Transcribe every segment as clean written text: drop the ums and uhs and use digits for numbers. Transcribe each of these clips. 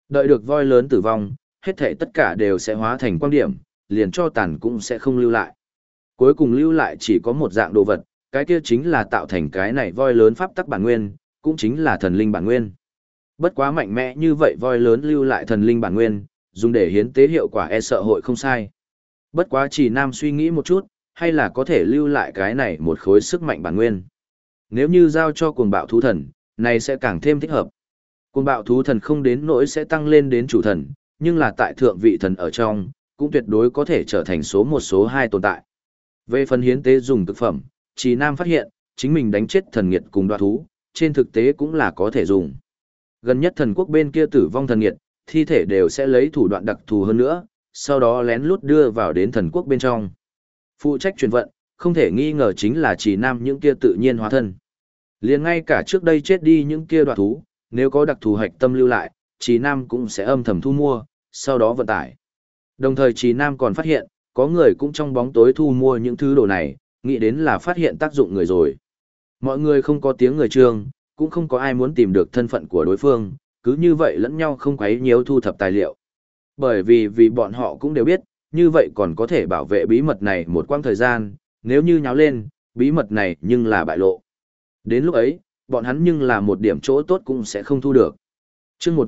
Đợi được voi lớn tử vong, hết thảy tất cả đều sẽ hóa thành quang điểm, liền cho tàn cũng sẽ không lưu lại. Cuối cùng lưu lại chỉ có một dạng đồ vật, cái kia chính là tạo thành cái này voi lớn pháp tắc bản nguyên, cũng chính là thần linh bản nguyên. Bất quá mạnh mẽ như vậy voi lớn lưu lại thần linh bản nguyên, dùng để hiến tế hiệu quả e sợ hội không sai. Bất quá chỉ nam suy nghĩ một chút, hay là có thể lưu lại cái này một khối sức mạnh bản nguyên. Nếu như giao cho cuồng bạo thú thần, này sẽ càng thêm thích hợp. Cuồng bạo thú thần không đến nỗi sẽ tăng lên đến chủ thần, nhưng là tại thượng vị thần ở trong, cũng tuyệt đối có thể trở thành số một số hai tồn tại. Về phần hiến tế dùng thực phẩm, Trì Nam phát hiện, chính mình đánh chết thần nghiệt cùng đoạt thú, trên thực tế cũng là có thể dùng. Gần nhất thần quốc bên kia tử vong thần nghiệt, thi thể đều sẽ lấy thủ đoạn đặc thù hơn nữa, sau đó lén lút đưa vào đến thần quốc bên trong. Phụ trách truyền vận, không thể nghi ngờ chính là Trì Nam những kia tự nhiên hóa thân. Liền ngay cả trước đây chết đi những kia đoạt thú, nếu có đặc thù hạch tâm lưu lại, Trì Nam cũng sẽ âm thầm thu mua, sau đó vận tải. Đồng thời Trì Nam còn phát hiện, có người cũng trong bóng tối thu mua những thứ đồ này, nghĩ đến là phát hiện tác dụng người rồi. Mọi người không có tiếng người trương, cũng không có ai muốn tìm được thân phận của đối phương, cứ như vậy lẫn nhau không quấy nhiễu thu thập tài liệu. Bởi vì bọn họ cũng đều biết, như vậy còn có thể bảo vệ bí mật này một quãng thời gian, nếu như nháo lên, bí mật này nhưng là bại lộ. Đến lúc ấy, bọn hắn nhưng là một điểm chỗ tốt cũng sẽ không thu được. Chương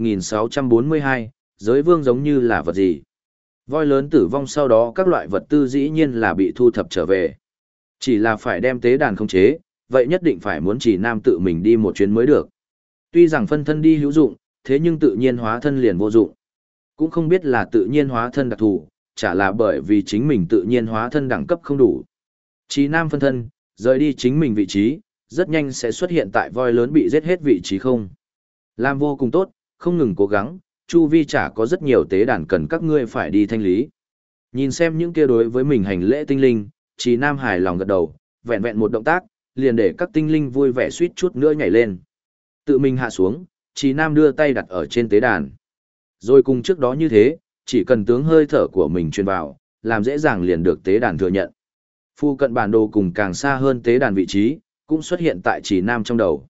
1642, giới vương giống như là vật gì? Voi lớn tử vong sau đó các loại vật tư dĩ nhiên là bị thu thập trở về. Chỉ là phải đem tế đàn khống chế, vậy nhất định phải muốn Chỉ Nam tự mình đi một chuyến mới được. Tuy rằng phân thân đi hữu dụng, thế nhưng tự nhiên hóa thân liền vô dụng. Cũng không biết là tự nhiên hóa thân đặc thù, chả là bởi vì chính mình tự nhiên hóa thân đẳng cấp không đủ. Chỉ Nam phân thân, rời đi chính mình vị trí, rất nhanh sẽ xuất hiện tại voi lớn bị giết hết vị trí không. Làm vô cùng tốt, không ngừng cố gắng, chu vi chả có rất nhiều tế đàn cần các ngươi phải đi thanh lý. Nhìn xem những kia đối với mình hành lễ tinh linh, Chỉ Nam hài lòng gật đầu, vẹn vẹn một động tác, liền để các tinh linh vui vẻ suýt chút nữa nhảy lên. Tự mình hạ xuống, Chỉ Nam đưa tay đặt ở trên tế đàn. Rồi cùng trước đó như thế, chỉ cần tướng hơi thở của mình truyền vào, làm dễ dàng liền được tế đàn thừa nhận. Phu cận bản đồ cùng càng xa hơn tế đàn vị trí, cũng xuất hiện tại Chỉ Nam trong đầu.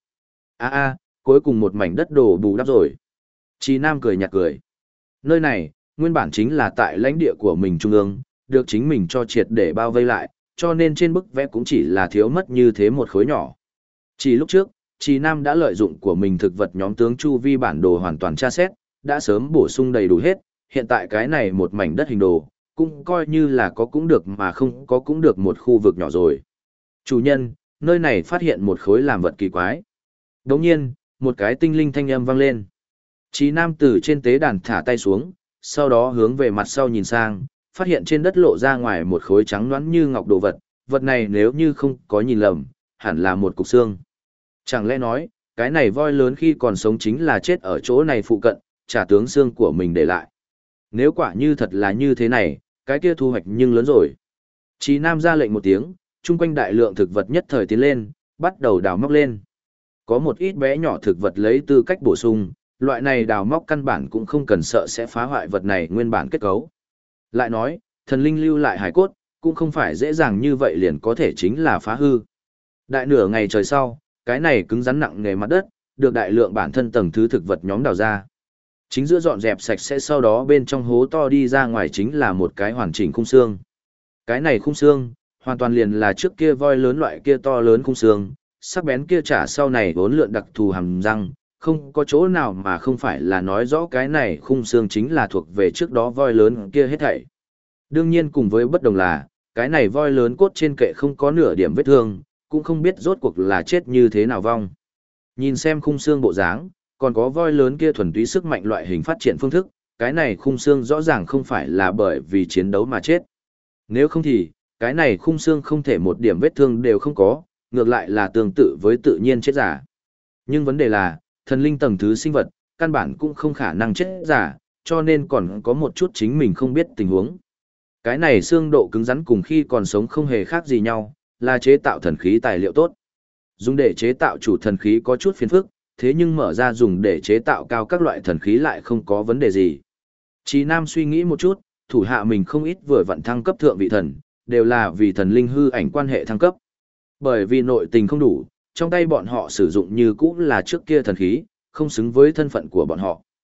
Cuối cùng một mảnh đất đổ bù đắp rồi. Chỉ Nam cười nhạt cười. Nơi này, nguyên bản chính là tại lãnh địa của mình trung ương, được chính mình cho triệt để bao vây lại, cho nên trên bức vẽ cũng chỉ là thiếu mất như thế một khối nhỏ. Chỉ lúc trước, Chỉ Nam đã lợi dụng của mình thực vật nhóm tướng chu vi bản đồ hoàn toàn tra xét, đã sớm bổ sung đầy đủ hết, hiện tại cái này một mảnh đất hình đồ, cũng coi như là có cũng được mà không có cũng được một khu vực nhỏ rồi. Chủ nhân, nơi này phát hiện một khối làm vật kỳ quái. Đồng nhiên, một cái tinh linh thanh âm vang lên. Chí Nam từ trên tế đàn thả tay xuống, sau đó hướng về mặt sau nhìn sang, phát hiện trên đất lộ ra ngoài một khối trắng nõn như ngọc đồ vật, vật này nếu như không có nhìn lầm, hẳn là một cục xương. Chẳng lẽ nói, cái này voi lớn khi còn sống chính là chết ở chỗ này phụ cận, trả tướng xương của mình để lại. Nếu quả như thật là như thế này, cái kia thu hoạch nhưng lớn rồi. Chí Nam ra lệnh một tiếng, chung quanh đại lượng thực vật nhất thời tiến lên, bắt đầu đào móc lên. Có một ít bé nhỏ thực vật lấy tư cách bổ sung, loại này đào móc căn bản cũng không cần sợ sẽ phá hoại vật này nguyên bản kết cấu. Lại nói, thần linh lưu lại hải cốt, cũng không phải dễ dàng như vậy liền có thể chính là phá hư. Đại nửa ngày trời sau, cái này cứng rắn nặng nề mặt đất, được đại lượng bản thân tầng thứ thực vật nhóm đào ra. Chính giữa dọn dẹp sạch sẽ sau đó bên trong hố to đi ra ngoài chính là một cái hoàn chỉnh khung xương. Cái này khung xương, hoàn toàn liền là trước kia voi lớn loại kia to lớn khung xương, sắc bén kia trả sau này vốn lượn đặc thù hàm răng, không có chỗ nào mà không phải là nói rõ cái này khung xương chính là thuộc về trước đó voi lớn kia hết thảy. Đương nhiên cùng với bất đồng là, cái này voi lớn cốt trên kệ không có nửa điểm vết thương, cũng không biết rốt cuộc là chết như thế nào vong. Nhìn xem khung xương bộ dáng, còn có voi lớn kia thuần túy sức mạnh loại hình phát triển phương thức, cái này khung xương rõ ràng không phải là bởi vì chiến đấu mà chết. Nếu không thì, cái này khung xương không thể một điểm vết thương đều không có, ngược lại là tương tự với tự nhiên chết giả. Nhưng vấn đề là, thần linh tầng thứ sinh vật, căn bản cũng không khả năng chết giả, cho nên còn có một chút chính mình không biết tình huống. Cái này xương độ cứng rắn cùng khi còn sống không hề khác gì nhau, là chế tạo thần khí tài liệu tốt. Dùng để chế tạo chủ thần khí có chút phiền phức, thế nhưng mở ra dùng để chế tạo cao các loại thần khí lại không có vấn đề gì. Chí Nam suy nghĩ một chút, thủ hạ mình không ít vừa vận thăng cấp thượng vị thần, đều là vì thần linh hư ảnh quan hệ thăng cấp. Bởi vì nội tình không đủ, trong tay bọn họ sử dụng như cũ là trước kia thần khí, không xứng với thân phận của bọn họ.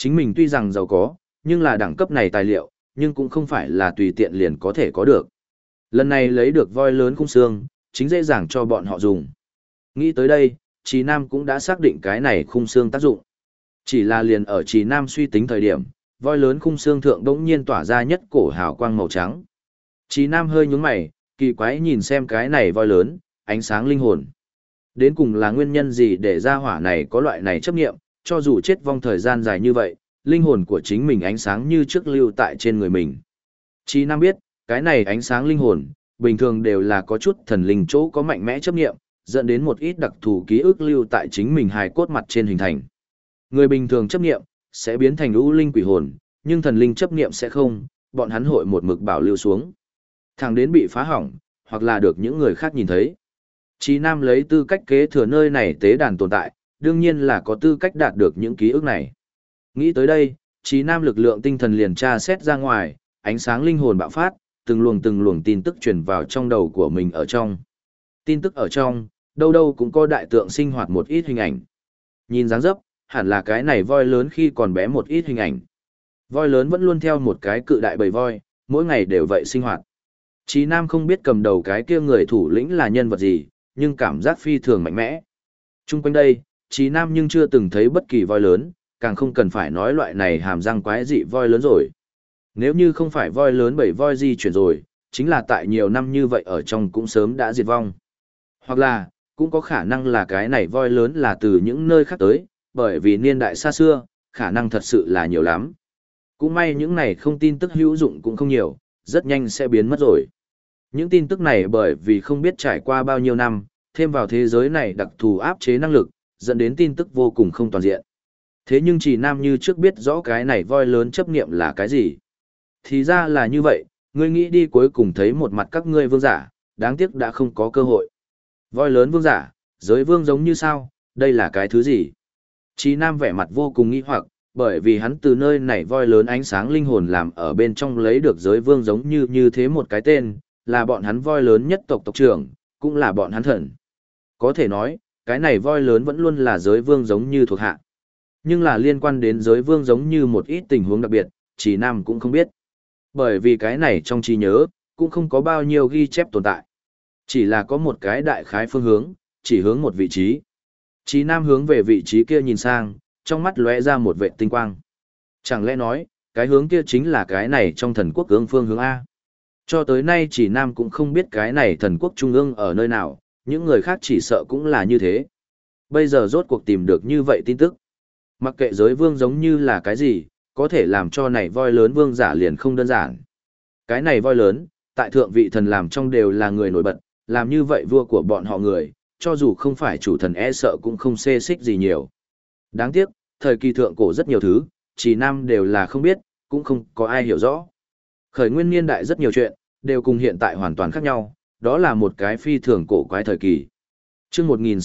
Chính mình tuy rằng giàu có, nhưng là đẳng cấp này tài liệu, nhưng cũng không phải là tùy tiện liền có thể có được. Lần này lấy được voi lớn khung xương, chính dễ dàng cho bọn họ dùng. Nghĩ tới đây, Trì Nam cũng đã xác định cái này khung xương tác dụng. Chỉ là liền ở Trì Nam suy tính thời điểm, voi lớn khung xương thượng đống nhiên tỏa ra nhất cổ hào quang màu trắng. Trì Nam hơi nhướng mày, kỳ quái nhìn xem cái này voi lớn, ánh sáng linh hồn. Đến cùng là nguyên nhân gì để ra hỏa này có loại này chấp nghiệm, cho dù chết vong thời gian dài như vậy, linh hồn của chính mình ánh sáng như trước lưu tại trên người mình. Trì Nam biết, cái này ánh sáng linh hồn, bình thường đều là có chút thần linh chỗ có mạnh mẽ chấp nghiệm, dẫn đến một ít đặc thù ký ức lưu tại chính mình hài cốt mặt trên hình thành. Người bình thường chấp nghiệm, sẽ biến thành u linh quỷ hồn, nhưng thần linh chấp nghiệm sẽ không, bọn hắn hội một mực bảo lưu xuống. Thẳng đến bị phá hỏng, hoặc là được những người khác nhìn thấy. Chí Nam lấy tư cách kế thừa nơi này tế đàn tồn tại, đương nhiên là có tư cách đạt được những ký ức này. Nghĩ tới đây, Chí Nam lực lượng tinh thần liền tra xét ra ngoài, ánh sáng linh hồn bạo phát, từng luồng tin tức truyền vào trong đầu của mình ở trong. Tin tức ở trong, đâu đâu cũng có đại tượng sinh hoạt một ít hình ảnh. Nhìn dáng dấp, hẳn là cái này voi lớn khi còn bé một ít hình ảnh. Voi lớn vẫn luôn theo một cái cự đại bầy voi, mỗi ngày đều vậy sinh hoạt. Chí Nam không biết cầm đầu cái kia người thủ lĩnh là nhân vật gì, nhưng cảm giác phi thường mạnh mẽ. Trung quanh đây, Chí Nam nhưng chưa từng thấy bất kỳ voi lớn, càng không cần phải nói loại này hàm răng quái dị voi lớn rồi. Nếu như không phải voi lớn bầy voi di chuyển rồi, chính là tại nhiều năm như vậy ở trong cũng sớm đã diệt vong. Hoặc là, cũng có khả năng là cái này voi lớn là từ những nơi khác tới, bởi vì niên đại xa xưa, khả năng thật sự là nhiều lắm. Cũng may những này không tin tức hữu dụng cũng không nhiều, rất nhanh sẽ biến mất rồi. Những tin tức này bởi vì không biết trải qua bao nhiêu năm, thêm vào thế giới này đặc thù áp chế năng lực, dẫn đến tin tức vô cùng không toàn diện. Thế nhưng chỉ Nam như trước biết rõ cái này voi lớn chấp niệm là cái gì. Thì ra là như vậy, ngươi nghĩ đi cuối cùng thấy một mặt các ngươi vương giả, đáng tiếc đã không có cơ hội. Voi lớn vương giả, giới vương giống như sao, đây là cái thứ gì? Chí Nam vẻ mặt vô cùng nghi hoặc, bởi vì hắn từ nơi này voi lớn ánh sáng linh hồn làm ở bên trong lấy được giới vương giống như thế một cái tên, là bọn hắn voi lớn nhất tộc tộc trưởng, cũng là bọn hắn thần. Có thể nói, cái này voi lớn vẫn luôn là giới vương giống như thuộc hạ. Nhưng là liên quan đến giới vương giống như một ít tình huống đặc biệt, Chí Nam cũng không biết. Bởi vì cái này trong trí nhớ, cũng không có bao nhiêu ghi chép tồn tại. Chỉ là có một cái đại khái phương hướng, chỉ hướng một vị trí. Chí Nam hướng về vị trí kia nhìn sang, trong mắt lóe ra một vệ tinh quang. Chẳng lẽ nói, cái hướng kia chính là cái này trong thần quốc ương phương hướng A. Cho tới nay chỉ Nam cũng không biết cái này thần quốc trung ương ở nơi nào, những người khác chỉ sợ cũng là như thế. Bây giờ rốt cuộc tìm được như vậy tin tức. Mặc kệ giới vương giống như là cái gì, có thể làm cho này voi lớn vương giả liền không đơn giản. Cái này voi lớn, tại thượng vị thần làm trong đều là người nổi bật, làm như vậy vua của bọn họ người, cho dù không phải chủ thần e sợ cũng không xê xích gì nhiều. Đáng tiếc, thời kỳ thượng cổ rất nhiều thứ, chỉ Nam đều là không biết, cũng không có ai hiểu rõ. Khởi nguyên niên đại rất nhiều chuyện, đều cùng hiện tại hoàn toàn khác nhau, đó là một cái phi thường cổ quái thời kỳ. Trước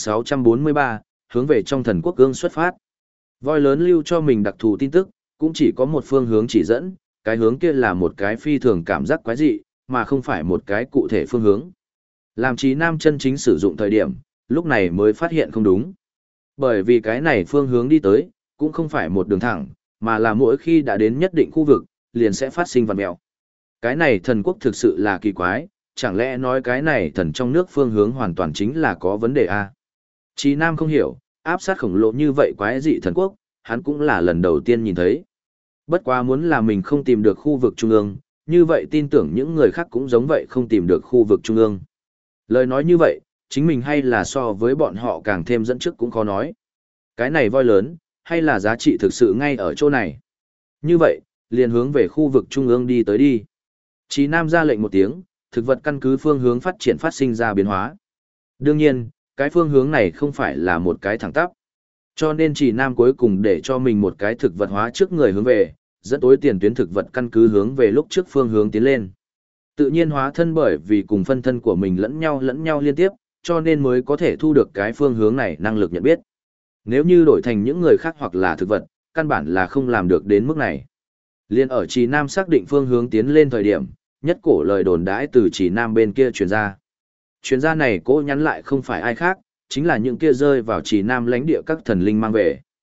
1643, hướng về trong thần quốc gương xuất phát. Voi lớn lưu cho mình đặc thù tin tức, cũng chỉ có một phương hướng chỉ dẫn, cái hướng kia là một cái phi thường cảm giác quái dị, mà không phải một cái cụ thể phương hướng. Làm Chí Nam chân chính sử dụng thời điểm, lúc này mới phát hiện không đúng. Bởi vì cái này phương hướng đi tới, cũng không phải một đường thẳng, mà là mỗi khi đã đến nhất định khu vực, liền sẽ phát sinh vặn mèo. Cái này thần quốc thực sự là kỳ quái, chẳng lẽ nói cái này thần trong nước phương hướng hoàn toàn chính là có vấn đề à? Chí Nam không hiểu, áp sát khổng lồ như vậy quái dị thần quốc, hắn cũng là lần đầu tiên nhìn thấy. Bất quá muốn là mình không tìm được khu vực trung ương, như vậy tin tưởng những người khác cũng giống vậy không tìm được khu vực trung ương. Lời nói như vậy, chính mình hay là so với bọn họ càng thêm dẫn trước cũng khó nói. Cái này voi lớn, hay là giá trị thực sự ngay ở chỗ này. Như vậy, liền hướng về khu vực trung ương đi tới đi. Chí Nam ra lệnh một tiếng, thực vật căn cứ phương hướng phát triển phát sinh ra biến hóa. Đương nhiên, cái phương hướng này không phải là một cái thẳng tắp. Cho nên Chí Nam cuối cùng để cho mình một cái thực vật hóa trước người hướng về, dẫn tối tiền tuyến thực vật căn cứ hướng về lúc trước phương hướng tiến lên. Tự nhiên hóa thân bởi vì cùng phân thân của mình lẫn nhau liên tiếp, cho nên mới có thể thu được cái phương hướng này năng lực nhận biết. Nếu như đổi thành những người khác hoặc là thực vật, căn bản là không làm được đến mức này. Liên ở Chí Nam xác định phương hướng tiến lên thời điểm, nhất cổ lời đồn đãi từ Chí Nam bên kia truyền ra. Truyền ra này cố nhắn lại không phải ai khác, chính là những kia rơi vào Chí Nam lãnh địa các thần linh mang về.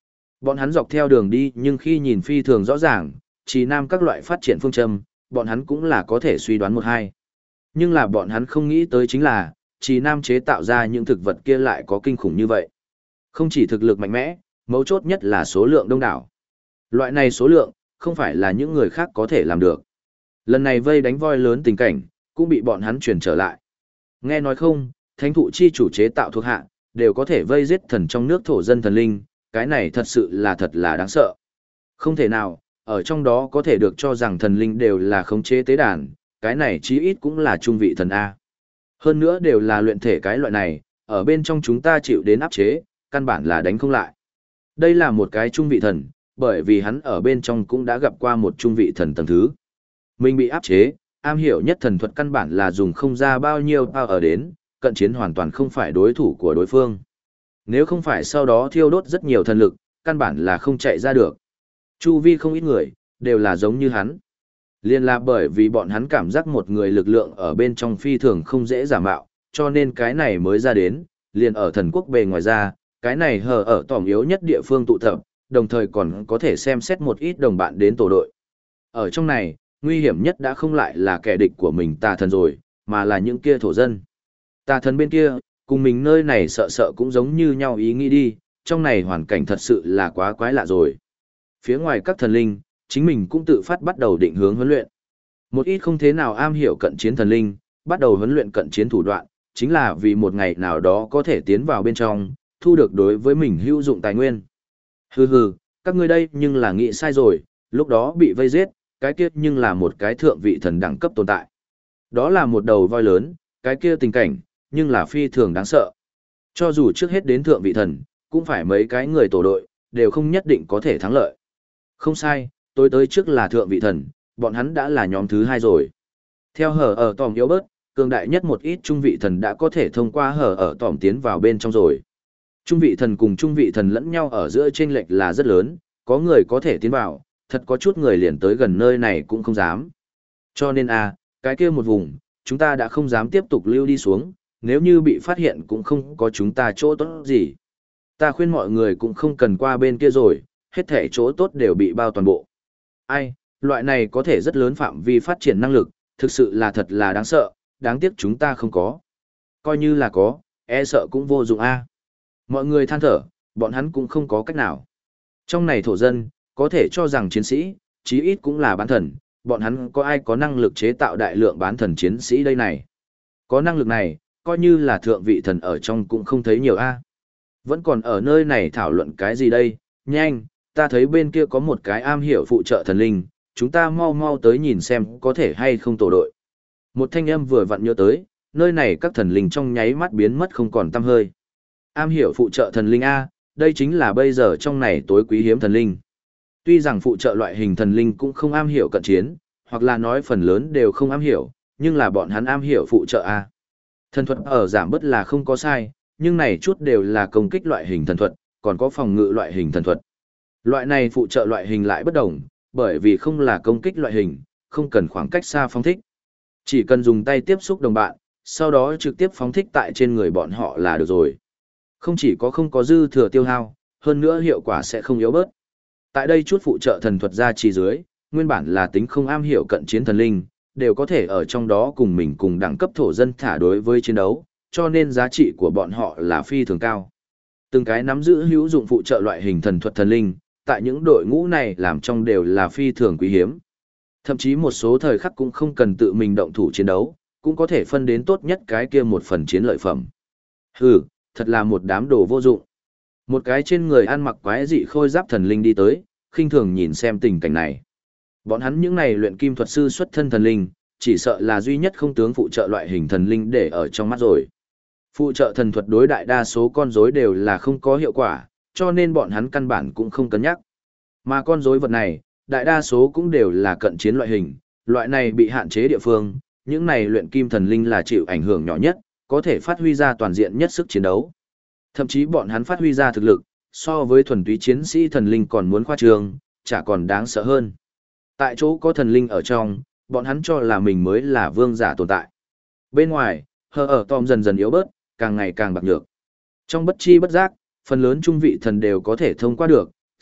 Bọn hắn dọc theo đường đi nhưng khi nhìn phi thường rõ ràng, Trì Nam các loại phát triển phương châm, bọn hắn cũng là có thể suy đoán một hai. Nhưng là bọn hắn không nghĩ tới chính là, Trì Nam chế tạo ra những thực vật kia lại có kinh khủng như vậy. Không chỉ thực lực mạnh mẽ, mấu chốt nhất là số lượng đông đảo. Loại này số lượng, không phải là những người khác có thể làm được. Lần này vây đánh voi lớn tình cảnh, cũng bị bọn hắn truyền trở lại. Nghe nói không, thánh thụ chi chủ chế tạo thuộc hạ, đều có thể vây giết thần trong nước thổ dân thần linh, cái này thật là đáng sợ. Không thể nào, ở trong đó có thể được cho rằng thần linh đều là khống chế tế đàn, cái này chí ít cũng là trung vị thần A. Hơn nữa đều là luyện thể cái loại này, ở bên trong chúng ta chịu đến áp chế, căn bản là đánh không lại. Đây là một cái trung vị thần, bởi vì hắn ở bên trong cũng đã gặp qua một trung vị thần tầng thứ. Mình bị áp chế, am hiểu nhất thần thuật căn bản là dùng không ra bao nhiêu ở đến, cận chiến hoàn toàn không phải đối thủ của đối phương. Nếu không phải sau đó thiêu đốt rất nhiều thần lực, căn bản là không chạy ra được. Chu vi không ít người, đều là giống như hắn. Liên là bởi vì bọn hắn cảm giác một người lực lượng ở bên trong phi thường không dễ giả mạo, cho nên cái này mới ra đến, liền ở thần quốc bề ngoài ra, cái này hở ở tỏm yếu nhất địa phương tụ tập, đồng thời còn có thể xem xét một ít đồng bạn đến tổ đội. Ở trong này, nguy hiểm nhất đã không lại là kẻ địch của mình tà thần rồi, mà là những kia thổ dân. Tà thần bên kia, cùng mình nơi này sợ sợ cũng giống như nhau ý nghĩ đi, trong này hoàn cảnh thật sự là quá quái lạ rồi. Phía ngoài các thần linh, chính mình cũng tự phát bắt đầu định hướng huấn luyện. Một ít không thế nào am hiểu cận chiến thần linh, bắt đầu huấn luyện cận chiến thủ đoạn, chính là vì một ngày nào đó có thể tiến vào bên trong, thu được đối với mình hữu dụng tài nguyên. Hừ hừ, các ngươi đây nhưng là nghĩ sai rồi, lúc đó bị vây giết, cái kia nhưng là một cái thượng vị thần đẳng cấp tồn tại. Đó là một đầu voi lớn, cái kia tình cảnh, nhưng là phi thường đáng sợ. Cho dù trước hết đến thượng vị thần, cũng phải mấy cái người tổ đội, đều không nhất định có thể thắng lợi. Không sai, tôi tới trước là thượng vị thần, bọn hắn đã là nhóm thứ hai rồi. Theo hở ở tòm yếu bớt, cường đại nhất một ít trung vị thần đã có thể thông qua hở ở tòm tiến vào bên trong rồi. Trung vị thần cùng trung vị thần lẫn nhau ở giữa chênh lệch là rất lớn, có người có thể tiến vào, thật có chút người liền tới gần nơi này cũng không dám. Cho nên cái kia một vùng, chúng ta đã không dám tiếp tục lưu đi xuống, nếu như bị phát hiện cũng không có chúng ta chỗ tốt gì. Ta khuyên mọi người cũng không cần qua bên kia rồi, hết thể chỗ tốt đều bị bao toàn bộ. Ai, loại này có thể rất lớn phạm vi phát triển năng lực, thực sự là thật là đáng sợ, đáng tiếc chúng ta không có. Coi như là có, e sợ cũng vô dụng Mọi người than thở, bọn hắn cũng không có cách nào. Trong này thổ dân, có thể cho rằng chiến sĩ, chí ít cũng là bán thần, bọn hắn có ai có năng lực chế tạo đại lượng bán thần chiến sĩ đây này. Có năng lực này, coi như là thượng vị thần ở trong cũng không thấy nhiều Vẫn còn ở nơi này thảo luận cái gì đây, nhanh, ta thấy bên kia có một cái am hiểu phụ trợ thần linh, chúng ta mau mau tới nhìn xem có thể hay không tổ đội. Một thanh âm vừa vặn nhớ tới, nơi này các thần linh trong nháy mắt biến mất không còn tăm hơi. Am hiểu phụ trợ thần linh đây chính là bây giờ trong này tối quý hiếm thần linh. Tuy rằng phụ trợ loại hình thần linh cũng không am hiểu cận chiến, hoặc là nói phần lớn đều không am hiểu, nhưng là bọn hắn am hiểu phụ trợ Thần thuật ở giảm bớt là không có sai, nhưng này chút đều là công kích loại hình thần thuật, còn có phòng ngự loại hình thần thuật. Loại này phụ trợ loại hình lại bất đồng, bởi vì không là công kích loại hình, không cần khoảng cách xa phóng thích. Chỉ cần dùng tay tiếp xúc đồng bạn, sau đó trực tiếp phóng thích tại trên người bọn họ là được rồi. Không chỉ có không có dư thừa tiêu hao, hơn nữa hiệu quả sẽ không yếu bớt. Tại đây chút phụ trợ thần thuật ra chỉ dưới, nguyên bản là tính không am hiểu cận chiến thần linh, đều có thể ở trong đó cùng mình cùng đẳng cấp thổ dân thả đối với chiến đấu, cho nên giá trị của bọn họ là phi thường cao. Từng cái nắm giữ hữu dụng phụ trợ loại hình thần thuật thần linh, tại những đội ngũ này làm trong đều là phi thường quý hiếm. Thậm chí một số thời khắc cũng không cần tự mình động thủ chiến đấu, cũng có thể phân đến tốt nhất cái kia một phần chiến lợi phẩm. Hừ, thật là một đám đồ vô dụng. Một cái trên người ăn mặc quái dị khôi giáp thần linh đi tới, khinh thường nhìn xem tình cảnh này. Bọn hắn những này luyện kim thuật sư xuất thân thần linh, chỉ sợ là duy nhất không tướng phụ trợ loại hình thần linh để ở trong mắt rồi. Phụ trợ thần thuật đối đại đa số con rối đều là không có hiệu quả, cho nên bọn hắn căn bản cũng không cân nhắc. Mà con rối vật này, đại đa số cũng đều là cận chiến loại hình, loại này bị hạn chế địa phương, những này luyện kim thần linh là chịu ảnh hưởng nhỏ nhất, có thể phát huy ra toàn diện nhất sức chiến đấu. Thậm chí bọn hắn phát huy ra thực lực, so với thuần túy chiến sĩ thần linh còn muốn khoa trương, chả còn đáng sợ hơn. Tại chỗ có thần linh ở trong, bọn hắn cho là mình mới là vương giả tồn tại. Bên ngoài, hờ ở Tom dần dần yếu bớt, càng ngày càng bạc nhược. Trong bất chi bất giác, phần lớn trung vị thần đều có thể thông qua được,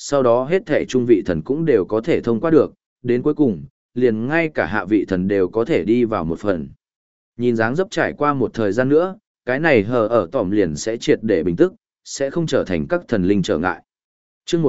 sau đó hết thể trung vị thần cũng đều có thể thông qua được, đến cuối cùng, liền ngay cả hạ vị thần đều có thể đi vào một phần. Nhìn dáng dấp trải qua một thời gian nữa, cái này hờ ở tỏm liền sẽ triệt để bình tức, sẽ không trở thành các thần linh trở ngại. Chương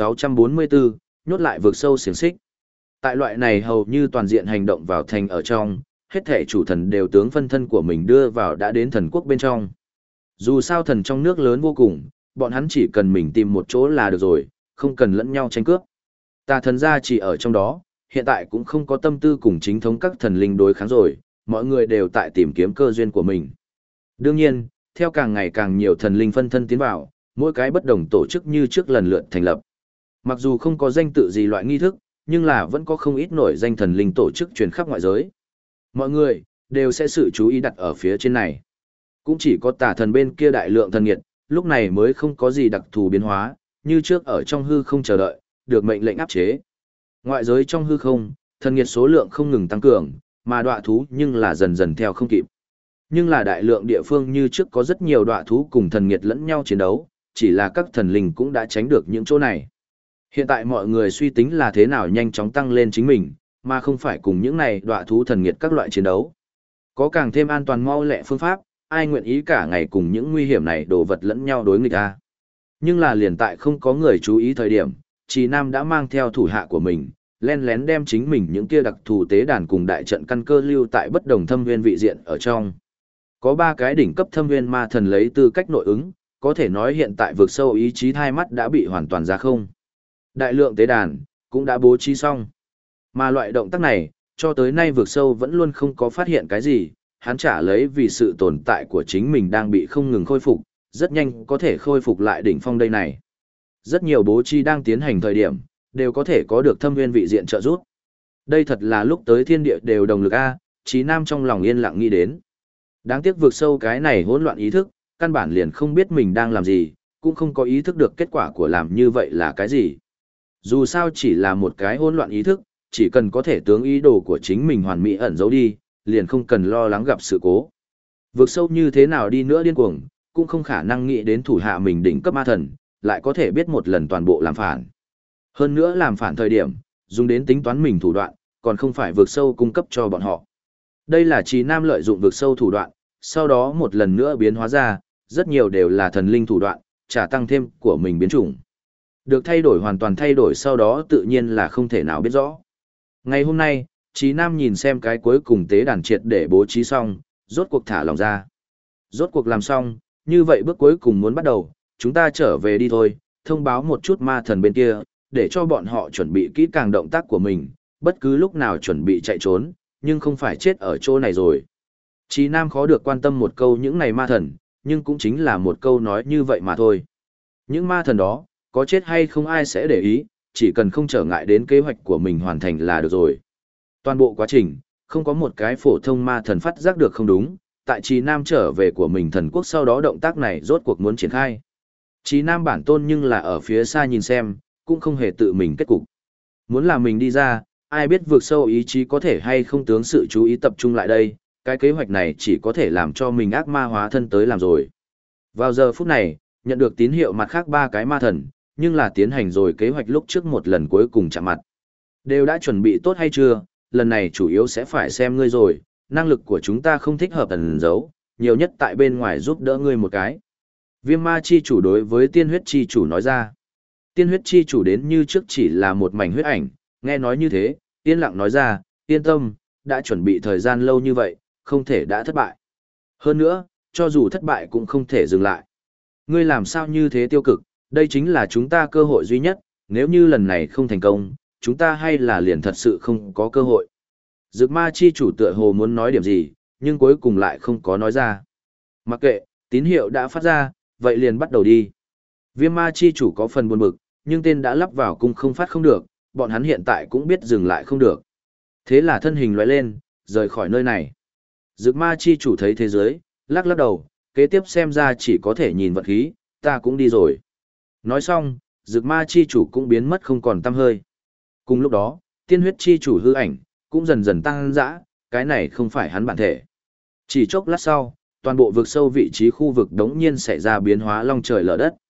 1644, nhốt lại vực sâu xiềng xích. Tại loại này hầu như toàn diện hành động vào thành ở trong, hết thể chủ thần đều tướng phân thân của mình đưa vào đã đến thần quốc bên trong. Dù sao thần trong nước lớn vô cùng, bọn hắn chỉ cần mình tìm một chỗ là được rồi, không cần lẫn nhau tranh cướp. Tà thần gia chỉ ở trong đó, hiện tại cũng không có tâm tư cùng chính thống các thần linh đối kháng rồi, mọi người đều tại tìm kiếm cơ duyên của mình. Đương nhiên, theo càng ngày càng nhiều thần linh phân thân tiến vào, mỗi cái bất đồng tổ chức như trước lần lượt thành lập. Mặc dù không có danh tự gì loại nghi thức, nhưng là vẫn có không ít nổi danh thần linh tổ chức truyền khắp ngoại giới. Mọi người đều sẽ sự chú ý đặt ở phía trên này. Cũng chỉ có tà thần bên kia đại lượng thần nghiệt, lúc này mới không có gì đặc thù biến hóa, như trước ở trong hư không chờ đợi, được mệnh lệnh áp chế. Ngoại giới trong hư không, thần nghiệt số lượng không ngừng tăng cường, mà đọa thú nhưng là dần dần theo không kịp. Nhưng là đại lượng địa phương như trước có rất nhiều đọa thú cùng thần nghiệt lẫn nhau chiến đấu, chỉ là các thần linh cũng đã tránh được những chỗ này. Hiện tại mọi người suy tính là thế nào nhanh chóng tăng lên chính mình, mà không phải cùng những này đọa thú thần nghiệt các loại chiến đấu. Có càng thêm an toàn mau lẹ phương pháp, ai nguyện ý cả ngày cùng những nguy hiểm này đồ vật lẫn nhau đối nghịch a. Nhưng là liền tại không có người chú ý thời điểm, Trì Nam đã mang theo thủ hạ của mình, len lén đem chính mình những kia đặc thù tế đàn cùng đại trận căn cơ lưu tại bất đồng thâm nguyên vị diện ở trong. Có 3 cái đỉnh cấp thâm nguyên ma thần lấy tư cách nội ứng, có thể nói hiện tại vực sâu ý chí thai mắt đã bị hoàn toàn ra không. Đại lượng tế đàn cũng đã bố trí xong. Mà loại động tác này, cho tới nay vực sâu vẫn luôn không có phát hiện cái gì, hắn trả lấy vì sự tồn tại của chính mình đang bị không ngừng khôi phục, rất nhanh có thể khôi phục lại đỉnh phong đây này. Rất nhiều bố trí đang tiến hành thời điểm, đều có thể có được thâm nguyên vị diện trợ giúp. Đây thật là lúc tới thiên địa đều đồng lực A, Chí Nam trong lòng yên lặng nghĩ đến. Đáng tiếc vực sâu cái này hỗn loạn ý thức, căn bản liền không biết mình đang làm gì, cũng không có ý thức được kết quả của làm như vậy là cái gì. Dù sao chỉ là một cái hỗn loạn ý thức, chỉ cần có thể tướng ý đồ của chính mình hoàn mỹ ẩn giấu đi, liền không cần lo lắng gặp sự cố. Vực sâu như thế nào đi nữa điên cuồng, cũng không khả năng nghĩ đến thủ hạ mình đỉnh cấp ma thần, lại có thể biết một lần toàn bộ làm phản. Hơn nữa làm phản thời điểm, dùng đến tính toán mình thủ đoạn, còn không phải vực sâu cung cấp cho bọn họ. Đây là Trì Nam lợi dụng vực sâu thủ đoạn, sau đó một lần nữa biến hóa ra, rất nhiều đều là thần linh thủ đoạn, trả tăng thêm của mình biến chủng. Được thay đổi hoàn toàn thay đổi sau đó tự nhiên là không thể nào biết rõ. Ngày hôm nay, Trì Nam nhìn xem cái cuối cùng tế đàn triệt để bố trí xong, rốt cuộc thả lòng ra. Rốt cuộc làm xong, như vậy bước cuối cùng muốn bắt đầu, chúng ta trở về đi thôi, thông báo một chút ma thần bên kia, để cho bọn họ chuẩn bị kỹ càng động tác của mình, bất cứ lúc nào chuẩn bị chạy trốn, nhưng không phải chết ở chỗ này rồi. Trì Nam khó được quan tâm một câu những này ma thần, nhưng cũng chính là một câu nói như vậy mà thôi. Những ma thần đó, có chết hay không ai sẽ để ý, chỉ cần không trở ngại đến kế hoạch của mình hoàn thành là được rồi. Toàn bộ quá trình, không có một cái phổ thông ma thần phát giác được không đúng, tại Trì Nam trở về của mình thần quốc sau đó động tác này rốt cuộc muốn triển khai. Trì Nam bản tôn nhưng là ở phía xa nhìn xem, cũng không hề tự mình kết cục. Muốn làm mình đi ra, ai biết vượt sâu ý chí có thể hay không tướng sự chú ý tập trung lại đây, cái kế hoạch này chỉ có thể làm cho mình ác ma hóa thân tới làm rồi. Vào giờ phút này, nhận được tín hiệu mặt khác 3 cái ma thần, nhưng là tiến hành rồi kế hoạch lúc trước một lần cuối cùng chạm mặt. Đều đã chuẩn bị tốt hay chưa, lần này chủ yếu sẽ phải xem ngươi rồi, năng lực của chúng ta không thích hợp ẩn giấu, nhiều nhất tại bên ngoài giúp đỡ ngươi một cái. Viêm ma chi chủ đối với tiên huyết chi chủ nói ra. Tiên huyết chi chủ đến như trước chỉ là một mảnh huyết ảnh, nghe nói như thế, yên lặng nói ra, yên tâm, đã chuẩn bị thời gian lâu như vậy, không thể đã thất bại. Hơn nữa, cho dù thất bại cũng không thể dừng lại. Ngươi làm sao như thế tiêu cực, đây chính là chúng ta cơ hội duy nhất, nếu như lần này không thành công, chúng ta hay là liền thật sự không có cơ hội. Dược ma chi chủ tựa hồ muốn nói điểm gì, nhưng cuối cùng lại không có nói ra. Mặc kệ, tín hiệu đã phát ra, vậy liền bắt đầu đi. Viêm ma chi chủ có phần buồn bực, nhưng tên đã lắp vào cung không phát không được, bọn hắn hiện tại cũng biết dừng lại không được. Thế là thân hình lóe lên, rời khỏi nơi này. Dược ma chi chủ thấy thế giới, lắc lắc đầu, kế tiếp xem ra chỉ có thể nhìn vật khí, ta cũng đi rồi. Nói xong, dược ma chi chủ cũng biến mất không còn tăm hơi. Cùng lúc đó, tiên huyết chi chủ hư ảnh, cũng dần dần tăng dã, cái này không phải hắn bản thể. Chỉ chốc lát sau, toàn bộ vực sâu vị trí khu vực đống nhiên xảy ra biến hóa long trời lở đất.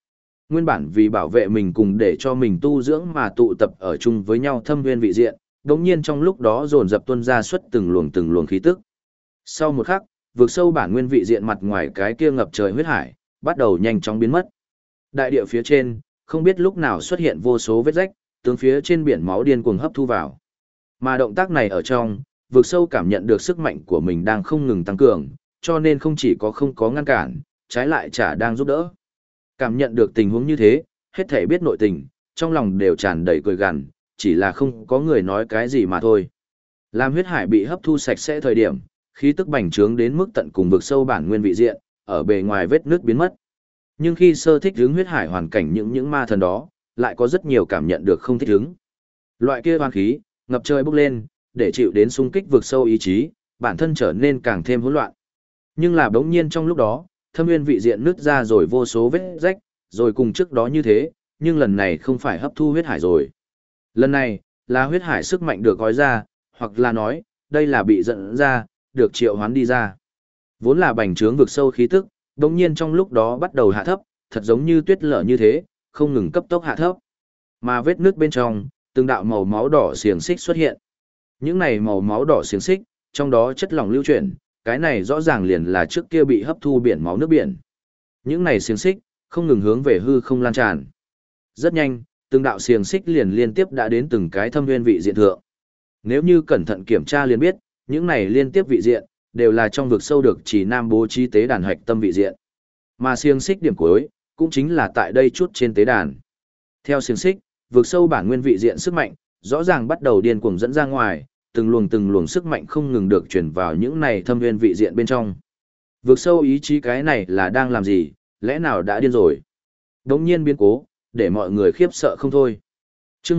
Nguyên bản vì bảo vệ mình cùng để cho mình tu dưỡng mà tụ tập ở chung với nhau thâm nguyên vị diện, đống nhiên trong lúc đó dồn dập tuôn ra xuất từng luồng khí tức. Sau một khắc, vực sâu bản nguyên vị diện mặt ngoài cái kia ngập trời huyết hải, bắt đầu nhanh chóng biến mất. Đại địa phía trên, không biết lúc nào xuất hiện vô số vết rách, tướng phía trên biển máu điên cuồng hấp thu vào. Mà động tác này ở trong, vực sâu cảm nhận được sức mạnh của mình đang không ngừng tăng cường, cho nên không chỉ có không có ngăn cản, trái lại chả đang giúp đỡ. Cảm nhận được tình huống như thế, hết thảy biết nội tình, trong lòng đều tràn đầy cười gằn, chỉ là không có người nói cái gì mà thôi. Làm huyết hải bị hấp thu sạch sẽ thời điểm, khí tức bành trướng đến mức tận cùng vực sâu bản nguyên vị diện, ở bề ngoài vết nước biến mất. Nhưng khi sơ thích ứng huyết hải hoàn cảnh những ma thần đó, lại có rất nhiều cảm nhận được không thích ứng. Loại kia hoang khí, ngập trời bốc lên, để chịu đến xung kích vực sâu ý chí, bản thân trở nên càng thêm hỗn loạn. Nhưng là bỗng nhiên trong lúc đó, thâm nguyên vị diện nứt ra rồi vô số vết rách, rồi cùng trước đó như thế, nhưng lần này không phải hấp thu huyết hải rồi. Lần này, là huyết hải sức mạnh được gói ra, hoặc là nói, đây là bị dẫn ra, được triệu hoán đi ra. Vốn là bành trướng vực sâu khí tức, bỗng nhiên trong lúc đó bắt đầu hạ thấp, thật giống như tuyết lở như thế, không ngừng cấp tốc hạ thấp. Mà vết nước bên trong, từng đạo màu máu đỏ xiềng xích xuất hiện. Những này màu máu đỏ xiềng xích, trong đó chất lỏng lưu chuyển, cái này rõ ràng liền là trước kia bị hấp thu biển máu nước biển. Những này xiềng xích, không ngừng hướng về hư không lan tràn. Rất nhanh, từng đạo xiềng xích liền liên tiếp đã đến từng cái thâm nguyên vị diện thượng. Nếu như cẩn thận kiểm tra liền biết, những này liên tiếp vị diện, đều là trong vực sâu được chỉ nam bố trí tế đàn hạch tâm vị diện. Mà xiềng xích điểm cuối, cũng chính là tại đây chút trên tế đàn. Theo xiềng xích, vực sâu bản nguyên vị diện sức mạnh, rõ ràng bắt đầu điên cuồng dẫn ra ngoài, từng luồng sức mạnh không ngừng được truyền vào những này thâm nguyên vị diện bên trong. Vực sâu ý chí cái này là đang làm gì, lẽ nào đã điên rồi? Đống nhiên biến cố, để mọi người khiếp sợ không thôi. Chương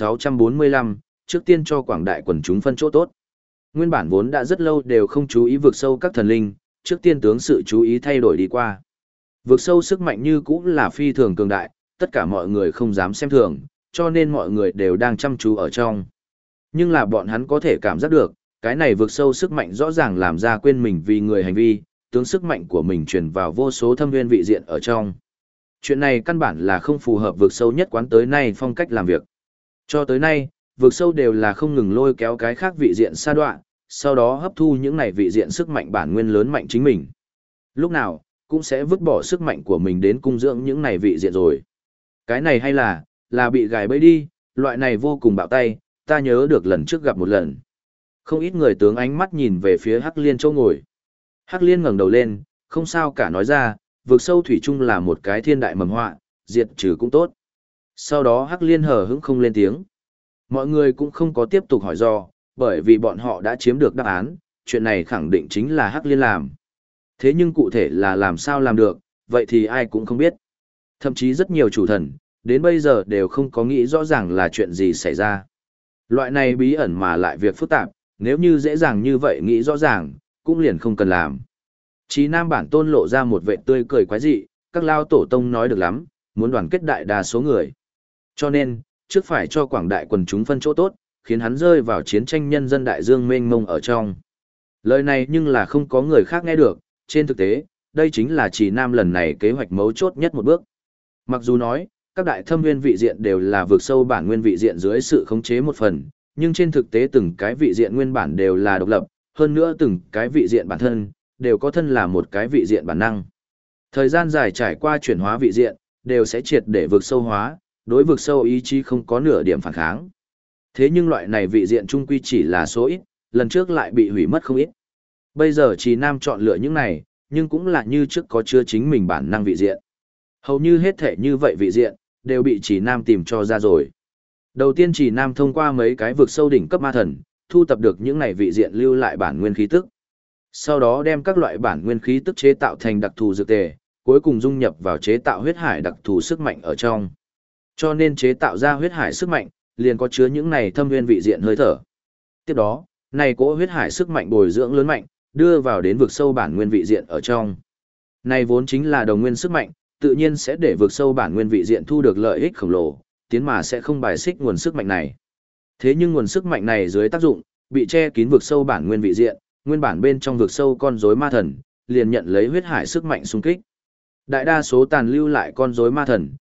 1645, trước tiên cho quảng đại quần chúng phân chỗ tốt. Nguyên bản vốn đã rất lâu đều không chú ý vực sâu các thần linh, trước tiên tướng sự chú ý thay đổi đi qua. Vực sâu sức mạnh như cũ là phi thường cường đại, tất cả mọi người không dám xem thường, cho nên mọi người đều đang chăm chú ở trong. Nhưng là bọn hắn có thể cảm giác được, cái này vực sâu sức mạnh rõ ràng làm ra quên mình vì người hành vi, tướng sức mạnh của mình truyền vào vô số thâm nguyên vị diện ở trong. Chuyện này căn bản là không phù hợp vực sâu nhất quán tới nay phong cách làm việc. Cho tới nay, vực sâu đều là không ngừng lôi kéo cái khác vị diện sa đoạn, sau đó hấp thu những này vị diện sức mạnh bản nguyên lớn mạnh chính mình. Lúc nào, cũng sẽ vứt bỏ sức mạnh của mình đến cung dưỡng những này vị diện rồi. Cái này hay là bị gài bẫy đi, loại này vô cùng bạo tay, ta nhớ được lần trước gặp một lần. Không ít người tướng ánh mắt nhìn về phía Hắc Liên châu ngồi. Hắc Liên ngẩng đầu lên, không sao cả nói ra, vực sâu thủy chung là một cái thiên đại mầm họa, diệt trừ cũng tốt. Sau đó Hắc Liên hờ hững không lên tiếng. Mọi người cũng không có tiếp tục hỏi do, bởi vì bọn họ đã chiếm được đáp án, chuyện này khẳng định chính là Hắc Liên làm. Thế nhưng cụ thể là làm sao làm được, vậy thì ai cũng không biết. Thậm chí rất nhiều chủ thần, đến bây giờ đều không có nghĩ rõ ràng là chuyện gì xảy ra. Loại này bí ẩn mà lại việc phức tạp, nếu như dễ dàng như vậy nghĩ rõ ràng, cũng liền không cần làm. Chí Nam bản tôn lộ ra một vệ tươi cười quái dị, các lao tổ tông nói được lắm, muốn đoàn kết đại đa số người. Cho nên, trước phải cho quảng đại quần chúng phân chỗ tốt, khiến hắn rơi vào chiến tranh nhân dân đại dương mênh mông ở trong. Lời này nhưng là không có người khác nghe được, trên thực tế, đây chính là Chí Nam lần này kế hoạch mấu chốt nhất một bước. Mặc dù nói, các đại thâm nguyên vị diện đều là vượt sâu bản nguyên vị diện dưới sự khống chế một phần, nhưng trên thực tế từng cái vị diện nguyên bản đều là độc lập, hơn nữa từng cái vị diện bản thân, đều có thân là một cái vị diện bản năng. Thời gian dài trải qua chuyển hóa vị diện, đều sẽ triệt để vượt sâu hóa, đối vượt sâu ý chí không có nửa điểm phản kháng. Thế nhưng loại này vị diện trung quy chỉ là số ít, lần trước lại bị hủy mất không ít. Bây giờ Chí Nam chọn lựa những này, nhưng cũng là như trước có chứa chính mình bản năng vị diện. Hầu như hết thể như vậy vị diện, đều bị Chí Nam tìm cho ra rồi. Đầu tiên Chí Nam thông qua mấy cái vực sâu đỉnh cấp ma thần, thu tập được những này vị diện lưu lại bản nguyên khí tức. Sau đó đem các loại bản nguyên khí tức chế tạo thành đặc thù dược tề, cuối cùng dung nhập vào chế tạo huyết hải đặc thù sức mạnh ở trong. Cho nên chế tạo ra huyết hải sức mạnh, liền có chứa những này thâm nguyên vị diện hơi thở. Tiếp đó, này cỗ huyết hải sức mạnh bồi dưỡng lớn mạnh, đưa vào đến vực sâu bản nguyên vị diện ở trong. Này vốn chính là đồng nguyên sức mạnh, tự nhiên sẽ để vực sâu bản nguyên vị diện thu được lợi ích khổng lồ, tiến mà sẽ không bài xích nguồn sức mạnh này. Thế nhưng nguồn sức mạnh này dưới tác dụng, bị che kín vực sâu bản nguyên vị diện, nguyên bản bên trong vực sâu con rối ma thần, liền nhận lấy huyết hải sức mạnh xung kích. Đại đa số tàn lưu lại con rối ma thần,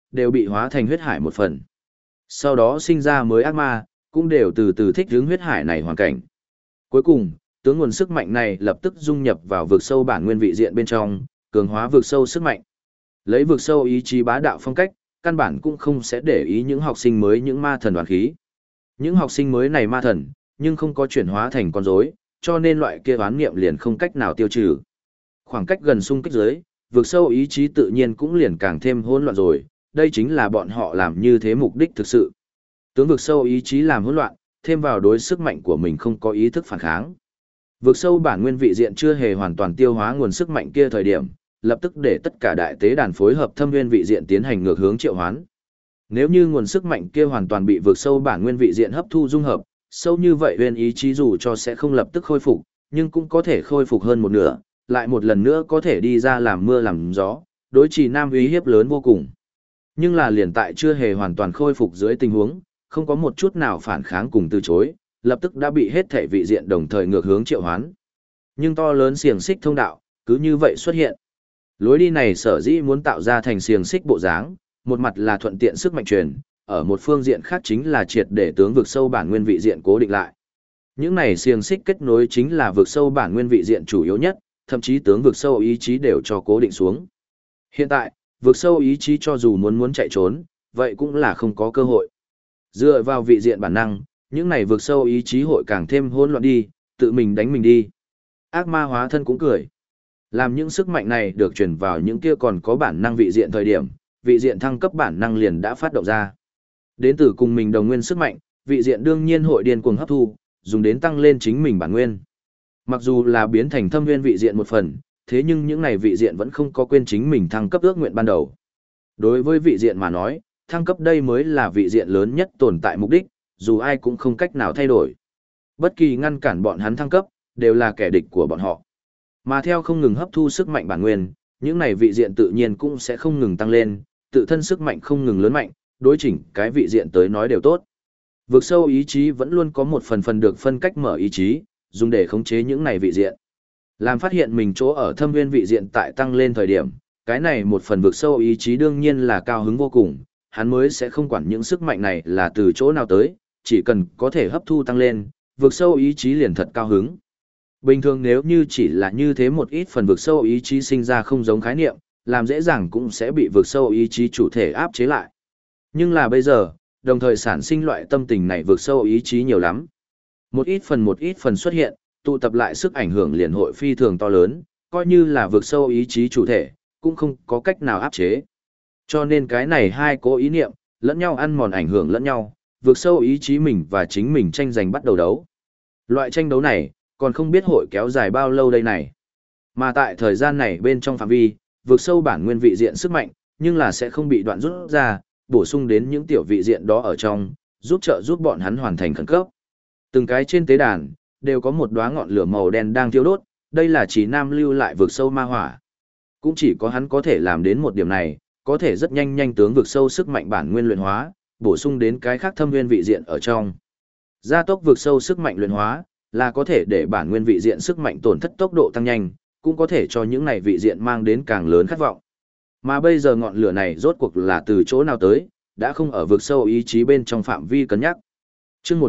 đều bị hóa thành huyết hải một phần. Sau đó sinh ra mới ác ma, cũng đều từ từ thích ứng huyết hải này hoàn cảnh. Cuối cùng, tướng nguồn sức mạnh này lập tức dung nhập vào vực sâu bản nguyên vị diện bên trong, cường hóa vực sâu sức mạnh. Lấy vực sâu ý chí bá đạo phong cách, căn bản cũng không sẽ để ý những học sinh mới những ma thần đoán khí. Những học sinh mới này ma thần, nhưng không có chuyển hóa thành con rối, cho nên loại kia oán niệm liền không cách nào tiêu trừ. Khoảng cách gần xung kích dưới, vực sâu ý chí tự nhiên cũng liền càng thêm hỗn loạn rồi, đây chính là bọn họ làm như thế mục đích thực sự. Tướng vực sâu ý chí làm hỗn loạn, thêm vào đối sức mạnh của mình không có ý thức phản kháng. Vực sâu bản nguyên vị diện chưa hề hoàn toàn tiêu hóa nguồn sức mạnh kia thời điểm, lập tức để tất cả đại tế đàn phối hợp thâm nguyên vị diện tiến hành ngược hướng triệu hoán. Nếu như nguồn sức mạnh kia hoàn toàn bị vực sâu bản nguyên vị diện hấp thu dung hợp, sâu như vậy nguyên ý chí dù cho sẽ không lập tức khôi phục, nhưng cũng có thể khôi phục hơn một nửa, lại một lần nữa có thể đi ra làm mưa làm gió, đối Trì Nam uy hiếp lớn vô cùng. Nhưng là liền tại chưa hề hoàn toàn khôi phục dưới tình huống, không có một chút nào phản kháng cùng từ chối, lập tức đã bị hết thể vị diện đồng thời ngược hướng triệu hoán. Nhưng to lớn xiềng xích thông đạo, cứ như vậy xuất hiện. Lối đi này sở dĩ muốn tạo ra thành xiềng xích bộ dáng, một mặt là thuận tiện sức mạnh truyền, ở một phương diện khác chính là triệt để tướng vực sâu bản nguyên vị diện cố định lại. Những này xiềng xích kết nối chính là vực sâu bản nguyên vị diện chủ yếu nhất, thậm chí tướng vực sâu ý chí đều cho cố định xuống. Hiện tại, vực sâu ý chí cho dù muốn chạy trốn, vậy cũng là không có cơ hội. Dựa vào vị diện bản năng, những này vực sâu ý chí hội càng thêm hỗn loạn đi, tự mình đánh mình đi. Ác ma hóa thân cũng cười. Làm những sức mạnh này được truyền vào những kia còn có bản năng vị diện thời điểm, vị diện thăng cấp bản năng liền đã phát động ra. Đến từ cùng mình đồng nguyên sức mạnh, vị diện đương nhiên hội điên cuồng hấp thu, dùng đến tăng lên chính mình bản nguyên. Mặc dù là biến thành thâm nguyên vị diện một phần, thế nhưng những này vị diện vẫn không có quên chính mình thăng cấp ước nguyện ban đầu. Đối với vị diện mà nói, thăng cấp đây mới là vị diện lớn nhất tồn tại mục đích, dù ai cũng không cách nào thay đổi. Bất kỳ ngăn cản bọn hắn thăng cấp, đều là kẻ địch của bọn họ. Mà theo không ngừng hấp thu sức mạnh bản nguyên, những này vị diện tự nhiên cũng sẽ không ngừng tăng lên, tự thân sức mạnh không ngừng lớn mạnh, đối chỉnh cái vị diện tới nói đều tốt. Vực sâu ý chí vẫn luôn có một phần được phân cách mở ý chí, dùng để khống chế những này vị diện. Làm phát hiện mình chỗ ở thâm nguyên vị diện tại tăng lên thời điểm, cái này một phần vực sâu ý chí đương nhiên là cao hứng vô cùng, hắn mới sẽ không quản những sức mạnh này là từ chỗ nào tới, chỉ cần có thể hấp thu tăng lên, vực sâu ý chí liền thật cao hứng. Bình thường nếu như chỉ là như thế một ít phần vực sâu ý chí sinh ra không giống khái niệm, làm dễ dàng cũng sẽ bị vực sâu ý chí chủ thể áp chế lại. Nhưng là bây giờ, đồng thời sản sinh loại tâm tình này vực sâu ý chí nhiều lắm. Một ít phần xuất hiện, tụ tập lại sức ảnh hưởng liền hội phi thường to lớn, coi như là vực sâu ý chí chủ thể, cũng không có cách nào áp chế. Cho nên cái này hai cố ý niệm, lẫn nhau ăn mòn ảnh hưởng lẫn nhau, vực sâu ý chí mình và chính mình tranh giành bắt đầu đấu. Loại tranh đấu này, còn không biết hội kéo dài bao lâu đây này. Mà tại thời gian này bên trong phạm vi, vực sâu bản nguyên vị diện sức mạnh, nhưng là sẽ không bị đoạn rút ra, bổ sung đến những tiểu vị diện đó ở trong, giúp bọn hắn hoàn thành khẩn cấp. Từng cái trên tế đàn, đều có một đóa ngọn lửa màu đen đang thiêu đốt, đây là Trì Nam lưu lại vực sâu ma hỏa. Cũng chỉ có hắn có thể làm đến một điểm này, có thể rất nhanh tướng vực sâu sức mạnh bản nguyên luyện hóa, bổ sung đến cái khác thâm nguyên vị diện ở trong. Gia tốc vực sâu sức mạnh luyện hóa, là có thể để bản nguyên vị diện sức mạnh tổn thất tốc độ tăng nhanh, cũng có thể cho những này vị diện mang đến càng lớn khát vọng. Mà bây giờ ngọn lửa này rốt cuộc là từ chỗ nào tới, đã không ở vực sâu ý chí bên trong phạm vi cân nhắc. Chương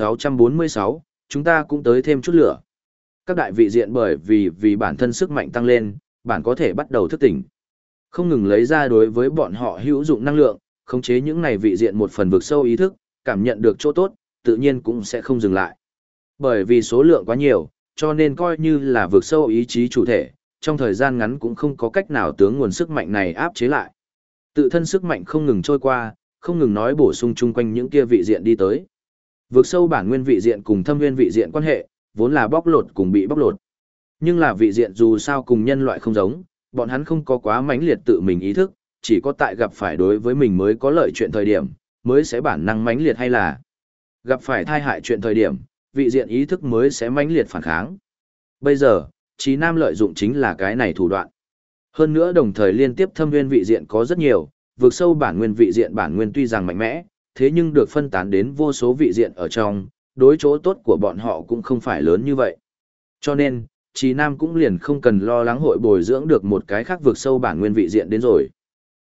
1646, chúng ta cũng tới thêm chút lửa. Các đại vị diện bởi vì bản thân sức mạnh tăng lên, bản có thể bắt đầu thức tỉnh. Không ngừng lấy ra đối với bọn họ hữu dụng năng lượng, khống chế những này vị diện một phần vực sâu ý thức, cảm nhận được chỗ tốt, tự nhiên cũng sẽ không dừng lại. Bởi vì số lượng quá nhiều, cho nên coi như là vực sâu ý chí chủ thể, trong thời gian ngắn cũng không có cách nào tướng nguồn sức mạnh này áp chế lại. Tự thân sức mạnh không ngừng trôi qua, không ngừng nói bổ sung chung quanh những kia vị diện đi tới. Vực sâu bản nguyên vị diện cùng thâm nguyên vị diện quan hệ, vốn là bóc lột cùng bị bóc lột. Nhưng là vị diện dù sao cùng nhân loại không giống, bọn hắn không có quá mãnh liệt tự mình ý thức, chỉ có tại gặp phải đối với mình mới có lợi chuyện thời điểm, mới sẽ bản năng mãnh liệt hay là gặp phải tai hại chuyện thời điểm, vị diện ý thức mới sẽ mãnh liệt phản kháng. Bây giờ, Trì Nam lợi dụng chính là cái này thủ đoạn. Hơn nữa đồng thời liên tiếp thâm nguyên vị diện có rất nhiều, vượt sâu bản nguyên vị diện bản nguyên tuy rằng mạnh mẽ, thế nhưng được phân tán đến vô số vị diện ở trong, đối chỗ tốt của bọn họ cũng không phải lớn như vậy. Cho nên, Trì Nam cũng liền không cần lo lắng hội bồi dưỡng được một cái khác vượt sâu bản nguyên vị diện đến rồi.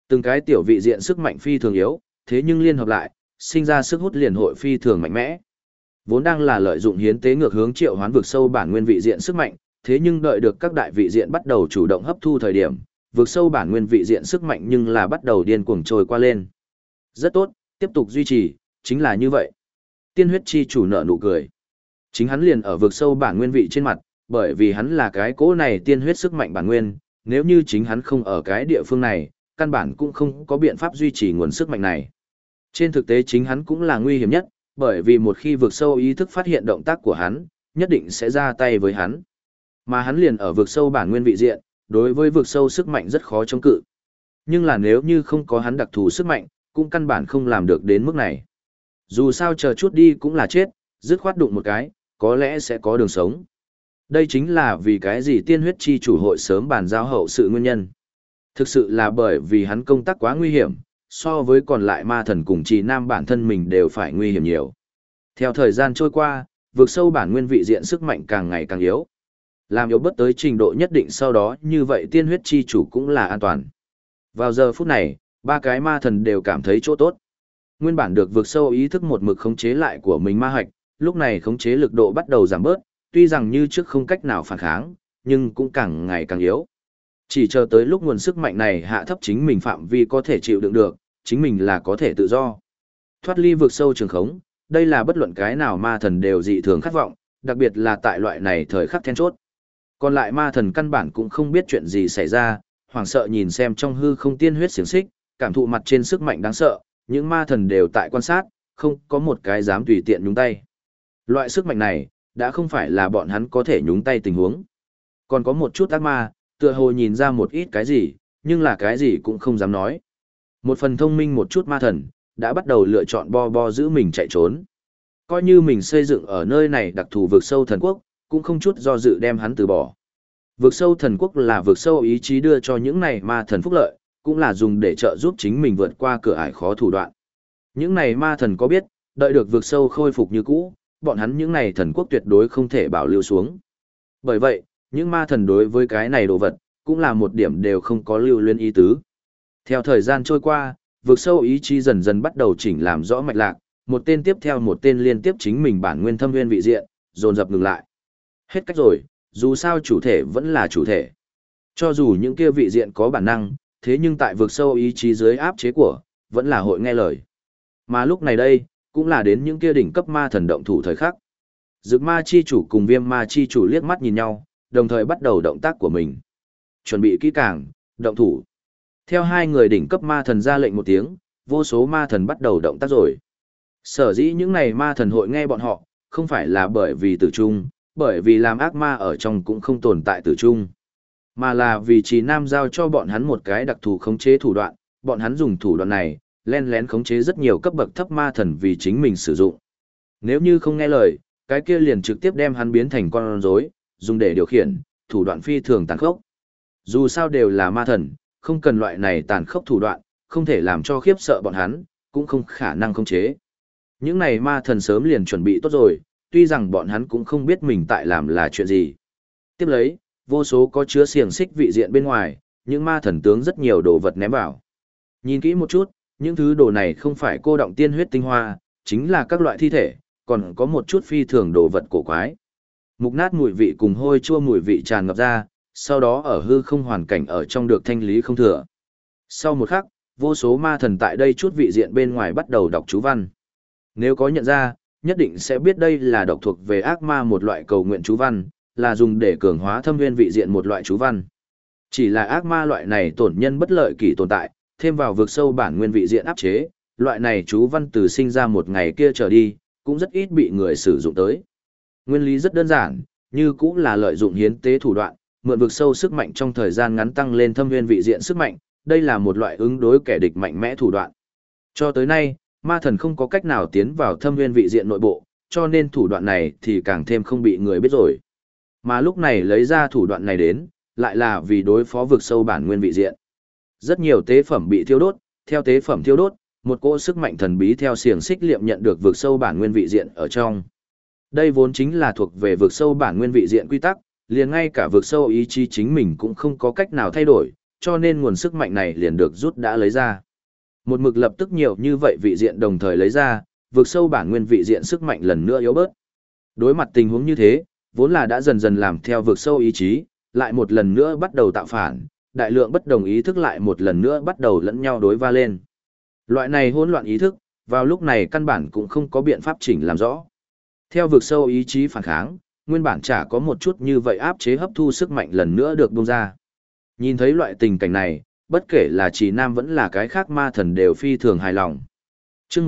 Từng cái tiểu vị diện sức mạnh phi thường yếu, thế nhưng liên hợp lại, sinh ra sức hút liền hội phi thường mạnh mẽ. Vốn đang là lợi dụng hiến tế ngược hướng triệu hoán vực sâu bản nguyên vị diện sức mạnh, thế nhưng đợi được các đại vị diện bắt đầu chủ động hấp thu thời điểm, vực sâu bản nguyên vị diện sức mạnh nhưng là bắt đầu điên cuồng trôi qua lên. Rất tốt, tiếp tục duy trì, chính là như vậy. Tiên huyết chi chủ nở nụ cười. Chính hắn liền ở vực sâu bản nguyên vị trên mặt, bởi vì hắn là cái cỗ này tiên huyết sức mạnh bản nguyên, nếu như chính hắn không ở cái địa phương này, căn bản cũng không có biện pháp duy trì nguồn sức mạnh này. Trên thực tế chính hắn cũng là nguy hiểm nhất, bởi vì một khi vực sâu ý thức phát hiện động tác của hắn, nhất định sẽ ra tay với hắn. Mà hắn liền ở vực sâu bản nguyên vị diện, đối với vực sâu sức mạnh rất khó chống cự. Nhưng là nếu như không có hắn đặc thù sức mạnh, cũng căn bản không làm được đến mức này. Dù sao chờ chút đi cũng là chết, dứt khoát đụng một cái, có lẽ sẽ có đường sống. Đây chính là vì cái gì tiên huyết chi chủ hội sớm bàn giao hậu sự nguyên nhân. Thực sự là bởi vì hắn công tác quá nguy hiểm, so với còn lại ma thần cùng trì nam bản thân mình đều phải nguy hiểm nhiều. Theo thời gian trôi qua, vực sâu bản nguyên vị diện sức mạnh càng ngày càng yếu. Làm yếu bất tới trình độ nhất định sau đó như vậy tiên huyết chi chủ cũng là an toàn. Vào giờ phút này, ba cái ma thần đều cảm thấy chỗ tốt. Nguyên bản được vực sâu ý thức một mực khống chế lại của mình ma hạch, lúc này khống chế lực độ bắt đầu giảm bớt, tuy rằng như trước không cách nào phản kháng, nhưng cũng càng ngày càng yếu. Chỉ chờ tới lúc nguồn sức mạnh này hạ thấp chính mình phạm vi có thể chịu đựng được, chính mình là có thể tự do. Thoát ly vực sâu trường khống, đây là bất luận cái nào ma thần đều dị thường khát vọng, đặc biệt là tại loại này thời khắc then chốt. Còn lại ma thần căn bản cũng không biết chuyện gì xảy ra, hoảng sợ nhìn xem trong hư không tiên huyết xiềng xích, cảm thụ mặt trên sức mạnh đáng sợ, những ma thần đều tại quan sát, không có một cái dám tùy tiện nhúng tay. Loại sức mạnh này, đã không phải là bọn hắn có thể nhúng tay tình huống. Còn có một chút ác ma, tựa hồ nhìn ra một ít cái gì, nhưng là cái gì cũng không dám nói. Một phần thông minh một chút ma thần, đã bắt đầu lựa chọn bo giữ mình chạy trốn. Coi như mình xây dựng ở nơi này đặc thù vực sâu thần quốc, cũng không chút do dự đem hắn từ bỏ. Vực sâu thần quốc là vực sâu ý chí đưa cho những này ma thần phúc lợi, cũng là dùng để trợ giúp chính mình vượt qua cửa ải khó thủ đoạn. Những này ma thần có biết, đợi được vực sâu khôi phục như cũ, bọn hắn những này thần quốc tuyệt đối không thể bảo lưu xuống. Bởi vậy, những ma thần đối với cái này đồ vật, cũng là một điểm đều không có lưu luyến ý tứ. Theo thời gian trôi qua, vực sâu ý chí dần dần bắt đầu chỉnh làm rõ mạch lạc, một tên tiếp theo một tên liên tiếp chính mình bản nguyên thâm nguyên vị diện, dồn dập ngừng lại. Hết cách rồi, dù sao chủ thể vẫn là chủ thể. Cho dù những kia vị diện có bản năng, thế nhưng tại vực sâu ý chí dưới áp chế của, vẫn là hội nghe lời. Mà lúc này đây, cũng là đến những kia đỉnh cấp ma thần động thủ thời khắc. Dực ma chi chủ cùng viêm ma chi chủ liếc mắt nhìn nhau, đồng thời bắt đầu động tác của mình. Chuẩn bị kỹ càng, động thủ. Theo hai người đỉnh cấp ma thần ra lệnh một tiếng, vô số ma thần bắt đầu động tác rồi. Sở dĩ những này ma thần hội nghe bọn họ, không phải là bởi vì tử trung, bởi vì làm ác ma ở trong cũng không tồn tại tử trung. Mà là vì Trì Nam giao cho bọn hắn một cái đặc thù khống chế thủ đoạn, bọn hắn dùng thủ đoạn này, len lén khống chế rất nhiều cấp bậc thấp ma thần vì chính mình sử dụng. Nếu như không nghe lời, cái kia liền trực tiếp đem hắn biến thành con rối, dùng để điều khiển, thủ đoạn phi thường tàn khốc. Dù sao đều là ma thần, không cần loại này tàn khốc thủ đoạn, không thể làm cho khiếp sợ bọn hắn, cũng không khả năng khống chế. Những này ma thần sớm liền chuẩn bị tốt rồi, tuy rằng bọn hắn cũng không biết mình tại làm là chuyện gì. Tiếp lấy, vô số có chứa xiềng xích vị diện bên ngoài, những ma thần tướng rất nhiều đồ vật ném vào. Nhìn kỹ một chút, những thứ đồ này không phải cô động tiên huyết tinh hoa, chính là các loại thi thể, còn có một chút phi thường đồ vật cổ quái. Mục nát mùi vị cùng hôi chua mùi vị tràn ngập ra, sau đó ở hư không hoàn cảnh ở trong được thanh lý không thừa. Sau một khắc, vô số ma thần tại đây chút vị diện bên ngoài bắt đầu đọc chú văn. Nếu có nhận ra, nhất định sẽ biết đây là độc thuộc về ác ma một loại cầu nguyện chú văn, là dùng để cường hóa thâm nguyên vị diện một loại chú văn. Chỉ là ác ma loại này tổn nhân bất lợi kỳ tồn tại, thêm vào vực sâu bản nguyên vị diện áp chế, loại này chú văn từ sinh ra một ngày kia trở đi, cũng rất ít bị người sử dụng tới. Nguyên lý rất đơn giản, như cũng là lợi dụng hiến tế thủ đoạn, mượn vực sâu sức mạnh trong thời gian ngắn tăng lên thâm nguyên vị diện sức mạnh, đây là một loại ứng đối kẻ địch mạnh mẽ thủ đoạn. Cho tới nay, ma thần không có cách nào tiến vào thâm nguyên vị diện nội bộ, cho nên thủ đoạn này thì càng thêm không bị người biết rồi. Mà lúc này lấy ra thủ đoạn này đến, lại là vì đối phó vực sâu bản nguyên vị diện. Rất nhiều tế phẩm bị thiêu đốt, theo tế phẩm thiêu đốt, một cỗ sức mạnh thần bí theo xiềng xích liệm nhận được vực sâu bản nguyên vị diện ở trong. Đây vốn chính là thuộc về vực sâu bản nguyên vị diện quy tắc, liền ngay cả vực sâu ý chí chính mình cũng không có cách nào thay đổi, cho nên nguồn sức mạnh này liền được rút đã lấy ra. Một mực lập tức nhiều như vậy vị diện đồng thời lấy ra, vượt sâu bản nguyên vị diện sức mạnh lần nữa yếu bớt. Đối mặt tình huống như thế, vốn là đã dần dần làm theo vượt sâu ý chí, lại một lần nữa bắt đầu tạo phản, đại lượng bất đồng ý thức lại một lần nữa bắt đầu lẫn nhau đối va lên. Loại này hỗn loạn ý thức, vào lúc này căn bản cũng không có biện pháp chỉnh làm rõ. Theo vượt sâu ý chí phản kháng, nguyên bản chả có một chút như vậy áp chế hấp thu sức mạnh lần nữa được bung ra. Nhìn thấy loại tình cảnh này, bất kể là Trì Nam vẫn là cái khác ma thần đều phi thường hài lòng. Chương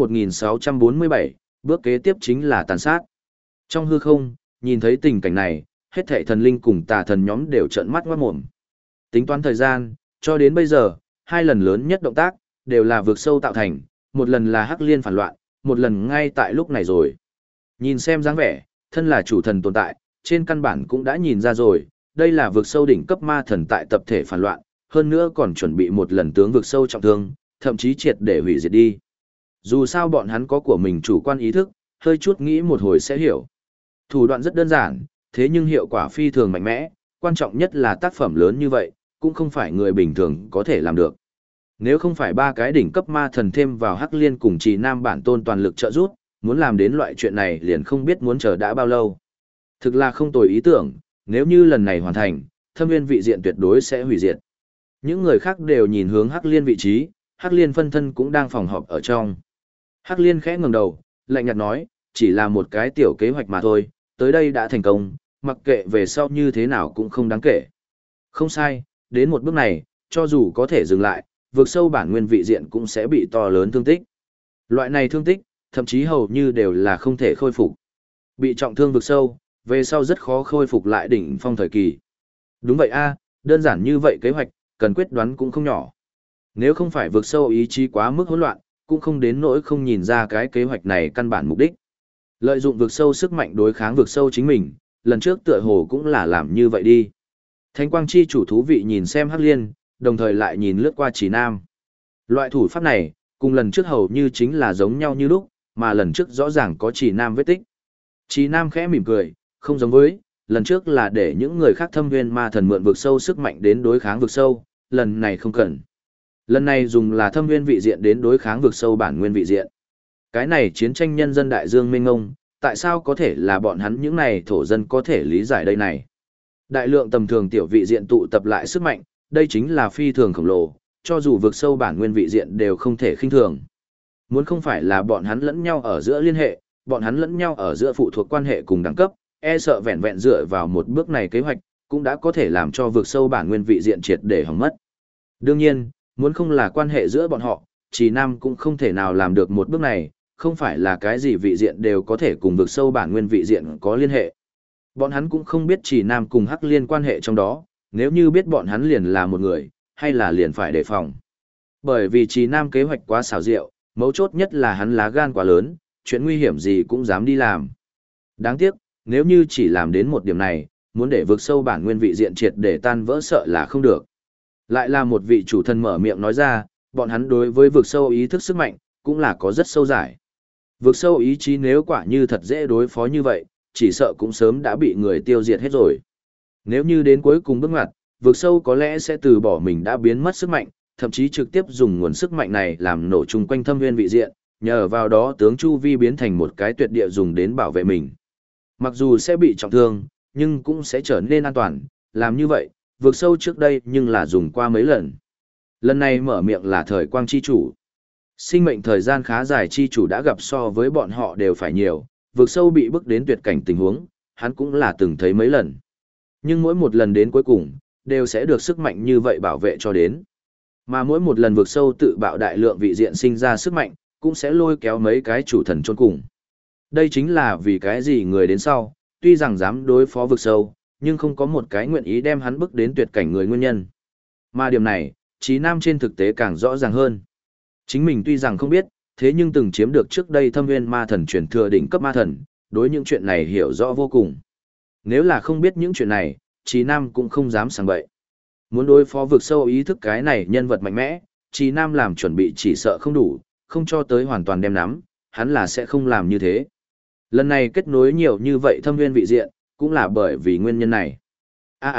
1647, bước kế tiếp chính là tàn sát. Trong hư không, nhìn thấy tình cảnh này, hết thảy thần linh cùng tà thần nhóm đều trợn mắt ngoát mồm. Tính toán thời gian, cho đến bây giờ, hai lần lớn nhất động tác, đều là vượt sâu tạo thành, một lần là Hắc Liên phản loạn, một lần ngay tại lúc này rồi. Nhìn xem dáng vẻ, thân là chủ thần tồn tại, trên căn bản cũng đã nhìn ra rồi, đây là vượt sâu đỉnh cấp ma thần tại tập thể phản loạn, hơn nữa còn chuẩn bị một lần tướng vượt sâu trọng thương, thậm chí triệt để hủy diệt đi. Dù sao bọn hắn có của mình chủ quan ý thức, hơi chút nghĩ một hồi sẽ hiểu. Thủ đoạn rất đơn giản, thế nhưng hiệu quả phi thường mạnh mẽ, quan trọng nhất là tác phẩm lớn như vậy, cũng không phải người bình thường có thể làm được. Nếu không phải ba cái đỉnh cấp ma thần thêm vào Hắc Liên cùng Trì Nam bản tôn toàn lực trợ giúp, muốn làm đến loại chuyện này liền không biết muốn chờ đã bao lâu. Thực là không tồi ý tưởng, nếu như lần này hoàn thành, Thâm Nguyên vị diện tuyệt đối sẽ hủy diệt. Những người khác đều nhìn hướng Hắc Liên vị trí, Hắc Liên phân thân cũng đang phòng họp ở trong. Hắc Liên khẽ ngẩng đầu, lạnh nhạt nói, chỉ là một cái tiểu kế hoạch mà thôi, tới đây đã thành công, mặc kệ về sau như thế nào cũng không đáng kể. Không sai, đến một bước này, cho dù có thể dừng lại, vượt sâu bản nguyên vị diện cũng sẽ bị to lớn thương tích. Loại này thương tích, thậm chí hầu như đều là không thể khôi phục. Bị trọng thương vượt sâu, về sau rất khó khôi phục lại đỉnh phong thời kỳ. Đúng vậy a, đơn giản như vậy kế hoạch, cần quyết đoán cũng không nhỏ. Nếu không phải vượt sâu ý chí quá mức hỗn loạn, cũng không đến nỗi không nhìn ra cái kế hoạch này căn bản mục đích. Lợi dụng vượt sâu sức mạnh đối kháng vượt sâu chính mình, lần trước tựa hồ cũng là làm như vậy đi. Thánh quang chi chủ thú vị nhìn xem Hắc Liên, đồng thời lại nhìn lướt qua Trì Nam. Loại thủ pháp này, cùng lần trước hầu như chính là giống nhau như lúc, mà lần trước rõ ràng có Trì Nam vết tích. Trì Nam khẽ mỉm cười, không giống với, lần trước là để những người khác thâm nguyên ma thần mượn vượt sâu sức mạnh đến đối kháng vượt sâu, lần này không cần. Lần này dùng là thâm nguyên vị diện đến đối kháng vượt sâu bản nguyên vị diện. Cái này chiến tranh nhân dân đại dương mênh ngông, tại sao có thể là bọn hắn những này thổ dân có thể lý giải đây này? Đại lượng tầm thường tiểu vị diện tụ tập lại sức mạnh, đây chính là phi thường khổng lồ, cho dù vượt sâu bản nguyên vị diện đều không thể khinh thường. Muốn không phải là bọn hắn lẫn nhau ở giữa liên hệ, bọn hắn lẫn nhau ở giữa phụ thuộc quan hệ cùng đẳng cấp, e sợ vẹn vẹn dựa vào một bước này kế hoạch, cũng đã có thể làm cho vượt sâu bản nguyên vị diện triệt để hỏng mất. Đương nhiên, muốn không là quan hệ giữa bọn họ, Trì Nam cũng không thể nào làm được một bước này, không phải là cái gì vị diện đều có thể cùng vượt sâu bản nguyên vị diện có liên hệ. Bọn hắn cũng không biết Trì Nam cùng Hắc Liên quan hệ trong đó, nếu như biết bọn hắn liền là một người, hay là liền phải đề phòng. Bởi vì Trì Nam kế hoạch quá xảo diệu, mấu chốt nhất là hắn lá gan quá lớn, chuyện nguy hiểm gì cũng dám đi làm. Đáng tiếc, nếu như chỉ làm đến một điểm này, muốn để vượt sâu bản nguyên vị diện triệt để tan vỡ sợ là không được. Lại là một vị chủ thần mở miệng nói ra, bọn hắn đối với vượt sâu ý thức sức mạnh, cũng là có rất sâu giải. Vượt sâu ý chí nếu quả như thật dễ đối phó như vậy, chỉ sợ cũng sớm đã bị người tiêu diệt hết rồi. Nếu như đến cuối cùng bước ngoặt, vượt sâu có lẽ sẽ từ bỏ mình đã biến mất sức mạnh, thậm chí trực tiếp dùng nguồn sức mạnh này làm nổ chung quanh thâm nguyên vị diện, nhờ vào đó tướng Chu Vi biến thành một cái tuyệt địa dùng đến bảo vệ mình. Mặc dù sẽ bị trọng thương, nhưng cũng sẽ trở nên an toàn, làm như vậy, vượt sâu trước đây nhưng là dùng qua mấy lần. Lần này mở miệng là thời quang chi chủ. Sinh mệnh thời gian khá dài chi chủ đã gặp so với bọn họ đều phải nhiều, vượt sâu bị bức đến tuyệt cảnh tình huống, hắn cũng là từng thấy mấy lần. Nhưng mỗi một lần đến cuối cùng, đều sẽ được sức mạnh như vậy bảo vệ cho đến. Mà mỗi một lần vượt sâu tự bạo đại lượng vị diện sinh ra sức mạnh, cũng sẽ lôi kéo mấy cái chủ thần chôn cùng. Đây chính là vì cái gì người đến sau, tuy rằng dám đối phó vượt sâu, nhưng không có một cái nguyện ý đem hắn bức đến tuyệt cảnh người nguyên nhân. Mà điểm này, Trí Nam trên thực tế càng rõ ràng hơn. Chính mình tuy rằng không biết, thế nhưng từng chiếm được trước đây thâm nguyên ma thần truyền thừa đỉnh cấp ma thần, đối những chuyện này hiểu rõ vô cùng. Nếu là không biết những chuyện này, Trí Nam cũng không dám sang bậy. Muốn đối phó vượt sâu ý thức cái này nhân vật mạnh mẽ, Trí Nam làm chuẩn bị chỉ sợ không đủ, không cho tới hoàn toàn đem nắm, hắn là sẽ không làm như thế. Lần này kết nối nhiều như vậy thâm nguyên vị diện, cũng là bởi vì nguyên nhân này.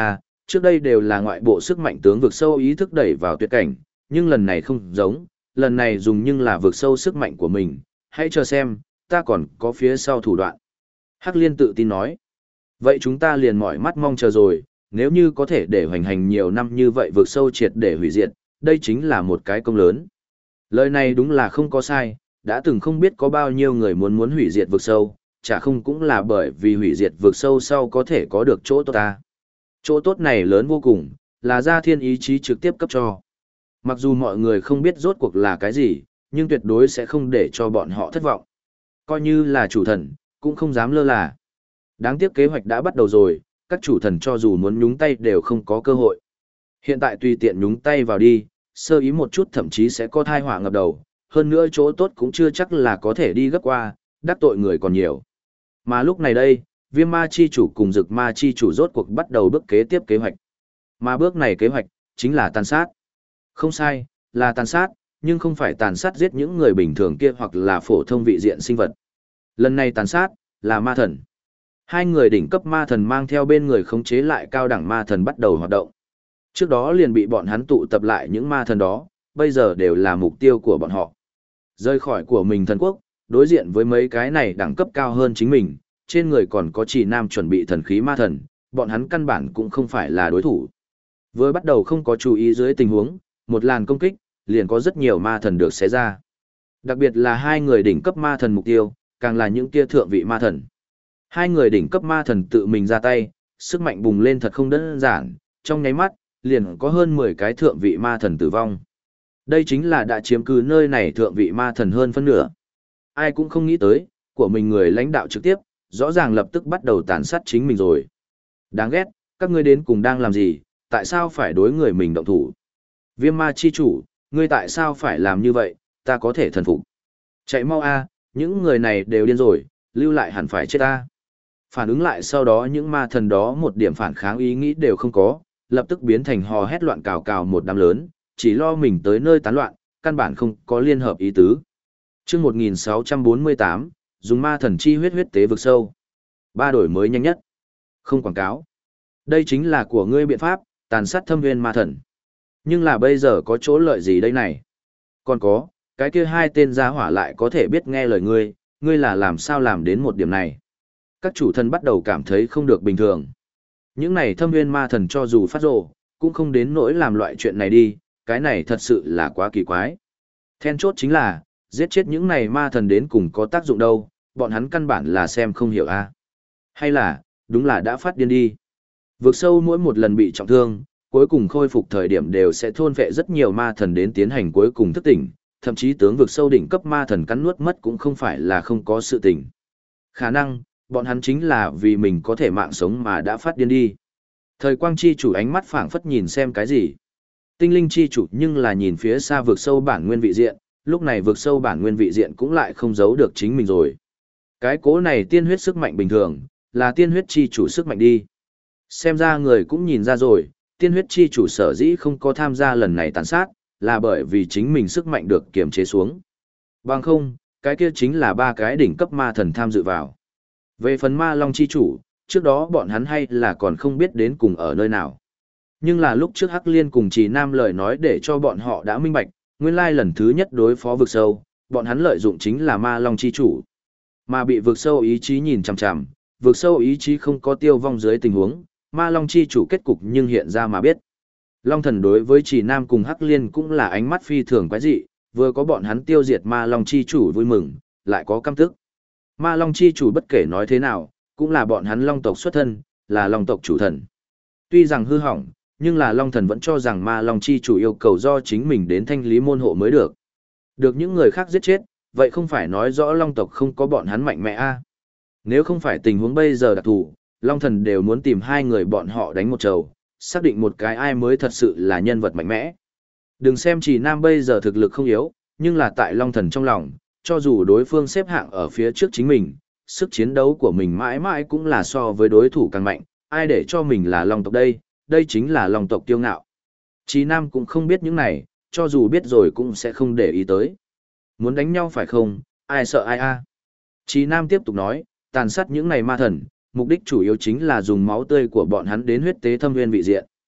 trước đây đều là ngoại bộ sức mạnh tướng vực sâu ý thức đẩy vào tuyệt cảnh, nhưng lần này không giống, lần này dùng nhưng là vực sâu sức mạnh của mình, hãy chờ xem, ta còn có phía sau thủ đoạn. Hắc Liên tự tin nói, vậy chúng ta liền mỏi mắt mong chờ rồi, nếu như có thể để hoành hành nhiều năm như vậy vực sâu triệt để hủy diệt, đây chính là một cái công lớn. Lời này đúng là không có sai, đã từng không biết có bao nhiêu người muốn hủy diệt vực sâu, chả không cũng là bởi vì hủy diệt vực sâu sau có thể có được chỗ tốt ta. Chỗ tốt này lớn vô cùng, là gia thiên ý chí trực tiếp cấp cho. Mặc dù mọi người không biết rốt cuộc là cái gì, nhưng tuyệt đối sẽ không để cho bọn họ thất vọng. Coi như là chủ thần, cũng không dám lơ là. Đáng tiếc kế hoạch đã bắt đầu rồi, các chủ thần cho dù muốn nhúng tay đều không có cơ hội. Hiện tại tùy tiện nhúng tay vào đi, sơ ý một chút thậm chí sẽ có thai họa ngập đầu, hơn nữa chỗ tốt cũng chưa chắc là có thể đi gấp qua, đắc tội người còn nhiều. Mà lúc này đây, Viêm Ma chi chủ cùng Dực Ma chi chủ rốt cuộc bắt đầu bước kế tiếp kế hoạch. Mà bước này kế hoạch, chính là tàn sát. Không sai, là tàn sát, nhưng không phải tàn sát giết những người bình thường kia hoặc là phổ thông vị diện sinh vật. Lần này tàn sát, là ma thần. Hai người đỉnh cấp ma thần mang theo bên người khống chế lại cao đẳng ma thần bắt đầu hoạt động. Trước đó liền bị bọn hắn tụ tập lại những ma thần đó, bây giờ đều là mục tiêu của bọn họ. Rơi khỏi của mình thần quốc, đối diện với mấy cái này đẳng cấp cao hơn chính mình, trên người còn có chỉ nam chuẩn bị thần khí ma thần, bọn hắn căn bản cũng không phải là đối thủ. Vừa bắt đầu không có chú ý dưới tình huống, một làn công kích, liền có rất nhiều ma thần được xé ra. Đặc biệt là hai người đỉnh cấp ma thần mục tiêu, càng là những kia thượng vị ma thần. Hai người đỉnh cấp ma thần tự mình ra tay, sức mạnh bùng lên thật không đơn giản, trong nháy mắt, liền có hơn 10 cái thượng vị ma thần tử vong. Đây chính là đã chiếm cứ nơi này thượng vị ma thần hơn phân nửa. Ai cũng không nghĩ tới, của mình người lãnh đạo trực tiếp, rõ ràng lập tức bắt đầu tàn sát chính mình rồi. Đáng ghét, các ngươi đến cùng đang làm gì, tại sao phải đối người mình động thủ? Viêm Ma chi chủ, ngươi tại sao phải làm như vậy, ta có thể thần phục. Chạy mau a, những người này đều điên rồi, lưu lại hẳn phải chết ta. Phản ứng lại sau đó những ma thần đó một điểm phản kháng ý nghĩ đều không có, lập tức biến thành hò hét loạn cào cào một đám lớn, chỉ lo mình tới nơi tán loạn, căn bản không có liên hợp ý tứ. Chương 1648, dùng ma thần chi huyết huyết tế vực sâu. Ba đổi mới nhanh nhất. Không quảng cáo. Đây chính là của ngươi biện pháp, tàn sát thâm nguyên ma thần. Nhưng là bây giờ có chỗ lợi gì đây này? Còn có, cái kia hai tên gia hỏa lại có thể biết nghe lời ngươi, ngươi là làm sao làm đến một điểm này? Các chủ thần bắt đầu cảm thấy không được bình thường. Những này thâm nguyên ma thần cho dù phát rồ, cũng không đến nỗi làm loại chuyện này đi, cái này thật sự là quá kỳ quái. Then chốt chính là, giết chết những này ma thần đến cùng có tác dụng đâu, bọn hắn căn bản là xem không hiểu a. Hay là, đúng là đã phát điên đi. Vực sâu mỗi một lần bị trọng thương, cuối cùng khôi phục thời điểm đều sẽ thôn phệ rất nhiều ma thần đến tiến hành cuối cùng thức tỉnh, thậm chí tướng vực sâu đỉnh cấp ma thần cắn nuốt mất cũng không phải là không có sự tỉnh. Khả năng, bọn hắn chính là vì mình có thể mạng sống mà đã phát điên đi. Thời quang chi chủ ánh mắt phảng phất nhìn xem cái gì. Tinh linh chi chủ nhưng là nhìn phía xa vực sâu bản nguyên vị diện, lúc này vực sâu bản nguyên vị diện cũng lại không giấu được chính mình rồi. Cái cố này tiên huyết sức mạnh bình thường, là tiên huyết chi chủ sức mạnh đi. Xem ra người cũng nhìn ra rồi, tiên huyết chi chủ sở dĩ không có tham gia lần này tàn sát, là bởi vì chính mình sức mạnh được kiềm chế xuống. Bằng không, cái kia chính là ba cái đỉnh cấp ma thần tham dự vào. Về phần ma long chi chủ, trước đó bọn hắn hay là còn không biết đến cùng ở nơi nào. Nhưng là lúc trước Hắc Liên cùng Trì Nam lời nói để cho bọn họ đã minh bạch, nguyên lai lần thứ nhất đối phó vực sâu, bọn hắn lợi dụng chính là ma long chi chủ. Mà bị vực sâu ý chí nhìn chằm chằm, vực sâu ý chí không có tiêu vong dưới tình huống, ma long chi chủ kết cục nhưng hiện ra mà biết. Long thần đối với Trì Nam cùng Hắc Liên cũng là ánh mắt phi thường quái dị, vừa có bọn hắn tiêu diệt ma long chi chủ vui mừng, lại có căm tức. Ma long chi chủ bất kể nói thế nào, cũng là bọn hắn long tộc xuất thân, là long tộc chủ thần. Tuy rằng hư hỏng, nhưng là long thần vẫn cho rằng ma long chi chủ yêu cầu do chính mình đến thanh lý môn hộ mới được. Được những người khác giết chết, vậy không phải nói rõ long tộc không có bọn hắn mạnh mẽ a? Nếu không phải tình huống bây giờ đặc thù, long thần đều muốn tìm hai người bọn họ đánh một trầu, xác định một cái ai mới thật sự là nhân vật mạnh mẽ. Đừng xem Trì Nam bây giờ thực lực không yếu, nhưng là tại long thần trong lòng, cho dù đối phương xếp hạng ở phía trước chính mình, sức chiến đấu của mình mãi mãi cũng là so với đối thủ càng mạnh, ai để cho mình là long tộc đây, đây chính là long tộc kiêu ngạo. Trì Nam cũng không biết những này, cho dù biết rồi cũng sẽ không để ý tới. Muốn đánh nhau phải không, ai sợ ai a? Trì Nam tiếp tục nói, tàn sát những này ma thần, mục đích chủ yếu chính là dùng máu tươi của bọn hắn đến huyết tế thâm nguyên vị diện.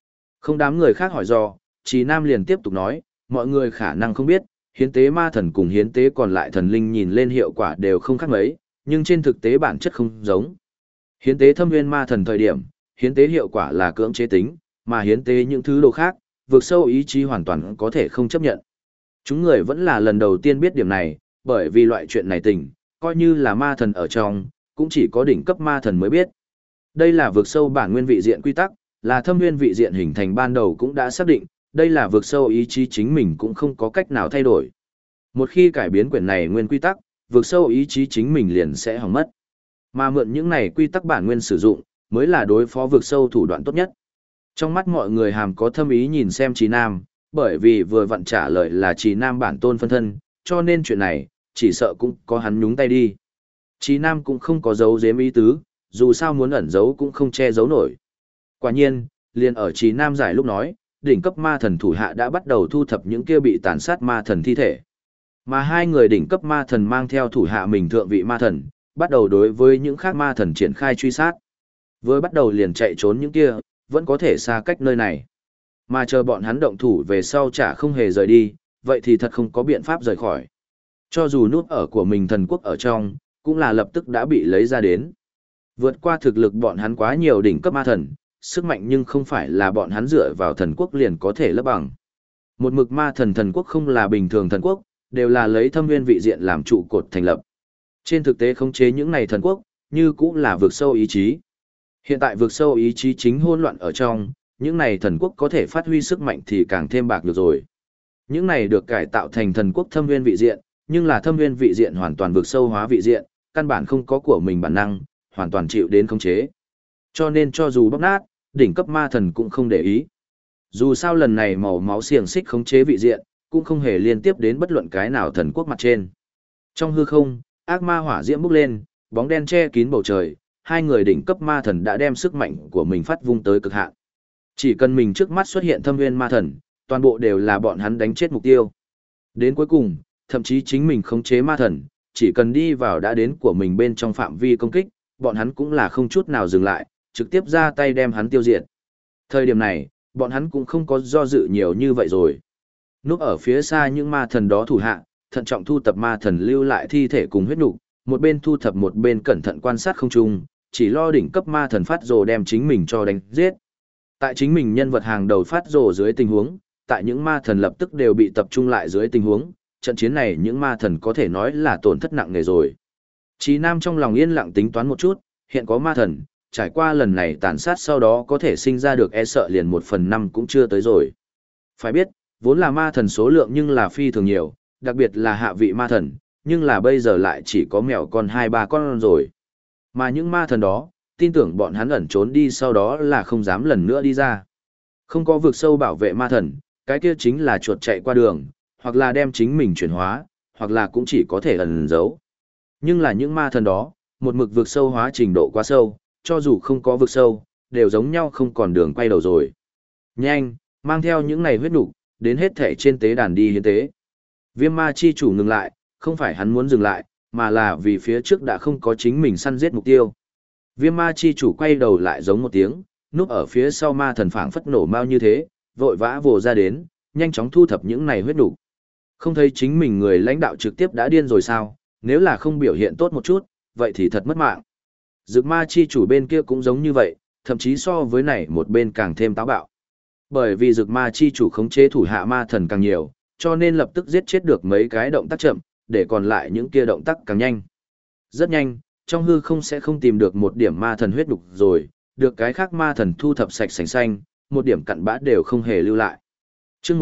Không đám người khác hỏi do, Trì Nam liền tiếp tục nói, mọi người khả năng không biết, hiến tế ma thần cùng hiến tế còn lại thần linh nhìn lên hiệu quả đều không khác mấy, nhưng trên thực tế bản chất không giống. Hiến tế thâm nguyên ma thần thời điểm, hiến tế hiệu quả là cưỡng chế tính, mà hiến tế những thứ đồ khác, vượt sâu ý chí hoàn toàn có thể không chấp nhận. Chúng người vẫn là lần đầu tiên biết điểm này, bởi vì loại chuyện này tình, coi như là ma thần ở trong, cũng chỉ có đỉnh cấp ma thần mới biết. Đây là vượt sâu bản nguyên vị diện quy tắc, là thâm nguyên vị diện hình thành ban đầu cũng đã xác định, đây là vượt sâu ý chí chính mình cũng không có cách nào thay đổi. Một khi cải biến quyển này nguyên quy tắc, vượt sâu ý chí chính mình liền sẽ hỏng mất. Mà mượn những này quy tắc bản nguyên sử dụng, mới là đối phó vượt sâu thủ đoạn tốt nhất. Trong mắt mọi người hàm có thâm ý nhìn xem Trì Nam, bởi vì vừa vặn trả lời là Trì Nam bản tôn phân thân, cho nên chuyện này, chỉ sợ cũng có hắn nhúng tay đi. Trì Nam cũng không có giấu giếm ý tứ, dù sao muốn ẩn giấu cũng không che giấu nổi. Quả nhiên, liền ở Trì Nam giải lúc nói, đỉnh cấp ma thần thủ hạ đã bắt đầu thu thập những kia bị tàn sát ma thần thi thể. Mà hai người đỉnh cấp ma thần mang theo thủ hạ mình thượng vị ma thần, bắt đầu đối với những khác ma thần triển khai truy sát. Vừa bắt đầu liền chạy trốn những kia, vẫn có thể xa cách nơi này. Mà chờ bọn hắn động thủ về sau chả không hề rời đi, vậy thì thật không có biện pháp rời khỏi. Cho dù nút ở của mình thần quốc ở trong, cũng là lập tức đã bị lấy ra đến. Vượt qua thực lực bọn hắn quá nhiều đỉnh cấp ma thần, sức mạnh nhưng không phải là bọn hắn dựa vào thần quốc liền có thể lấp bằng. Một mực ma thần quốc không là bình thường thần quốc, đều là lấy thâm nguyên vị diện làm trụ cột thành lập. Trên thực tế khống chế những này thần quốc, như cũng là vượt sâu ý chí. Hiện tại vượt sâu ý chí chính hỗn loạn ở trong, những này thần quốc có thể phát huy sức mạnh thì càng thêm bạc được rồi. Những này được cải tạo thành thần quốc thâm nguyên vị diện, nhưng là thâm nguyên vị diện hoàn toàn vượt sâu hóa vị diện, căn bản không có của mình bản năng, hoàn toàn chịu đến khống chế. Cho nên cho dù bóc nát, đỉnh cấp ma thần cũng không để ý. Dù sao lần này màu máu xiềng xích khống chế vị diện, cũng không hề liên tiếp đến bất luận cái nào thần quốc mặt trên. Trong hư không, ác ma hỏa diễm bốc lên, bóng đen che kín bầu trời, hai người đỉnh cấp ma thần đã đem sức mạnh của mình phát vung tới cực hạn. Chỉ cần mình trước mắt xuất hiện thâm nguyên ma thần, toàn bộ đều là bọn hắn đánh chết mục tiêu. Đến cuối cùng, thậm chí chính mình khống chế ma thần, chỉ cần đi vào đã đến của mình bên trong phạm vi công kích, bọn hắn cũng là không chút nào dừng lại, trực tiếp ra tay đem hắn tiêu diệt. Thời điểm này, bọn hắn cũng không có do dự nhiều như vậy rồi. Núp ở phía xa những ma thần đó thủ hạ, thận trọng thu tập ma thần lưu lại thi thể cùng huyết nục, một bên thu thập một bên cẩn thận quan sát không trung, chỉ lo đỉnh cấp ma thần phát rồ đem chính mình cho đánh giết. Tại chính mình nhân vật hàng đầu phát rồ dưới tình huống, tại những ma thần lập tức đều bị tập trung lại dưới tình huống, trận chiến này những ma thần có thể nói là tổn thất nặng nề rồi. Chí Nam trong lòng yên lặng tính toán một chút, hiện có ma thần, trải qua lần này tàn sát sau đó có thể sinh ra được e sợ liền 1/5 cũng chưa tới rồi. Phải biết, vốn là ma thần số lượng nhưng là phi thường nhiều, đặc biệt là hạ vị ma thần, nhưng là bây giờ lại chỉ có mèo con 2-3 con rồi. Mà những ma thần đó, tin tưởng bọn hắn ẩn trốn đi sau đó là không dám lần nữa đi ra. Không có vực sâu bảo vệ ma thần, cái kia chính là chuột chạy qua đường, hoặc là đem chính mình chuyển hóa, hoặc là cũng chỉ có thể ẩn giấu. Nhưng là những ma thần đó, một mực vực sâu hóa trình độ quá sâu, cho dù không có vực sâu, đều giống nhau không còn đường quay đầu rồi. Nhanh, mang theo những này huyết nục, đến hết thể trên tế đàn đi hiến tế. Viêm ma chi chủ ngừng lại, không phải hắn muốn dừng lại, mà là vì phía trước đã không có chính mình săn giết mục tiêu. Viêm ma chi chủ quay đầu lại giống một tiếng, núp ở phía sau ma thần phảng phất nổ mau như thế, vội vã vồ ra đến, nhanh chóng thu thập những này huyết nục. Không thấy chính mình người lãnh đạo trực tiếp đã điên rồi sao, nếu là không biểu hiện tốt một chút, vậy thì thật mất mạng. Dực ma chi chủ bên kia cũng giống như vậy, thậm chí so với này một bên càng thêm táo bạo. Bởi vì dực ma chi chủ khống chế thủ hạ ma thần càng nhiều, cho nên lập tức giết chết được mấy cái động tác chậm, để còn lại những kia động tác càng nhanh. Rất nhanh, trong hư không sẽ không tìm được một điểm ma thần huyết đục rồi, được cái khác ma thần thu thập sạch sành xanh, một điểm cặn bã đều không hề lưu lại. Chương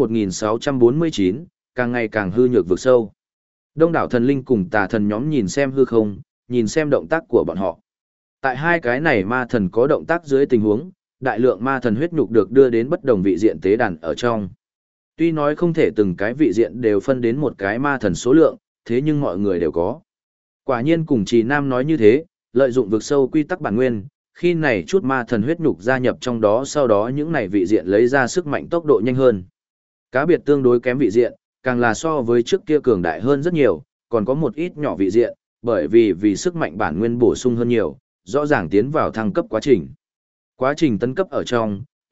1649, càng ngày càng hư nhược vực sâu. Đông đảo thần linh cùng tà thần nhóm nhìn xem hư không, nhìn xem động tác của bọn họ. Tại hai cái này ma thần có động tác dưới tình huống, đại lượng ma thần huyết nhục được đưa đến bất đồng vị diện tế đàn ở trong. Tuy nói không thể từng cái vị diện đều phân đến một cái ma thần số lượng, thế nhưng mọi người đều có. Quả nhiên cùng Trì Nam nói như thế, lợi dụng vực sâu quy tắc bản nguyên, khi này chút ma thần huyết nhục gia nhập trong đó, sau đó những này vị diện lấy ra sức mạnh tốc độ nhanh hơn. Cá biệt tương đối kém vị diện, càng là so với trước kia cường đại hơn rất nhiều, còn có một ít nhỏ vị diện, bởi vì sức mạnh bản nguyên bổ sung hơn nhiều, rõ ràng tiến vào thăng cấp quá trình. Quá trình tấn cấp ở trong,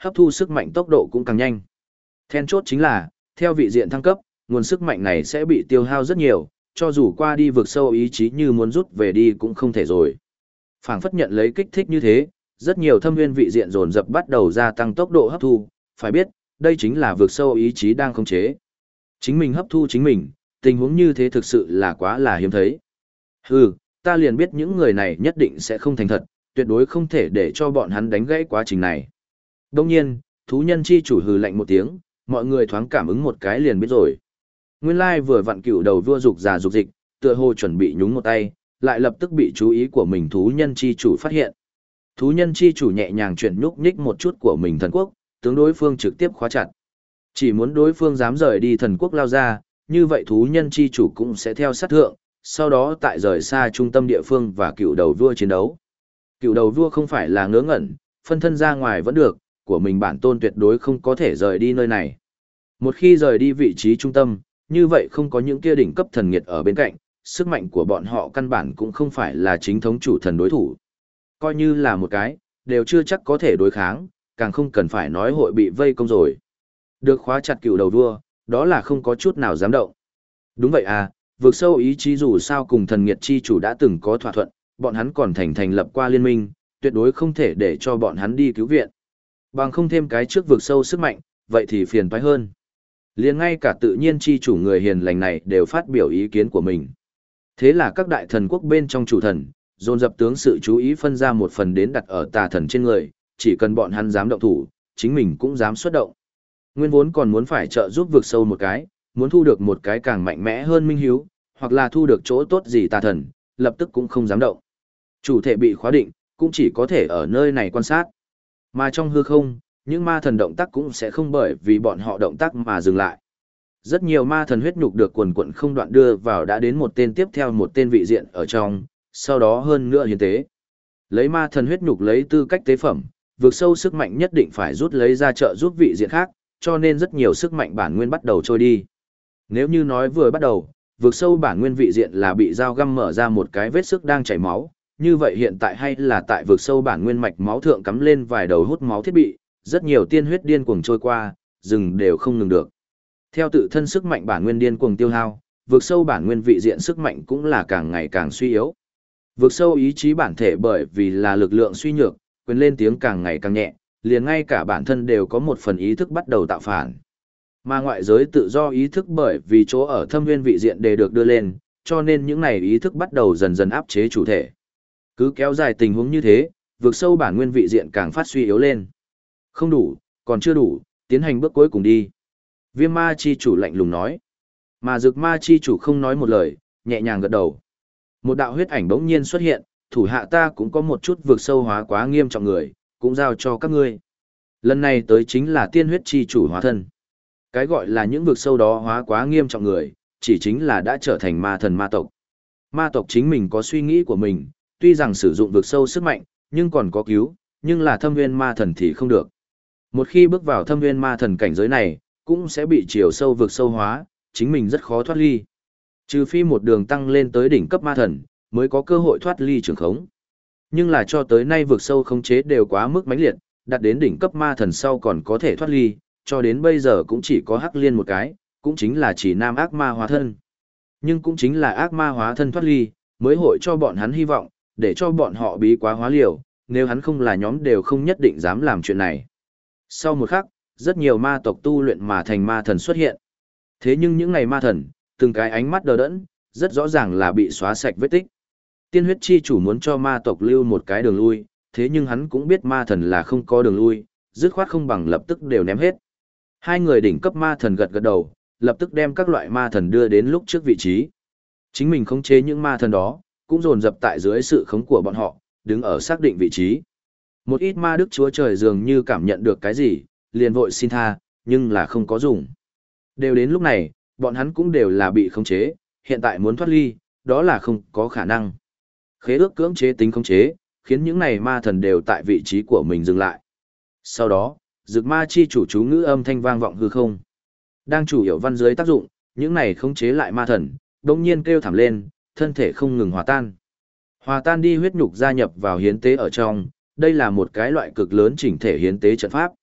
hấp thu sức mạnh tốc độ cũng càng nhanh. Then chốt chính là, theo vị diện thăng cấp, nguồn sức mạnh này sẽ bị tiêu hao rất nhiều, cho dù qua đi vực sâu ý chí như muốn rút về đi cũng không thể rồi. Phảng phất nhận lấy kích thích như thế, rất nhiều thâm viên vị diện dồn dập bắt đầu gia tăng tốc độ hấp thu, phải biết, đây chính là vực sâu ý chí đang khống chế. Chính mình hấp thu chính mình, tình huống như thế thực sự là quá là hiếm thấy. Hừ, ta liền biết những người này nhất định sẽ không thành thật, tuyệt đối không thể để cho bọn hắn đánh gãy quá trình này. Đồng nhiên, thú nhân chi chủ hừ lạnh một tiếng, mọi người thoáng cảm ứng một cái liền biết rồi. Nguyên lai vừa vặn cựu đầu vua dục già dục dịch, tựa hồ chuẩn bị nhúng một tay, lại lập tức bị chú ý của mình thú nhân chi chủ phát hiện. Thú nhân chi chủ nhẹ nhàng chuyển nhúc nhích một chút của mình thần quốc, tướng đối phương trực tiếp khóa chặt. Chỉ muốn đối phương dám rời đi thần quốc lao ra, như vậy thú nhân chi chủ cũng sẽ theo sát thượng, sau đó tại rời xa trung tâm địa phương và cựu đầu vua chiến đấu. Cựu đầu vua không phải là ngớ ngẩn, phân thân ra ngoài vẫn được, của mình bản tôn tuyệt đối không có thể rời đi nơi này. Một khi rời đi vị trí trung tâm, như vậy không có những kia đỉnh cấp thần nghiệt ở bên cạnh, sức mạnh của bọn họ căn bản cũng không phải là chính thống chủ thần đối thủ. Coi như là một cái, đều chưa chắc có thể đối kháng, càng không cần phải nói hội bị vây công rồi. Được khóa chặt cựu đầu vua, đó là không có chút nào dám động. Đúng vậy à, vượt sâu ý chí dù sao cùng thần nghiệt chi chủ đã từng có thỏa thuận, bọn hắn còn thành lập qua liên minh, tuyệt đối không thể để cho bọn hắn đi cứu viện. Bằng không thêm cái trước vượt sâu sức mạnh, vậy thì phiền toái hơn. Liền ngay cả tự nhiên chi chủ người hiền lành này đều phát biểu ý kiến của mình. Thế là các đại thần quốc bên trong chủ thần, dồn dập tướng sự chú ý phân ra một phần đến đặt ở tà thần trên người, chỉ cần bọn hắn dám động thủ, chính mình cũng dám xuất động. Nguyên vốn còn muốn phải trợ giúp vượt sâu một cái, muốn thu được một cái càng mạnh mẽ hơn minh hiếu, hoặc là thu được chỗ tốt gì tà thần, lập tức cũng không dám động. Chủ thể bị khóa định, cũng chỉ có thể ở nơi này quan sát. Mà trong hư không, những ma thần động tác cũng sẽ không bởi vì bọn họ động tác mà dừng lại. Rất nhiều ma thần huyết nhục được quần quận không đoạn đưa vào đã đến một tên tiếp theo một tên vị diện ở trong, sau đó hơn nữa hiến tế. Lấy ma thần huyết nhục lấy tư cách tế phẩm, vượt sâu sức mạnh nhất định phải rút lấy ra trợ giúp vị diện khác, cho nên rất nhiều sức mạnh bản nguyên bắt đầu trôi đi. Nếu như nói vừa bắt đầu, vượt sâu bản nguyên vị diện là bị dao găm mở ra một cái vết sức đang chảy máu, như vậy hiện tại hay là tại vượt sâu bản nguyên mạch máu thượng cắm lên vài đầu hút máu thiết bị, rất nhiều tiên huyết điên cuồng trôi qua, dừng đều không ngừng được. Theo tự thân sức mạnh bản nguyên điên cuồng tiêu hao, vượt sâu bản nguyên vị diện sức mạnh cũng là càng ngày càng suy yếu. Vượt sâu ý chí bản thể bởi vì là lực lượng suy nhược, quyền lên tiếng càng ngày càng nhẹ, liền ngay cả bản thân đều có một phần ý thức bắt đầu tạo phản. Mà ngoại giới tự do ý thức bởi vì chỗ ở thâm nguyên vị diện đều được đưa lên, cho nên những này ý thức bắt đầu dần dần áp chế chủ thể. Cứ kéo dài tình huống như thế, vượt sâu bản nguyên vị diện càng phát suy yếu lên. Không đủ, còn chưa đủ, tiến hành bước cuối cùng đi. Viêm ma chi chủ lạnh lùng nói. Mà dược ma chi chủ không nói một lời, nhẹ nhàng gật đầu. Một đạo huyết ảnh bỗng nhiên xuất hiện, thủ hạ ta cũng có một chút vượt sâu hóa quá nghiêm trọng người, cũng giao cho các ngươi. Lần này tới chính là tiên huyết chi chủ hóa thân. Cái gọi là những vượt sâu đó hóa quá nghiêm trọng người, chỉ chính là đã trở thành ma thần ma tộc. Ma tộc chính mình có suy nghĩ của mình, tuy rằng sử dụng vượt sâu sức mạnh, nhưng còn có cứu, nhưng là thâm nguyên ma thần thì không được. Một khi bước vào thâm nguyên ma thần cảnh giới này, cũng sẽ bị chiều sâu vượt sâu hóa, chính mình rất khó thoát ly. Trừ phi một đường tăng lên tới đỉnh cấp ma thần, mới có cơ hội thoát ly trường khống. Nhưng là cho tới nay vượt sâu khống chế đều quá mức mãnh liệt, đạt đến đỉnh cấp ma thần sau còn có thể thoát ly, cho đến bây giờ cũng chỉ có Hắc Liên một cái, cũng chính là chỉ nam ác ma hóa thân. Nhưng cũng chính là ác ma hóa thân thoát ly, mới hội cho bọn hắn hy vọng, để cho bọn họ bí quá hóa liều, nếu hắn không là nhóm đều không nhất định dám làm chuyện này. Sau một khắc, rất nhiều ma tộc tu luyện mà thành ma thần xuất hiện. Thế nhưng những ngày ma thần, từng cái ánh mắt đờ đẫn, rất rõ ràng là bị xóa sạch vết tích. Tiên huyết chi chủ muốn cho ma tộc lưu một cái đường lui, thế nhưng hắn cũng biết ma thần là không có đường lui, dứt khoát không bằng lập tức đều ném hết. Hai người đỉnh cấp ma thần gật gật đầu, lập tức đem các loại ma thần đưa đến lúc trước vị trí. Chính mình khống chế những ma thần đó, cũng dồn dập tại dưới sự khống của bọn họ, đứng ở xác định vị trí. Một ít ma đức chúa trời dường như cảm nhận được cái gì, liền vội xin tha, nhưng là không có dùng. Đều đến lúc này, bọn hắn cũng đều là bị khống chế, hiện tại muốn thoát ly, đó là không có khả năng. Khế ước cưỡng chế tính khống chế, khiến những này ma thần đều tại vị trí của mình dừng lại. Sau đó, dược ma chi chủ chú ngữ âm thanh vang vọng hư không. Đang chủ yếu văn dưới tác dụng, những này khống chế lại ma thần, đồng nhiên kêu thảm lên, thân thể không ngừng hòa tan. Hòa tan đi huyết nhục gia nhập vào hiến tế ở trong, đây là một cái loại cực lớn chỉnh thể hiến tế trận pháp.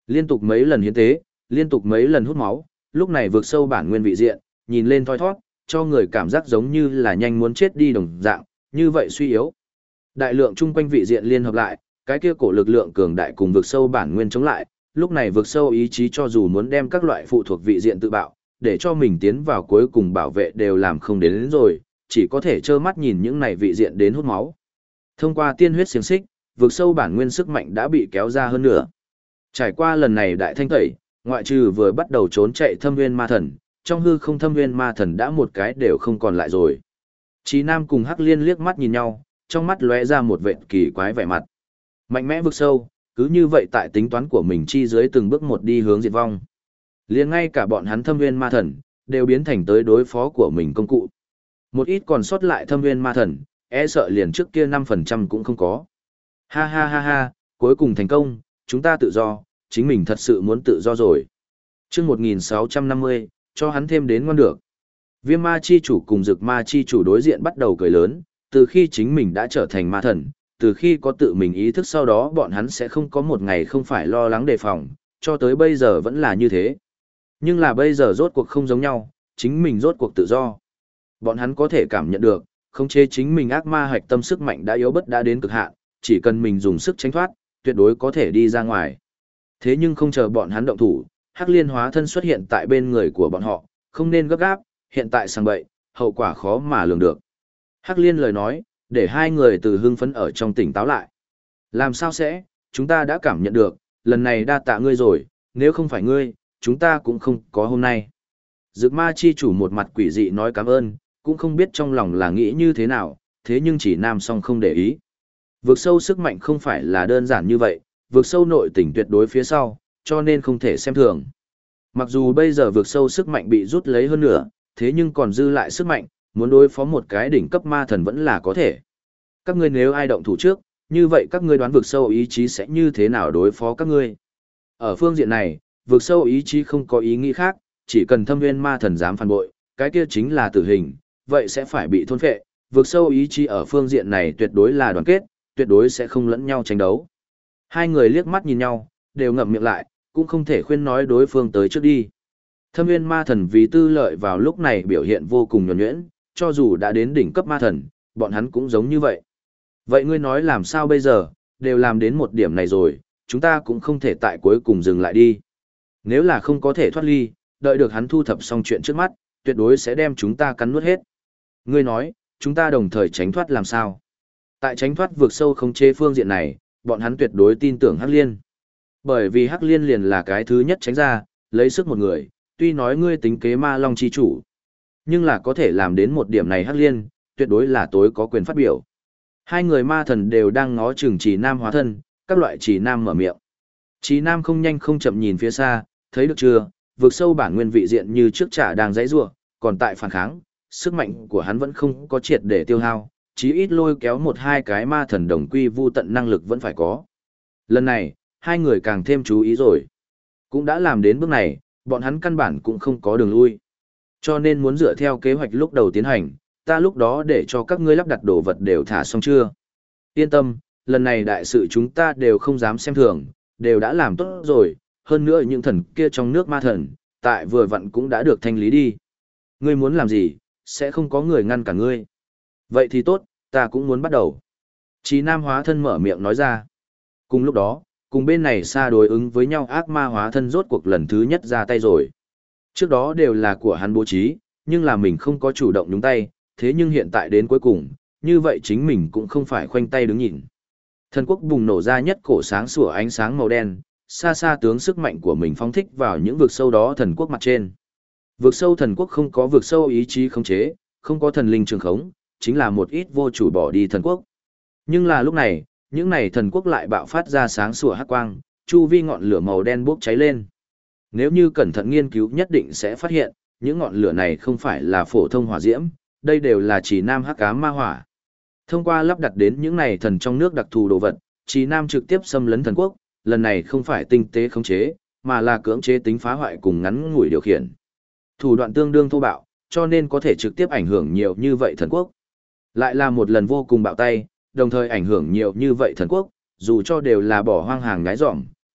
Liên tục mấy lần hiến tế, liên tục mấy lần hút máu, lúc này vượt sâu bản nguyên vị diện, nhìn lên thoi thoát, cho người cảm giác giống như là nhanh muốn chết đi đồng dạng, như vậy suy yếu. Đại lượng chung quanh vị diện liên hợp lại, cái kia cổ lực lượng cường đại cùng vượt sâu bản nguyên chống lại, lúc này vượt sâu ý chí cho dù muốn đem các loại phụ thuộc vị diện tự bạo, để cho mình tiến vào cuối cùng bảo vệ đều làm không đến rồi, chỉ có thể trơ mắt nhìn những này vị diện đến hút máu. Thông qua tiên huyết xiềng xích, vượt sâu bản nguyên sức mạnh đã bị kéo ra hơn nữa. Trải qua lần này đại thanh tẩy, ngoại trừ vừa bắt đầu trốn chạy thâm nguyên ma thần, trong hư không thâm nguyên ma thần đã một cái đều không còn lại rồi. Chí Nam cùng Hắc Liên liếc mắt nhìn nhau, trong mắt lóe ra một vệt kỳ quái vẻ mặt. Mạnh mẽ vực sâu, cứ như vậy tại tính toán của mình chi dưới từng bước một đi hướng diệt vong. Liền ngay cả bọn hắn thâm nguyên ma thần, đều biến thành tới đối phó của mình công cụ. Một ít còn sót lại thâm nguyên ma thần, e sợ liền trước kia 5% cũng không có. Ha ha ha ha, cuối cùng thành công, chúng ta tự do, chính mình thật sự muốn tự do rồi. Chương 1650, cho hắn thêm đến ngon được. Viêm ma chi chủ cùng Dực ma chi chủ đối diện bắt đầu cười lớn, từ khi chính mình đã trở thành ma thần, từ khi có tự mình ý thức sau đó bọn hắn sẽ không có một ngày không phải lo lắng đề phòng, cho tới bây giờ vẫn là như thế. Nhưng là bây giờ rốt cuộc không giống nhau, chính mình rốt cuộc tự do. Bọn hắn có thể cảm nhận được, khống chế chính mình ác ma hạch tâm sức mạnh đã yếu bớt đã đến cực hạn, chỉ cần mình dùng sức tránh thoát, tuyệt đối có thể đi ra ngoài. Thế nhưng không chờ bọn hắn động thủ, Hắc Liên hóa thân xuất hiện tại bên người của bọn họ, không nên gấp gáp, hiện tại sang bậy, hậu quả khó mà lường được. Hắc Liên lời nói, để hai người từ hưng phấn ở trong tỉnh táo lại. Làm sao sẽ, chúng ta đã cảm nhận được, lần này đa tạ ngươi rồi, nếu không phải ngươi, chúng ta cũng không có hôm nay. Dực ma chi chủ một mặt quỷ dị nói cảm ơn, cũng không biết trong lòng là nghĩ như thế nào, thế nhưng chỉ nam song không để ý. Vượt sâu sức mạnh không phải là đơn giản như vậy, vượt sâu nội tình tuyệt đối phía sau, cho nên không thể xem thường. Mặc dù bây giờ vượt sâu sức mạnh bị rút lấy hơn nữa, thế nhưng còn dư lại sức mạnh, muốn đối phó một cái đỉnh cấp ma thần vẫn là có thể. Các ngươi nếu ai động thủ trước, như vậy các ngươi đoán vượt sâu ý chí sẽ như thế nào đối phó các ngươi. Ở phương diện này, vượt sâu ý chí không có ý nghĩ khác, chỉ cần thâm nguyên ma thần dám phản bội, cái kia chính là tử hình, vậy sẽ phải bị thôn phệ. Vượt sâu ý chí ở phương diện này tuyệt đối là đoàn kết, tuyệt đối sẽ không lẫn nhau tranh đấu. Hai người liếc mắt nhìn nhau, đều ngậm miệng lại, cũng không thể khuyên nói đối phương tới trước đi. Thâm nguyên ma thần vì tư lợi vào lúc này biểu hiện vô cùng nhuần nhuyễn, cho dù đã đến đỉnh cấp ma thần, bọn hắn cũng giống như vậy. Vậy ngươi nói làm sao bây giờ, đều làm đến một điểm này rồi, chúng ta cũng không thể tại cuối cùng dừng lại đi. Nếu là không có thể thoát ly, đợi được hắn thu thập xong chuyện trước mắt, tuyệt đối sẽ đem chúng ta cắn nuốt hết. Ngươi nói, chúng ta đồng thời tránh thoát làm sao? Tại tránh thoát vượt sâu không chế phương diện này, bọn hắn tuyệt đối tin tưởng Hắc Liên. Bởi vì Hắc Liên liền là cái thứ nhất tránh ra, lấy sức một người, tuy nói ngươi tính kế ma long chi chủ, nhưng là có thể làm đến một điểm này Hắc Liên, tuyệt đối là tối có quyền phát biểu. Hai người ma thần đều đang ngó chừng Chỉ Nam hóa thân, các loại Chỉ Nam mở miệng. Chỉ Nam không nhanh không chậm nhìn phía xa, thấy được chưa, vượt sâu bản nguyên vị diện như trước trả đang giãy giụa, còn tại phản kháng, sức mạnh của hắn vẫn không có triệt để tiêu hao, chí ít lôi kéo một hai cái ma thần đồng quy vu tận năng lực vẫn phải có. Lần này, hai người càng thêm chú ý rồi. Cũng đã làm đến bước này, bọn hắn căn bản cũng không có đường lui. Cho nên muốn dựa theo kế hoạch lúc đầu tiến hành, ta lúc đó để cho các ngươi lắp đặt đồ vật đều thả xong chưa. Yên tâm, lần này đại sự chúng ta đều không dám xem thường, đều đã làm tốt rồi, hơn nữa những thần kia trong nước ma thần, tại vừa vặn cũng đã được thanh lý đi. Ngươi muốn làm gì, sẽ không có người ngăn cả ngươi. Vậy thì tốt, ta cũng muốn bắt đầu. Chí Nam hóa thân mở miệng nói ra. Cùng lúc đó, cùng bên này xa đối ứng với nhau ác ma hóa thân rốt cuộc lần thứ nhất ra tay rồi. Trước đó đều là của hắn bố trí, nhưng là mình không có chủ động nhúng tay, thế nhưng hiện tại đến cuối cùng, như vậy chính mình cũng không phải khoanh tay đứng nhìn. Thần quốc bùng nổ ra nhất cổ sáng sủa ánh sáng màu đen, xa xa tướng sức mạnh của mình phóng thích vào những vực sâu đó thần quốc mặt trên. Vực sâu thần quốc không có vực sâu ý chí khống chế, không có thần linh trường khống, chính là một ít vô chủ bỏ đi thần quốc. Nhưng là lúc này, những này thần quốc lại bạo phát ra sáng sủa hắc quang, chu vi ngọn lửa màu đen bốc cháy lên. Nếu như cẩn thận nghiên cứu nhất định sẽ phát hiện, những ngọn lửa này không phải là phổ thông hỏa diễm, đây đều là Chỉ Nam hắc ám ma hỏa. Thông qua lắp đặt đến những này thần trong nước đặc thù đồ vật, Chỉ Nam trực tiếp xâm lấn thần quốc, lần này không phải tinh tế khống chế, mà là cưỡng chế tính phá hoại cùng ngắn ngủi điều khiển. Thủ đoạn tương đương thô bạo, cho nên có thể trực tiếp ảnh hưởng nhiều như vậy thần quốc. Lại là một lần vô cùng bạo tay, đồng thời ảnh hưởng nhiều như vậy thần quốc, dù cho đều là bỏ hoang hàng ngái dỏm,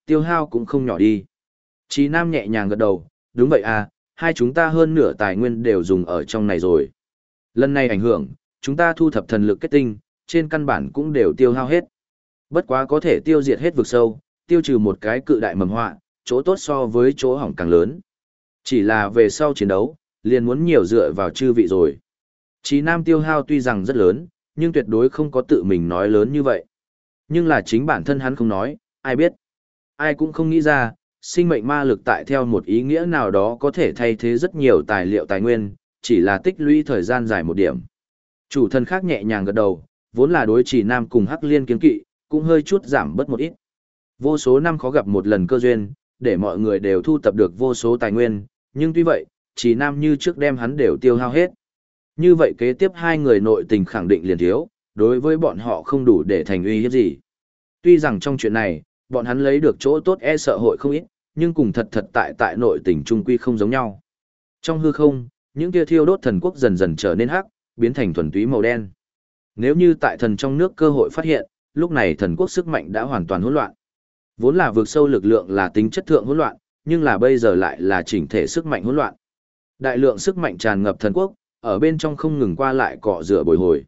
tiêu hao cũng không nhỏ đi. Chí Nam nhẹ nhàng gật đầu, đúng vậy à, hai chúng ta hơn nửa tài nguyên đều dùng ở trong này rồi. Lần này ảnh hưởng, chúng ta thu thập thần lực kết tinh, trên căn bản cũng đều tiêu hao hết. Bất quá có thể tiêu diệt hết vực sâu, tiêu trừ một cái cự đại mầm họa, chỗ tốt so với chỗ hỏng càng lớn. Chỉ là về sau chiến đấu, liền muốn nhiều dựa vào chư vị rồi. Chí Nam tiêu hao tuy rằng rất lớn, nhưng tuyệt đối không có tự mình nói lớn như vậy. Nhưng là chính bản thân hắn không nói, ai biết. Ai cũng không nghĩ ra, sinh mệnh ma lực tại theo một ý nghĩa nào đó có thể thay thế rất nhiều tài liệu tài nguyên, chỉ là tích lũy thời gian dài một điểm. Chủ thần khác nhẹ nhàng gật đầu, vốn là đối Chỉ Nam cùng Hắc Liên kiên kỵ, cũng hơi chút giảm bớt một ít. Vô số năm khó gặp một lần cơ duyên, để mọi người đều thu tập được vô số tài nguyên, nhưng tuy vậy, Chỉ Nam như trước đem hắn đều tiêu hao hết. Như vậy kế tiếp hai người nội tình khẳng định liền thiếu, đối với bọn họ không đủ để thành uy hiếp gì. Tuy rằng trong chuyện này, bọn hắn lấy được chỗ tốt e sợ hội không ít, nhưng cùng thật tại nội tình trung quy không giống nhau. Trong hư không, những kia thiêu đốt thần quốc dần dần trở nên hắc, biến thành thuần túy màu đen. Nếu như tại thần trong nước cơ hội phát hiện, lúc này thần quốc sức mạnh đã hoàn toàn hỗn loạn. Vốn là vượt sâu lực lượng là tính chất thượng hỗn loạn, nhưng là bây giờ lại là chỉnh thể sức mạnh hỗn loạn. Đại lượng sức mạnh tràn ngập thần quốc, ở bên trong không ngừng qua lại cọ rửa bồi hồi.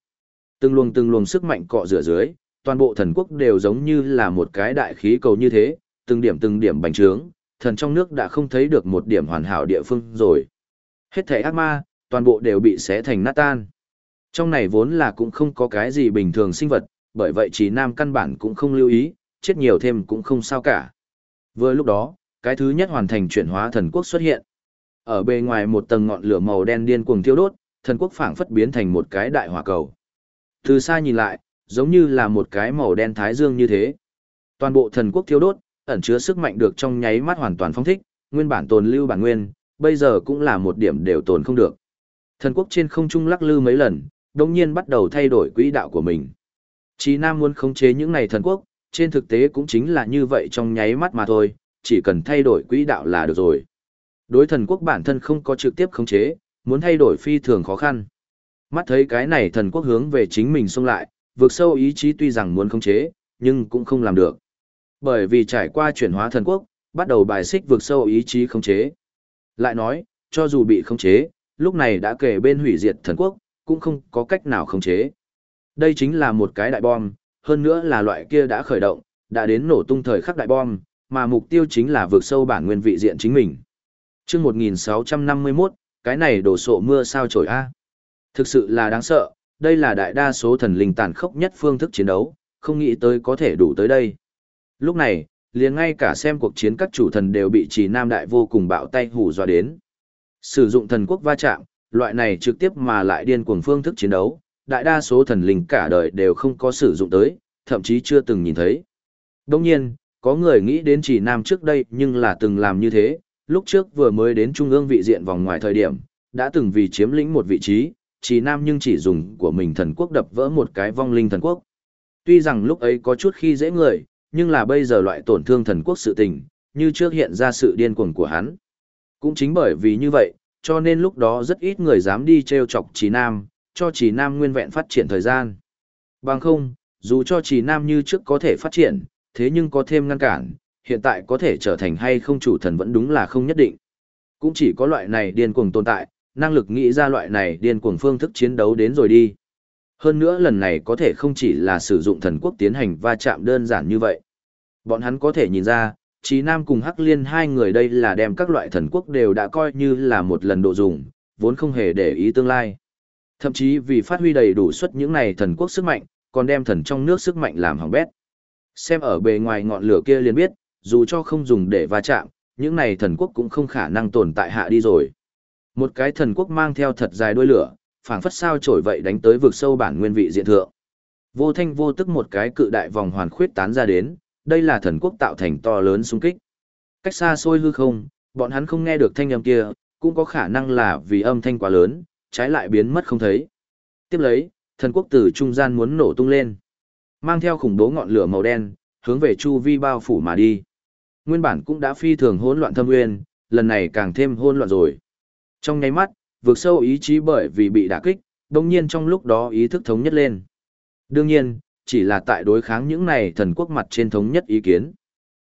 Từng luồng sức mạnh cọ rửa dưới, toàn bộ thần quốc đều giống như là một cái đại khí cầu như thế, từng điểm bành trướng, thần trong nước đã không thấy được một điểm hoàn hảo địa phương rồi. Hết thảy ác ma, toàn bộ đều bị xé thành nát tan. Trong này vốn là cũng không có cái gì bình thường sinh vật, bởi vậy Chỉ Nam căn bản cũng không lưu ý, chết nhiều thêm cũng không sao cả. Vừa lúc đó, cái thứ nhất hoàn thành chuyển hóa thần quốc xuất hiện. Ở bề ngoài một tầng ngọn lửa màu đen điên cuồng thiêu đốt, thần quốc phảng phất biến thành một cái đại hỏa cầu. Từ xa nhìn lại, giống như là một cái màu đen thái dương như thế. Toàn bộ thần quốc thiêu đốt, ẩn chứa sức mạnh được trong nháy mắt hoàn toàn phóng thích, nguyên bản tồn lưu bản nguyên, bây giờ cũng là một điểm đều tồn không được. Thần quốc trên không trung lắc lư mấy lần, đồng nhiên bắt đầu thay đổi quỹ đạo của mình. Chí Nam muốn khống chế những này thần quốc, trên thực tế cũng chính là như vậy trong nháy mắt mà thôi, chỉ cần thay đổi quỹ đạo là được rồi. Đối thần quốc bản thân không có trực tiếp khống chế, muốn thay đổi phi thường khó khăn. Mắt thấy cái này thần quốc hướng về chính mình xông lại, vượt sâu ý chí tuy rằng muốn khống chế, nhưng cũng không làm được. Bởi vì trải qua chuyển hóa thần quốc, bắt đầu bài xích vượt sâu ý chí khống chế. Lại nói, cho dù bị khống chế, lúc này đã kể bên hủy diệt thần quốc, cũng không có cách nào khống chế. Đây chính là một cái đại bom, hơn nữa là loại kia đã khởi động, đã đến nổ tung thời khắc đại bom, mà mục tiêu chính là vượt sâu bản nguyên vị diện chính mình. Chương 1651, cái này đổ sộ mưa sao chổi a. Thực sự là đáng sợ, đây là đại đa số thần linh tàn khốc nhất phương thức chiến đấu, không nghĩ tới có thể đủ tới đây. Lúc này, liền ngay cả xem cuộc chiến các chủ thần đều bị Chỉ Nam đại vô cùng bạo tay hù dọa đến. Sử dụng thần quốc va chạm, loại này trực tiếp mà lại điên cuồng phương thức chiến đấu, đại đa số thần linh cả đời đều không có sử dụng tới, thậm chí chưa từng nhìn thấy. Đồng nhiên, có người nghĩ đến Chỉ Nam trước đây nhưng là từng làm như thế, lúc trước vừa mới đến trung ương vị diện vòng ngoài thời điểm, đã từng vì chiếm lĩnh một vị trí, Chỉ Nam nhưng chỉ dùng của mình thần quốc đập vỡ một cái vong linh thần quốc. Tuy rằng lúc ấy có chút khi dễ người, nhưng là bây giờ loại tổn thương thần quốc sự tình, như trước hiện ra sự điên cuồng của hắn. Cũng chính bởi vì như vậy, cho nên lúc đó rất ít người dám đi trêu chọc Chỉ Nam, cho Chỉ Nam nguyên vẹn phát triển thời gian. Bằng không, dù cho Chỉ Nam như trước có thể phát triển, thế nhưng có thêm ngăn cản, hiện tại có thể trở thành hay không chủ thần vẫn đúng là không nhất định. Cũng chỉ có loại này điên cuồng tồn tại, năng lực nghĩ ra loại này điên cuồng phương thức chiến đấu đến rồi đi. Hơn nữa lần này có thể không chỉ là sử dụng thần quốc tiến hành va chạm đơn giản như vậy. Bọn hắn có thể nhìn ra, Chí Nam cùng Hắc Liên hai người đây là đem các loại thần quốc đều đã coi như là một lần độ dùng, vốn không hề để ý tương lai. Thậm chí vì phát huy đầy đủ suất những này thần quốc sức mạnh, còn đem thần trong nước sức mạnh làm hỏng bét. Xem ở bề ngoài ngọn lửa kia liền biết, dù cho không dùng để va chạm, những này thần quốc cũng không khả năng tồn tại hạ đi rồi. Một cái thần quốc mang theo thật dài đuôi lửa, phảng phất sao trổi vậy đánh tới vực sâu bản nguyên vị diện thượng. Vô thanh vô tức một cái cự đại vòng hoàn khuyết tán ra đến, đây là thần quốc tạo thành to lớn xung kích. Cách xa xôi hư không, bọn hắn không nghe được thanh âm kia, cũng có khả năng là vì âm thanh quá lớn, trái lại biến mất không thấy. Tiếp lấy, thần quốc từ trung gian muốn nổ tung lên, mang theo khủng bố ngọn lửa màu đen, hướng về chu vi bao phủ mà đi. Nguyên bản cũng đã phi thường hỗn loạn thâm nguyên, lần này càng thêm hỗn loạn rồi. Trong nháy mắt, vượt sâu ý chí bởi vì bị đả kích, đồng nhiên trong lúc đó ý thức thống nhất lên. Đương nhiên, chỉ là tại đối kháng những này thần quốc mặt trên thống nhất ý kiến.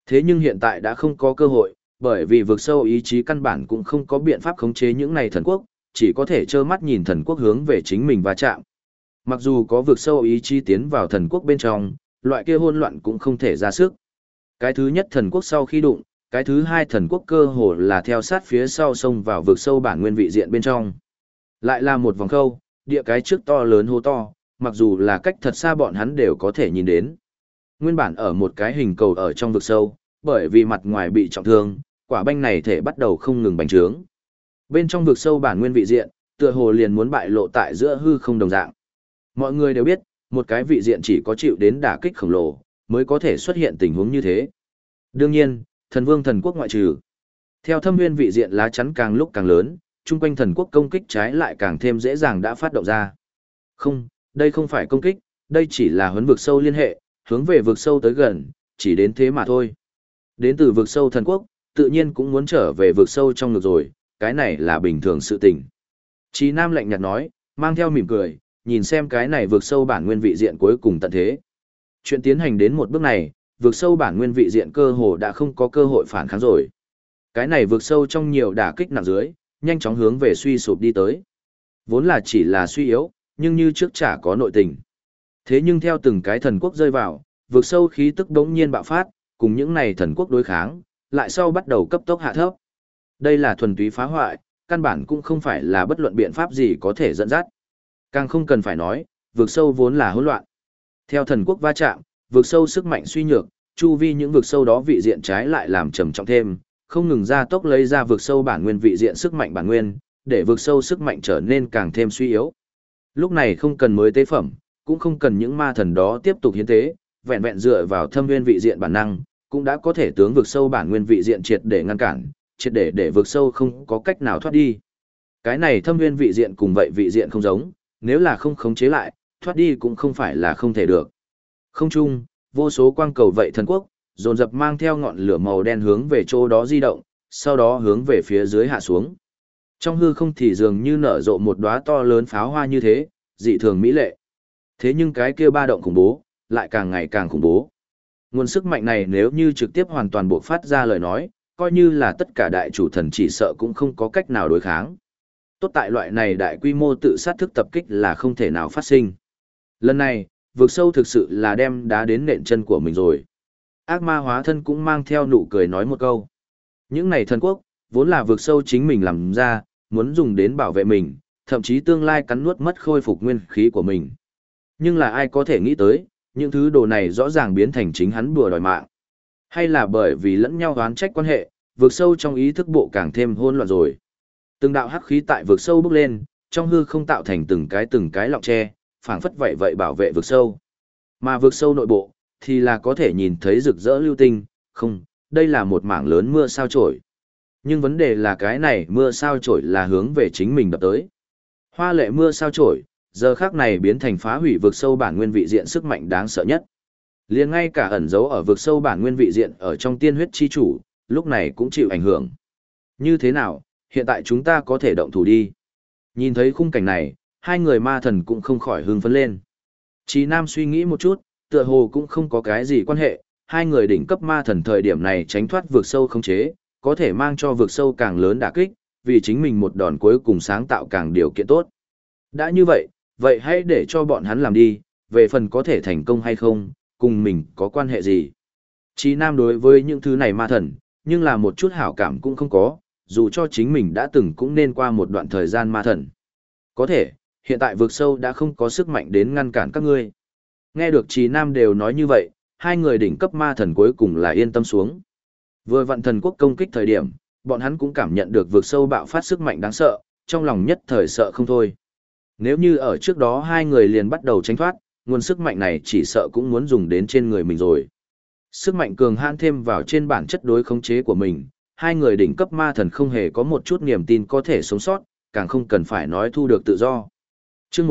Thế nhưng hiện tại đã không có cơ hội, bởi vì vực sâu ý chí căn bản cũng không có biện pháp khống chế những này thần quốc, chỉ có thể trơ mắt nhìn thần quốc hướng về chính mình va chạm. Mặc dù có vực sâu ý chí tiến vào thần quốc bên trong, loại kia hỗn loạn cũng không thể ra sức. Cái thứ nhất thần quốc sau khi đụng, cái thứ hai thần quốc cơ hồ là theo sát phía sau xông vào vực sâu bản nguyên vị diện bên trong. Lại là một vòng khâu, địa cái trước to lớn hố to, mặc dù là cách thật xa bọn hắn đều có thể nhìn đến. Nguyên bản ở một cái hình cầu ở trong vực sâu, bởi vì mặt ngoài bị trọng thương, quả banh này thể bắt đầu không ngừng bành trướng. Bên trong vực sâu bản nguyên vị diện, tựa hồ liền muốn bại lộ tại giữa hư không đồng dạng. Mọi người đều biết, một cái vị diện chỉ có chịu đến đả kích khổng lồ, mới có thể xuất hiện tình huống như thế. Đương nhiên, thần vương thần quốc ngoại trừ. Theo thâm nguyên vị diện lá chắn càng lúc càng lớn, chung quanh thần quốc công kích trái lại càng thêm dễ dàng đã phát động ra. Không, đây không phải công kích, đây chỉ là huấn vực sâu liên hệ, hướng về vực sâu tới gần, chỉ đến thế mà thôi. Đến từ vực sâu thần quốc, tự nhiên cũng muốn trở về vực sâu trong ngực rồi, cái này là bình thường sự tình. Chí Nam lạnh nhạt nói, mang theo mỉm cười, nhìn xem cái này vực sâu bản nguyên vị diện cuối cùng tận thế. Chuyện tiến hành đến một bước này, vực sâu bản nguyên vị diện cơ hồ đã không có cơ hội phản kháng rồi. Cái này vực sâu trong nhiều đả kích nặng dưới, nhanh chóng hướng về suy sụp đi tới. Vốn là chỉ là suy yếu, nhưng như trước chả có nội tình. Thế nhưng theo từng cái thần quốc rơi vào, vực sâu khí tức đống nhiên bạo phát, cùng những này thần quốc đối kháng, lại sau bắt đầu cấp tốc hạ thấp. Đây là thuần túy phá hoại, căn bản cũng không phải là bất luận biện pháp gì có thể dẫn dắt. Càng không cần phải nói, vực sâu vốn là hỗn loạn. Theo thần quốc va chạm, vực sâu sức mạnh suy nhược, chu vi những vực sâu đó vị diện trái lại làm trầm trọng thêm, không ngừng ra tốc lấy ra vực sâu bản nguyên vị diện sức mạnh bản nguyên, để vực sâu sức mạnh trở nên càng thêm suy yếu. Lúc này không cần mới tế phẩm, cũng không cần những ma thần đó tiếp tục hiến tế, vẹn vẹn dựa vào thâm nguyên vị diện bản năng, cũng đã có thể tướng vực sâu bản nguyên vị diện triệt để ngăn cản, triệt để vực sâu không có cách nào thoát đi. Cái này thâm nguyên vị diện cùng vậy vị diện không giống, nếu là không khống chế lại, thoát đi cũng không phải là không thể được. Không chung, vô số quang cầu vậy thần quốc, dồn dập mang theo ngọn lửa màu đen hướng về chỗ đó di động, sau đó hướng về phía dưới hạ xuống. Trong hư không thì dường như nở rộ một đóa to lớn pháo hoa như thế, dị thường mỹ lệ. Thế nhưng cái kia ba động khủng bố, lại càng ngày càng khủng bố. Nguồn sức mạnh này nếu như trực tiếp hoàn toàn bộc phát ra lời nói, coi như là tất cả đại chủ thần chỉ sợ cũng không có cách nào đối kháng. Tốt tại loại này đại quy mô tự sát thức tập kích là không thể nào phát sinh. Lần này, vực sâu thực sự là đem đá đến nện chân của mình rồi. Ác ma hóa thân cũng mang theo nụ cười nói một câu. Những này thần quốc, vốn là vực sâu chính mình làm ra, muốn dùng đến bảo vệ mình, thậm chí tương lai cắn nuốt mất khôi phục nguyên khí của mình. Nhưng là ai có thể nghĩ tới, những thứ đồ này rõ ràng biến thành chính hắn bùa đòi mạng. Hay là bởi vì lẫn nhau oán trách quan hệ, vực sâu trong ý thức bộ càng thêm hỗn loạn rồi. Từng đạo hắc khí tại vực sâu bốc lên, trong hư không tạo thành từng cái lọng tre, phảng phất vậy bảo vệ vực sâu. Mà vực sâu nội bộ, thì là có thể nhìn thấy rực rỡ lưu tinh, không, đây là một mảng lớn mưa sao chổi. Nhưng vấn đề là cái này mưa sao chổi là hướng về chính mình đập tới. Hoa lệ mưa sao chổi, giờ khắc này biến thành phá hủy vực sâu bản nguyên vị diện sức mạnh đáng sợ nhất. Liền ngay cả ẩn dấu ở vực sâu bản nguyên vị diện ở trong tiên huyết chi chủ, lúc này cũng chịu ảnh hưởng. Như thế nào, hiện tại chúng ta có thể động thủ đi. Nhìn thấy khung cảnh này, hai người ma thần cũng không khỏi hưng phấn lên. Chí Nam suy nghĩ một chút, tựa hồ cũng không có cái gì quan hệ, hai người đỉnh cấp ma thần thời điểm này tránh thoát vực sâu khống chế, có thể mang cho vực sâu càng lớn đả kích, vì chính mình một đòn cuối cùng sáng tạo càng điều kiện tốt. Đã như vậy, vậy hãy để cho bọn hắn làm đi, về phần có thể thành công hay không, cùng mình có quan hệ gì. Chí Nam đối với những thứ này ma thần, nhưng là một chút hảo cảm cũng không có, dù cho chính mình đã từng cũng nên qua một đoạn thời gian ma thần. Có thể, hiện tại vực sâu đã không có sức mạnh đến ngăn cản các ngươi. Nghe được Chí Nam đều nói như vậy, hai người đỉnh cấp ma thần cuối cùng là yên tâm xuống. Vừa vạn thần quốc công kích thời điểm, bọn hắn cũng cảm nhận được vực sâu bạo phát sức mạnh đáng sợ, trong lòng nhất thời sợ không thôi. Nếu như ở trước đó hai người liền bắt đầu tránh thoát, nguồn sức mạnh này chỉ sợ cũng muốn dùng đến trên người mình rồi. Sức mạnh cường hãn thêm vào trên bản chất đối khống chế của mình, hai người đỉnh cấp ma thần không hề có một chút niềm tin có thể sống sót, càng không cần phải nói thu được tự do. Chương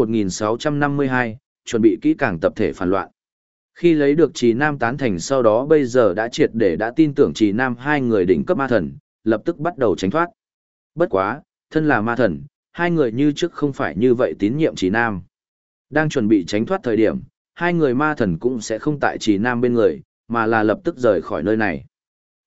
1652, chuẩn bị kỹ càng tập thể phản loạn. Khi lấy được Trì Nam tán thành sau đó bây giờ đã triệt để đã tin tưởng Trì Nam hai người đỉnh cấp ma thần, lập tức bắt đầu tránh thoát. Bất quá, thân là ma thần, hai người như trước không phải như vậy tín nhiệm Trì Nam. Đang chuẩn bị tránh thoát thời điểm, hai người ma thần cũng sẽ không tại Trì Nam bên người, mà là lập tức rời khỏi nơi này.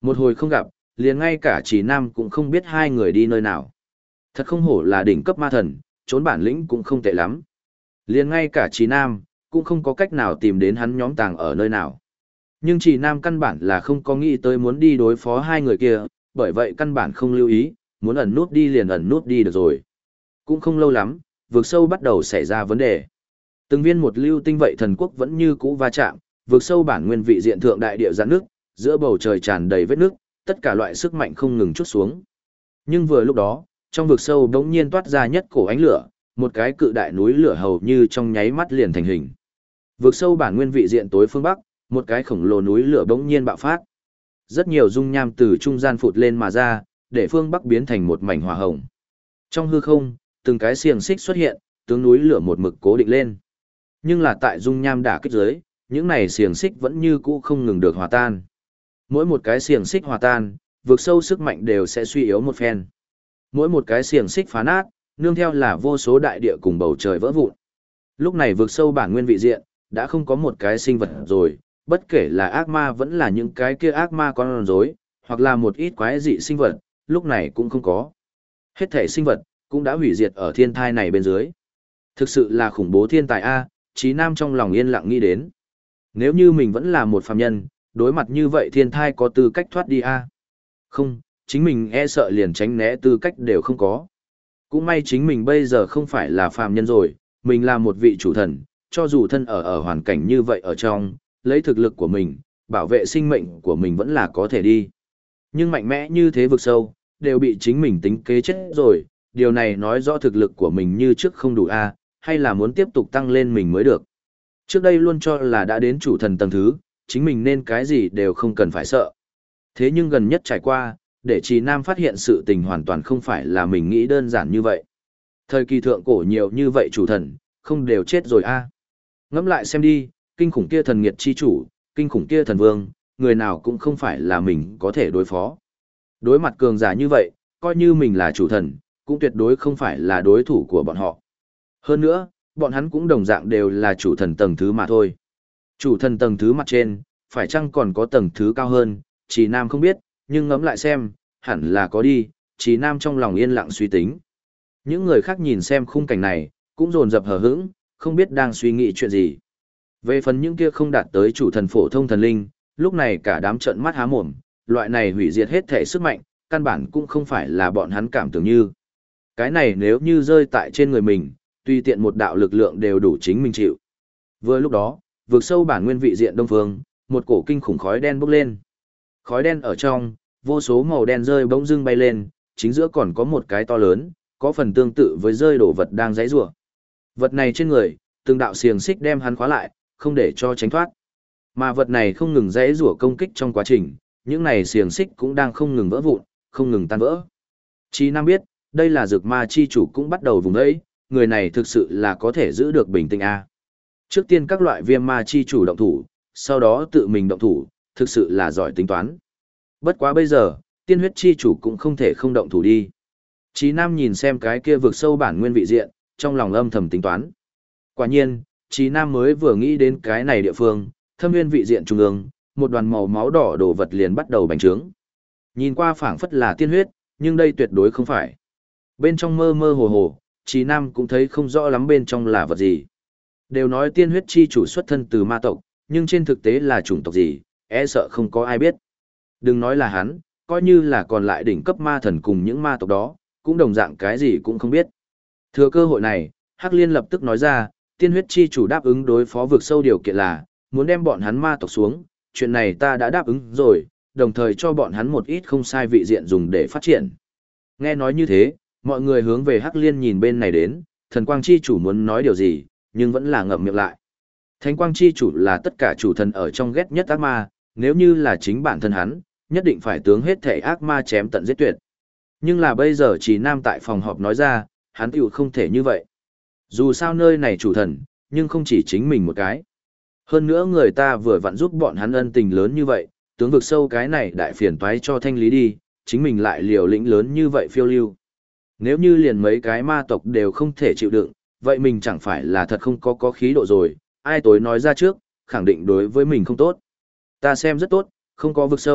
Một hồi không gặp, liền ngay cả Trì Nam cũng không biết hai người đi nơi nào. Thật không hổ là đỉnh cấp ma thần, trốn bản lĩnh cũng không tệ lắm. Liền ngay cả Trì Nam, cũng không có cách nào tìm đến hắn nhóm tàng ở nơi nào. Nhưng Trì Nam căn bản là không có nghĩ tới muốn đi đối phó hai người kia, bởi vậy căn bản không lưu ý, muốn ẩn nút đi liền ẩn nút đi được rồi. Cũng không lâu lắm, vực sâu bắt đầu xảy ra vấn đề. Từng viên một lưu tinh vậy thần quốc vẫn như cũ va chạm, vực sâu bản nguyên vị diện thượng đại địa giãn nước, giữa bầu trời tràn đầy vết nước, tất cả loại sức mạnh không ngừng trút xuống. Nhưng vừa lúc đó, trong vực sâu đống nhiên toát ra nhất cổ ánh lửa, một cái cự đại núi lửa hầu như trong nháy mắt liền thành hình. Vực sâu bản nguyên vị diện tối phương bắc, một cái khổng lồ núi lửa đống nhiên bạo phát. Rất nhiều dung nham từ trung gian phụt lên mà ra, để phương bắc biến thành một mảnh hỏa hồng. Trong hư không, từng cái xiềng xích xuất hiện, tướng núi lửa một mực cố định lên. Nhưng là tại dung nham đả kích dưới, những này xiềng xích vẫn như cũ không ngừng được hòa tan. Mỗi một cái xiềng xích hòa tan, vực sâu sức mạnh đều sẽ suy yếu một phen. Mỗi một cái xiềng xích phá nát, nương theo là vô số đại địa cùng bầu trời vỡ vụn. Lúc này vực sâu bản nguyên vị diện, đã không có một cái sinh vật rồi, bất kể là ác ma vẫn là những cái kia ác ma con rối, hoặc là một ít quái dị sinh vật, lúc này cũng không có. Hết thể sinh vật, cũng đã hủy diệt ở thiên thai này bên dưới. Thực sự là khủng bố thiên tài A, Trí Nam trong lòng yên lặng nghĩ đến. Nếu như mình vẫn là một phàm nhân, đối mặt như vậy thiên thai có tư cách thoát đi A. Không, chính mình e sợ liền tránh né tư cách đều không có. Cũng may chính mình bây giờ không phải là phàm nhân rồi, mình là một vị chủ thần, cho dù thân ở hoàn cảnh như vậy ở trong, lấy thực lực của mình, bảo vệ sinh mệnh của mình vẫn là có thể đi. Nhưng mạnh mẽ như thế vực sâu, đều bị chính mình tính kế chết rồi, điều này nói rõ thực lực của mình như trước không đủ A, hay là muốn tiếp tục tăng lên mình mới được. Trước đây luôn cho là đã đến chủ thần tầng thứ, chính mình nên cái gì đều không cần phải sợ. Thế nhưng gần nhất trải qua, để Trì Nam phát hiện sự tình hoàn toàn không phải là mình nghĩ đơn giản như vậy. Thời kỳ thượng cổ nhiều như vậy chủ thần, không đều chết rồi a. Ngẫm lại xem đi, kinh khủng kia thần nghiệt chi chủ, kinh khủng kia thần vương, người nào cũng không phải là mình có thể đối phó. Đối mặt cường giả như vậy, coi như mình là chủ thần, cũng tuyệt đối không phải là đối thủ của bọn họ. Hơn nữa, bọn hắn cũng đồng dạng đều là chủ thần tầng thứ mà thôi. Chủ thần tầng thứ mặt trên, phải chăng còn có tầng thứ cao hơn, Trì Nam không biết, nhưng ngẫm lại xem, hẳn là có đi, Trì Nam trong lòng yên lặng suy tính. Những người khác nhìn xem khung cảnh này, cũng dồn dập hờ hững, không biết đang suy nghĩ chuyện gì. Về phần những kia không đạt tới chủ thần phổ thông thần linh, lúc này cả đám trợn mắt há mồm, loại này hủy diệt hết thể sức mạnh, căn bản cũng không phải là bọn hắn cảm tưởng như. Cái này nếu như rơi tại trên người mình, tùy tiện một đạo lực lượng đều đủ chính mình chịu. Vừa lúc đó, vượt sâu bản nguyên vị diện đông phương, một cổ kinh khủng khói đen bốc lên. Khói đen ở trong, vô số màu đen rơi bỗng dưng bay lên, chính giữa còn có một cái to lớn, có phần tương tự với rơi đổ vật đang giãy giụa. Vật này trên người, từng đạo xiềng xích đem hắn khóa lại, không để cho tránh thoát. Mà vật này không ngừng giãy giụa công kích trong quá trình, những này xiềng xích cũng đang không ngừng vỡ vụn, không ngừng tan vỡ. Chí Nam biết, đây là dược ma chi chủ cũng bắt đầu vùng ấy, người này thực sự là có thể giữ được bình tĩnh a. Trước tiên các loại viêm ma chi chủ động thủ, sau đó tự mình động thủ, thực sự là giỏi tính toán. Bất quá bây giờ, tiên huyết chi chủ cũng không thể không động thủ đi. Chí Nam nhìn xem cái kia vực sâu bản nguyên vị diện, trong lòng âm thầm tính toán. Quả nhiên, Chí Nam mới vừa nghĩ đến cái này địa phương, thâm nguyên vị diện trung ương, một đoàn màu máu đỏ đổ vật liền bắt đầu bành trướng. Nhìn qua phảng phất là tiên huyết, nhưng đây tuyệt đối không phải. Bên trong mơ mơ hồ hồ, Chí Nam cũng thấy không rõ lắm bên trong là vật gì. Đều nói tiên huyết chi chủ xuất thân từ ma tộc, nhưng trên thực tế là chủng tộc gì, e sợ không có ai biết. Đừng nói là hắn, coi như là còn lại đỉnh cấp ma thần cùng những ma tộc đó, cũng đồng dạng cái gì cũng không biết. Thừa cơ hội này, Hắc Liên lập tức nói ra, tiên huyết chi chủ đáp ứng đối phó vực sâu điều kiện là, muốn đem bọn hắn ma tộc xuống, chuyện này ta đã đáp ứng rồi, đồng thời cho bọn hắn một ít không sai vị diện dùng để phát triển. Nghe nói như thế, mọi người hướng về Hắc Liên nhìn bên này đến, thần quang chi chủ muốn nói điều gì, nhưng vẫn là ngậm miệng lại. Thánh quang chi chủ là tất cả chủ thần ở trong ghét nhất ác ma, nếu như là chính bản thân hắn, nhất định phải tướng hết thể ác ma chém tận giết tuyệt. Nhưng là bây giờ chỉ Nam tại phòng họp nói ra, hắn tiểu không thể như vậy. Dù sao nơi này chủ thần, nhưng không chỉ chính mình một cái. Hơn nữa người ta vừa vặn giúp bọn hắn ân tình lớn như vậy, tướng vực sâu cái này đại phiền toái cho thanh lý đi, chính mình lại liều lĩnh lớn như vậy phiêu lưu. Nếu như liền mấy cái ma tộc đều không thể chịu đựng, vậy mình chẳng phải là thật không có khí độ rồi, ai tối nói ra trước, khẳng định đối với mình không tốt. Ta xem rất tốt, không có vực sâu,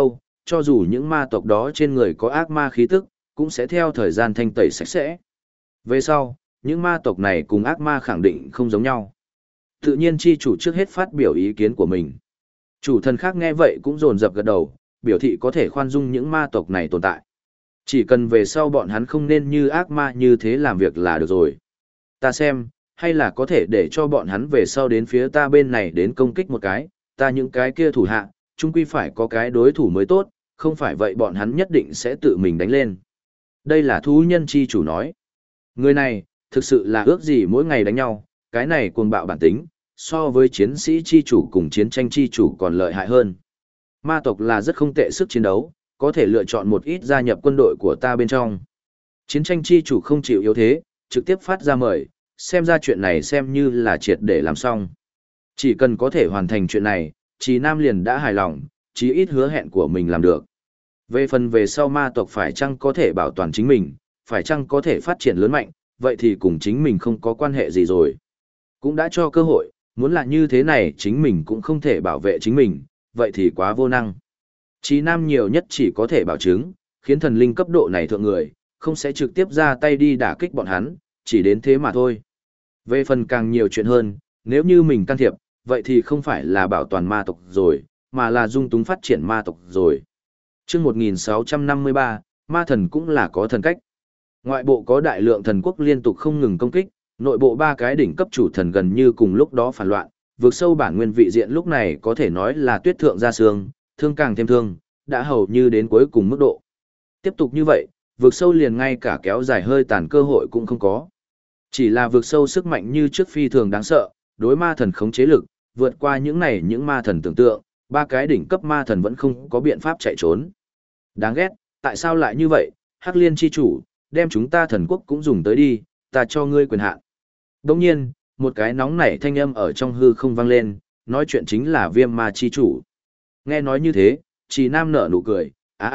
cho dù những ma tộc đó trên người có ác ma khí tức, cũng sẽ theo thời gian thanh tẩy sạch sẽ. Về sau, những ma tộc này cùng ác ma khẳng định không giống nhau. Tự nhiên chi chủ trước hết phát biểu ý kiến của mình. Chủ thần khác nghe vậy cũng rồn rập gật đầu, biểu thị có thể khoan dung những ma tộc này tồn tại. Chỉ cần về sau bọn hắn không nên như ác ma như thế làm việc là được rồi. Ta xem, hay là có thể để cho bọn hắn về sau đến phía ta bên này đến công kích một cái, ta những cái kia thủ hạ, chung quy phải có cái đối thủ mới tốt, không phải vậy bọn hắn nhất định sẽ tự mình đánh lên. Đây là thú nhân chi chủ nói. Người này, thực sự là ước gì mỗi ngày đánh nhau, cái này cuồng bạo bản tính, so với chiến sĩ chi chủ cùng chiến tranh chi chủ còn lợi hại hơn. Ma tộc là rất không tệ sức chiến đấu, có thể lựa chọn một ít gia nhập quân đội của ta bên trong. Chiến tranh chi chủ không chịu yếu thế, trực tiếp phát ra mời, xem ra chuyện này xem như là triệt để làm xong. Chỉ cần có thể hoàn thành chuyện này, Trì Nam liền đã hài lòng, chí ít hứa hẹn của mình làm được. Về phần về sau ma tộc phải chăng có thể bảo toàn chính mình, phải chăng có thể phát triển lớn mạnh, vậy thì cùng chính mình không có quan hệ gì rồi. Cũng đã cho cơ hội, muốn là như thế này chính mình cũng không thể bảo vệ chính mình, vậy thì quá vô năng. Trì Nam nhiều nhất chỉ có thể bảo chứng, khiến thần linh cấp độ này thượng người, không sẽ trực tiếp ra tay đi đả kích bọn hắn, chỉ đến thế mà thôi. Về phần càng nhiều chuyện hơn, nếu như mình can thiệp, vậy thì không phải là bảo toàn ma tộc rồi, mà là dung túng phát triển ma tộc rồi. Trước 1653, ma thần cũng là có thần cách. Ngoại bộ có đại lượng thần quốc liên tục không ngừng công kích, nội bộ ba cái đỉnh cấp chủ thần gần như cùng lúc đó phản loạn, vượt sâu bản nguyên vị diện lúc này có thể nói là tuyết thượng ra sương, thương càng thêm thương, đã hầu như đến cuối cùng mức độ. Tiếp tục như vậy, vượt sâu liền ngay cả kéo dài hơi tàn cơ hội cũng không có. Chỉ là vượt sâu sức mạnh như trước phi thường đáng sợ, đối ma thần khống chế lực, vượt qua những ma thần tưởng tượng, ba cái đỉnh cấp ma thần vẫn không có biện pháp chạy trốn. Đáng ghét, tại sao lại như vậy, Hắc Liên chi chủ, đem chúng ta thần quốc cũng dùng tới đi, ta cho ngươi quyền hạn. Đồng nhiên, một cái nóng nảy thanh âm ở trong hư không vang lên, nói chuyện chính là Viêm Ma chi chủ. Nghe nói như thế, Trì Nam nở nụ cười,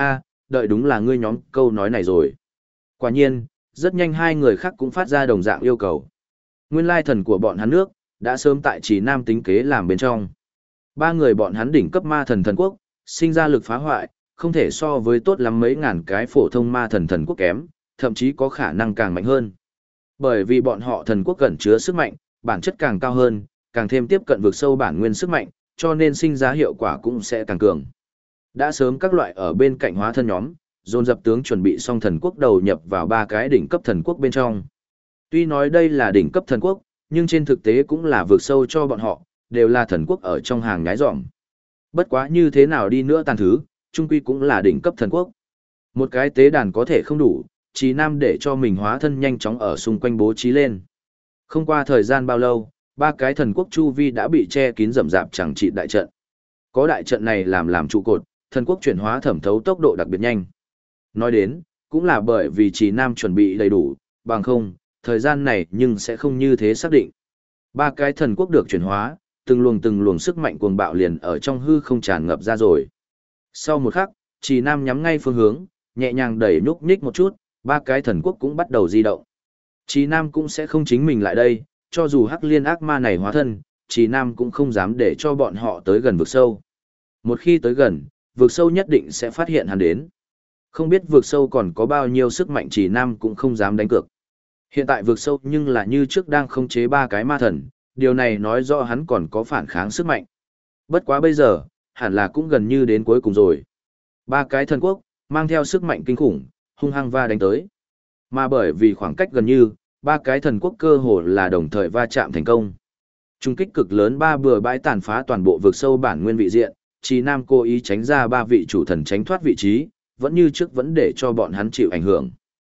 đợi đúng là ngươi nhóm câu nói này rồi. Quả nhiên, rất nhanh hai người khác cũng phát ra đồng dạng yêu cầu. Nguyên lai thần của bọn hắn nước, đã sớm tại Trì Nam tính kế làm bên trong. Ba người bọn hắn đỉnh cấp ma thần thần quốc, sinh ra lực phá hoại, không thể so với tốt lắm mấy ngàn cái phổ thông ma thần thần quốc kém, thậm chí có khả năng càng mạnh hơn. Bởi vì bọn họ thần quốc cẩn chứa sức mạnh, bản chất càng cao hơn, càng thêm tiếp cận vực sâu bản nguyên sức mạnh, cho nên sinh ra hiệu quả cũng sẽ càng cường. Đã sớm các loại ở bên cạnh hóa thân nhóm, dồn dập tướng chuẩn bị xong thần quốc đầu nhập vào ba cái đỉnh cấp thần quốc bên trong. Tuy nói đây là đỉnh cấp thần quốc, nhưng trên thực tế cũng là vượt sâu cho bọn họ, đều là thần quốc ở trong hàng nhái dỏm. Bất quá như thế nào đi nữa tàn thứ, trung quy cũng là đỉnh cấp thần quốc. Một cái tế đàn có thể không đủ, Trì Nam để cho mình hóa thân nhanh chóng ở xung quanh bố trí lên. Không qua thời gian bao lâu, ba cái thần quốc chu vi đã bị che kín rậm rạp chẳng trị đại trận. Có đại trận này làm trụ cột, thần quốc chuyển hóa thẩm thấu tốc độ đặc biệt nhanh. Nói đến, cũng là bởi vì Trì Nam chuẩn bị đầy đủ, bằng không, thời gian này nhưng sẽ không như thế xác định. Ba cái thần quốc được chuyển hóa, từng luồng sức mạnh cuồng bạo liền ở trong hư không tràn ngập ra rồi. Sau một khắc, Trì Nam nhắm ngay phương hướng, nhẹ nhàng đẩy nhúc nhích một chút, ba cái thần quốc cũng bắt đầu di động. Trì Nam cũng sẽ không chính mình lại đây, cho dù Hắc Liên ác ma này hóa thân, Trì Nam cũng không dám để cho bọn họ tới gần vực sâu. Một khi tới gần, vực sâu nhất định sẽ phát hiện hắn đến. Không biết vực sâu còn có bao nhiêu sức mạnh Trì Nam cũng không dám đánh cược. Hiện tại vực sâu nhưng là như trước đang khống chế ba cái ma thần, điều này nói rõ hắn còn có phản kháng sức mạnh. Bất quá bây giờ, hẳn là cũng gần như đến cuối cùng rồi. Ba cái thần quốc, mang theo sức mạnh kinh khủng, hung hăng va đánh tới. Mà bởi vì khoảng cách gần như, ba cái thần quốc cơ hồ là đồng thời va chạm thành công. Trung kích cực lớn ba bừa bãi tàn phá toàn bộ vực sâu bản nguyên vị diện, Trì Nam cố ý tránh ra ba vị chủ thần tránh thoát vị trí, vẫn như trước vẫn để cho bọn hắn chịu ảnh hưởng.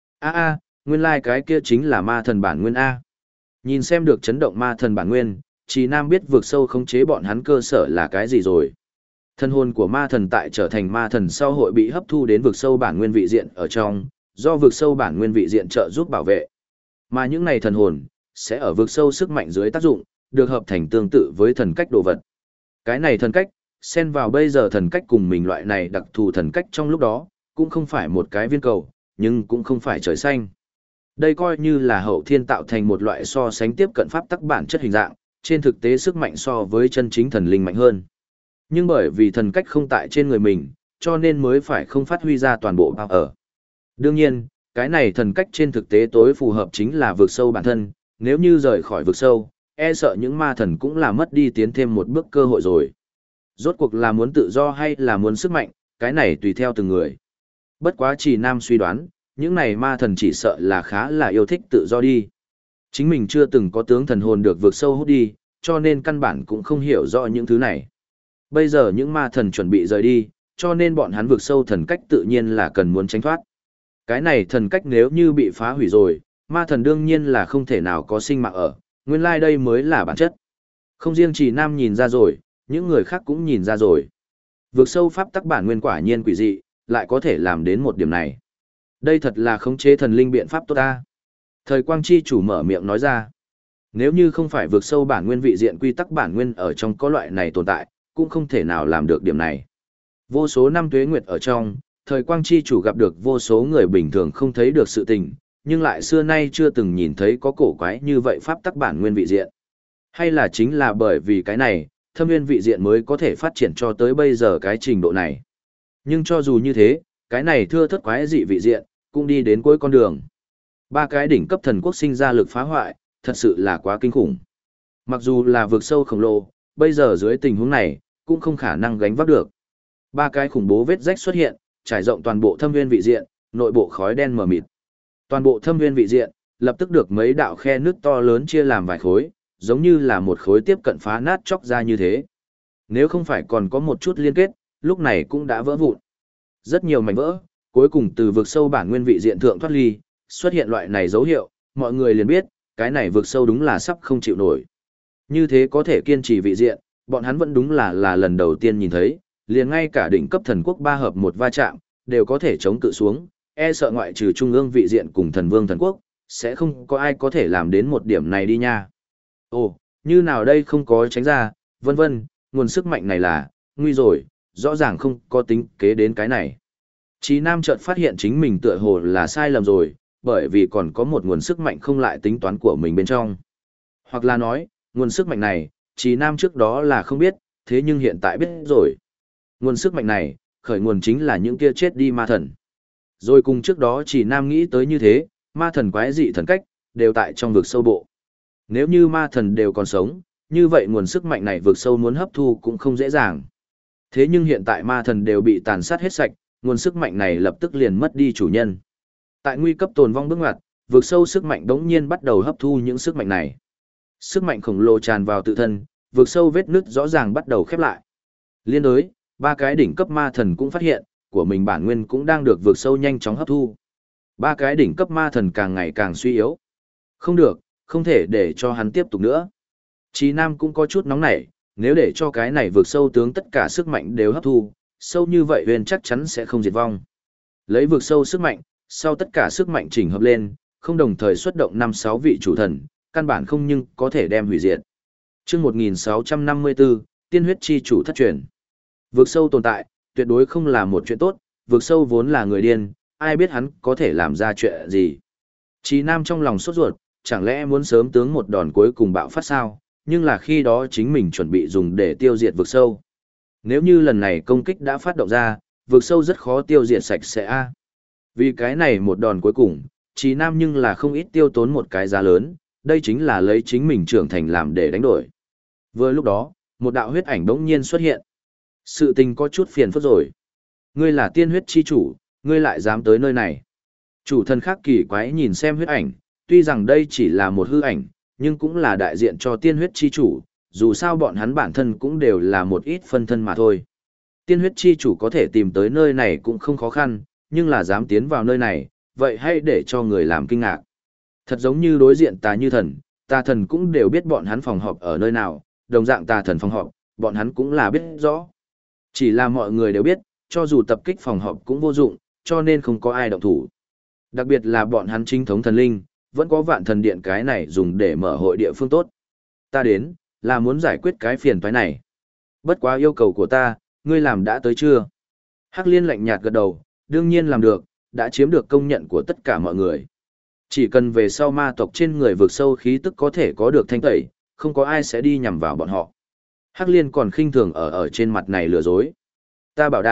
Nguyên lai cái kia chính là ma thần bản nguyên A. Nhìn xem được chấn động ma thần bản nguyên, Trì Nam biết vực sâu khống chế bọn hắn cơ sở là cái gì rồi. Thân hồn của ma thần tại trở thành ma thần sau hội bị hấp thu đến vực sâu bản nguyên vị diện ở trong, do vực sâu bản nguyên vị diện trợ giúp bảo vệ. Mà những này thần hồn, sẽ ở vực sâu sức mạnh dưới tác dụng, được hợp thành tương tự với thần cách đồ vật. Cái này thần cách, xen vào bây giờ thần cách cùng mình loại này đặc thù thần cách trong lúc đó, cũng không phải một cái viên cầu, nhưng cũng không phải trời xanh. Đây coi như là hậu thiên tạo thành một loại so sánh tiếp cận pháp tắc bản chất hình dạng, trên thực tế sức mạnh so với chân chính thần linh mạnh hơn. Nhưng bởi vì thần cách không tại trên người mình, cho nên mới phải không phát huy ra toàn bộ bao ở. Đương nhiên, cái này thần cách trên thực tế tối phù hợp chính là vực sâu bản thân, nếu như rời khỏi vực sâu, e sợ những ma thần cũng là mất đi tiến thêm một bước cơ hội rồi. Rốt cuộc là muốn tự do hay là muốn sức mạnh, cái này tùy theo từng người. Bất quá Trì Nam suy đoán, những này ma thần chỉ sợ là khá là yêu thích tự do đi. Chính mình chưa từng có tướng thần hồn được vượt sâu hút đi, cho nên căn bản cũng không hiểu rõ những thứ này. Bây giờ những ma thần chuẩn bị rời đi, cho nên bọn hắn vượt sâu thần cách tự nhiên là cần muốn tránh thoát. Cái này thần cách nếu như bị phá hủy rồi, ma thần đương nhiên là không thể nào có sinh mạng ở, nguyên lai đây mới là bản chất. Không riêng Trì Nam nhìn ra rồi, những người khác cũng nhìn ra rồi. Vượt sâu pháp tắc bản nguyên quả nhiên quỷ dị, lại có thể làm đến một điểm này. Đây thật là khống chế thần linh biện pháp tốt ta. Thời Quang Chi chủ mở miệng nói ra. Nếu như không phải vượt sâu bản nguyên vị diện quy tắc bản nguyên ở trong có loại này tồn tại, cũng không thể nào làm được điểm này. Vô số năm tuế nguyệt ở trong, Thời Quang Chi chủ gặp được vô số người bình thường không thấy được sự tình, nhưng lại xưa nay chưa từng nhìn thấy có cổ quái như vậy pháp tắc bản nguyên vị diện. Hay là chính là bởi vì cái này, thâm nguyên vị diện mới có thể phát triển cho tới bây giờ cái trình độ này. Nhưng cho dù như thế, cái này thưa thất quái dị vị diện, cũng đi đến cuối con đường. Ba cái đỉnh cấp thần quốc sinh ra lực phá hoại, thật sự là quá kinh khủng. Mặc dù là vực sâu khổng lồ, bây giờ dưới tình huống này, cũng không khả năng gánh vác được. Ba cái khủng bố vết rách xuất hiện, trải rộng toàn bộ thâm nguyên vị diện, nội bộ khói đen mờ mịt. Toàn bộ thâm nguyên vị diện, lập tức được mấy đạo khe nước to lớn chia làm vài khối, giống như là một khối tiếp cận phá nát chóc ra như thế. Nếu không phải còn có một chút liên kết, lúc này cũng đã vỡ vụn. Rất nhiều mảnh vỡ, cuối cùng từ vực sâu bản nguyên vị diện thượng thoát ly, xuất hiện loại này dấu hiệu, mọi người liền biết, cái này vực sâu đúng là sắp không chịu nổi. Như thế có thể kiên trì vị diện, bọn hắn vẫn đúng là lần đầu tiên nhìn thấy, liền ngay cả đỉnh cấp thần quốc ba hợp một va chạm, đều có thể chống cự xuống, e sợ ngoại trừ trung ương vị diện cùng thần vương thần quốc, sẽ không có ai có thể làm đến một điểm này đi nha. Ồ, như nào đây không có tránh ra, vân vân, nguồn sức mạnh này là, nguy rồi, rõ ràng không có tính kế đến cái này. Chí Nam chợt phát hiện chính mình tựa hồ là sai lầm rồi, bởi vì còn có một nguồn sức mạnh không lại tính toán của mình bên trong. Hoặc là nói, nguồn sức mạnh này, Chí Nam trước đó là không biết, thế nhưng hiện tại biết rồi. Nguồn sức mạnh này, khởi nguồn chính là những kia chết đi ma thần. Rồi cùng trước đó Chí Nam nghĩ tới như thế, ma thần quái dị thần cách, đều tại trong vực sâu bộ. Nếu như ma thần đều còn sống, như vậy nguồn sức mạnh này vực sâu muốn hấp thu cũng không dễ dàng. Thế nhưng hiện tại ma thần đều bị tàn sát hết sạch, nguồn sức mạnh này lập tức liền mất đi chủ nhân. Tại nguy cấp tồn vong bước ngoặt, vực sâu sức mạnh đống nhiên bắt đầu hấp thu những sức mạnh này. Sức mạnh khổng lồ tràn vào tự thân, vực sâu vết nứt rõ ràng bắt đầu khép lại. Liên đối, ba cái đỉnh cấp ma thần cũng phát hiện, của mình bản nguyên cũng đang được vực sâu nhanh chóng hấp thu. Ba cái đỉnh cấp ma thần càng ngày càng suy yếu. Không được, không thể để cho hắn tiếp tục nữa. Chí Nam cũng có chút nóng nảy, nếu để cho cái này vượt sâu tướng tất cả sức mạnh đều hấp thu, sâu như vậy huyền chắc chắn sẽ không diệt vong. Lấy vượt sâu sức mạnh, sau tất cả sức mạnh chỉnh hợp lên, không đồng thời xuất động 5-6 vị chủ thần, căn bản không nhưng có thể đem hủy diệt. Chương 1654, tiên huyết chi chủ thất truyền. Vượt sâu tồn tại, tuyệt đối không là một chuyện tốt, vượt sâu vốn là người điên, ai biết hắn có thể làm ra chuyện gì. Chí Nam trong lòng sốt ruột, chẳng lẽ muốn sớm tướng một đòn cuối cùng bạo phát sao, nhưng là khi đó chính mình chuẩn bị dùng để tiêu diệt vực sâu. Nếu như lần này công kích đã phát động ra, vực sâu rất khó tiêu diệt sạch sẽ a. Vì cái này một đòn cuối cùng, Chí Nam nhưng là không ít tiêu tốn một cái giá lớn, đây chính là lấy chính mình trưởng thành làm để đánh đổi. Vừa lúc đó, một đạo huyết ảnh đống nhiên xuất hiện. Sự tình có chút phiền phức rồi. Ngươi là tiên huyết chi chủ, ngươi lại dám tới nơi này. Chủ thần khác kỳ quái nhìn xem huyết ảnh, tuy rằng đây chỉ là một hư ảnh, nhưng cũng là đại diện cho tiên huyết chi chủ, dù sao bọn hắn bản thân cũng đều là một ít phân thân mà thôi. Tiên huyết chi chủ có thể tìm tới nơi này cũng không khó khăn, nhưng là dám tiến vào nơi này, vậy hãy để cho người làm kinh ngạc. Thật giống như đối diện tà như thần, tà thần cũng đều biết bọn hắn phòng họp ở nơi nào, đồng dạng tà thần phòng họp, bọn hắn cũng là biết rõ. Chỉ là mọi người đều biết, cho dù tập kích phòng họp cũng vô dụng, cho nên không có ai động thủ. Đặc biệt là bọn hắn chính thống thần linh, vẫn có vạn thần điện cái này dùng để mở hội địa phương tốt. Ta đến, là muốn giải quyết cái phiền toái này. Bất quá yêu cầu của ta, ngươi làm đã tới chưa? Hắc Liên lạnh nhạt gật đầu, đương nhiên làm được, đã chiếm được công nhận của tất cả mọi người. Chỉ cần về sau ma tộc trên người vượt sâu khí tức có thể có được thanh tẩy, không có ai sẽ đi nhằm vào bọn họ. Hắc Liên còn khinh thường ở trên mặt này lừa dối. Ta bảo đảm,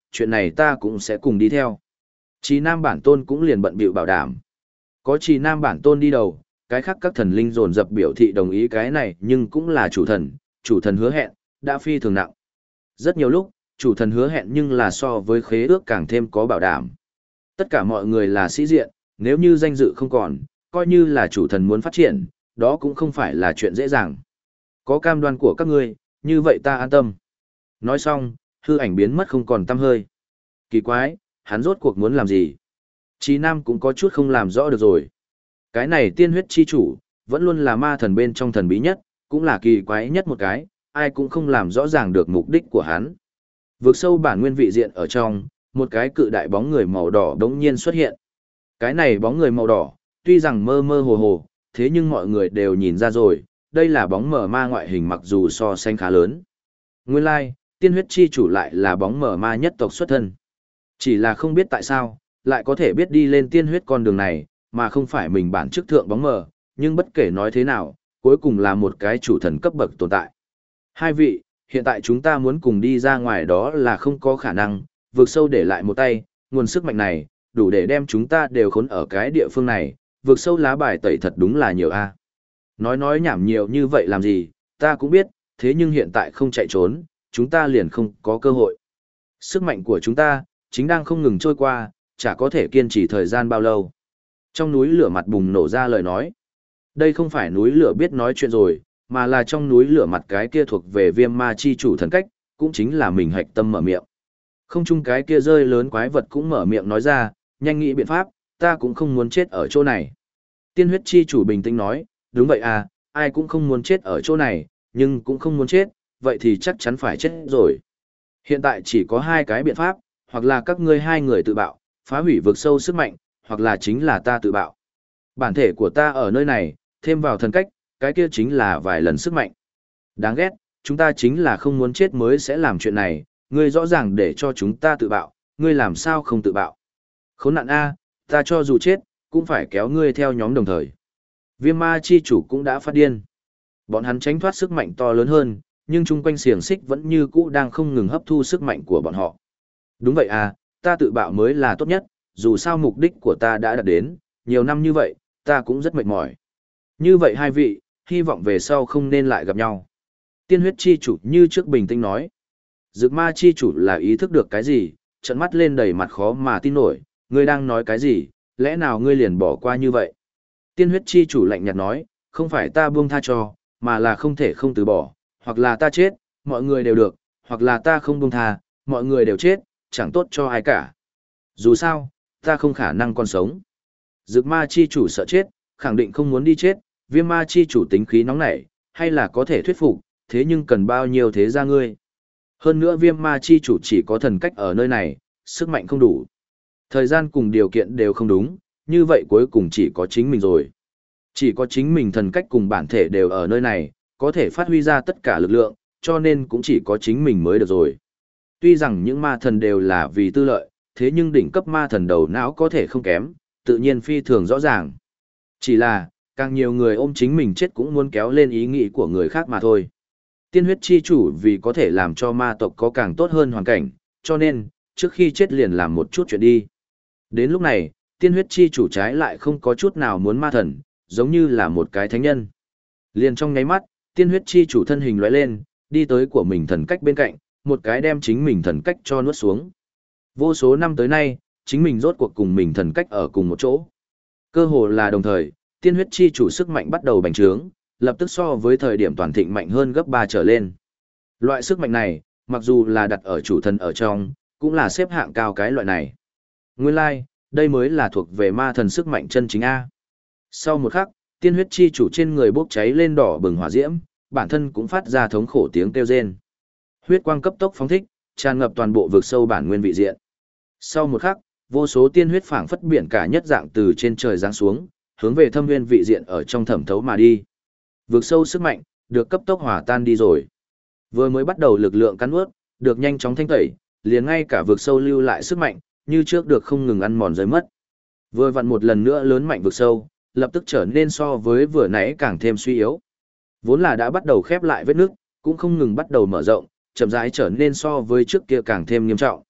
chuyện này ta cũng sẽ cùng đi theo. Trì Nam bản tôn cũng liền bận bịu bảo đảm. Có Trì Nam bản tôn đi đầu, cái khác các thần linh dồn dập biểu thị đồng ý cái này, nhưng cũng là chủ thần hứa hẹn, đã phi thường nặng. Rất nhiều lúc, chủ thần hứa hẹn nhưng là so với khế ước càng thêm có bảo đảm. Tất cả mọi người là sĩ diện, nếu như danh dự không còn, coi như là chủ thần muốn phát triển, đó cũng không phải là chuyện dễ dàng. Có cam đoan của các ngươi, như vậy ta an tâm. Nói xong, hư ảnh biến mất không còn tăm hơi. Kỳ quái, hắn rốt cuộc muốn làm gì? Chí Nam cũng có chút không làm rõ được rồi. Cái này tiên huyết chi chủ, vẫn luôn là ma thần bên trong thần bí nhất, cũng là kỳ quái nhất một cái, ai cũng không làm rõ ràng được mục đích của hắn. Vượt sâu bản nguyên vị diện ở trong, một cái cự đại bóng người màu đỏ đống nhiên xuất hiện. Cái này bóng người màu đỏ, tuy rằng mơ mơ hồ hồ, thế nhưng mọi người đều nhìn ra rồi, đây là bóng mờ ma ngoại hình mặc dù so sánh khá lớn. Nguyên lai, tiên huyết chi chủ lại là bóng mờ ma nhất tộc xuất thân. Chỉ là không biết tại sao, lại có thể biết đi lên tiên huyết con đường này, mà không phải mình bản chức thượng bóng mờ, nhưng bất kể nói thế nào, cuối cùng là một cái chủ thần cấp bậc tồn tại. Hai vị, hiện tại chúng ta muốn cùng đi ra ngoài đó là không có khả năng, vượt sâu để lại một tay, nguồn sức mạnh này, đủ để đem chúng ta đều khốn ở cái địa phương này, vượt sâu lá bài tẩy thật đúng là nhiều a. Nói nhảm nhiều như vậy làm gì, ta cũng biết, thế nhưng hiện tại không chạy trốn, chúng ta liền không có cơ hội. Sức mạnh của chúng ta, chính đang không ngừng trôi qua, chả có thể kiên trì thời gian bao lâu. Trong núi lửa mặt bùng nổ ra lời nói. Đây không phải núi lửa biết nói chuyện rồi, mà là trong núi lửa mặt cái kia thuộc về viêm ma chi chủ thần cách, cũng chính là mình hạch tâm mở miệng. Không chung cái kia rơi lớn quái vật cũng mở miệng nói ra, nhanh nghĩ biện pháp, ta cũng không muốn chết ở chỗ này. Tiên huyết chi chủ bình tĩnh nói, đúng vậy à, ai cũng không muốn chết ở chỗ này, nhưng cũng không muốn chết, vậy thì chắc chắn phải chết rồi. Hiện tại chỉ có hai cái biện pháp, hoặc là các ngươi hai người tự bạo, phá hủy vực sâu sức mạnh, hoặc là chính là ta tự bạo. Bản thể của ta ở nơi này, thêm vào thần cách, cái kia chính là vài lần sức mạnh. Đáng ghét, chúng ta chính là không muốn chết mới sẽ làm chuyện này, ngươi rõ ràng để cho chúng ta tự bạo, ngươi làm sao không tự bạo. Khốn nạn a, ta cho dù chết, cũng phải kéo ngươi theo nhóm đồng thời. Viêm ma chi chủ cũng đã phát điên. Bọn hắn tránh thoát sức mạnh to lớn hơn, nhưng chung quanh xiềng xích vẫn như cũ đang không ngừng hấp thu sức mạnh của bọn họ. Đúng vậy à, ta tự bạo mới là tốt nhất, dù sao mục đích của ta đã đạt đến, nhiều năm như vậy, ta cũng rất mệt mỏi. Như vậy hai vị, hy vọng về sau không nên lại gặp nhau. Tiên huyết chi chủ như trước bình tĩnh nói. Dược ma chi chủ là ý thức được cái gì, trợn mắt lên đầy mặt khó mà tin nổi, ngươi đang nói cái gì, lẽ nào ngươi liền bỏ qua như vậy? Tiên huyết chi chủ lạnh nhạt nói, không phải ta buông tha cho, mà là không thể không từ bỏ, hoặc là ta chết, mọi người đều được, hoặc là ta không buông tha, mọi người đều chết, chẳng tốt cho ai cả. Dù sao, ta không khả năng còn sống. Dược ma chi chủ sợ chết, khẳng định không muốn đi chết, viêm ma chi chủ tính khí nóng nảy, hay là có thể thuyết phục, thế nhưng cần bao nhiêu thế ra ngươi. Hơn nữa viêm ma chi chủ chỉ có thần cách ở nơi này, sức mạnh không đủ. Thời gian cùng điều kiện đều không đúng, như vậy cuối cùng chỉ có chính mình rồi. Chỉ có chính mình thần cách cùng bản thể đều ở nơi này, có thể phát huy ra tất cả lực lượng, cho nên cũng chỉ có chính mình mới được rồi. Tuy rằng những ma thần đều là vì tư lợi, thế nhưng đỉnh cấp ma thần đầu não có thể không kém, tự nhiên phi thường rõ ràng. Chỉ là, càng nhiều người ôm chính mình chết cũng muốn kéo lên ý nghĩ của người khác mà thôi. Tiên huyết chi chủ vì có thể làm cho ma tộc có càng tốt hơn hoàn cảnh, cho nên, trước khi chết liền làm một chút chuyện đi. Đến lúc này, tiên huyết chi chủ trái lại không có chút nào muốn ma thần, giống như là một cái thánh nhân. Liền trong nháy mắt, tiên huyết chi chủ thân hình lóe lên, đi tới của mình thần cách bên cạnh, một cái đem chính mình thần cách cho nuốt xuống. Vô số năm tới nay, chính mình rốt cuộc cùng mình thần cách ở cùng một chỗ. Cơ hồ là đồng thời, tiên huyết chi chủ sức mạnh bắt đầu bành trướng, lập tức so với thời điểm toàn thịnh mạnh hơn gấp 3 trở lên. Loại sức mạnh này, mặc dù là đặt ở chủ thần ở trong, cũng là xếp hạng cao cái loại này. Nguyên lai, đây mới là thuộc về ma thần sức mạnh chân chính A. Sau một khắc, tiên huyết chi chủ trên người bốc cháy lên đỏ bừng hỏa diễm, bản thân cũng phát ra thống khổ tiếng kêu rên. Huyết quang cấp tốc phóng thích, tràn ngập toàn bộ vực sâu bản nguyên vị diện. Sau một khắc, vô số tiên huyết phảng phất biển cả nhất dạng từ trên trời giáng xuống, hướng về thâm nguyên vị diện ở trong thẩm thấu mà đi. Vực sâu sức mạnh, được cấp tốc hòa tan đi rồi. Vừa mới bắt đầu lực lượng cắn nuốt, được nhanh chóng thanh tẩy, liền ngay cả vực sâu lưu lại sức mạnh, như trước được không ngừng ăn mòn rơi mất. Vừa vặn một lần nữa lớn mạnh vực sâu, lập tức trở nên so với vừa nãy càng thêm suy yếu. Vốn là đã bắt đầu khép lại vết nước, cũng không ngừng bắt đầu mở rộng, chậm rãi trở nên so với trước kia càng thêm nghiêm trọng.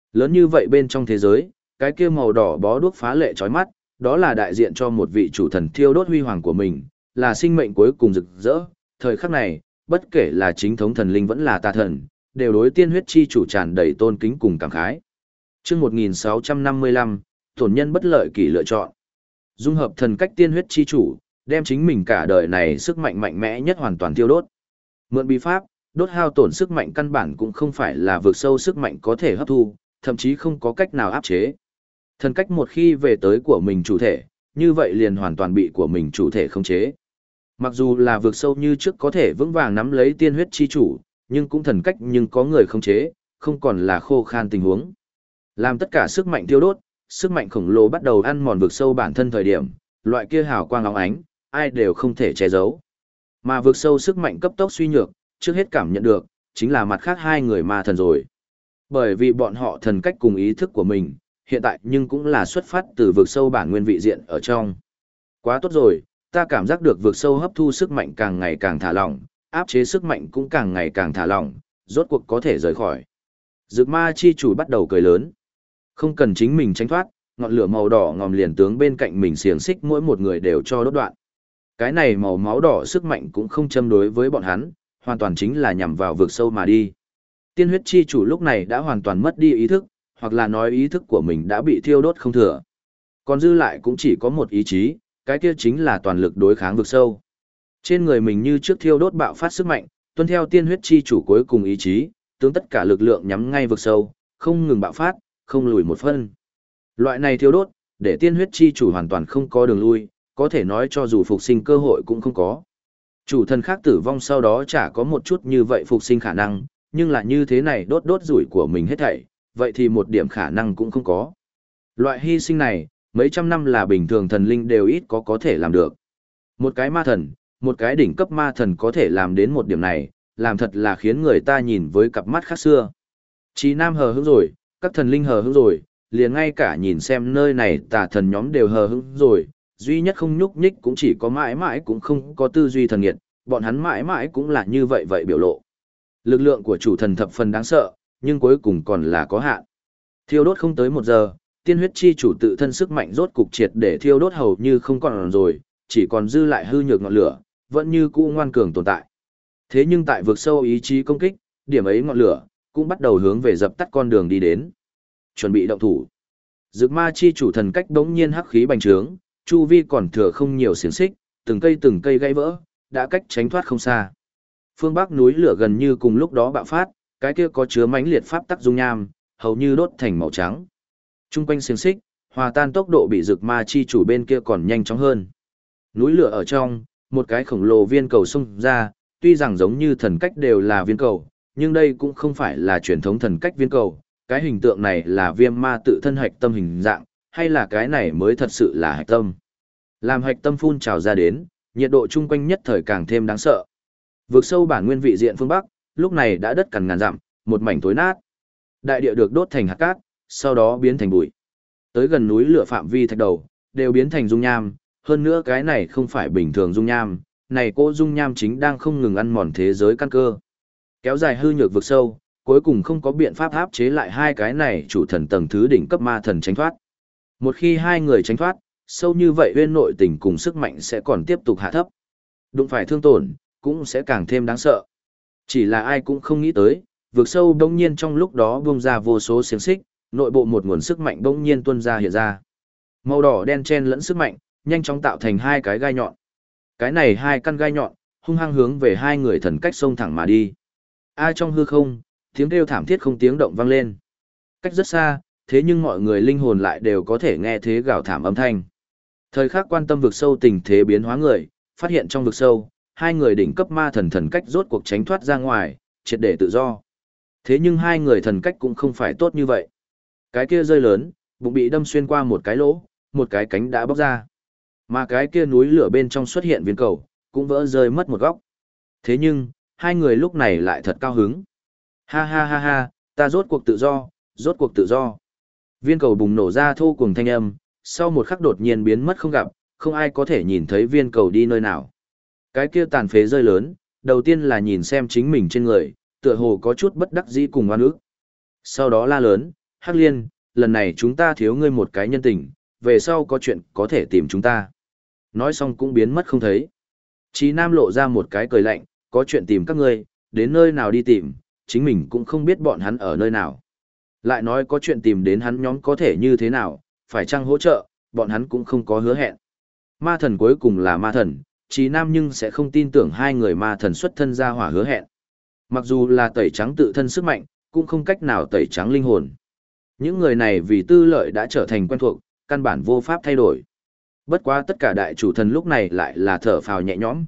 Lớn như vậy bên trong thế giới, cái kia màu đỏ bó đuốc phá lệ chói mắt, đó là đại diện cho một vị chủ thần thiêu đốt huy hoàng của mình, là sinh mệnh cuối cùng rực rỡ. Thời khắc này, bất kể là chính thống thần linh vẫn là tà thần, đều đối tiên huyết chi chủ tràn đầy tôn kính cùng cảm khái. Chương 1655, tổn nhân bất lợi kỷ lựa chọn. Dung hợp thần cách tiên huyết chi chủ, đem chính mình cả đời này sức mạnh mạnh mẽ nhất hoàn toàn tiêu đốt. Mượn bí pháp, đốt hao tổn sức mạnh căn bản cũng không phải là vượt sâu sức mạnh có thể hấp thu, thậm chí không có cách nào áp chế. Thần cách một khi về tới của mình chủ thể, như vậy liền hoàn toàn bị của mình chủ thể khống chế. Mặc dù là vượt sâu như trước có thể vững vàng nắm lấy tiên huyết chi chủ, nhưng cũng thần cách nhưng có người khống chế, không còn là khô khan tình huống. Làm tất cả sức mạnh tiêu đốt, sức mạnh khổng lồ bắt đầu ăn mòn vực sâu bản thân thời điểm, loại kia hào quang óng ánh, ai đều không thể che giấu. Mà vực sâu sức mạnh cấp tốc suy nhược, trước hết cảm nhận được, chính là mặt khác hai người ma thần rồi. Bởi vì bọn họ thần cách cùng ý thức của mình, hiện tại nhưng cũng là xuất phát từ vực sâu bản nguyên vị diện ở trong. Quá tốt rồi, ta cảm giác được vực sâu hấp thu sức mạnh càng ngày càng thả lỏng, áp chế sức mạnh cũng càng ngày càng thả lỏng, rốt cuộc có thể rời khỏi. Dược ma chi chủ bắt đầu cười lớn. Không cần chính mình tránh thoát, ngọn lửa màu đỏ ngòm liền tướng bên cạnh mình xiềng xích mỗi một người đều cho đốt đoạn. Cái này màu máu đỏ sức mạnh cũng không châm đối với bọn hắn, hoàn toàn chính là nhằm vào vực sâu mà đi. Tiên huyết chi chủ lúc này đã hoàn toàn mất đi ý thức, hoặc là nói ý thức của mình đã bị thiêu đốt không thừa. Còn dư lại cũng chỉ có một ý chí, cái kia chính là toàn lực đối kháng vực sâu. Trên người mình như trước thiêu đốt bạo phát sức mạnh, tuân theo tiên huyết chi chủ cuối cùng ý chí, tướng tất cả lực lượng nhắm ngay vực sâu, không ngừng bạo phát, không lùi một phân. Loại này thiêu đốt, để tiên huyết chi chủ hoàn toàn không có đường lui, có thể nói cho dù phục sinh cơ hội cũng không có. Chủ thần khác tử vong sau đó chả có một chút như vậy phục sinh khả năng, nhưng là như thế này đốt rủi của mình hết thảy, vậy thì một điểm khả năng cũng không có. Loại hy sinh này, mấy trăm năm là bình thường thần linh đều ít có thể làm được. Một cái ma thần, một cái đỉnh cấp ma thần có thể làm đến một điểm này, làm thật là khiến người ta nhìn với cặp mắt khác xưa. Chí Nam hờ hững rồi, các thần linh hờ hững rồi, liền ngay cả nhìn xem nơi này tà thần nhóm đều hờ hững rồi, duy nhất không nhúc nhích cũng chỉ có mãi mãi cũng không có tư duy thần nghiệt, bọn hắn mãi mãi cũng là như vậy biểu lộ. Lực lượng của chủ thần thập phần đáng sợ, nhưng cuối cùng còn là có hạn. Thiêu đốt không tới 1 giờ, tiên huyết chi chủ tự thân sức mạnh rốt cục triệt để thiêu đốt hầu như không còn rồi, chỉ còn dư lại hư nhược ngọn lửa, vẫn như cũ ngoan cường tồn tại. Thế nhưng tại vực sâu ý chí công kích, điểm ấy ngọn lửa cũng bắt đầu hướng về dập tắt con đường đi đến. Chuẩn bị động thủ. Dược ma chi chủ thần cách đống nhiên hắc khí bành trướng, chu vi còn thừa không nhiều xiềng xích, từng cây gãy vỡ, đã cách tránh thoát không xa. Phương Bắc núi lửa gần như cùng lúc đó bạo phát, cái kia có chứa mãnh liệt pháp tắc dung nham, hầu như đốt thành màu trắng. Trung quanh xiềng xích, hòa tan tốc độ bị dược ma chi chủ bên kia còn nhanh chóng hơn. Núi lửa ở trong, một cái khổng lồ viên cầu xông ra, tuy rằng giống như thần cách đều là viên cầu, nhưng đây cũng không phải là truyền thống thần cách viên cầu, cái hình tượng này là viêm ma tự thân hạch tâm hình dạng, hay là cái này mới thật sự là hạch tâm. Làm hạch tâm phun trào ra đến, nhiệt độ chung quanh nhất thời càng thêm đáng sợ. Vượt sâu bản nguyên vị diện phương Bắc, lúc này đã đất cằn ngàn dặm, một mảnh tối nát. Đại địa được đốt thành hạt cát, sau đó biến thành bụi. Tới gần núi lửa phạm vi thạch đầu, đều biến thành dung nham, hơn nữa cái này không phải bình thường dung nham, này cô dung nham chính đang không ngừng ăn mòn thế giới căn cơ. Kéo dài hư nhược vực sâu, cuối cùng không có biện pháp áp chế lại hai cái này chủ thần tầng thứ đỉnh cấp ma thần tránh thoát. Một khi hai người tránh thoát, sâu như vậy uyên nội tình cùng sức mạnh sẽ còn tiếp tục hạ thấp. Đụng phải thương tổn, cũng sẽ càng thêm đáng sợ. Chỉ là ai cũng không nghĩ tới, vực sâu đông nhiên trong lúc đó bung ra vô số xiềng xích, nội bộ một nguồn sức mạnh đông nhiên tuôn ra hiện ra. Màu đỏ đen chen lẫn sức mạnh, nhanh chóng tạo thành hai cái gai nhọn. Cái này hai căn gai nhọn, hung hăng hướng về hai người thần cách xông thẳng mà đi. Ai trong hư không, tiếng kêu thảm thiết không tiếng động vang lên. Cách rất xa, thế nhưng mọi người linh hồn lại đều có thể nghe thế gào thảm âm thanh. Thời khắc quan tâm vực sâu tình thế biến hóa người, phát hiện trong vực sâu, hai người đỉnh cấp ma thần thần cách rốt cuộc tránh thoát ra ngoài, triệt để tự do. Thế nhưng hai người thần cách cũng không phải tốt như vậy. Cái kia rơi lớn, bụng bị đâm xuyên qua một cái lỗ, một cái cánh đã bóc ra. Mà cái kia núi lửa bên trong xuất hiện viên cầu, cũng vỡ rơi mất một góc. Thế nhưng, hai người lúc này lại thật cao hứng. Ha ha ha ha, ta rốt cuộc tự do, rốt cuộc tự do. Viên cầu bùng nổ ra thô cùng thanh âm, sau một khắc đột nhiên biến mất không gặp, không ai có thể nhìn thấy viên cầu đi nơi nào. Cái kia tàn phế rơi lớn, đầu tiên là nhìn xem chính mình trên người, tựa hồ có chút bất đắc dĩ cùng oan ức. Sau đó la lớn, Hắc Liên, lần này chúng ta thiếu ngươi một cái nhân tình, về sau có chuyện có thể tìm chúng ta. Nói xong cũng biến mất không thấy. Chí Nam lộ ra một cái cười lạnh, có chuyện tìm các ngươi, đến nơi nào đi tìm, chính mình cũng không biết bọn hắn ở nơi nào. Lại nói có chuyện tìm đến hắn nhóm có thể như thế nào, phải chăng hỗ trợ, bọn hắn cũng không có hứa hẹn. Ma thần cuối cùng là ma thần, Chí Nam nhưng sẽ không tin tưởng hai người ma thần xuất thân ra hỏa hứa hẹn. Mặc dù là tẩy trắng tự thân sức mạnh, cũng không cách nào tẩy trắng linh hồn. Những người này vì tư lợi đã trở thành quen thuộc, căn bản vô pháp thay đổi. Bất quá tất cả đại chủ thần lúc này lại là thở phào nhẹ nhõm,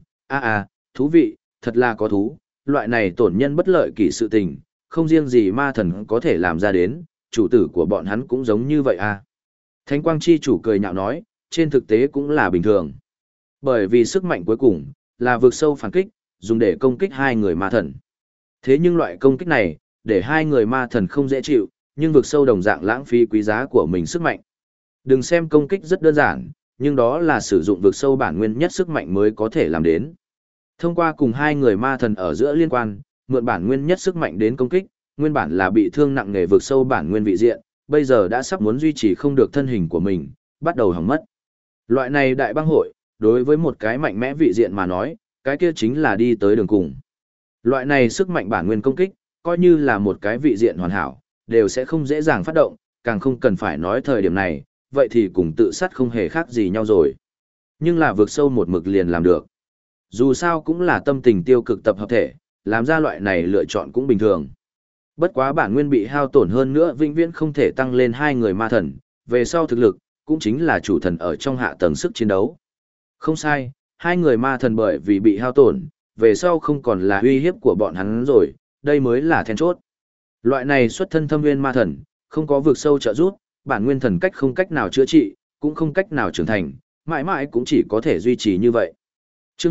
thú vị, thật là có thú, loại này tổn nhân bất lợi kỳ sự tình, không riêng gì ma thần có thể làm ra đến, chủ tử của bọn hắn cũng giống như vậy à. Thánh quang chi chủ cười nhạo nói, trên thực tế cũng là bình thường. Bởi vì sức mạnh cuối cùng, là vực sâu phản kích, dùng để công kích hai người ma thần. Thế nhưng loại công kích này, để hai người ma thần không dễ chịu, nhưng vực sâu đồng dạng lãng phí quý giá của mình sức mạnh. Đừng xem công kích rất đơn giản, nhưng đó là sử dụng vực sâu bản nguyên nhất sức mạnh mới có thể làm đến. Thông qua cùng hai người ma thần ở giữa liên quan, mượn bản nguyên nhất sức mạnh đến công kích, nguyên bản là bị thương nặng nề vực sâu bản nguyên vị diện, bây giờ đã sắp muốn duy trì không được thân hình của mình, bắt đầu hỏng mất. Loại này đại băng hội, đối với một cái mạnh mẽ vị diện mà nói, cái kia chính là đi tới đường cùng. Loại này sức mạnh bản nguyên công kích, coi như là một cái vị diện hoàn hảo, đều sẽ không dễ dàng phát động, càng không cần phải nói thời điểm này, vậy thì cùng tự sát không hề khác gì nhau rồi. Nhưng là vượt sâu một mực liền làm được. Dù sao cũng là tâm tình tiêu cực tập hợp thể, làm ra loại này lựa chọn cũng bình thường. Bất quá bản nguyên bị hao tổn hơn nữa vĩnh viễn không thể tăng lên hai người ma thần, về sau thực lực, cũng chính là chủ thần ở trong hạ tầng sức chiến đấu. Không sai, hai người ma thần bởi vì bị hao tổn, về sau không còn là uy hiếp của bọn hắn rồi, đây mới là then chốt. Loại này xuất thân thâm nguyên ma thần, không có vực sâu trợ giúp, bản nguyên thần cách không cách nào chữa trị, cũng không cách nào trưởng thành, mãi mãi cũng chỉ có thể duy trì như vậy. Chương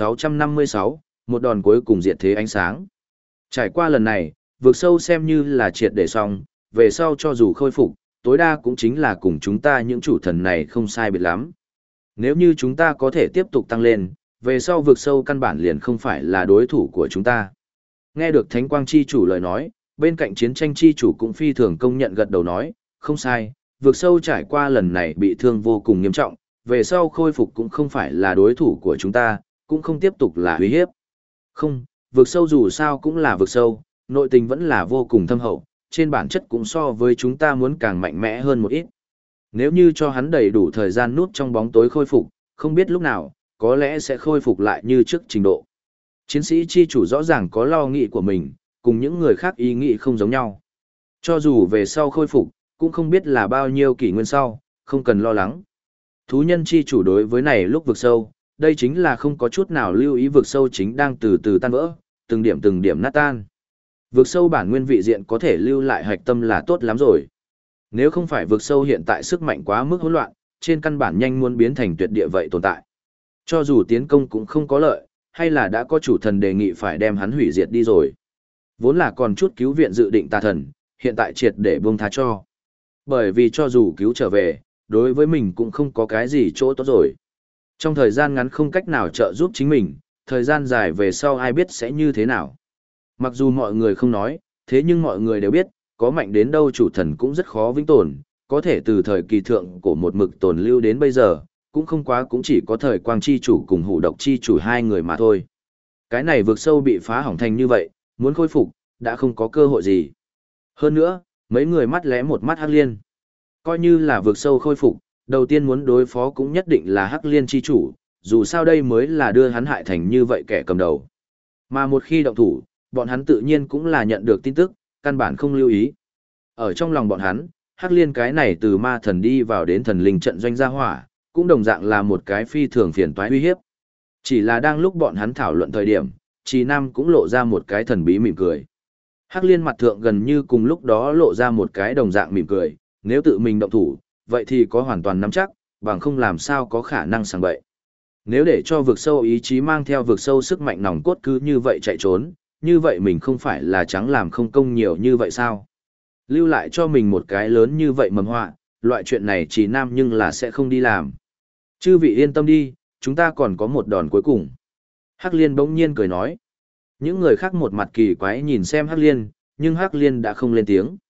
1656, một đòn cuối cùng diệt thế ánh sáng. Trải qua lần này, vực sâu xem như là triệt để xong, về sau cho dù khôi phục, tối đa cũng chính là cùng chúng ta những chủ thần này không sai biệt lắm. Nếu như chúng ta có thể tiếp tục tăng lên, về sau vực sâu căn bản liền không phải là đối thủ của chúng ta. Nghe được Thánh Quang Chi chủ lời nói, bên cạnh chiến tranh chi chủ cũng phi thường công nhận gật đầu nói, không sai, vực sâu trải qua lần này bị thương vô cùng nghiêm trọng, về sau khôi phục cũng không phải là đối thủ của chúng ta, cũng không tiếp tục là uy hiếp. Không, vực sâu dù sao cũng là vực sâu, nội tình vẫn là vô cùng thâm hậu, trên bản chất cũng so với chúng ta muốn càng mạnh mẽ hơn một ít. Nếu như cho hắn đầy đủ thời gian núp trong bóng tối khôi phục, không biết lúc nào, có lẽ sẽ khôi phục lại như trước trình độ. Chiến sĩ chi chủ rõ ràng có lo nghĩ của mình, cùng những người khác ý nghĩ không giống nhau. Cho dù về sau khôi phục, cũng không biết là bao nhiêu kỷ nguyên sau, không cần lo lắng. Thú nhân chi chủ đối với này lúc vực sâu, đây chính là không có chút nào lưu ý vực sâu chính đang từ từ tan vỡ, từng điểm nát tan. Vực sâu bản nguyên vị diện có thể lưu lại hạch tâm là tốt lắm rồi. Nếu không phải vực sâu hiện tại sức mạnh quá mức hỗn loạn, trên căn bản nhanh muốn biến thành tuyệt địa vậy tồn tại. Cho dù tiến công cũng không có lợi, hay là đã có chủ thần đề nghị phải đem hắn hủy diệt đi rồi. Vốn là còn chút cứu viện dự định tà thần, hiện tại triệt để buông tha cho. Bởi vì cho dù cứu trở về, đối với mình cũng không có cái gì chỗ tốt rồi. Trong thời gian ngắn không cách nào trợ giúp chính mình, thời gian dài về sau ai biết sẽ như thế nào. Mặc dù mọi người không nói, thế nhưng mọi người đều biết, có mạnh đến đâu chủ thần cũng rất khó vĩnh tồn, có thể từ thời kỳ thượng của một mực tồn lưu đến bây giờ, cũng không quá cũng chỉ có thời quang chi chủ cùng hủ độc chi chủ hai người mà thôi. Cái này vực sâu bị phá hỏng thành như vậy, muốn khôi phục, đã không có cơ hội gì. Hơn nữa, mấy người mắt lẽ một mắt Hắc Liên. Coi như là vực sâu khôi phục, đầu tiên muốn đối phó cũng nhất định là Hắc Liên chi chủ, dù sao đây mới là đưa hắn hại thành như vậy kẻ cầm đầu. Mà một khi động thủ, bọn hắn tự nhiên cũng là nhận được tin tức, căn bản không lưu ý. Ở trong lòng bọn hắn, Hắc Liên cái này từ ma thần đi vào đến thần linh trận doanh gia hỏa, cũng đồng dạng là một cái phi thường phiền toái uy hiếp. Chỉ là đang lúc bọn hắn thảo luận thời điểm, Trì Nam cũng lộ ra một cái thần bí mỉm cười. Hắc Liên mặt thượng gần như cùng lúc đó lộ ra một cái đồng dạng mỉm cười, nếu tự mình động thủ, vậy thì có hoàn toàn nắm chắc, bằng không làm sao có khả năng sang bậy. Nếu để cho vực sâu ý chí mang theo vực sâu sức mạnh nòng cốt cứ như vậy chạy trốn, như vậy mình không phải là trắng làm không công nhiều như vậy sao? Lưu lại cho mình một cái lớn như vậy mầm họa, loại chuyện này Trì Nam nhưng là sẽ không đi làm. Chư vị yên tâm đi, chúng ta còn có một đòn cuối cùng. Hắc Liên bỗng nhiên cười nói. Những người khác một mặt kỳ quái nhìn xem Hắc Liên, nhưng Hắc Liên đã không lên tiếng.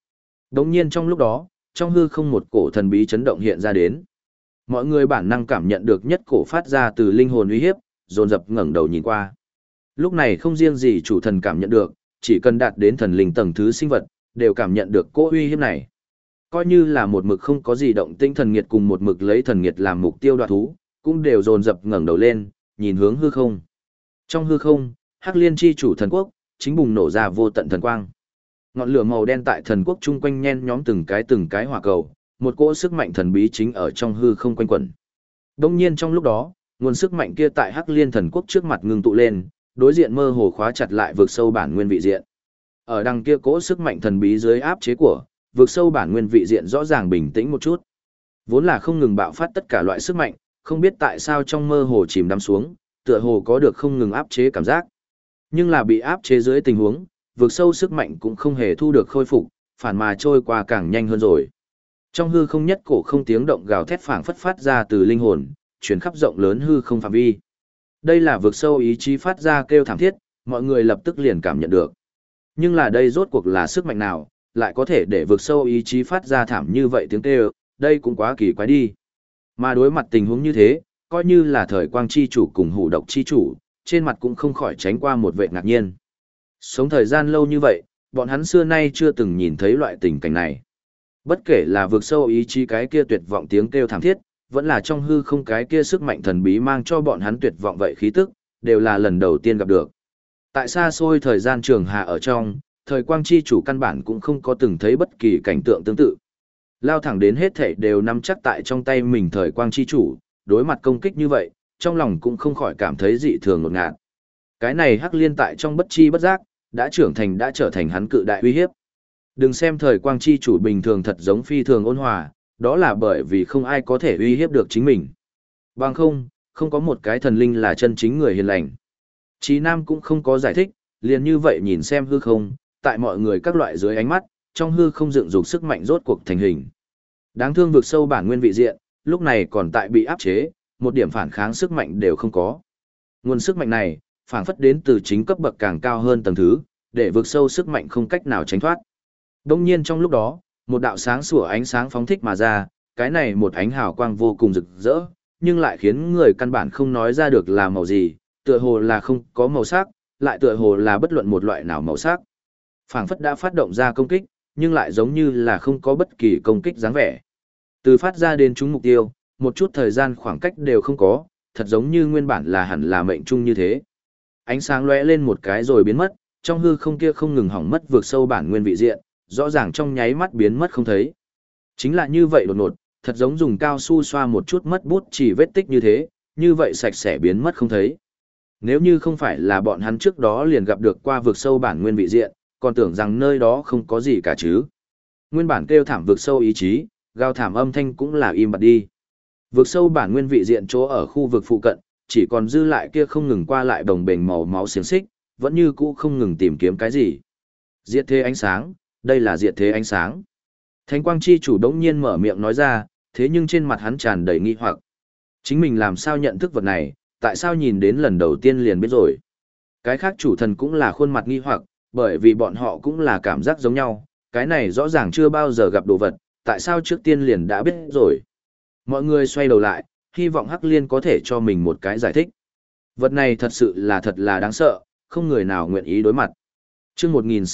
Đồng nhiên trong lúc đó, trong hư không một cổ thần bí chấn động hiện ra đến. Mọi người bản năng cảm nhận được nhất cổ phát ra từ linh hồn uy hiếp, dồn dập ngẩng đầu nhìn qua. Lúc này không riêng gì chủ thần cảm nhận được, chỉ cần đạt đến thần linh tầng thứ sinh vật, đều cảm nhận được cỗ uy hiếp này. Coi như là một mực không có gì động tĩnh thần nghiệt cùng một mực lấy thần nghiệt làm mục tiêu đoạt thú, cũng đều dồn dập ngẩng đầu lên, nhìn hướng hư không. Trong hư không, Hắc Liên chi chủ thần quốc, chính bùng nổ ra vô tận thần quang. Ngọn lửa màu đen tại thần quốc chung quanh nhen nhóm từng cái hỏa cầu, một cỗ sức mạnh thần bí chính ở trong hư không quanh quẩn. Đông nhiên trong lúc đó, nguồn sức mạnh kia tại Hắc Liên thần quốc trước mặt ngưng tụ lên, đối diện mơ hồ khóa chặt lại vực sâu bản nguyên vị diện. Ở đằng kia cỗ sức mạnh thần bí dưới áp chế của, vực sâu bản nguyên vị diện rõ ràng bình tĩnh một chút. Vốn là không ngừng bạo phát tất cả loại sức mạnh, không biết tại sao trong mơ hồ chìm đắm xuống, tựa hồ có được không ngừng áp chế cảm giác. Nhưng là bị áp chế dưới tình huống, vực sâu sức mạnh cũng không hề thu được khôi phục, phản mà trôi qua càng nhanh hơn rồi. Trong hư không nhất cổ không tiếng động gào thét phảng phất phát ra từ linh hồn, truyền khắp rộng lớn hư không phạm vi. Đây là vực sâu ý chí phát ra kêu thảm thiết, mọi người lập tức liền cảm nhận được. Nhưng là đây rốt cuộc là sức mạnh nào, lại có thể để vực sâu ý chí phát ra thảm như vậy tiếng kêu, đây cũng quá kỳ quái đi. Mà đối mặt tình huống như thế, coi như là thời quang chi chủ cùng hủ độc chi chủ, trên mặt cũng không khỏi tránh qua một vẻ ngạc nhiên. Sống thời gian lâu như vậy, bọn hắn xưa nay chưa từng nhìn thấy loại tình cảnh này. Bất kể là vực sâu ý chí cái kia tuyệt vọng tiếng kêu thảm thiết, vẫn là trong hư không cái kia sức mạnh thần bí mang cho bọn hắn tuyệt vọng vậy khí tức, đều là lần đầu tiên gặp được. Tại xa xôi thời gian trường hạ ở trong, thời quang chi chủ căn bản cũng không có từng thấy bất kỳ cảnh tượng tương tự. Lao thẳng đến hết thảy đều nắm chắc tại trong tay mình thời quang chi chủ, đối mặt công kích như vậy, trong lòng cũng không khỏi cảm thấy dị thường ngột ngạt. Cái này Hắc Liên tại trong bất chi bất giác, đã trở thành hắn cự đại uy hiếp. Đừng xem thời quang chi chủ bình thường thật giống phi thường ôn hòa, đó là bởi vì không ai có thể uy hiếp được chính mình. Bằng không có một cái thần linh là chân chính người hiền lành. Chí Nam cũng không có giải thích, liền như vậy nhìn xem hư không, tại mọi người các loại dưới ánh mắt, trong hư không dựng dục sức mạnh rốt cuộc thành hình. Đáng thương vực sâu bản nguyên vị diện, lúc này còn tại bị áp chế, một điểm phản kháng sức mạnh đều không có. Nguồn sức mạnh này, phản phất đến từ chính cấp bậc càng cao hơn tầng thứ, để vực sâu sức mạnh không cách nào tránh thoát. Đông nhiên trong lúc đó, một đạo sáng sủa ánh sáng phóng thích mà ra, cái này một ánh hào quang vô cùng rực rỡ, nhưng lại khiến người căn bản không nói ra được là màu gì, tựa hồ là không có màu sắc, lại tựa hồ là bất luận một loại nào màu sắc. Phảng phất đã phát động ra công kích, nhưng lại giống như là không có bất kỳ công kích dáng vẻ. Từ phát ra đến trúng mục tiêu, một chút thời gian khoảng cách đều không có, thật giống như nguyên bản là hẳn là mệnh trung như thế. Ánh sáng lóe lên một cái rồi biến mất, trong hư không kia không ngừng hỏng mất vượt sâu bản nguyên vị diện, rõ ràng trong nháy mắt biến mất không thấy. Chính là như vậy đột ngột, thật giống dùng cao su xoa một chút mất bút chỉ vết tích như thế, như vậy sạch sẽ biến mất không thấy. Nếu như không phải là bọn hắn trước đó liền gặp được qua vực sâu bản nguyên vị diện, còn tưởng rằng nơi đó không có gì cả chứ. Nguyên bản kêu thảm vực sâu ý chí, gào thảm âm thanh cũng là im bặt đi. Vực sâu bản nguyên vị diện chỗ ở khu vực phụ cận, chỉ còn dư lại kia không ngừng qua lại đồng bền màu máu xiềng xích, vẫn như cũ không ngừng tìm kiếm cái gì. Diệt thế ánh sáng, đây là diệt thế ánh sáng. Thánh quang chi chủ đống nhiên mở miệng nói ra, thế nhưng trên mặt hắn tràn đầy nghi hoặc. Chính mình làm sao nhận thức vật này, tại sao nhìn đến lần đầu tiên liền biết rồi. Cái khác chủ thần cũng là khuôn mặt nghi hoặc, bởi vì bọn họ cũng là cảm giác giống nhau, cái này rõ ràng chưa bao giờ gặp đồ vật, tại sao trước tiên liền đã biết rồi. Mọi người xoay đầu lại, hy vọng Hắc Liên có thể cho mình một cái giải thích. Vật này thật sự là thật là đáng sợ, không người nào nguyện ý đối mặt. Chương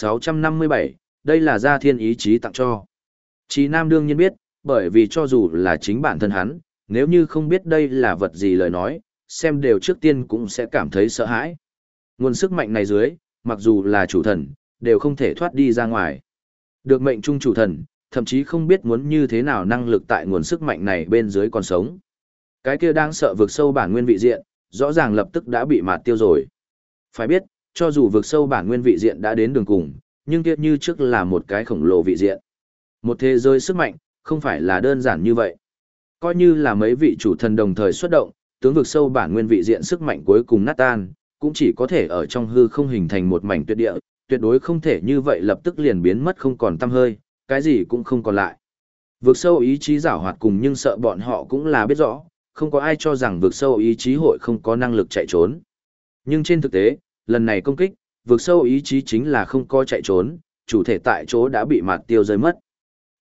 1657, đây là gia thiên ý chí tặng cho. Chí Nam đương nhiên biết, bởi vì cho dù là chính bản thân hắn, nếu như không biết đây là vật gì lời nói, xem đều trước tiên cũng sẽ cảm thấy sợ hãi. Nguồn sức mạnh này dưới, mặc dù là chủ thần, đều không thể thoát đi ra ngoài. Được mệnh trung chủ thần, thậm chí không biết muốn như thế nào năng lực tại nguồn sức mạnh này bên dưới còn sống. Cái kia đang sợ vực sâu bản nguyên vị diện, rõ ràng lập tức đã bị mạt tiêu rồi. Phải biết, cho dù vực sâu bản nguyên vị diện đã đến đường cùng, nhưng kia như trước là một cái khổng lồ vị diện. Một thế giới sức mạnh, không phải là đơn giản như vậy. Coi như là mấy vị chủ thần đồng thời xuất động, tướng vực sâu bản nguyên vị diện sức mạnh cuối cùng nát tan, cũng chỉ có thể ở trong hư không hình thành một mảnh tuyệt địa, tuyệt đối không thể như vậy lập tức liền biến mất không còn tăm hơi, cái gì cũng không còn lại. Vực sâu ý chí giảo hoạt cùng nhưng sợ bọn họ cũng là biết rõ, không có ai cho rằng vực sâu ý chí hội không có năng lực chạy trốn. Nhưng trên thực tế, lần này công kích, vực sâu ý chí chính là không có chạy trốn, chủ thể tại chỗ đã bị mạt tiêu rơi mất.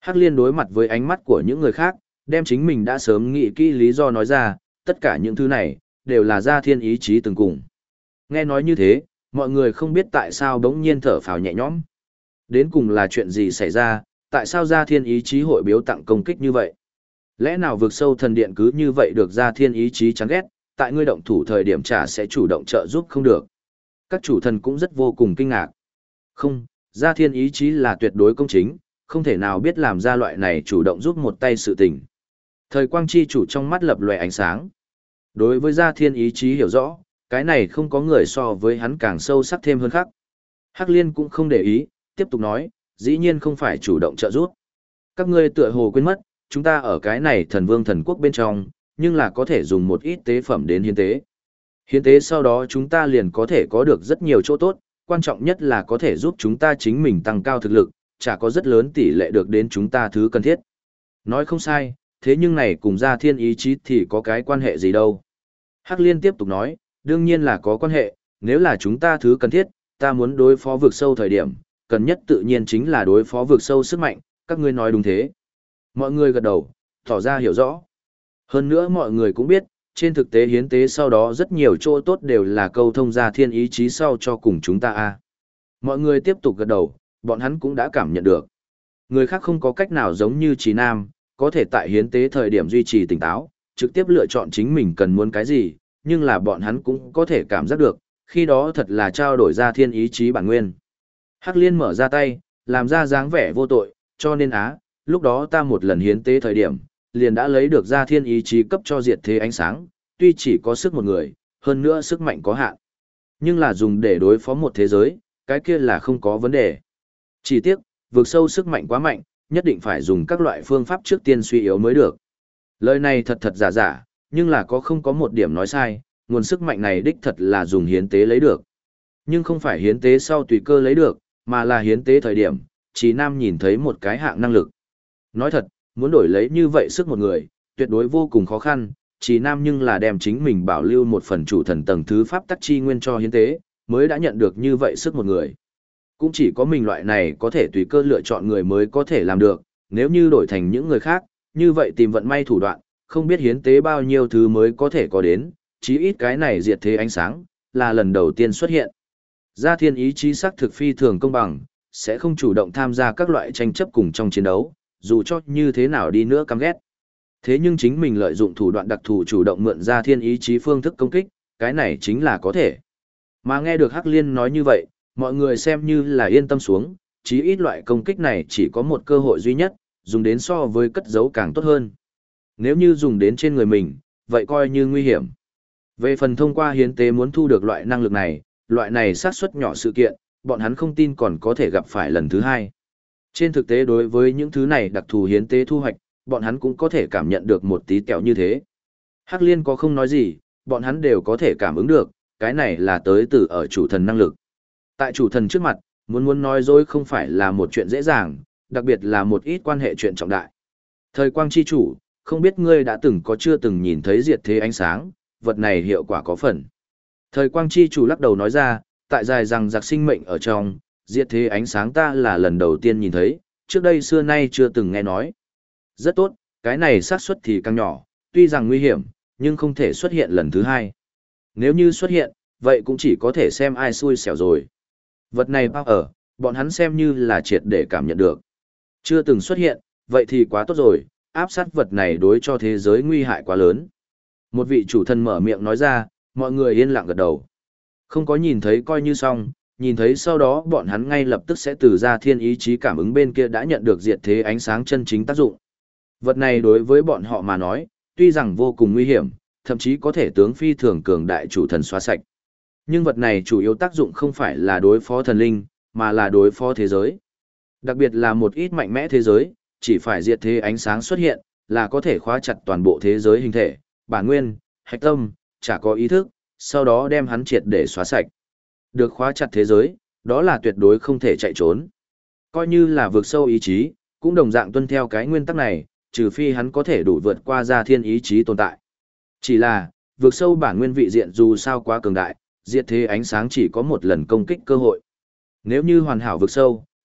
Hắc Liên đối mặt với ánh mắt của những người khác, đem chính mình đã sớm nghĩ kỹ lý do nói ra, tất cả những thứ này, đều là gia thiên ý chí từng cùng. Nghe nói như thế, mọi người không biết tại sao đống nhiên thở phào nhẹ nhõm. Đến cùng là chuyện gì xảy ra, tại sao gia thiên ý chí hội biếu tặng công kích như vậy? Lẽ nào vực sâu thần điện cứ như vậy được gia thiên ý chí chán ghét, tại ngươi động thủ thời điểm trả sẽ chủ động trợ giúp không được? Các chủ thần cũng rất vô cùng kinh ngạc. Không, gia thiên ý chí là tuyệt đối công chính, không thể nào biết làm ra loại này chủ động giúp một tay sự tình. Thời quang chi chủ trong mắt lập lòe ánh sáng. Đối với gia thiên ý chí hiểu rõ, cái này không có người so với hắn càng sâu sắc thêm hơn khác. Hắc Liên cũng không để ý, tiếp tục nói, dĩ nhiên không phải chủ động trợ giúp. Các ngươi tựa hồ quên mất, chúng ta ở cái này thần vương thần quốc bên trong, nhưng là có thể dùng một ít tế phẩm đến hiến tế. Hiến tế sau đó chúng ta liền có thể có được rất nhiều chỗ tốt, quan trọng nhất là có thể giúp chúng ta chính mình tăng cao thực lực, chả có rất lớn tỷ lệ được đến chúng ta thứ cần thiết. Nói không sai, thế nhưng này cùng gia thiên ý chí thì có cái quan hệ gì đâu. Hắc Liên tiếp tục nói, đương nhiên là có quan hệ, nếu là chúng ta thứ cần thiết, ta muốn đối phó vực sâu thời điểm, cần nhất tự nhiên chính là đối phó vực sâu sức mạnh, các ngươi nói đúng thế. Mọi người gật đầu, tỏ ra hiểu rõ. Hơn nữa mọi người cũng biết, trên thực tế hiến tế sau đó rất nhiều chỗ tốt đều là câu thông gia thiên ý chí sau cho cùng chúng ta a. Mọi người tiếp tục gật đầu, bọn hắn cũng đã cảm nhận được. Người khác không có cách nào giống như Trí Nam, có thể tại hiến tế thời điểm duy trì tỉnh táo, trực tiếp lựa chọn chính mình cần muốn cái gì, nhưng là bọn hắn cũng có thể cảm giác được, khi đó thật là trao đổi ra thiên ý chí bản nguyên. Hắc Liên mở ra tay, làm ra dáng vẻ vô tội, cho nên lúc đó ta một lần hiến tế thời điểm, liền đã lấy được ra thiên ý chí cấp cho diệt thế ánh sáng, tuy chỉ có sức một người, hơn nữa sức mạnh có hạn. Nhưng là dùng để đối phó một thế giới, cái kia là không có vấn đề. Chỉ tiếc, vượt sâu sức mạnh quá mạnh, nhất định phải dùng các loại phương pháp trước tiên suy yếu mới được. Lời này thật thật giả giả, nhưng là không có một điểm nói sai, nguồn sức mạnh này đích thật là dùng hiến tế lấy được. Nhưng không phải hiến tế sau tùy cơ lấy được, mà là hiến tế thời điểm, Trí Nam nhìn thấy một cái hạng năng lực. Nói thật, muốn đổi lấy như vậy sức một người, tuyệt đối vô cùng khó khăn, Trí Nam nhưng là đem chính mình bảo lưu một phần chủ thần tầng thứ pháp tắc chi nguyên cho hiến tế, mới đã nhận được như vậy sức một người. Cũng chỉ có mình loại này có thể tùy cơ lựa chọn người mới có thể làm được, nếu như đổi thành những người khác, như vậy tìm vận may thủ đoạn, không biết hiến tế bao nhiêu thứ mới có thể có đến, chí ít cái này diệt thế ánh sáng, là lần đầu tiên xuất hiện. Gia thiên ý chí sắc thực phi thường công bằng, sẽ không chủ động tham gia các loại tranh chấp cùng trong chiến đấu, dù cho như thế nào đi nữa căm ghét. Thế nhưng chính mình lợi dụng thủ đoạn đặc thù chủ động mượn ra thiên ý chí phương thức công kích, cái này chính là có thể. Mà nghe được Hắc Liên nói như vậy, mọi người xem như là yên tâm xuống, chí ít loại công kích này chỉ có một cơ hội duy nhất, dùng đến so với cất giấu càng tốt hơn. Nếu như dùng đến trên người mình, vậy coi như nguy hiểm. Về phần thông qua hiến tế muốn thu được loại năng lực này, loại này xác suất nhỏ sự kiện, bọn hắn không tin còn có thể gặp phải lần thứ hai. Trên thực tế đối với những thứ này đặc thù hiến tế thu hoạch, bọn hắn cũng có thể cảm nhận được một tí tẹo như thế. Hắc Liên có không nói gì, bọn hắn đều có thể cảm ứng được, cái này là tới từ ở chủ thần năng lực. Tại chủ thần trước mặt, muốn nói dối không phải là một chuyện dễ dàng, đặc biệt là một ít quan hệ chuyện trọng đại. Thời quang chi chủ, không biết ngươi đã từng có chưa từng nhìn thấy diệt thế ánh sáng, vật này hiệu quả có phần. Thời quang chi chủ lắc đầu nói ra, tại dài rằng giặc sinh mệnh ở trong, diệt thế ánh sáng ta là lần đầu tiên nhìn thấy, trước đây xưa nay chưa từng nghe nói. Rất tốt, cái này xác suất thì càng nhỏ, tuy rằng nguy hiểm, nhưng không thể xuất hiện lần thứ hai. Nếu như xuất hiện, vậy cũng chỉ có thể xem ai xui xẻo rồi. Vật này bao ở, bọn hắn xem như là triệt để cảm nhận được. Chưa từng xuất hiện, vậy thì quá tốt rồi, áp sát vật này đối cho thế giới nguy hại quá lớn. Một vị chủ thần mở miệng nói ra, mọi người yên lặng gật đầu. Không có nhìn thấy coi như xong, nhìn thấy sau đó bọn hắn ngay lập tức sẽ từ ra thiên ý chí cảm ứng bên kia đã nhận được diệt thế ánh sáng chân chính tác dụng. Vật này đối với bọn họ mà nói, tuy rằng vô cùng nguy hiểm, thậm chí có thể tướng phi thường cường đại chủ thần xóa sạch. Nhưng vật này chủ yếu tác dụng không phải là đối phó thần linh, mà là đối phó thế giới. Đặc biệt là một ít mạnh mẽ thế giới, chỉ phải diệt thế ánh sáng xuất hiện, là có thể khóa chặt toàn bộ thế giới hình thể, bản nguyên, hạch tâm, chả có ý thức, sau đó đem hắn triệt để xóa sạch. Được khóa chặt thế giới, đó là tuyệt đối không thể chạy trốn. Coi như là vượt sâu ý chí, cũng đồng dạng tuân theo cái nguyên tắc này, trừ phi hắn có thể đủ vượt qua ra thiên ý chí tồn tại. Chỉ là, vượt sâu bản nguyên vị diện dù sao quá cường đại, diệt thế ánh sáng chỉ có một lần công kích cơ hội. Nếu như hoàn hảo vượt sâu,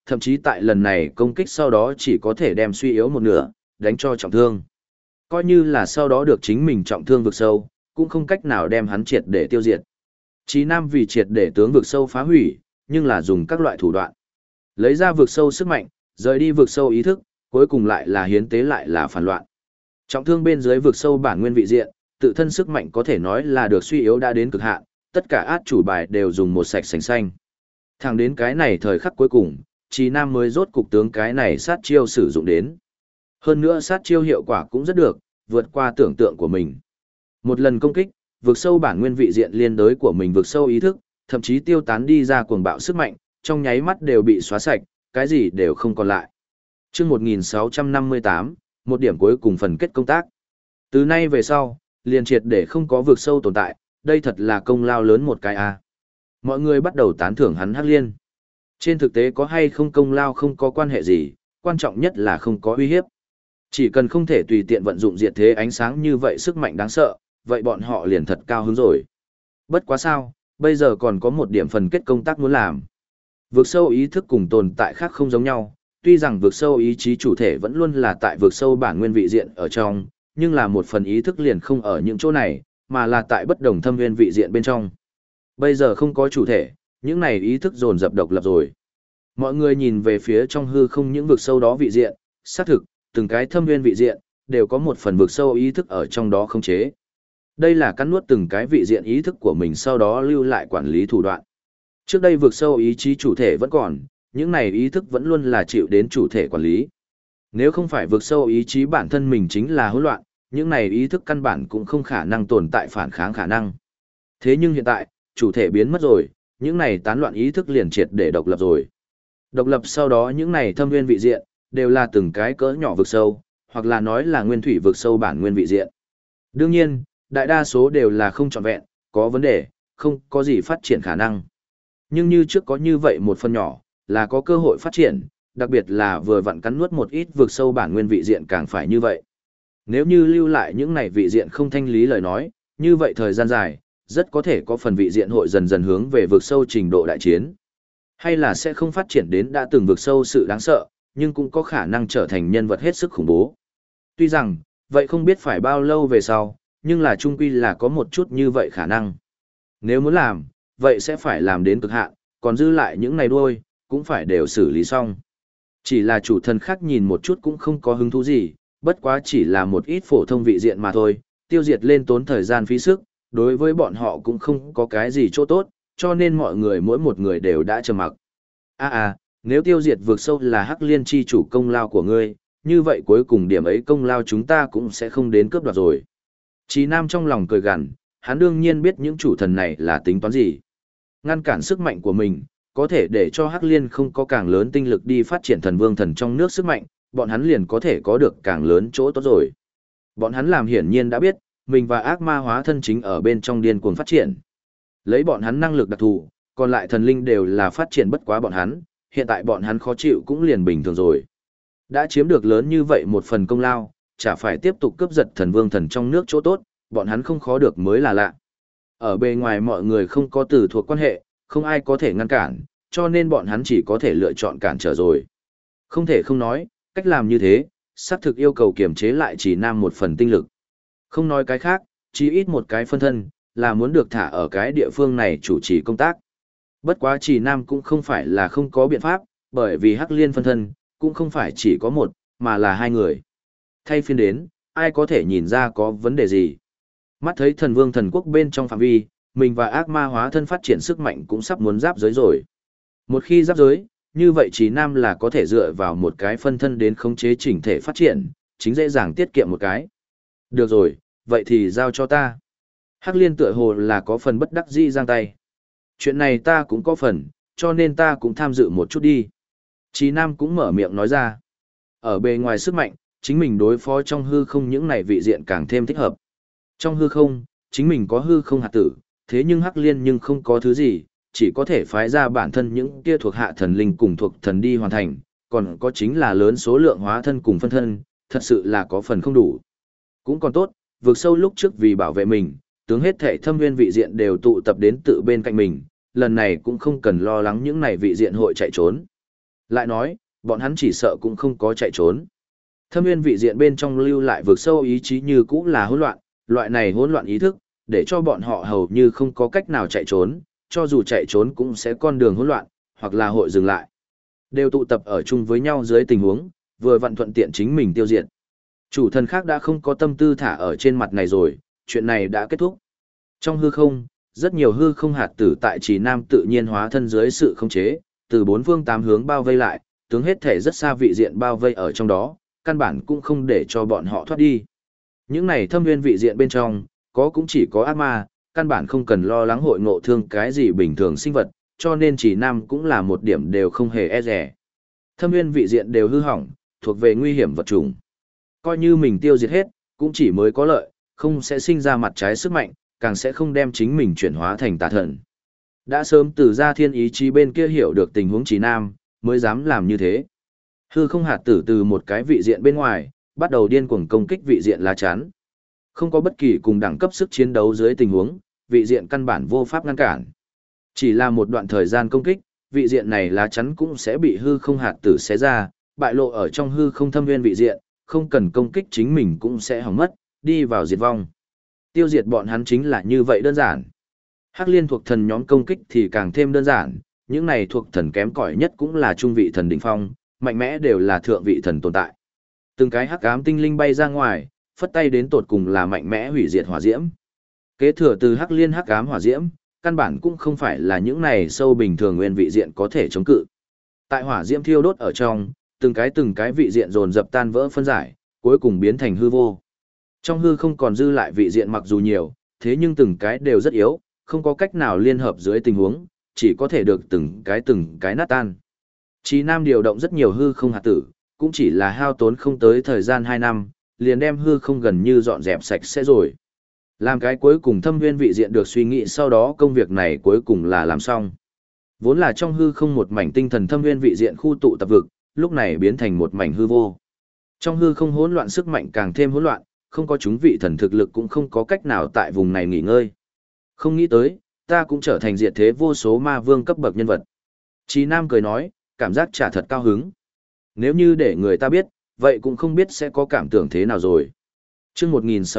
thậm chí tại lần này công kích sau đó chỉ có thể đem suy yếu một nửa, đánh cho trọng thương. Coi như là sau đó được chính mình trọng thương vực sâu, cũng không cách nào đem hắn triệt để tiêu diệt. Chí Nam vì triệt để tướng vực sâu phá hủy, nhưng là dùng các loại thủ đoạn. Lấy ra vực sâu sức mạnh, rời đi vực sâu ý thức, cuối cùng lại là hiến tế lại là phản loạn. Trọng thương bên dưới vực sâu bản nguyên vị diện, tự thân sức mạnh có thể nói là được suy yếu đã đến cực hạn, tất cả át chủ bài đều dùng một sạch sành xanh. Thẳng đến cái này thời khắc cuối cùng, Chí Nam mới rốt cục tướng cái này sát chiêu sử dụng đến. Hơn nữa sát chiêu hiệu quả cũng rất được, vượt qua tưởng tượng của mình. Một lần công kích, vực sâu bản nguyên vị diện liên đối của mình vực sâu ý thức, thậm chí tiêu tán đi ra cuồng bạo sức mạnh, trong nháy mắt đều bị xóa sạch, cái gì đều không còn lại. Chương 1658, một điểm cuối cùng phần kết công tác. Từ nay về sau, liền triệt để không có vực sâu tồn tại, đây thật là công lao lớn một cái a. Mọi người bắt đầu tán thưởng hắn Hắc Liên. Trên thực tế có hay không công lao không có quan hệ gì, quan trọng nhất là không có uy hiếp. Chỉ cần không thể tùy tiện vận dụng diệt thế ánh sáng như vậy sức mạnh đáng sợ, vậy bọn họ liền thật cao hứng rồi. Bất quá sao, bây giờ còn có một điểm phần kết công tác muốn làm. Vực sâu ý thức cùng tồn tại khác không giống nhau, tuy rằng vực sâu ý chí chủ thể vẫn luôn là tại vực sâu bản nguyên vị diện ở trong, nhưng là một phần ý thức liền không ở những chỗ này, mà là tại bất đồng thâm nguyên vị diện bên trong. Bây giờ không có chủ thể, những này ý thức dồn dập độc lập rồi. Mọi người nhìn về phía trong hư không những vực sâu đó vị diện, xác thực, từng cái thâm nguyên vị diện, đều có một phần vực sâu ý thức ở trong đó khống chế. Đây là cắn nuốt từng cái vị diện ý thức của mình sau đó lưu lại quản lý thủ đoạn. Trước đây vực sâu ý chí chủ thể vẫn còn, những này ý thức vẫn luôn là chịu đến chủ thể quản lý. Nếu không phải vực sâu ý chí bản thân mình chính là hỗn loạn, những này ý thức căn bản cũng không khả năng tồn tại phản kháng khả năng. Thế nhưng hiện tại, chủ thể biến mất rồi, những này tán loạn ý thức liền triệt để độc lập rồi. Độc lập sau đó những này thâm nguyên vị diện, đều là từng cái cỡ nhỏ vực sâu, hoặc là nói là nguyên thủy vực sâu bản nguyên vị diện. Đương nhiên, đại đa số đều là không trọn vẹn, có vấn đề, không có gì phát triển khả năng. Nhưng như trước có như vậy một phần nhỏ, là có cơ hội phát triển, đặc biệt là vừa vặn cắn nuốt một ít vực sâu bản nguyên vị diện càng phải như vậy. Nếu như lưu lại những này vị diện không thanh lý lời nói, như vậy thời gian dài, rất có thể có phần vị diện hội dần dần hướng về vực sâu trình độ đại chiến. Hay là sẽ không phát triển đến đã từng vực sâu sự đáng sợ, nhưng cũng có khả năng trở thành nhân vật hết sức khủng bố. Tuy rằng, vậy không biết phải bao lâu về sau, nhưng là chung quy là có một chút như vậy khả năng. Nếu muốn làm, vậy sẽ phải làm đến cực hạn, còn dư lại những này đuôi, cũng phải đều xử lý xong. Chỉ là chủ thần khác nhìn một chút cũng không có hứng thú gì, bất quá chỉ là một ít phổ thông vị diện mà thôi, tiêu diệt lên tốn thời gian phí sức, đối với bọn họ cũng không có cái gì chỗ tốt, cho nên mọi người mỗi một người đều đã trầm mặc. Nếu tiêu diệt vượt sâu là Hắc Liên chi chủ công lao của ngươi, như vậy cuối cùng điểm ấy công lao chúng ta cũng sẽ không đến cướp đoạt rồi. Chí Nam trong lòng cười gằn, hắn đương nhiên biết những chủ thần này là tính toán gì. Ngăn cản sức mạnh của mình, có thể để cho Hắc Liên không có càng lớn tinh lực đi phát triển thần vương thần trong nước sức mạnh, bọn hắn liền có thể có được càng lớn chỗ tốt rồi. Bọn hắn làm hiển nhiên đã biết, mình và ác ma hóa thân chính ở bên trong điên cuồng phát triển. Lấy bọn hắn năng lực đặc thù, còn lại thần linh đều là phát triển bất quá bọn hắn, hiện tại bọn hắn khó chịu cũng liền bình thường rồi. Đã chiếm được lớn như vậy một phần công lao, chả phải tiếp tục cướp giật thần vương thần trong nước chỗ tốt, bọn hắn không khó được mới là lạ. Ở bề ngoài mọi người không có từ thuộc quan hệ, không ai có thể ngăn cản, cho nên bọn hắn chỉ có thể lựa chọn cản trở rồi. Không thể không nói, cách làm như thế, xác thực yêu cầu kiềm chế lại Chỉ Nam một phần tinh lực. Không nói cái khác, chỉ ít một cái phân thân, là muốn được thả ở cái địa phương này chủ trì công tác. Bất quá Chỉ Nam cũng không phải là không có biện pháp, bởi vì Hắc Liên phân thân, cũng không phải chỉ có một, mà là hai người. Thay phiên đến, ai có thể nhìn ra có vấn đề gì. Mắt thấy thần vương thần quốc bên trong phạm vi, mình và ác ma hóa thân phát triển sức mạnh cũng sắp muốn giáp giới rồi. Một khi giáp giới, như vậy Chỉ Nam là có thể dựa vào một cái phân thân đến khống chế chỉnh thể phát triển, chính dễ dàng tiết kiệm một cái. Được rồi, vậy thì giao cho ta. Hắc Liên tựa hồ là có phần bất đắc dĩ giang tay. Chuyện này ta cũng có phần, cho nên ta cũng tham dự một chút đi. Chỉ Nam cũng mở miệng nói ra. Ở bề ngoài sức mạnh, chính mình đối phó trong hư không những này vị diện càng thêm thích hợp. Trong hư không, chính mình có hư không hạt tử, thế nhưng Hắc Liên nhưng không có thứ gì, chỉ có thể phái ra bản thân những kia thuộc hạ thần linh cùng thuộc thần đi hoàn thành, còn có chính là lớn số lượng hóa thân cùng phân thân, thật sự là có phần không đủ. Cũng còn tốt, vượt sâu lúc trước vì bảo vệ mình, tướng hết thể thâm nguyên vị diện đều tụ tập đến tự bên cạnh mình, lần này cũng không cần lo lắng những này vị diện hội chạy trốn. Lại nói, bọn hắn chỉ sợ cũng không có chạy trốn. Thâm nguyên vị diện bên trong lưu lại vực sâu ý chí như cũ là hỗn loạn, loại này hỗn loạn ý thức, để cho bọn họ hầu như không có cách nào chạy trốn, cho dù chạy trốn cũng sẽ con đường hỗn loạn, hoặc là hội dừng lại. Đều tụ tập ở chung với nhau dưới tình huống, vừa vặn thuận tiện chính mình tiêu diệt. Chủ thần khác đã không có tâm tư thả ở trên mặt này rồi, chuyện này đã kết thúc. Trong hư không, rất nhiều hư không hạt tử tại Trì Nam tự nhiên hóa thân dưới sự khống chế, từ bốn phương tám hướng bao vây lại, tướng hết thể rất xa vị diện bao vây ở trong đó, căn bản cũng không để cho bọn họ thoát đi. Những này thâm nguyên vị diện bên trong, có cũng chỉ có ác ma, căn bản không cần lo lắng hội ngộ thương cái gì bình thường sinh vật, cho nên Trì Nam cũng là một điểm đều không hề e dè. Thâm nguyên vị diện đều hư hỏng, thuộc về nguy hiểm vật chủng. Coi như mình tiêu diệt hết, cũng chỉ mới có lợi, không sẽ sinh ra mặt trái sức mạnh, càng sẽ không đem chính mình chuyển hóa thành tà thần. Đã sớm từ gia thiên ý chí bên kia hiểu được tình huống Trì Nam, mới dám làm như thế. Hư không hạt tử từ một cái vị diện bên ngoài, bắt đầu điên cuồng công kích vị diện lá chắn. Không có bất kỳ cùng đẳng cấp sức chiến đấu dưới tình huống, vị diện căn bản vô pháp ngăn cản. Chỉ là một đoạn thời gian công kích, vị diện này lá chắn cũng sẽ bị hư không hạt tử xé ra, bại lộ ở trong hư không thâm nguyên vị diện, không cần công kích chính mình cũng sẽ hỏng mất, đi vào diệt vong. Tiêu diệt bọn hắn chính là như vậy đơn giản. Hắc liên thuộc thần nhóm công kích thì càng thêm đơn giản, những này thuộc thần kém cỏi nhất cũng là trung vị thần đỉnh phong, mạnh mẽ đều là thượng vị thần tồn tại. Từng cái hắc ám tinh linh bay ra ngoài, phất tay đến tột cùng là mạnh mẽ hủy diệt hỏa diễm. Kế thừa từ hắc liên hắc ám hỏa diễm, căn bản cũng không phải là những này sâu bình thường nguyên vị diện có thể chống cự. Tại hỏa diễm thiêu đốt ở trong, từng cái vị diện dồn dập tan vỡ phân giải, cuối cùng biến thành hư vô. Trong hư không còn dư lại vị diện mặc dù nhiều, thế nhưng từng cái đều rất yếu, không có cách nào liên hợp dưới tình huống, chỉ có thể được từng cái nát tan. Chí Nam điều động rất nhiều hư không hạt tử, cũng chỉ là hao tốn không tới thời gian 2 năm, liền đem hư không gần như dọn dẹp sạch sẽ rồi. Làm cái cuối cùng thâm nguyên vị diện được suy nghĩ sau đó công việc này cuối cùng là làm xong. Vốn là trong hư không một mảnh tinh thần thâm nguyên vị diện khu tụ tập vực, lúc này biến thành một mảnh hư vô. Trong hư không hỗn loạn sức mạnh càng thêm hỗn loạn, không có chúng vị thần thực lực cũng không có cách nào tại vùng này nghỉ ngơi. Không nghĩ tới, ta cũng trở thành diệt thế vô số ma vương cấp bậc nhân vật. Chí Nam cười nói, cảm giác chả thật cao hứng. Nếu như để người ta biết, vậy cũng không biết sẽ có cảm tưởng thế nào rồi. Chương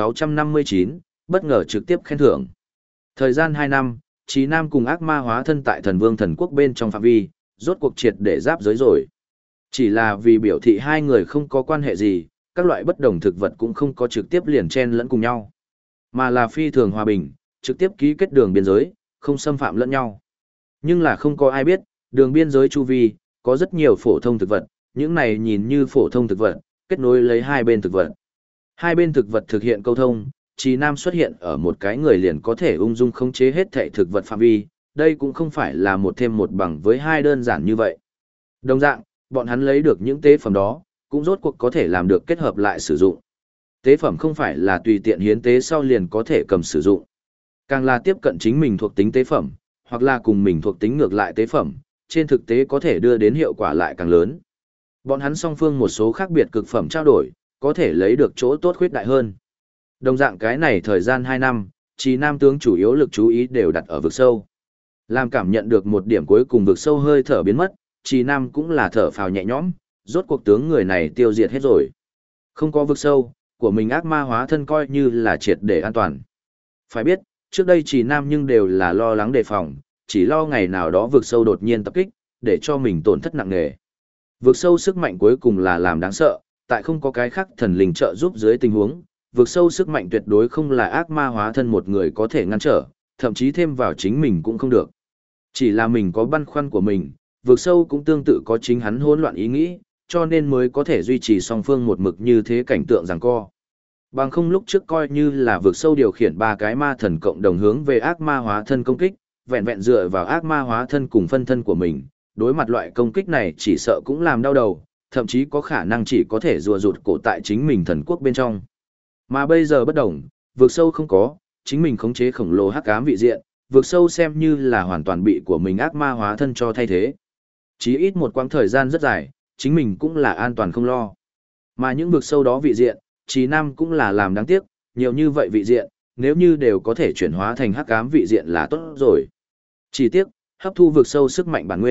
1659, bất ngờ trực tiếp khen thưởng. Thời gian 2 năm, Chí Nam cùng ác ma hóa thân tại thần vương thần quốc bên trong phạm vi, rốt cuộc triệt để giáp giới rồi. Chỉ là vì biểu thị hai người không có quan hệ gì, các loại bất đồng thực vật cũng không có trực tiếp liền chen lẫn cùng nhau, mà là phi thường hòa bình, trực tiếp ký kết đường biên giới, không xâm phạm lẫn nhau. Nhưng là không có ai biết, đường biên giới chu vi, có rất nhiều phổ thông thực vật, những này nhìn như phổ thông thực vật, kết nối lấy hai bên thực vật. Hai bên thực vật thực hiện câu thông, Chí Nam xuất hiện ở một cái người liền có thể ung dung khống chế hết thảy thực vật phạm vi, đây cũng không phải là một thêm một bằng với hai đơn giản như vậy. Đồng dạng, bọn hắn lấy được những tế phẩm đó, cũng rốt cuộc có thể làm được kết hợp lại sử dụng. Tế phẩm không phải là tùy tiện hiến tế sau liền có thể cầm sử dụng. Càng là tiếp cận chính mình thuộc tính tế phẩm, hoặc là cùng mình thuộc tính ngược lại tế phẩm, trên thực tế có thể đưa đến hiệu quả lại càng lớn. Bọn hắn song phương một số khác biệt cực phẩm trao đổi, có thể lấy được chỗ tốt khuyết đại hơn. Đồng dạng cái này thời gian 2 năm, Chí Nam tướng chủ yếu lực chú ý đều đặt ở vực sâu. Làm cảm nhận được một điểm cuối cùng vực sâu hơi thở biến mất, Chí Nam cũng là thở phào nhẹ nhõm, rốt cuộc tướng người này tiêu diệt hết rồi. Không có vực sâu, của mình ác ma hóa thân coi như là triệt để an toàn. Phải biết, trước đây Chí Nam nhưng đều là lo lắng đề phòng, chỉ lo ngày nào đó vực sâu đột nhiên tập kích, để cho mình tổn thất nặng nề. Vực sâu sức mạnh cuối cùng là làm đáng sợ, tại không có cái khác thần linh trợ giúp dưới tình huống, vực sâu sức mạnh tuyệt đối không là ác ma hóa thân một người có thể ngăn trở, thậm chí thêm vào chính mình cũng không được. Chỉ là mình có băn khoăn của mình, vực sâu cũng tương tự có chính hắn hỗn loạn ý nghĩ, cho nên mới có thể duy trì song phương một mực như thế cảnh tượng giằng co. Bằng không lúc trước coi như là vực sâu điều khiển 3 cái ma thần cộng đồng hướng về ác ma hóa thân công kích, vẹn vẹn dựa vào ác ma hóa thân cùng phân thân của mình, đối mặt loại công kích này chỉ sợ cũng làm đau đầu, thậm chí có khả năng chỉ có thể rùa rụt cổ tại chính mình thần quốc bên trong. Mà bây giờ bất đồng, vực sâu không có, chính mình khống chế khổng lồ hắc ám vị diện, vực sâu xem như là hoàn toàn bị của mình ác ma hóa thân cho thay thế. Chí ít một quãng thời gian rất dài, chính mình cũng là an toàn không lo. Mà những vực sâu đó vị diện, Chí Nam cũng là làm đáng tiếc, nhiều như vậy vị diện, nếu như đều có thể chuyển hóa thành hắc ám vị diện là tốt rồi. Chỉ tiếc, hấp thu vực sâu sức mạnh bản nguyên,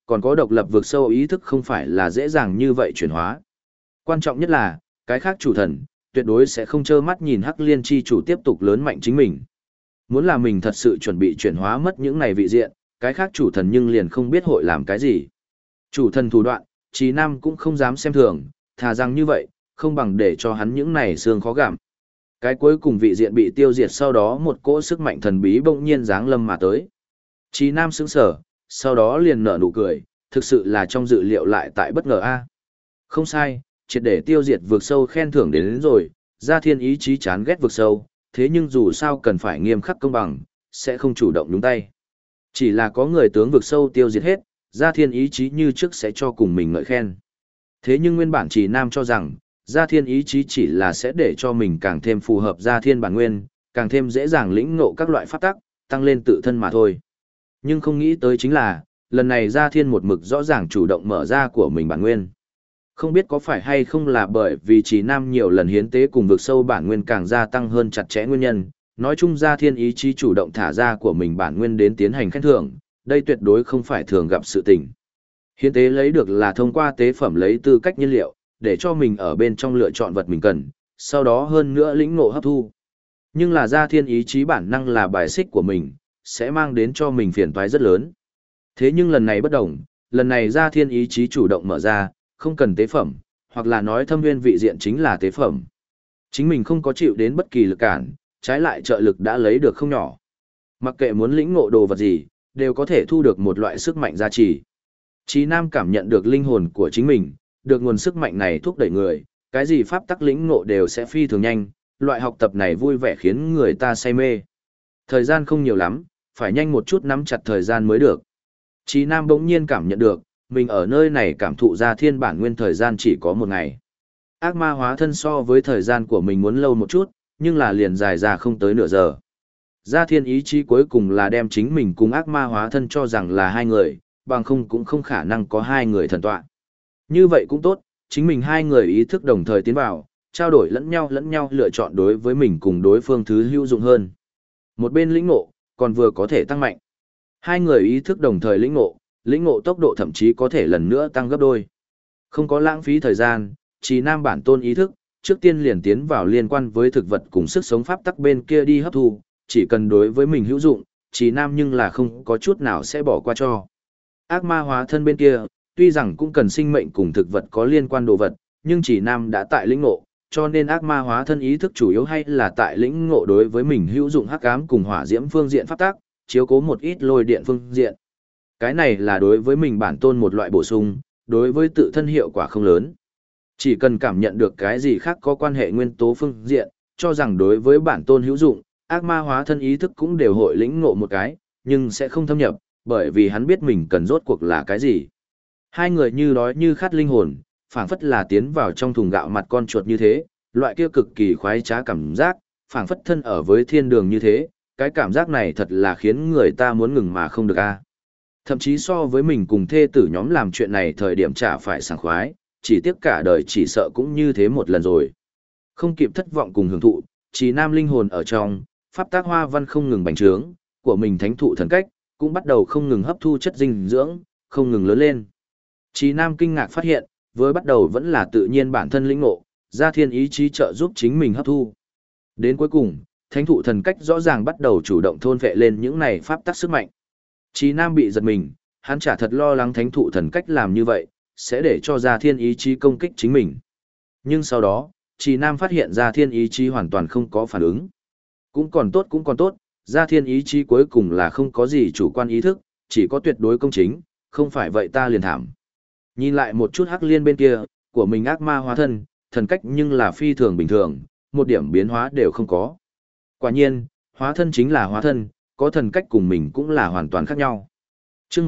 Còn có độc lập vượt sâu ý thức không phải là dễ dàng như vậy chuyển hóa. Quan trọng nhất là, cái khác chủ thần, tuyệt đối sẽ không trơ mắt nhìn Hắc Liên chi chủ tiếp tục lớn mạnh chính mình. Muốn là mình thật sự chuẩn bị chuyển hóa mất những này vị diện, cái khác chủ thần nhưng liền không biết hội làm cái gì. Chủ thần thủ đoạn, Trí Nam cũng không dám xem thường, thà rằng như vậy, không bằng để cho hắn những này xương khó gặm. Cái cuối cùng vị diện bị tiêu diệt sau đó một cỗ sức mạnh thần bí bỗng nhiên giáng lâm mà tới. Trí Nam sững sờ, sau đó liền nở nụ cười, thực sự là trong dự liệu lại tại bất ngờ a. Không sai, triệt để tiêu diệt vực sâu khen thưởng đến rồi, Gia Thiên ý chí chán ghét vực sâu, thế nhưng dù sao cần phải nghiêm khắc công bằng, sẽ không chủ động nhúng tay. Chỉ là có người tướng vực sâu tiêu diệt hết, Gia Thiên ý chí như trước sẽ cho cùng mình ngợi khen. Thế nhưng nguyên bản Chỉ Nam cho rằng, Gia Thiên ý chí chỉ là sẽ để cho mình càng thêm phù hợp Gia Thiên bản nguyên, càng thêm dễ dàng lĩnh ngộ các loại pháp tắc, tăng lên tự thân mà thôi. Nhưng không nghĩ tới chính là, lần này Gia Thiên một mực rõ ràng chủ động mở ra của mình bản nguyên. Không biết có phải hay không là bởi vì Chỉ Nam nhiều lần hiến tế cùng vực sâu bản nguyên càng gia tăng hơn chặt chẽ nguyên nhân, nói chung Gia Thiên ý chí chủ động thả ra của mình bản nguyên đến tiến hành khen thưởng, đây tuyệt đối không phải thường gặp sự tình. Hiến tế lấy được là thông qua tế phẩm lấy tư cách nhiên liệu, để cho mình ở bên trong lựa chọn vật mình cần, sau đó hơn nữa lĩnh ngộ hấp thu. Nhưng là Gia Thiên ý chí bản năng là bài xích của mình, sẽ mang đến cho mình phiền toái rất lớn. Thế nhưng lần này bất đồng, lần này Gia Thiên ý chí chủ động mở ra, không cần tế phẩm, hoặc là nói thâm nguyên vị diện chính là tế phẩm. Chính mình không có chịu đến bất kỳ lực cản, trái lại trợ lực đã lấy được không nhỏ. Mặc kệ muốn lĩnh ngộ đồ vật gì, đều có thể thu được một loại sức mạnh gia trì. Chí Nam cảm nhận được linh hồn của chính mình, được nguồn sức mạnh này thúc đẩy người, cái gì pháp tắc lĩnh ngộ đều sẽ phi thường nhanh, loại học tập này vui vẻ khiến người ta say mê. Thời gian không nhiều lắm, phải nhanh một chút nắm chặt thời gian mới được. Chí Nam bỗng nhiên cảm nhận được, mình ở nơi này cảm thụ ra thiên bản nguyên thời gian chỉ có một ngày. Ác ma hóa thân so với thời gian của mình muốn lâu một chút, nhưng là liền dài ra không tới nửa giờ. Gia Thiên ý chí cuối cùng là đem chính mình cùng ác ma hóa thân cho rằng là hai người, bằng không cũng không khả năng có hai người thần tọa. Như vậy cũng tốt, chính mình hai người ý thức đồng thời tiến vào, trao đổi lẫn nhau lựa chọn đối với mình cùng đối phương thứ hữu dụng hơn. Một bên lĩnh ngộ, còn vừa có thể tăng mạnh. Hai người ý thức đồng thời lĩnh ngộ tốc độ thậm chí có thể lần nữa tăng gấp đôi. Không có lãng phí thời gian, Chỉ Nam bản tôn ý thức, trước tiên liền tiến vào liên quan với thực vật cùng sức sống pháp tắc bên kia đi hấp thu, chỉ cần đối với mình hữu dụng, Chỉ Nam nhưng là không có chút nào sẽ bỏ qua cho. Ác ma hóa thân bên kia, tuy rằng cũng cần sinh mệnh cùng thực vật có liên quan đồ vật, nhưng Chỉ Nam đã tại lĩnh ngộ, cho nên ác ma hóa thân ý thức chủ yếu hay là tại lĩnh ngộ đối với mình hữu dụng hắc ám cùng hỏa diễm phương diện pháp tắc, chiếu cố một ít lôi điện phương diện. Cái này là đối với mình bản tôn một loại bổ sung, đối với tự thân hiệu quả không lớn. Chỉ cần cảm nhận được cái gì khác có quan hệ nguyên tố phương diện, cho rằng đối với bản tôn hữu dụng, ác ma hóa thân ý thức cũng đều hội lĩnh ngộ một cái, nhưng sẽ không thâm nhập, bởi vì hắn biết mình cần rốt cuộc là cái gì. Hai người như đói như khát linh hồn, phảng phất là tiến vào trong thùng gạo mặt con chuột như thế, loại kia cực kỳ khoái trá cảm giác, phảng phất thân ở với thiên đường như thế, cái cảm giác này thật là khiến người ta muốn ngừng mà không được a. Thậm chí so với mình cùng thê tử nhóm làm chuyện này thời điểm chả phải sảng khoái, chỉ tiếc cả đời chỉ sợ cũng như thế một lần rồi. Không kịp thất vọng cùng hưởng thụ, Chỉ Nam linh hồn ở trong, pháp tác hoa văn không ngừng bành trướng, của mình thánh thụ thần cách, cũng bắt đầu không ngừng hấp thu chất dinh dưỡng, không ngừng lớn lên. Chỉ Nam kinh ngạc phát hiện, với bắt đầu vẫn là tự nhiên bản thân lĩnh ngộ, Gia Thiên ý chí trợ giúp chính mình hấp thu. Đến cuối cùng, thánh thụ thần cách rõ ràng bắt đầu chủ động thôn vệ lên những này pháp tắc sức mạnh. Chí Nam bị giật mình, hắn chả thật lo lắng thánh thụ thần cách làm như vậy, sẽ để cho Gia Thiên ý chí công kích chính mình. Nhưng sau đó, Chí Nam phát hiện Gia Thiên ý chí hoàn toàn không có phản ứng. Cũng còn tốt, Gia Thiên ý chí cuối cùng là không có gì chủ quan ý thức, chỉ có tuyệt đối công chính, không phải vậy ta liền thảm. Nhìn lại một chút Hắc Liên bên kia, của mình ác ma hóa thân, thần cách nhưng là phi thường bình thường, một điểm biến hóa đều không có. Quả nhiên, hóa thân chính là hóa thân, có thần cách cùng mình cũng là hoàn toàn khác nhau. Chương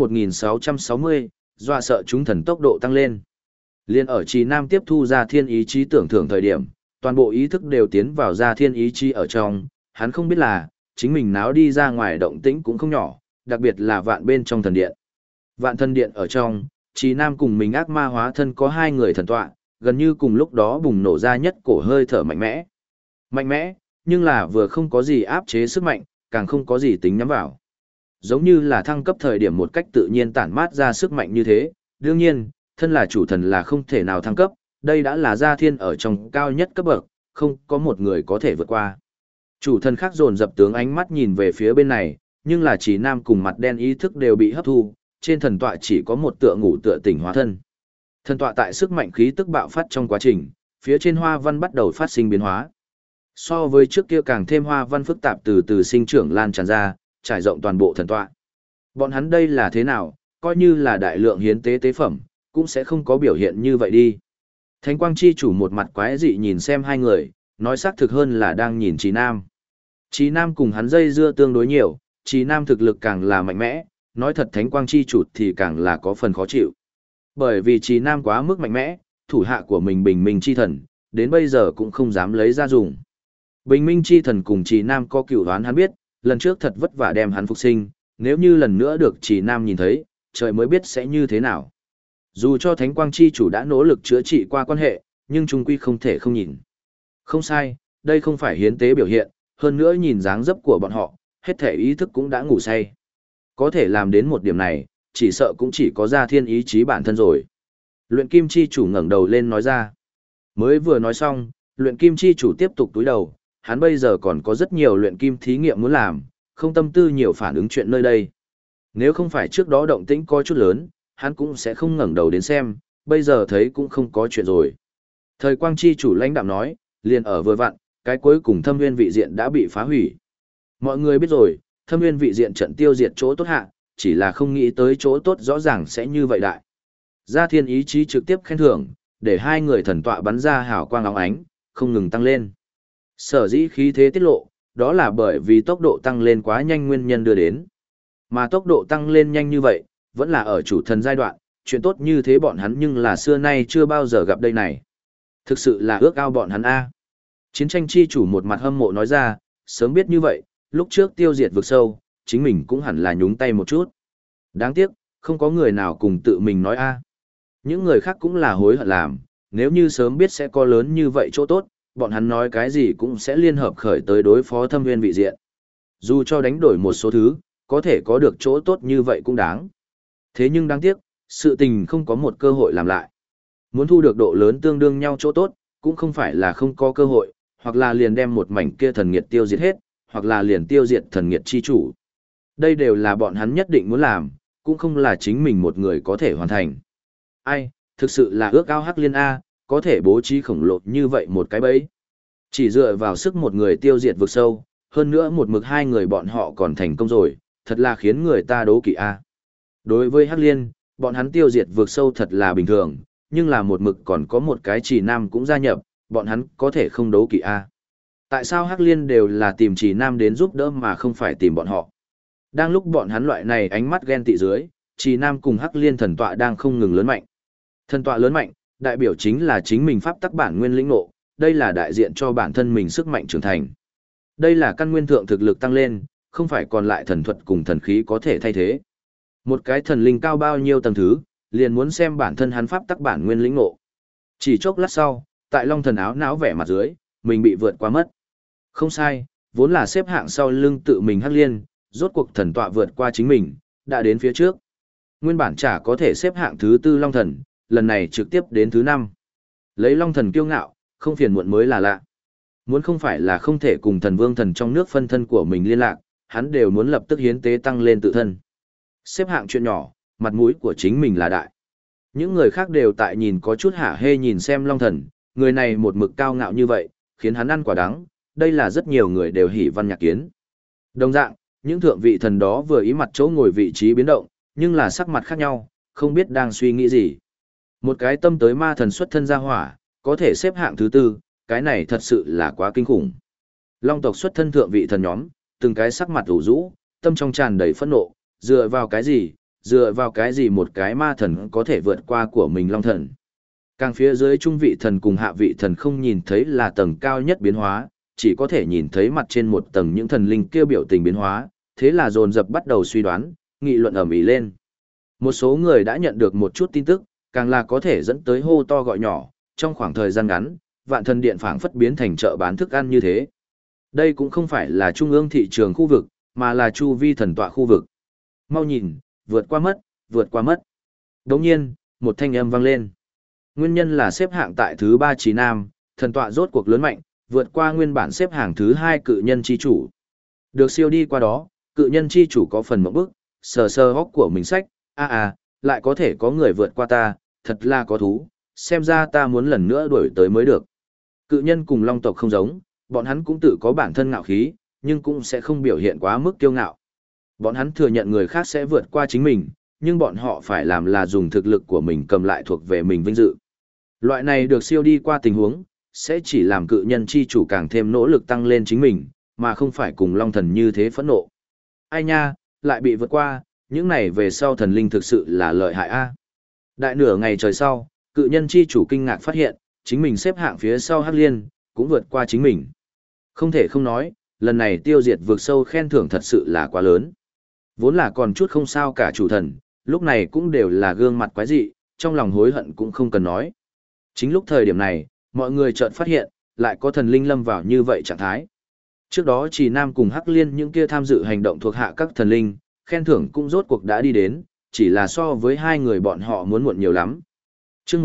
1660, dọa sợ chúng thần tốc độ tăng lên. Liên ở Trì Nam tiếp thu Gia Thiên ý chí tưởng thưởng thời điểm, toàn bộ ý thức đều tiến vào Gia Thiên ý chí ở trong, hắn không biết là, chính mình náo đi ra ngoài động tĩnh cũng không nhỏ, đặc biệt là vạn bên trong thần điện. Vạn thần điện ở trong, Trì Nam cùng mình ác ma hóa thân có hai người thần tọa, gần như cùng lúc đó bùng nổ ra nhất cổ hơi thở mạnh mẽ. Mạnh mẽ, nhưng là vừa không có gì áp chế sức mạnh, càng không có gì tính nhắm vào. Giống như là thăng cấp thời điểm một cách tự nhiên tản mát ra sức mạnh như thế, đương nhiên, thân là chủ thần là không thể nào thăng cấp, đây đã là gia thiên ở trong cao nhất cấp bậc, không có một người có thể vượt qua. Chủ thần khác dồn dập tướng ánh mắt nhìn về phía bên này, nhưng là chỉ nam cùng mặt đen ý thức đều bị hấp thu, trên thần tọa chỉ có một tựa ngủ tựa tỉnh hóa thân. Thần tọa tại sức mạnh khí tức bạo phát trong quá trình, phía trên hoa văn bắt đầu phát sinh biến hóa. So với trước kia càng thêm hoa văn phức tạp từ từ sinh trưởng lan tràn ra, trải rộng toàn bộ thần tọa. Bọn hắn đây là thế nào, coi như là đại lượng hiến tế tế phẩm, cũng sẽ không có biểu hiện như vậy đi. Thánh quang chi chủ một mặt quái dị nhìn xem hai người, nói xác thực hơn là đang nhìn Trí Nam. Trí Nam cùng hắn dây dưa tương đối nhiều, Trí Nam thực lực càng là mạnh mẽ, nói thật thánh quang chi chủ thì càng là có phần khó chịu. Bởi vì Trí Nam quá mức mạnh mẽ, thủ hạ của mình Bình Minh chi thần, đến bây giờ cũng không dám lấy ra dùng. Bình Minh chi thần cùng Trí Nam có cựu đoán hắn biết, lần trước thật vất vả đem hắn phục sinh, nếu như lần nữa được Trí Nam nhìn thấy, trời mới biết sẽ như thế nào. Dù cho Thánh Quang Chi chủ đã nỗ lực chữa trị qua quan hệ, nhưng trung quy không thể không nhìn. Không sai, đây không phải hiến tế biểu hiện, hơn nữa nhìn dáng dấp của bọn họ, hết thể ý thức cũng đã ngủ say. Có thể làm đến một điểm này, chỉ sợ cũng chỉ có gia thiên ý chí bản thân rồi. Luyện Kim Chi chủ ngẩng đầu lên nói ra. Mới vừa nói xong, Luyện Kim Chi chủ tiếp tục túi đầu, hắn bây giờ còn có rất nhiều luyện kim thí nghiệm muốn làm, không tâm tư nhiều phản ứng chuyện nơi đây. Nếu không phải trước đó động tĩnh có chút lớn, hắn cũng sẽ không ngẩng đầu đến xem, bây giờ thấy cũng không có chuyện rồi. Thời Quang Chi chủ lãnh đạm nói, liền ở vừa vặn, cái cuối cùng Thâm Nguyên vị diện đã bị phá hủy. Mọi người biết rồi, Thâm Nguyên vị diện trận tiêu diệt chỗ tốt hạ, chỉ là không nghĩ tới chỗ tốt rõ ràng sẽ như vậy đại. Gia Thiên ý chí trực tiếp khen thưởng, để hai người thần tọa bắn ra hào quang óng ánh, không ngừng tăng lên. Sở dĩ khí thế tiết lộ, đó là bởi vì tốc độ tăng lên quá nhanh nguyên nhân đưa đến. Mà tốc độ tăng lên nhanh như vậy, vẫn là ở chủ thần giai đoạn, chuyện tốt như thế bọn hắn nhưng là xưa nay chưa bao giờ gặp đây này. Thực sự là ước ao bọn hắn a. Chiến tranh chi chủ một mặt hâm mộ nói ra, sớm biết như vậy, lúc trước tiêu diệt vực sâu, chính mình cũng hẳn là nhúng tay một chút. Đáng tiếc, không có người nào cùng tự mình nói a. Những người khác cũng là hối hận làm, nếu như sớm biết sẽ có lớn như vậy chỗ tốt, bọn hắn nói cái gì cũng sẽ liên hợp khởi tới đối phó Thâm Nguyên vị diện. Dù cho đánh đổi một số thứ, có thể có được chỗ tốt như vậy cũng đáng. Thế nhưng đáng tiếc, sự tình không có một cơ hội làm lại. Muốn thu được độ lớn tương đương nhau chỗ tốt, cũng không phải là không có cơ hội, hoặc là liền đem một mảnh kia thần nghiệt tiêu diệt hết, hoặc là liền tiêu diệt thần nghiệt chi chủ. Đây đều là bọn hắn nhất định muốn làm, cũng không là chính mình một người có thể hoàn thành. Ai, thực sự là ước ao Hắc Liên A, có thể bố trí khổng lồ như vậy một cái bẫy. Chỉ dựa vào sức một người tiêu diệt vực sâu, hơn nữa một mực hai người bọn họ còn thành công rồi, thật là khiến người ta đố kỵ A. Đối với Hắc Liên, bọn hắn tiêu diệt vực sâu thật là bình thường, nhưng là một mực còn có một cái chỉ nam cũng gia nhập, bọn hắn có thể không đấu kỵ A. Tại sao Hắc Liên đều là tìm chỉ nam đến giúp đỡ mà không phải tìm bọn họ? Đang lúc bọn hắn loại này ánh mắt ghen tị dưới, chỉ nam cùng Hắc Liên thần tọa đang không ngừng lớn mạnh. Thần tọa lớn mạnh, đại biểu chính là chính mình pháp tắc bản nguyên lĩnh ngộ, đây là đại diện cho bản thân mình sức mạnh trưởng thành. Đây là căn nguyên thượng thực lực tăng lên, không phải còn lại thần thuật cùng thần khí có thể thay thế. Một cái thần linh cao bao nhiêu tầng thứ, liền muốn xem bản thân hắn pháp tắc bản nguyên lĩnh ngộ. Chỉ chốc lát sau, tại Long Thần áo não vẻ mặt dưới, mình bị vượt qua mất. Không sai, vốn là xếp hạng sau lưng tự mình Hắc Liên, rốt cuộc thần tọa vượt qua chính mình, đã đến phía trước. Nguyên bản chả có thể xếp hạng thứ tư Long Thần, lần này trực tiếp đến thứ 5. Lấy Long Thần kiêu ngạo, không phiền muộn mới là lạ. Muốn không phải là không thể cùng thần vương thần trong nước phân thân của mình liên lạc, hắn đều muốn lập tức hiến tế tăng lên tự thân. Xếp hạng chuyện nhỏ, mặt mũi của chính mình là đại. Những người khác đều tại nhìn có chút hả hê nhìn xem Long Thần, người này một mực cao ngạo như vậy, khiến hắn ăn quả đắng, đây là rất nhiều người đều hỉ văn nhạc kiến. Đồng dạng, những thượng vị thần đó vừa ý mặt chỗ ngồi vị trí biến động, nhưng là sắc mặt khác nhau, không biết đang suy nghĩ gì. Một cái tâm tới ma thần xuất thân ra hỏa, có thể xếp hạng thứ tư, cái này thật sự là quá kinh khủng. Long tộc xuất thân thượng vị thần nhóm, từng cái sắc mặt ủ rũ, tâm trong tràn đầy phẫn nộ, dựa vào cái gì một cái ma thần có thể vượt qua của mình Long thần. Càng phía dưới trung vị thần cùng hạ vị thần không nhìn thấy là tầng cao nhất biến hóa, chỉ có thể nhìn thấy mặt trên một tầng những thần linh kêu biểu tình biến hóa, thế là dồn dập bắt đầu suy đoán, nghị luận ầm ĩ lên. Một số người đã nhận được một chút tin tức, càng là có thể dẫn tới hô to gọi nhỏ, trong khoảng thời gian ngắn, Vạn Thần Điện phảng phất biến thành chợ bán thức ăn như thế. Đây cũng không phải là trung ương thị trường khu vực, mà là chu vi thần tọa khu vực. Mau nhìn, vượt qua mất, vượt qua mất. Đồng nhiên, một thanh âm vang lên. Nguyên nhân là xếp hạng tại thứ 3 Trì Nam, thần tọa rốt cuộc lớn mạnh, vượt qua nguyên bản xếp hạng thứ 2 cự nhân chi chủ. Được siêu đi qua đó, cự nhân chi chủ có phần mộng bức, sờ sờ hốc của mình sách, lại có thể có người vượt qua ta, thật là có thú, xem ra ta muốn lần nữa đuổi tới mới được. Cự nhân cùng long tộc không giống, bọn hắn cũng tự có bản thân ngạo khí, nhưng cũng sẽ không biểu hiện quá mức kiêu ngạo. Bọn hắn thừa nhận người khác sẽ vượt qua chính mình, nhưng bọn họ phải làm là dùng thực lực của mình cầm lại thuộc về mình vinh dự. Loại này được siêu đi qua tình huống, sẽ chỉ làm cự nhân chi chủ càng thêm nỗ lực tăng lên chính mình, mà không phải cùng long thần như thế phẫn nộ. Ai nha, lại bị vượt qua, những này về sau thần linh thực sự là lợi hại a. Đại nửa ngày trời sau, cự nhân chi chủ kinh ngạc phát hiện, chính mình xếp hạng phía sau Hắc Liên, cũng vượt qua chính mình. Không thể không nói, lần này tiêu diệt vượt sâu khen thưởng thật sự là quá lớn. Vốn là còn chút không sao cả chủ thần, lúc này cũng đều là gương mặt quái dị, trong lòng hối hận cũng không cần nói. Chính lúc thời điểm này, mọi người chợt phát hiện, lại có thần linh lâm vào như vậy trạng thái. Trước đó Trì Nam cùng Hắc Liên những kia tham dự hành động thuộc hạ các thần linh, khen thưởng cũng rốt cuộc đã đi đến, chỉ là so với hai người bọn họ muốn muộn nhiều lắm. Chương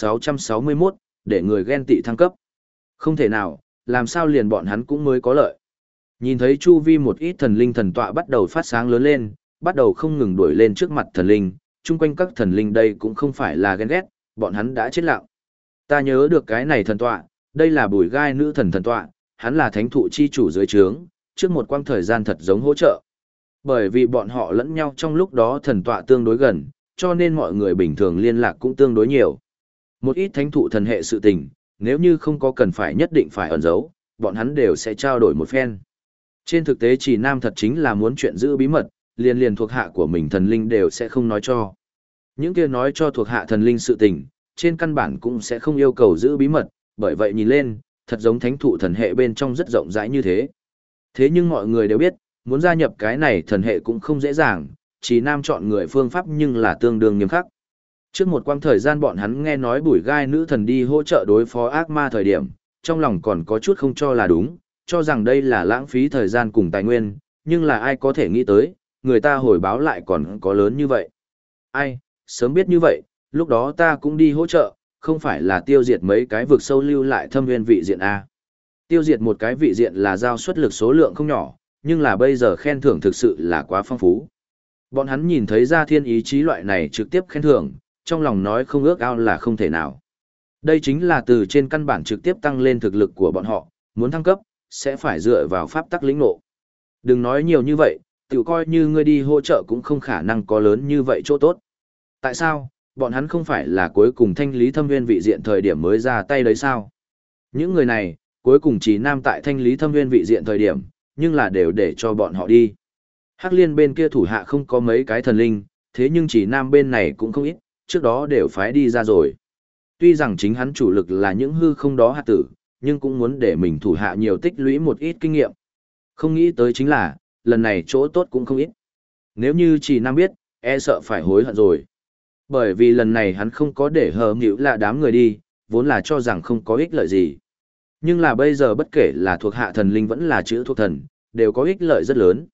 1661, để người ghen tị thăng cấp. Không thể nào, làm sao liền bọn hắn cũng mới có lợi. Nhìn thấy chu vi một ít thần linh thần tọa bắt đầu phát sáng lớn lên, bắt đầu không ngừng đuổi lên trước mặt thần linh, chung quanh các thần linh đây cũng không phải là ghen ghét, bọn hắn đã chết lặng. Ta nhớ được cái này thần tọa, đây là Bùi Gai nữ thần thần tọa, hắn là thánh thụ chi chủ dưới trướng, trước một quãng thời gian thật giống hỗ trợ. Bởi vì bọn họ lẫn nhau trong lúc đó thần tọa tương đối gần, cho nên mọi người bình thường liên lạc cũng tương đối nhiều. Một ít thánh thụ thần hệ sự tình, nếu như không có cần phải nhất định phải ẩn giấu, bọn hắn đều sẽ trao đổi một phen. Trên thực tế Trì Nam thật chính là muốn chuyện giữ bí mật, liền thuộc hạ của mình thần linh đều sẽ không nói cho. Những kia nói cho thuộc hạ thần linh sự tình, trên căn bản cũng sẽ không yêu cầu giữ bí mật, bởi vậy nhìn lên, thật giống thánh thụ thần hệ bên trong rất rộng rãi như thế. Thế nhưng mọi người đều biết, muốn gia nhập cái này thần hệ cũng không dễ dàng, Trì Nam chọn người phương pháp nhưng là tương đương nghiêm khắc. Trước một quãng thời gian bọn hắn nghe nói Bùi Gai nữ thần đi hỗ trợ đối phó ác ma thời điểm, trong lòng còn có chút không cho là đúng, cho rằng đây là lãng phí thời gian cùng tài nguyên, nhưng là ai có thể nghĩ tới, người ta hồi báo lại còn có lớn như vậy. Ai, sớm biết như vậy, lúc đó ta cũng đi hỗ trợ, không phải là tiêu diệt mấy cái vực sâu lưu lại thâm nguyên vị diện A. Tiêu diệt một cái vị diện là giao suất lực số lượng không nhỏ, nhưng là bây giờ khen thưởng thực sự là quá phong phú. Bọn hắn nhìn thấy ra thiên ý chí loại này trực tiếp khen thưởng, trong lòng nói không ước ao là không thể nào. Đây chính là từ trên căn bản trực tiếp tăng lên thực lực của bọn họ, muốn thăng cấp, sẽ phải dựa vào pháp tắc lĩnh ngộ. Đừng nói nhiều như vậy, tự coi như ngươi đi hỗ trợ cũng không khả năng có lớn như vậy chỗ tốt. Tại sao, bọn hắn không phải là cuối cùng thanh lý thâm nguyên vị diện thời điểm mới ra tay đấy sao? Những người này, cuối cùng chỉ nam tại thanh lý thâm nguyên vị diện thời điểm, nhưng là đều để cho bọn họ đi. Hắc Liên bên kia thủ hạ không có mấy cái thần linh, thế nhưng chỉ nam bên này cũng không ít, trước đó đều phái đi ra rồi. Tuy rằng chính hắn chủ lực là những hư không đó hạt tử, nhưng cũng muốn để mình thủ hạ nhiều tích lũy một ít kinh nghiệm. Không nghĩ tới chính là, lần này chỗ tốt cũng không ít. Nếu như chỉ nam biết, e sợ phải hối hận rồi. Bởi vì lần này hắn không có để hờ nghịu là đám người đi, vốn là cho rằng không có ích lợi gì. Nhưng là bây giờ bất kể là thuộc hạ thần linh vẫn là chữ thuộc thần, đều có ích lợi rất lớn.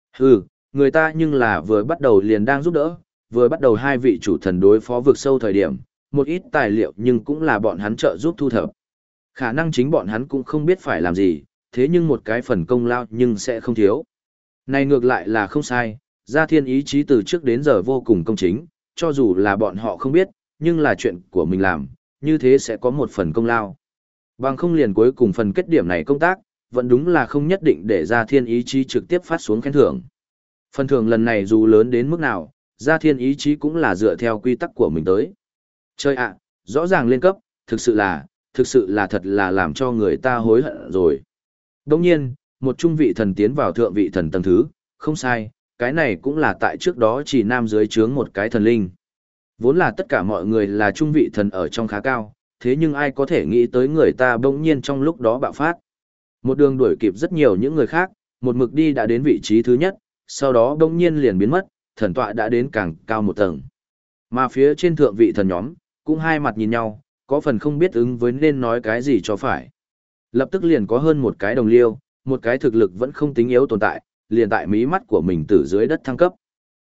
Người ta nhưng là vừa bắt đầu liền đang giúp đỡ, vừa bắt đầu hai vị chủ thần đối phó vực sâu thời điểm, một ít tài liệu nhưng cũng là bọn hắn trợ giúp thu thập. Khả năng chính bọn hắn cũng không biết phải làm gì, thế nhưng một cái phần công lao nhưng sẽ không thiếu. Này ngược lại là không sai, Gia Thiên ý chí từ trước đến giờ vô cùng công chính, cho dù là bọn họ không biết, nhưng là chuyện của mình làm, như thế sẽ có một phần công lao. Bằng không liền cuối cùng phần kết điểm này công tác, vẫn đúng là không nhất định để Gia Thiên ý chí trực tiếp phát xuống khen thưởng. Phần thưởng lần này dù lớn đến mức nào, Gia Thiên ý chí cũng là dựa theo quy tắc của mình tới. Chơi ạ, rõ ràng lên cấp, thực sự là thật là làm cho người ta hối hận rồi. Đồng nhiên, một trung vị thần tiến vào thượng vị thần tầng thứ, không sai, cái này cũng là tại trước đó chỉ nam dưới trướng một cái thần linh. Vốn là tất cả mọi người là trung vị thần ở trong khá cao, thế nhưng ai có thể nghĩ tới người ta bỗng nhiên trong lúc đó bạo phát. Một đường đuổi kịp rất nhiều những người khác, một mực đi đã đến vị trí thứ nhất, sau đó bỗng nhiên liền biến mất, thần tọa đã đến càng cao một tầng. Mà phía trên thượng vị thần nhóm, cũng hai mặt nhìn nhau, có phần không biết ứng với nên nói cái gì cho phải. Lập tức liền có hơn một cái đồng liêu, một cái thực lực vẫn không tính yếu tồn tại, liền tại mí mắt của mình từ dưới đất thăng cấp.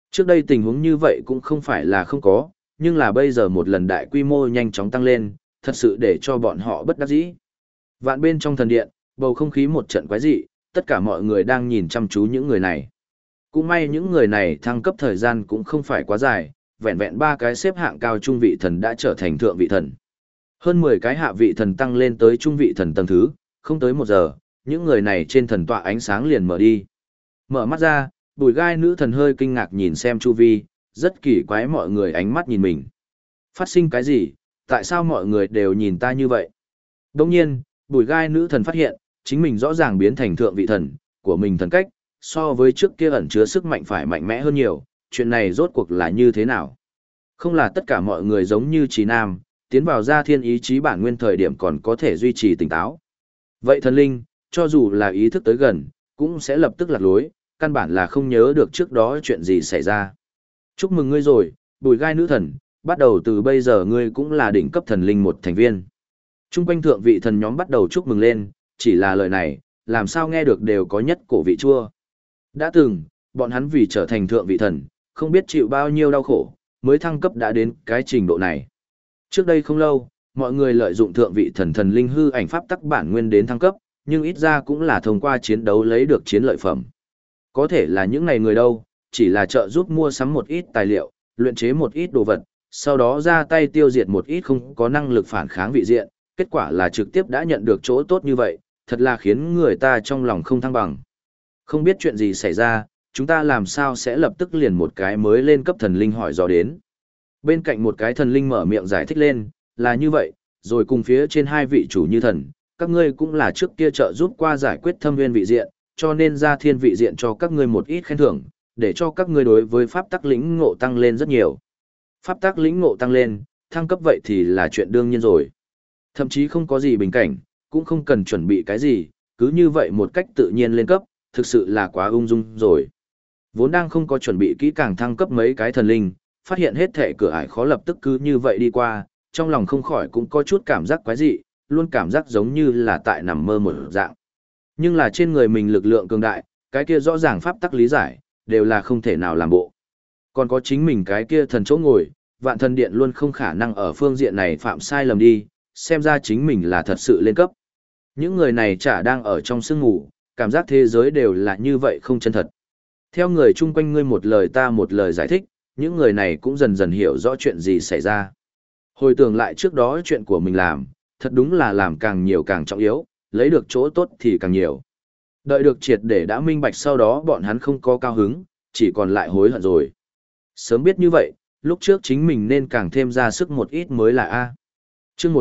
Trước đây tình huống như vậy cũng không phải là không có, nhưng là bây giờ một lần đại quy mô nhanh chóng tăng lên, thật sự để cho bọn họ bất đắc dĩ. Vạn bên trong thần điện, bầu không khí một trận quái dị, tất cả mọi người đang nhìn chăm chú những người này. Cũng may những người này thăng cấp thời gian cũng không phải quá dài, vẹn vẹn 3 cái xếp hạng cao trung vị thần đã trở thành thượng vị thần. Hơn 10 cái hạ vị thần tăng lên tới trung vị thần tầng thứ, không tới 1 giờ, những người này trên thần tọa ánh sáng liền mở đi. Mở mắt ra, Bùi Gai nữ thần hơi kinh ngạc nhìn xem chu vi, rất kỳ quái mọi người ánh mắt nhìn mình. Phát sinh cái gì, tại sao mọi người đều nhìn ta như vậy? Đồng nhiên, Bùi Gai nữ thần phát hiện, chính mình rõ ràng biến thành thượng vị thần, của mình thần cách, so với trước kia ẩn chứa sức mạnh phải mạnh mẽ hơn nhiều, chuyện này rốt cuộc là như thế nào? Không là tất cả mọi người giống như Trí Nam, tiến vào gia thiên ý chí bản nguyên thời điểm còn có thể duy trì tỉnh táo. Vậy thần linh, cho dù là ý thức tới gần, cũng sẽ lập tức lạc lối, căn bản là không nhớ được trước đó chuyện gì xảy ra. Chúc mừng ngươi rồi, Bùi Gai nữ thần, bắt đầu từ bây giờ ngươi cũng là đỉnh cấp thần linh một thành viên. Trung quanh thượng vị thần nhóm bắt đầu chúc mừng lên, chỉ là lời này, làm sao nghe được đều có nhất cổ vị chua. Đã từng, bọn hắn vì trở thành thượng vị thần, không biết chịu bao nhiêu đau khổ, mới thăng cấp đã đến cái trình độ này. Trước đây không lâu, mọi người lợi dụng thượng vị thần thần linh hư ảnh pháp tắc bản nguyên đến thăng cấp, nhưng ít ra cũng là thông qua chiến đấu lấy được chiến lợi phẩm. Có thể là những này người đâu, chỉ là trợ giúp mua sắm một ít tài liệu, luyện chế một ít đồ vật, sau đó ra tay tiêu diệt một ít không có năng lực phản kháng vị diện, kết quả là trực tiếp đã nhận được chỗ tốt như vậy, thật là khiến người ta trong lòng không thăng bằng. Không biết chuyện gì xảy ra, chúng ta làm sao sẽ lập tức liền một cái mới lên cấp thần linh hỏi dò đến. Bên cạnh một cái thần linh mở miệng giải thích lên, là như vậy, rồi cùng phía trên 2 vị chủ như thần, các ngươi cũng là trước kia trợ giúp qua giải quyết thâm nguyên vị diện, cho nên ra thiên vị diện cho các ngươi một ít khen thưởng, để cho các ngươi đối với pháp tắc lĩnh ngộ tăng lên rất nhiều. Pháp tắc lĩnh ngộ tăng lên, thăng cấp vậy thì là chuyện đương nhiên rồi. Thậm chí không có gì bình cảnh, cũng không cần chuẩn bị cái gì, cứ như vậy một cách tự nhiên lên cấp, thực sự là quá ung dung rồi. Vốn đang không có chuẩn bị kỹ càng thăng cấp mấy cái thần linh, phát hiện hết thể cửa ải khó lập tức cứ như vậy đi qua, trong lòng không khỏi cũng có chút cảm giác quái dị, luôn cảm giác giống như là tại nằm mơ một dạng. Nhưng là trên người mình lực lượng cường đại, cái kia rõ ràng pháp tắc lý giải, đều là không thể nào làm bộ. Còn có chính mình cái kia thần chỗ ngồi, Vạn Thần Điện luôn không khả năng ở phương diện này phạm sai lầm đi, xem ra chính mình là thật sự lên cấp. Những người này chả đang ở trong sương ngủ, cảm giác thế giới đều là như vậy không chân thật. Theo người chung quanh ngươi một lời ta một lời giải thích, những người này cũng dần dần hiểu rõ chuyện gì xảy ra. Hồi tưởng lại trước đó chuyện của mình làm, thật đúng là làm càng nhiều càng trọng yếu, lấy được chỗ tốt thì càng nhiều. Đợi được triệt để đã minh bạch sau đó bọn hắn không có cao hứng, chỉ còn lại hối hận rồi. Sớm biết như vậy, lúc trước chính mình nên càng thêm ra sức một ít mới là A. Chương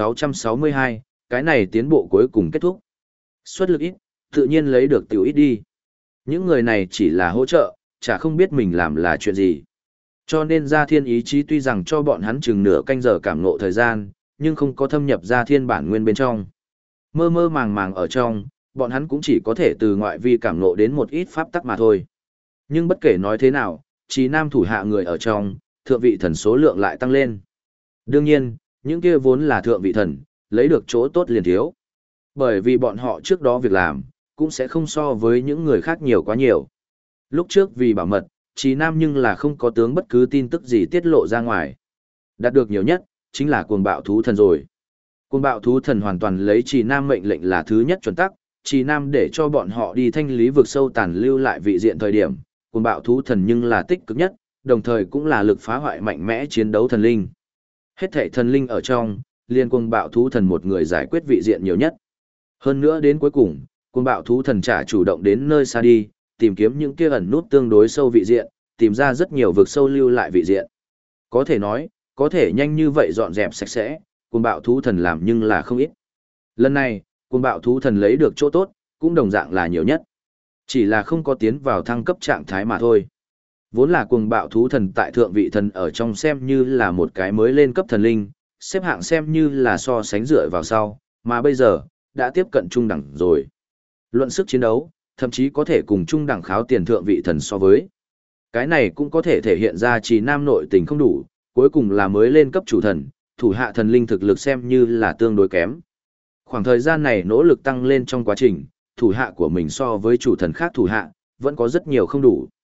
1662, cái này tiến bộ cuối cùng kết thúc. Xuất lực ít, tự nhiên lấy được tiểu ít đi. Những người này chỉ là hỗ trợ, chả không biết mình làm là chuyện gì. Cho nên gia thiên ý chí tuy rằng cho bọn hắn chừng nửa canh giờ cảm ngộ thời gian, nhưng không có thâm nhập gia thiên bản nguyên bên trong. Mơ mơ màng màng ở trong, bọn hắn cũng chỉ có thể từ ngoại vi cảm ngộ đến một ít pháp tắc mà thôi. Nhưng bất kể nói thế nào, Trí Nam thủ hạ người ở trong, thượng vị thần số lượng lại tăng lên. Đương nhiên, những kia vốn là thượng vị thần, lấy được chỗ tốt liền thiếu. Bởi vì bọn họ trước đó việc làm, cũng sẽ không so với những người khác nhiều quá nhiều. Lúc trước vì bảo mật, Trí Nam nhưng là không có tướng bất cứ tin tức gì tiết lộ ra ngoài. Đạt được nhiều nhất, chính là cuồng bạo thú thần rồi. Cuồng bạo thú thần hoàn toàn lấy Trí Nam mệnh lệnh là thứ nhất chuẩn tắc, Trí Nam để cho bọn họ đi thanh lý vực sâu tàn lưu lại vị diện thời điểm, cuồng bạo thú thần nhưng là tích cực nhất, đồng thời cũng là lực phá hoại mạnh mẽ chiến đấu thần linh. Hết thảy thần linh ở trong, liên cuồng bạo thú thần một người giải quyết vị diện nhiều nhất. Hơn nữa đến cuối cùng, cuồng bạo thú thần trả chủ động đến nơi xa đi, tìm kiếm những kia ẩn nút tương đối sâu vị diện, tìm ra rất nhiều vực sâu lưu lại vị diện. Có thể nói, có thể nhanh như vậy dọn dẹp sạch sẽ, cuồng bạo thú thần làm nhưng là không ít. Lần này, cuồng bạo thú thần lấy được chỗ tốt, cũng đồng dạng là nhiều nhất. Chỉ là không có tiến vào thăng cấp trạng thái mà thôi. Vốn là cuồng bạo thú thần tại thượng vị thần ở trong xem như là một cái mới lên cấp thần linh, xếp hạng xem như là so sánh dựa vào sau, mà bây giờ, đã tiếp cận trung đẳng rồi. Luận sức chiến đấu, thậm chí có thể cùng trung đẳng kháo tiền thượng vị thần so với. Cái này cũng có thể thể hiện ra Trí Nam nội tình không đủ, cuối cùng là mới lên cấp chủ thần, thủ hạ thần linh thực lực xem như là tương đối kém. Khoảng thời gian này nỗ lực tăng lên trong quá trình, thủ hạ của mình so với chủ thần khác thủ hạ, vẫn có rất nhiều không đủ.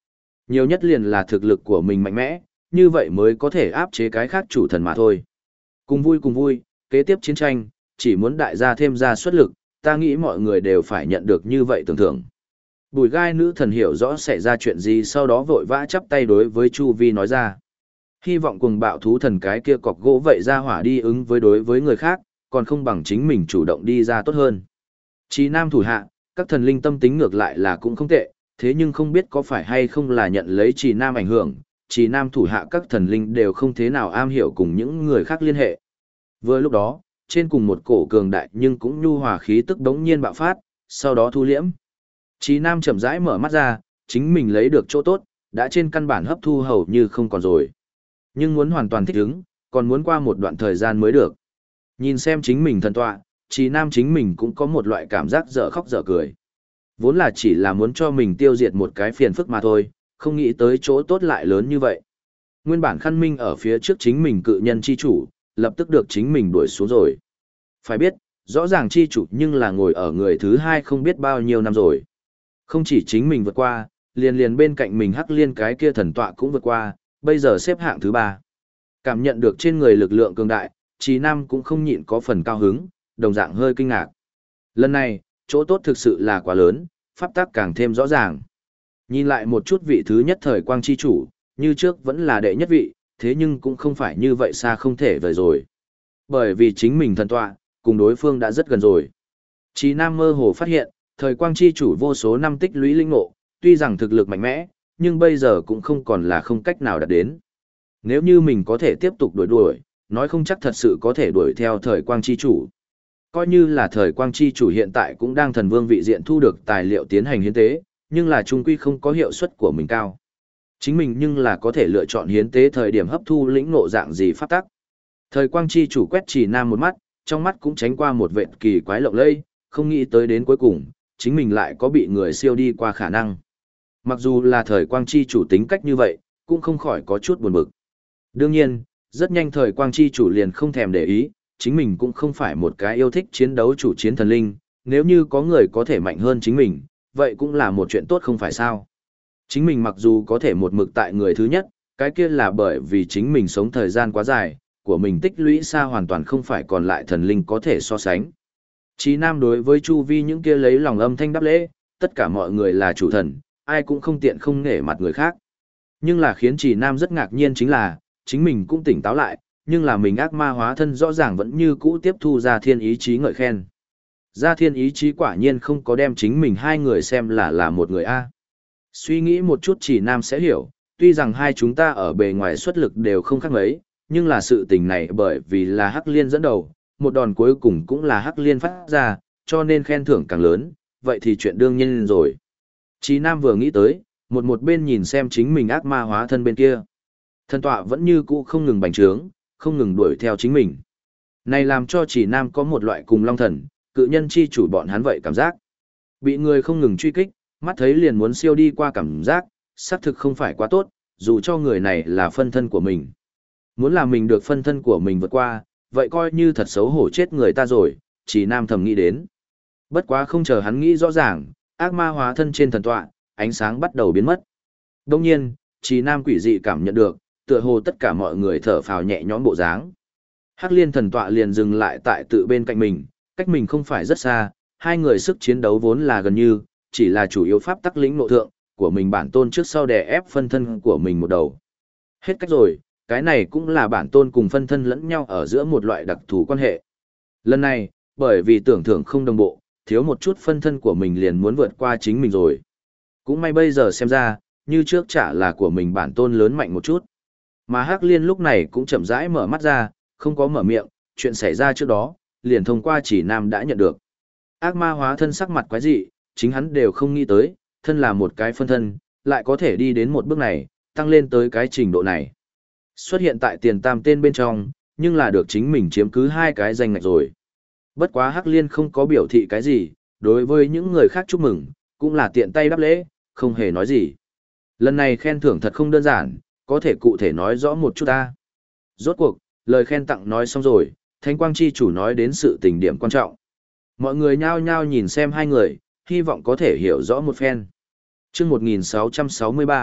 Nhiều nhất liền là thực lực của mình mạnh mẽ, như vậy mới có thể áp chế cái khác chủ thần mà thôi. Cùng vui, kế tiếp chiến tranh, chỉ muốn đại gia thêm ra xuất lực, ta nghĩ mọi người đều phải nhận được như vậy tưởng thưởng. Bùi gai nữ thần hiểu rõ xảy ra chuyện gì, sau đó vội vã chắp tay đối với Chu Vi nói ra. Hy vọng cùng bạo thú thần cái kia cọc gỗ vậy ra hỏa đi ứng với đối với người khác, còn không bằng chính mình chủ động đi ra tốt hơn. Chí Nam thủ hạ, các thần linh tâm tính ngược lại là cũng không tệ, thế nhưng không biết có phải hay không là nhận lấy Chí Nam ảnh hưởng, Chí Nam thủ hạ các thần linh đều không thế nào am hiểu cùng những người khác liên hệ. Vừa lúc đó, trên cùng một cổ cường đại nhưng cũng nhu hòa khí tức đống nhiên bạo phát, sau đó thu liễm. Chí Nam chậm rãi mở mắt ra, chính mình lấy được chỗ tốt, đã trên căn bản hấp thu hầu như không còn rồi. Nhưng muốn hoàn toàn thích ứng, còn muốn qua một đoạn thời gian mới được. Nhìn xem chính mình thần tọa, Chí Nam chính mình cũng có một loại cảm giác dở khóc dở cười. Vốn là chỉ là muốn cho mình tiêu diệt một cái phiền phức mà thôi, không nghĩ tới chỗ tốt lại lớn như vậy. Nguyên bản Khăn Minh ở phía trước chính mình cự nhân chi chủ, lập tức được chính mình đuổi xuống rồi. Phải biết, rõ ràng chi chủ nhưng là ngồi ở người thứ hai không biết bao nhiêu năm rồi. Không chỉ chính mình vượt qua, liền bên cạnh mình Hắc Liên cái kia thần tọa cũng vượt qua, bây giờ xếp hạng thứ 3. Cảm nhận được trên người lực lượng cường đại, Chí Nam cũng không nhịn có phần cao hứng, đồng dạng hơi kinh ngạc. Lần này, chỗ tốt thực sự là quá lớn, pháp tắc càng thêm rõ ràng. Nhìn lại một chút vị thứ nhất thời quang chi chủ, như trước vẫn là đệ nhất vị, thế nhưng cũng không phải như vậy xa không thể vời rồi. Bởi vì chính mình thần tọa, cùng đối phương đã rất gần rồi. Chí Nam mơ hồ phát hiện, thời quang chi chủ vô số năm tích lũy linh ngộ, tuy rằng thực lực mạnh mẽ, nhưng bây giờ cũng không còn là không cách nào đạt đến. Nếu như mình có thể tiếp tục đuổi, nói không chắc thật sự có thể đuổi theo thời quang chi chủ. Coi như là thời quang chi chủ hiện tại cũng đang thần vương vị diện thu được tài liệu tiến hành hiến tế, nhưng là chung quy không có hiệu suất của mình cao. Chính mình nhưng là có thể lựa chọn hiến tế thời điểm hấp thu lĩnh ngộ dạng gì pháp tắc. Thời quang chi chủ quét Chỉ Nam một mắt, trong mắt cũng tránh qua một vệt kỳ quái lộng lẫy, không nghĩ tới đến cuối cùng, chính mình lại có bị người siêu đi qua khả năng. Mặc dù là thời quang chi chủ tính cách như vậy, cũng không khỏi có chút buồn bực. Đương nhiên, rất nhanh thời quang chi chủ liền không thèm để ý, chính mình cũng không phải một cái yêu thích chiến đấu chủ chiến thần linh, nếu như có người có thể mạnh hơn chính mình, vậy cũng là một chuyện tốt không phải sao. Chính mình mặc dù có thể một mực tại người thứ nhất, cái kia là bởi vì chính mình sống thời gian quá dài, của mình tích lũy xa hoàn toàn không phải còn lại thần linh có thể so sánh. Chí Nam đối với chu vi những kia lấy lòng âm thanh đáp lễ, tất cả mọi người là chủ thần, ai cũng không tiện không nể mặt người khác. Nhưng là khiến Chí Nam rất ngạc nhiên chính là, chính mình cũng tỉnh táo lại, nhưng là mình ác ma hóa thân rõ ràng vẫn như cũ tiếp thu ra thiên ý chí ngợi khen. Gia thiên ý chí quả nhiên không có đem chính mình hai người xem là một người A. Suy nghĩ một chút Chí Nam sẽ hiểu, tuy rằng hai chúng ta ở bề ngoài xuất lực đều không khác mấy, nhưng là sự tình này bởi vì là Hắc Liên dẫn đầu, một đòn cuối cùng cũng là Hắc Liên phát ra, cho nên khen thưởng càng lớn, vậy thì chuyện đương nhiên rồi. Chí Nam vừa nghĩ tới, một bên nhìn xem chính mình ác ma hóa thân bên kia. Thần tọa vẫn như cũ không ngừng bành trướng, không ngừng đuổi theo chính mình. Này làm cho Chí Nam có một loại cùng long thần, cự nhân chi chủ bọn hắn vậy cảm giác. Bị người không ngừng truy kích, mắt thấy liền muốn siêu đi qua cảm giác, xác thực không phải quá tốt, dù cho người này là phân thân của mình. Muốn làm mình được phân thân của mình vượt qua, vậy coi như thật xấu hổ chết người ta rồi, Chí Nam thầm nghĩ đến. Bất quá không chờ hắn nghĩ rõ ràng, ác ma hóa thân trên thần tọa, ánh sáng bắt đầu biến mất. Đồng nhiên, Chí Nam quỷ dị cảm nhận được, tựa hồ tất cả mọi người thở phào nhẹ nhõm bộ dáng. Hắc Liên thần tọa liền dừng lại tại tự bên cạnh mình, cách mình không phải rất xa, hai người sức chiến đấu vốn là gần như, chỉ là chủ yếu pháp tắc lĩnh nội thượng, của mình bản tôn trước sau đè ép phân thân của mình một đầu. Hết cách rồi, cái này cũng là bản tôn cùng phân thân lẫn nhau ở giữa một loại đặc thù quan hệ. Lần này, bởi vì tưởng thưởng không đồng bộ, thiếu một chút phân thân của mình liền muốn vượt qua chính mình rồi. Cũng may bây giờ xem ra, như trước chả là của mình bản tôn lớn mạnh một chút. Mà Hắc Liên lúc này cũng chậm rãi mở mắt ra, không có mở miệng, chuyện xảy ra trước đó, liền thông qua Chỉ Nam đã nhận được. Ác ma hóa thân sắc mặt quái dị, chính hắn đều không nghĩ tới, thân là một cái phân thân, lại có thể đi đến một bước này, tăng lên tới cái trình độ này. Xuất hiện tại tiền tam tên bên trong, nhưng là được chính mình chiếm cứ hai cái danh ngạch rồi. Bất quá Hắc Liên không có biểu thị cái gì, đối với những người khác chúc mừng, cũng là tiện tay đáp lễ, không hề nói gì. Lần này khen thưởng thật không đơn giản, có thể cụ thể nói rõ một chút ta. Rốt cuộc, lời khen tặng nói xong rồi, Thánh Quang Chi chủ nói đến sự tình điểm quan trọng. Mọi người nhao nhao nhìn xem hai người, hy vọng có thể hiểu rõ một phen. Chương 1663,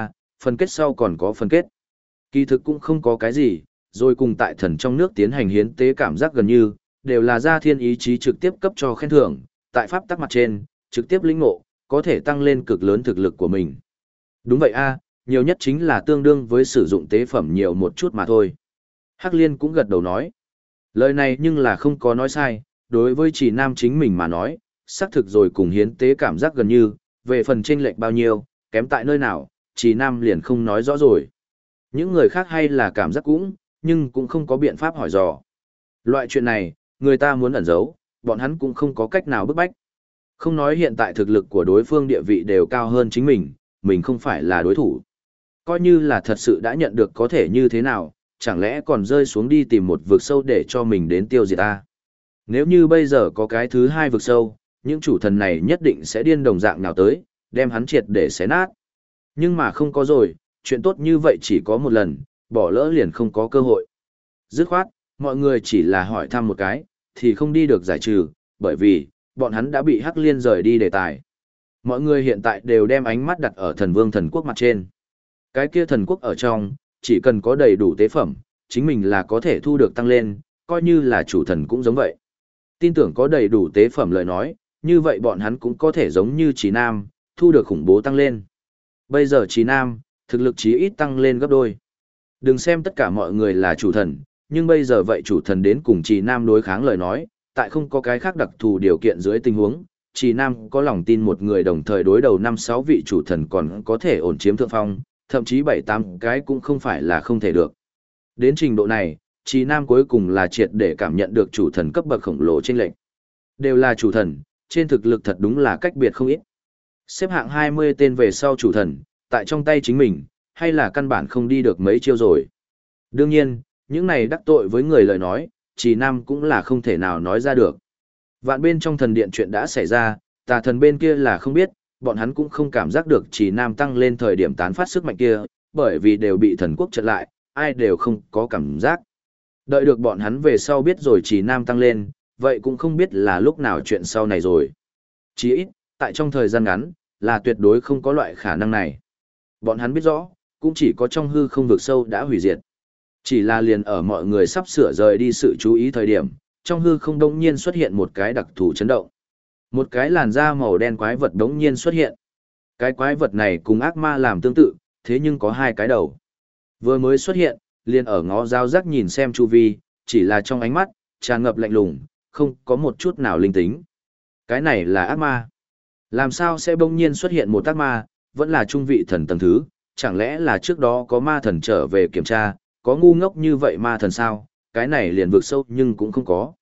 Phần kết sau còn có phần kết. Kỳ thực cũng không có cái gì, rồi cùng tại thần trong nước tiến hành hiến tế cảm giác gần như, đều là gia thiên ý chí trực tiếp cấp cho khen thưởng, tại pháp tắc mặt trên, trực tiếp lĩnh ngộ, có thể tăng lên cực lớn thực lực của mình. Đúng vậy a, nhiều nhất chính là tương đương với sử dụng tế phẩm nhiều một chút mà thôi. Hắc Liên cũng gật đầu nói. Lời này nhưng là không có nói sai, đối với chỉ nam chính mình mà nói, xác thực rồi cùng hiến tế cảm giác gần như, về phần chênh lệch bao nhiêu, kém tại nơi nào, chỉ nam liền không nói rõ rồi. Những người khác hay là cảm giác cũng, nhưng cũng không có biện pháp hỏi dò. Loại chuyện này, người ta muốn ẩn giấu, bọn hắn cũng không có cách nào bức bách. Không nói hiện tại thực lực của đối phương địa vị đều cao hơn chính mình không phải là đối thủ. Coi như là thật sự đã nhận được có thể như thế nào, chẳng lẽ còn rơi xuống đi tìm một vực sâu để cho mình đến tiêu diệt ta. Nếu như bây giờ có cái thứ hai vực sâu, những chủ thần này nhất định sẽ điên đồng dạng nào tới, đem hắn triệt để xé nát. Nhưng mà không có rồi, chuyện tốt như vậy chỉ có một lần, bỏ lỡ liền không có cơ hội. Dứt khoát, mọi người chỉ là hỏi thăm một cái, thì không đi được giải trừ, bởi vì, bọn hắn đã bị Hắc Liên rời đi đề tài. Mọi người hiện tại đều đem ánh mắt đặt ở thần vương thần quốc mặt trên. Cái kia thần quốc ở trong, chỉ cần có đầy đủ tế phẩm, chính mình là có thể thu được tăng lên, coi như là chủ thần cũng giống vậy. Tin tưởng có đầy đủ tế phẩm lời nói, như vậy bọn hắn cũng có thể giống như Trí Nam, thu được khủng bố tăng lên. Bây giờ Trí Nam, thực lực chí ít tăng lên gấp đôi. Đừng xem tất cả mọi người là chủ thần, nhưng bây giờ vậy chủ thần đến cùng Trí Nam đối kháng lời nói, tại không có cái khác đặc thù điều kiện dưới tình huống, Trí Nam có lòng tin một người đồng thời đối đầu 5-6 vị chủ thần còn có thể ổn chiếm thượng phong, thậm chí 7-8 cái cũng không phải là không thể được. Đến trình độ này, Trí Nam cuối cùng là triệt để cảm nhận được chủ thần cấp bậc khổng lồ trên lệnh. Đều là chủ thần, trên thực lực thật đúng là cách biệt không ít. Xếp hạng 20 tên về sau chủ thần, tại trong tay chính mình, hay là căn bản không đi được mấy chiêu rồi. Đương nhiên, những này đắc tội với người lời nói, Trí Nam cũng là không thể nào nói ra được. Vạn bên trong thần điện chuyện đã xảy ra, tà thần bên kia là không biết, bọn hắn cũng không cảm giác được Trí Nam tăng lên thời điểm tán phát sức mạnh kia, bởi vì đều bị thần quốc chặn lại, ai đều không có cảm giác. Đợi được bọn hắn về sau biết rồi Trí Nam tăng lên, vậy cũng không biết là lúc nào chuyện sau này rồi. Chỉ ít, tại trong thời gian ngắn, là tuyệt đối không có loại khả năng này. Bọn hắn biết rõ, cũng chỉ có trong hư không vực sâu đã hủy diệt. Chỉ là liền ở mọi người sắp sửa rời đi sự chú ý thời điểm, trong hư không đống nhiên xuất hiện một cái đặc thù chấn động. Một cái làn da màu đen quái vật đống nhiên xuất hiện. Cái quái vật này cùng ác ma làm tương tự, thế nhưng có hai cái đầu. Vừa mới xuất hiện, liền ở ngó giao giác nhìn xem chu vi, chỉ là trong ánh mắt, tràn ngập lạnh lùng, không có một chút nào linh tính. Cái này là ác ma. Làm sao sẽ bỗng nhiên xuất hiện một ác ma, vẫn là trung vị thần tầng thứ, chẳng lẽ là trước đó có ma thần trở về kiểm tra, có ngu ngốc như vậy ma thần sao, cái này liền vượt sâu nhưng cũng không có.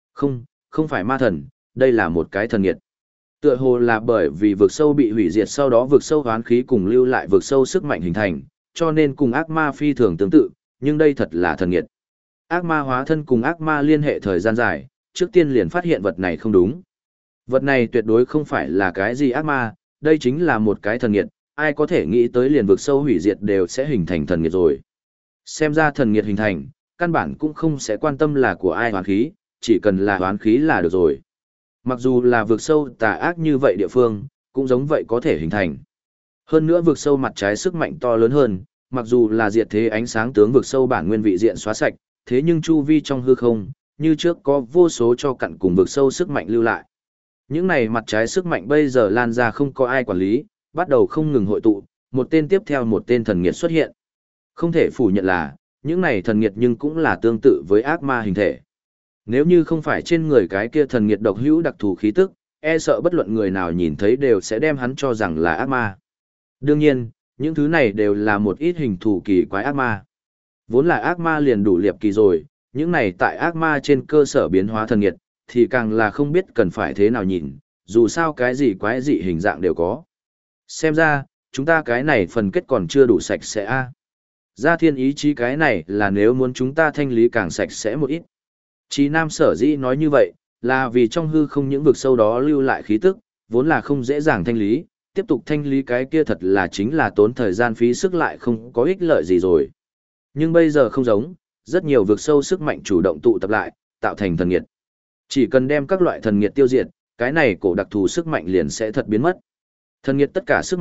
Không phải ma thần, đây là một cái thần nghiệt. Tựa hồ là bởi vì vực sâu bị hủy diệt sau đó vực sâu hoán khí cùng lưu lại vực sâu sức mạnh hình thành, cho nên cùng ác ma phi thường tương tự, nhưng đây thật là thần nghiệt. Ác ma hóa thân cùng ác ma liên hệ thời gian dài, trước tiên liền phát hiện vật này không đúng. Vật này tuyệt đối không phải là cái gì ác ma, đây chính là một cái thần nghiệt, ai có thể nghĩ tới liền vực sâu hủy diệt đều sẽ hình thành thần nghiệt rồi. Xem ra thần nghiệt hình thành, căn bản cũng không sẽ quan tâm là của ai hoán khí, chỉ cần là hoán khí là được rồi. Mặc dù là vực sâu tà ác như vậy địa phương, cũng giống vậy có thể hình thành. Hơn nữa vực sâu mặt trái sức mạnh to lớn hơn, mặc dù là diệt thế ánh sáng tướng vực sâu bản nguyên vị diện xóa sạch, thế nhưng chu vi trong hư không, như trước có vô số cho cặn cùng vực sâu sức mạnh lưu lại. Những này mặt trái sức mạnh bây giờ lan ra không có ai quản lý, bắt đầu không ngừng hội tụ, một tên tiếp theo một tên thần nghiệt xuất hiện. Không thể phủ nhận là, những này thần nghiệt nhưng cũng là tương tự với ác ma hình thể. Nếu như không phải trên người cái kia thần nghiệt độc hữu đặc thù khí tức, e sợ bất luận người nào nhìn thấy đều sẽ đem hắn cho rằng là ác ma. Đương nhiên, những thứ này đều là một ít hình thù kỳ quái ác ma. Vốn là ác ma liền đủ liệp kỳ rồi, những này tại ác ma trên cơ sở biến hóa thần nghiệt, thì càng là không biết cần phải thế nào nhìn, dù sao cái gì quái dị hình dạng đều có. Xem ra, chúng ta cái này phần kết còn chưa đủ sạch sẽ a. Gia thiên ý chí cái này là nếu muốn chúng ta thanh lý càng sạch sẽ một ít. Chí Nam sở dĩ nói như vậy, là vì trong hư không những vực sâu đó lưu lại khí tức, vốn là không dễ dàng thanh lý, tiếp tục thanh lý cái kia thật là chính là tốn thời gian phí sức lại không có ích lợi gì rồi. Nhưng bây giờ không giống, rất nhiều vực sâu sức mạnh chủ động tụ tập lại, tạo thành thần nghiệt. Chỉ cần đem các loại thần nghiệt tiêu diệt, cái này cổ đặc thù sức mạnh liền sẽ thật biến mất. Thần nghiệt tất cả sức mạnh,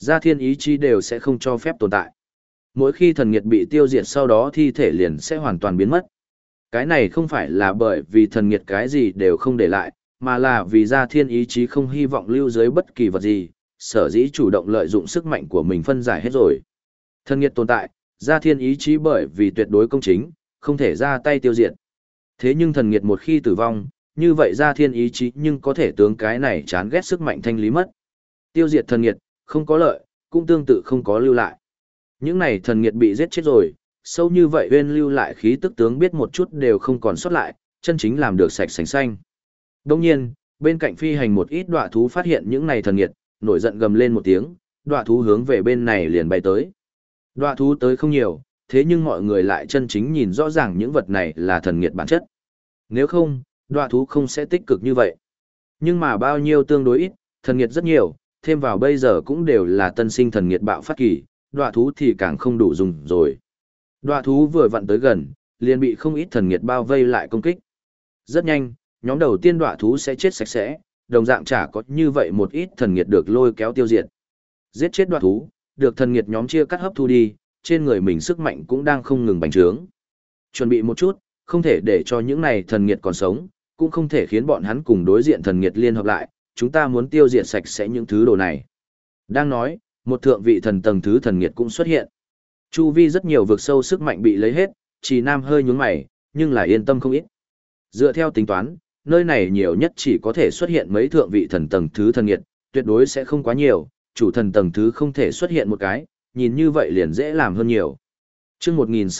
Gia thiên ý chí đều sẽ không cho phép tồn tại. Mỗi khi thần nghiệt bị tiêu diệt sau đó thi thể liền sẽ hoàn toàn biến mất. Cái này không phải là bởi vì thần nghiệt cái gì đều không để lại, mà là vì gia thiên ý chí không hy vọng lưu dưới bất kỳ vật gì, sở dĩ chủ động lợi dụng sức mạnh của mình phân giải hết rồi. Thần nghiệt tồn tại, gia thiên ý chí bởi vì tuyệt đối công chính, không thể ra tay tiêu diệt. Thế nhưng thần nghiệt một khi tử vong, như vậy gia thiên ý chí nhưng có thể tướng cái này chán ghét sức mạnh thanh lý mất. Tiêu diệt thần nghiệt, không có lợi, cũng tương tự không có lưu lại. Những này thần nghiệt bị giết chết rồi, sâu như vậy uyên lưu lại khí tức tướng biết một chút đều không còn sót lại, chân chính làm được sạch sành xanh. Đồng nhiên, bên cạnh phi hành một ít đọa thú phát hiện những này thần nghiệt, nổi giận gầm lên một tiếng, đọa thú hướng về bên này liền bay tới. Đọa thú tới không nhiều, thế nhưng mọi người lại chân chính nhìn rõ ràng những vật này là thần nghiệt bản chất. Nếu không, đọa thú không sẽ tích cực như vậy. Nhưng mà bao nhiêu tương đối ít, thần nghiệt rất nhiều, thêm vào bây giờ cũng đều là tân sinh thần nghiệt bạo phát kỳ, đọa thú thì càng không đủ dùng rồi. Đọa thú vừa vặn tới gần, liền bị không ít thần nghiệt bao vây lại công kích. Rất nhanh, nhóm đầu tiên đọa thú sẽ chết sạch sẽ, đồng dạng chả có như vậy một ít thần nghiệt được lôi kéo tiêu diệt. Giết chết đọa thú, được thần nghiệt nhóm chia cắt hấp thu đi, trên người mình sức mạnh cũng đang không ngừng bành trướng. Chuẩn bị một chút, không thể để cho những này thần nghiệt còn sống, cũng không thể khiến bọn hắn cùng đối diện thần nghiệt liên hợp lại, chúng ta muốn tiêu diệt sạch sẽ những thứ đồ này. Đang nói, một thượng vị thần tầng thứ thần nghiệt cũng xuất hiện. Chu vi rất nhiều vực sâu sức mạnh bị lấy hết, Trì Nam hơi nhún mày, nhưng là yên tâm không ít. Dựa theo tính toán, nơi này nhiều nhất chỉ có thể xuất hiện mấy thượng vị thần tầng thứ thần nghiệt, tuyệt đối sẽ không quá nhiều, chủ thần tầng thứ không thể xuất hiện một cái, nhìn như vậy liền dễ làm hơn nhiều. Chương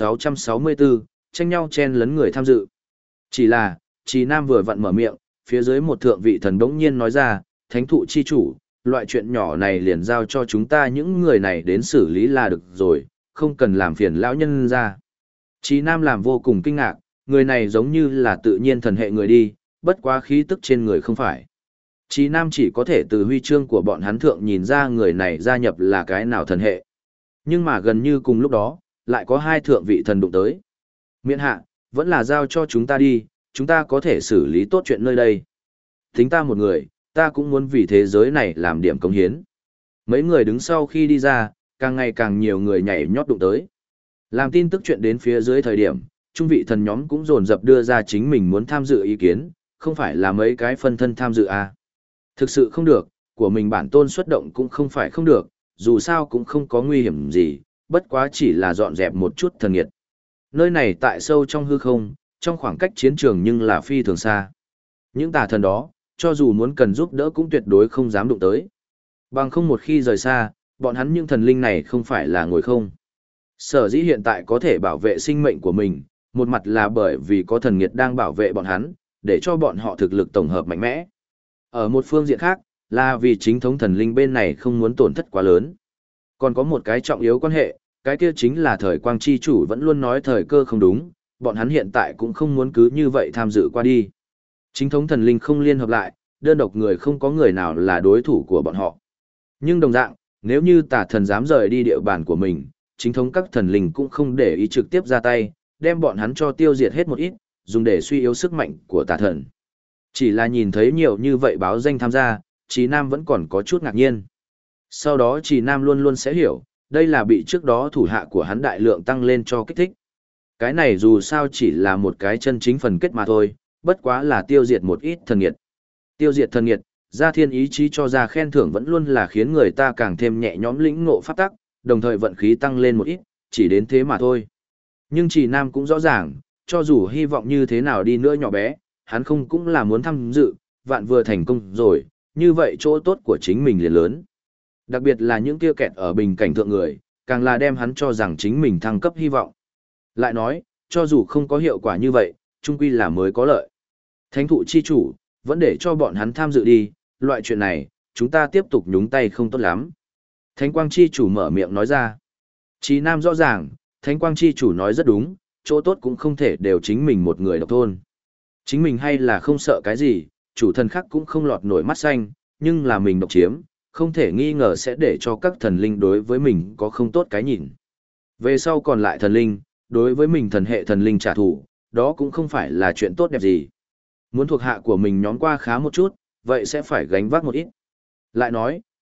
1664, tranh nhau chen lấn người tham dự. Chỉ là, Trì Nam vừa vặn mở miệng, phía dưới một thượng vị thần đống nhiên nói ra, thánh thụ chi chủ, loại chuyện nhỏ này liền giao cho chúng ta những người này đến xử lý là được rồi, không cần làm phiền lão nhân ra. Trì Nam làm vô cùng kinh ngạc, người này giống như là tự nhiên thần hệ người đi, bất quá khí tức trên người không phải. Trì Nam chỉ có thể từ huy chương của bọn hắn thượng nhìn ra người này gia nhập là cái nào thần hệ. Nhưng mà gần như cùng lúc đó, lại có hai thượng vị thần đụng tới. Miễn hạ, vẫn là giao cho chúng ta đi, chúng ta có thể xử lý tốt chuyện nơi đây. Tính ta một người, ta cũng muốn vì thế giới này làm điểm công hiến. Mấy người đứng sau khi đi ra, càng ngày càng nhiều người nhảy nhót đụng tới. Làm tin tức chuyện đến phía dưới thời điểm, trung vị thần nhóm cũng dồn dập đưa ra chính mình muốn tham dự ý kiến, không phải là mấy cái phân thân tham dự à. Thực sự không được, của mình bản tôn xuất động cũng không phải không được, dù sao cũng không có nguy hiểm gì, bất quá chỉ là dọn dẹp một chút thần nghiệt. Nơi này tại sâu trong hư không, trong khoảng cách chiến trường nhưng là phi thường xa. Những tà thần đó, cho dù muốn cần giúp đỡ cũng tuyệt đối không dám đụng tới. Bằng không một khi rời xa, bọn hắn những thần linh này không phải là ngồi không. Sở dĩ hiện tại có thể bảo vệ sinh mệnh của mình, một mặt là bởi vì có thần nghiệt đang bảo vệ bọn hắn, để cho bọn họ thực lực tổng hợp mạnh mẽ. Ở một phương diện khác, là vì chính thống thần linh bên này không muốn tổn thất quá lớn. Còn có một cái trọng yếu quan hệ, cái kia chính là thời quang chi chủ vẫn luôn nói thời cơ không đúng, bọn hắn hiện tại cũng không muốn cứ như vậy tham dự qua đi. Chính thống thần linh không liên hợp lại, đơn độc người không có người nào là đối thủ của bọn họ. Nhưng đồng dạng, nếu như tà thần dám rời đi địa bàn của mình, chính thống các thần linh cũng không để ý trực tiếp ra tay, đem bọn hắn cho tiêu diệt hết một ít, dùng để suy yếu sức mạnh của tà thần. Chỉ là nhìn thấy nhiều như vậy báo danh tham gia, Trì Nam vẫn còn có chút ngạc nhiên. Sau đó Trì Nam luôn luôn sẽ hiểu, đây là bị trước đó thủ hạ của hắn đại lượng tăng lên cho kích thích. Cái này dù sao chỉ là một cái chân chính phần kết mà thôi, bất quá là tiêu diệt một ít thần nghiệt. Tiêu diệt thần nghiệt, gia thiên ý chí cho ra khen thưởng vẫn luôn là khiến người ta càng thêm nhẹ nhõm lĩnh ngộ pháp tắc, đồng thời vận khí tăng lên một ít, chỉ đến thế mà thôi. Nhưng Trì Nam cũng rõ ràng, cho dù hy vọng như thế nào đi nữa nhỏ bé, hắn không cũng là muốn tham dự, vạn vừa thành công rồi, như vậy chỗ tốt của chính mình liền lớn. Đặc biệt là những kia kẹt ở bình cảnh thượng người, càng là đem hắn cho rằng chính mình thăng cấp hy vọng. Lại nói, cho dù không có hiệu quả như vậy, chung quy là mới có lợi. Thánh thụ chi chủ, vẫn để cho bọn hắn tham dự đi, loại chuyện này, chúng ta tiếp tục nhúng tay không tốt lắm. Thánh quang chi chủ mở miệng nói ra. Trì Nam rõ ràng, Thánh quang chi chủ nói rất đúng, chỗ tốt cũng không thể đều chính mình một người độc thôn. Chính mình hay là không sợ cái gì, chủ thần khác cũng không lọt nổi mắt xanh, nhưng là mình độc chiếm, không thể nghi ngờ sẽ để cho các thần linh đối với mình có không tốt cái nhìn. Về sau còn lại thần linh, đối với mình thần hệ thần linh trả thù, đó cũng không phải là chuyện tốt đẹp gì. Muốn thuộc hạ của mình nhóm qua khá một chút, vậy sẽ phải gánh vác một ít. Lại nói,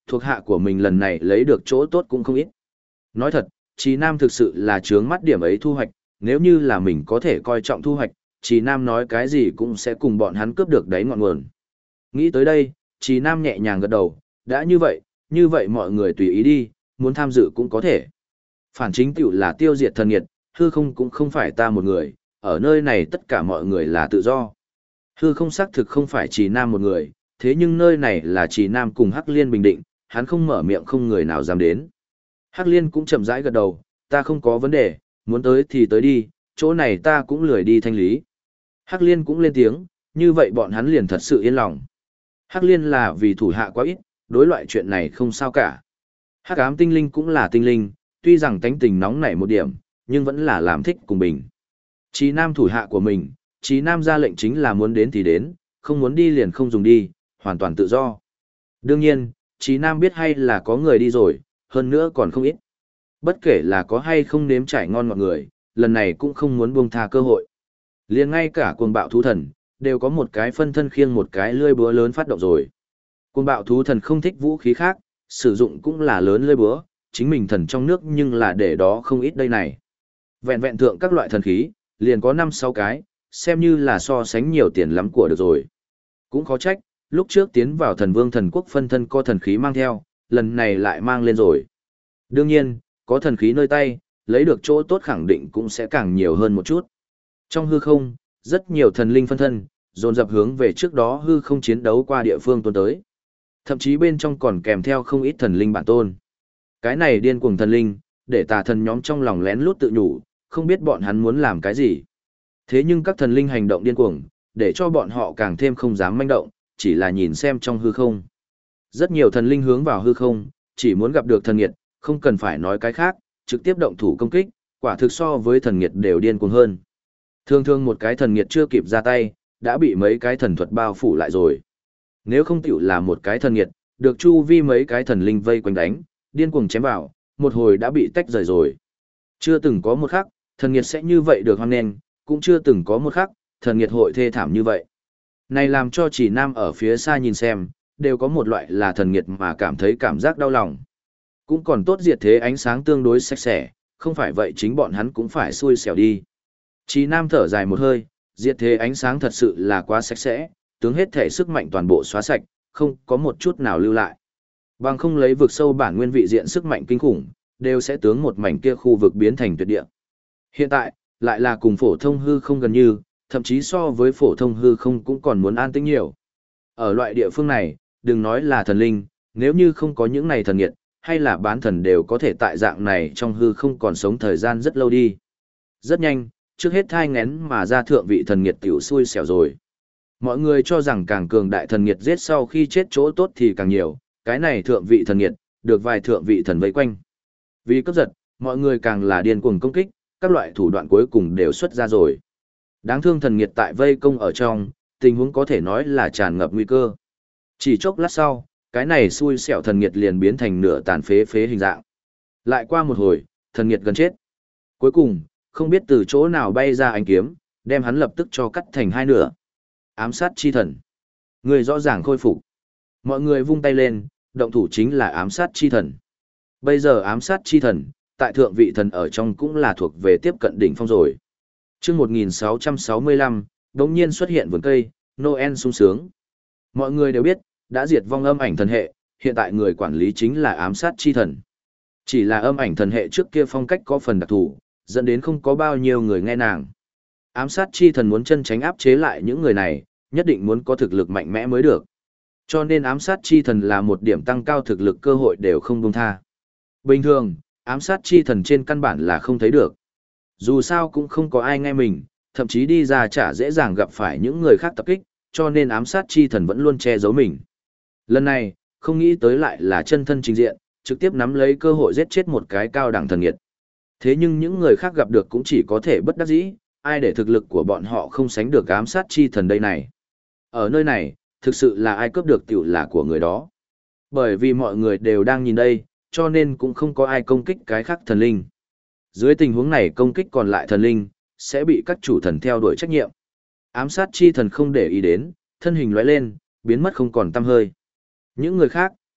thuộc hạ của mình lần này lấy được chỗ tốt cũng không ít. Nói thật, Trì Nam thực sự là chướng mắt điểm ấy thu hoạch, nếu như là mình có thể coi trọng thu hoạch, Trì Nam nói cái gì cũng sẽ cùng bọn hắn cướp được đấy ngọn nguồn. Nghĩ tới đây, Trì Nam nhẹ nhàng gật đầu, đã như vậy mọi người tùy ý đi, muốn tham dự cũng có thể. Phản chính tiểu là tiêu diệt thần nghiệt, hư không cũng không phải ta một người, ở nơi này tất cả mọi người là tự do. Hư không xác thực không phải Trì Nam một người, thế nhưng nơi này là Trì Nam cùng Hắc Liên bình định, hắn không mở miệng không người nào dám đến. Hắc Liên cũng chậm rãi gật đầu, ta không có vấn đề, muốn tới thì tới đi, chỗ này ta cũng lười đi thanh lý. Hắc Liên cũng lên tiếng, như vậy bọn hắn liền thật sự yên lòng. Hắc Liên là vì thủ hạ quá ít, đối loại chuyện này không sao cả. Hắc ám tinh linh cũng là tinh linh, tuy rằng tánh tình nóng nảy một điểm, nhưng vẫn là làm thích cùng mình. Chí Nam thủ hạ của mình, Chí Nam ra lệnh chính là muốn đến thì đến, không muốn đi liền không dùng đi, hoàn toàn tự do. Đương nhiên, Chí Nam biết hay là có người đi rồi, hơn nữa còn không ít. Bất kể là có hay không nếm trải ngon ngọt người, lần này cũng không muốn buông tha cơ hội. Liền ngay cả cuồng bạo thú thần, đều có một cái phân thân khiêng một cái lưỡi búa lớn phát động rồi. Cuồng bạo thú thần không thích vũ khí khác, sử dụng cũng là lớn lưỡi búa, chính mình thần trong nước nhưng là để đó không ít đây này. Vẹn vẹn thượng các loại thần khí, liền có 5-6 cái, xem như là so sánh nhiều tiền lắm của được rồi. Cũng khó trách, lúc trước tiến vào thần vương thần quốc phân thân có thần khí mang theo, lần này lại mang lên rồi. Đương nhiên, có thần khí nơi tay, lấy được chỗ tốt khẳng định cũng sẽ càng nhiều hơn một chút. Trong hư không, rất nhiều thần linh phân thân, dồn dập hướng về trước đó hư không chiến đấu qua địa phương tuôn tới. Thậm chí bên trong còn kèm theo không ít thần linh bản tôn. Cái này điên cuồng thần linh, để tà thần nhóm trong lòng lén lút tự nhủ, không biết bọn hắn muốn làm cái gì. Thế nhưng các thần linh hành động điên cuồng, để cho bọn họ càng thêm không dám manh động, chỉ là nhìn xem trong hư không. Rất nhiều thần linh hướng vào hư không, chỉ muốn gặp được thần nghiệt, không cần phải nói cái khác, trực tiếp động thủ công kích, quả thực so với thần nghiệt đều điên cuồng hơn. Thường thường một cái thần nghiệt chưa kịp ra tay, đã bị mấy cái thần thuật bao phủ lại rồi. Nếu không tiểu là một cái thần nghiệt, được chu vi mấy cái thần linh vây quanh đánh, điên cuồng chém vào, một hồi đã bị tách rời rồi. Chưa từng có một khắc, thần nghiệt sẽ như vậy được hoan nghênh, cũng chưa từng có một khắc, thần nghiệt hội thê thảm như vậy. Này làm cho Chỉ Nam ở phía xa nhìn xem, đều có một loại là thần nghiệt mà cảm thấy cảm giác đau lòng. Cũng còn tốt diệt thế ánh sáng tương đối sạch sẽ, không phải vậy chính bọn hắn cũng phải xui xẻo đi. Chỉ Nam thở dài một hơi, diệt thế ánh sáng thật sự là quá sạch sẽ, tướng hết thể sức mạnh toàn bộ xóa sạch, không có một chút nào lưu lại. Bằng không lấy vực sâu bản nguyên vị diện sức mạnh kinh khủng, đều sẽ tướng một mảnh kia khu vực biến thành tuyệt địa. Hiện tại, lại là cùng phổ thông hư không gần như, thậm chí so với phổ thông hư không cũng còn muốn an tĩnh nhiều. Ở loại địa phương này, đừng nói là thần linh, nếu như không có những này thần nghiệt, hay là bán thần đều có thể tại dạng này trong hư không còn sống thời gian rất lâu đi. Rất nhanh, trước hết thai ngén mà ra thượng vị thần nghiệt tiểu xui xẻo rồi. Mọi người cho rằng càng cường đại thần nghiệt giết sau khi chết chỗ tốt thì càng nhiều, cái này thượng vị thần nghiệt, được vài thượng vị thần vây quanh. Vì cấp giật, mọi người càng là điên cuồng công kích, các loại thủ đoạn cuối cùng đều xuất ra rồi. Đáng thương thần nghiệt tại vây công ở trong, tình huống có thể nói là tràn ngập nguy cơ. Chỉ chốc lát sau, cái này xui xẻo thần nghiệt liền biến thành nửa tàn phế phế hình dạng. Lại qua một hồi, thần nghiệt gần chết. Cuối cùng, không biết từ chỗ nào bay ra ánh kiếm, đem hắn lập tức cho cắt thành hai nửa. Ám sát chi thần. Người rõ ràng khôi phục. Mọi người vung tay lên, động thủ chính là ám sát chi thần. Bây giờ ám sát chi thần, tại thượng vị thần ở trong cũng là thuộc về tiếp cận đỉnh phong rồi. Trước 1665, đống nhiên xuất hiện vườn cây, Noel sung sướng. Mọi người đều biết, đã diệt vong âm ảnh thần hệ, hiện tại người quản lý chính là ám sát chi thần. Chỉ là âm ảnh thần hệ trước kia phong cách có phần đặc thù, dẫn đến không có bao nhiêu người nghe nàng. Ám sát chi thần muốn chân tránh áp chế lại những người này, nhất định muốn có thực lực mạnh mẽ mới được. Cho nên ám sát chi thần là một điểm tăng cao thực lực cơ hội đều không buông tha. Bình thường, ám sát chi thần trên căn bản là không thấy được. Dù sao cũng không có ai nghe mình, thậm chí đi ra chả dễ dàng gặp phải những người khác tập kích, cho nên ám sát chi thần vẫn luôn che giấu mình. Lần này, không nghĩ tới lại là chân thân trình diện, trực tiếp nắm lấy cơ hội giết chết một cái cao đẳng thần nghiệt. Thế nhưng những người khác gặp được cũng chỉ có thể bất đắc dĩ, ai để thực lực của bọn họ không sánh được ám sát chi thần đây này. Ở nơi này, thực sự là ai cướp được tiểu là của người đó. Bởi vì mọi người đều đang nhìn đây, cho nên cũng không có ai công kích cái khác thần linh. Dưới tình huống này công kích còn lại thần linh, sẽ bị các chủ thần theo đuổi trách nhiệm. Ám sát chi thần không để ý đến, thân hình lóe lên, biến mất không còn tăm hơi. Những người khác,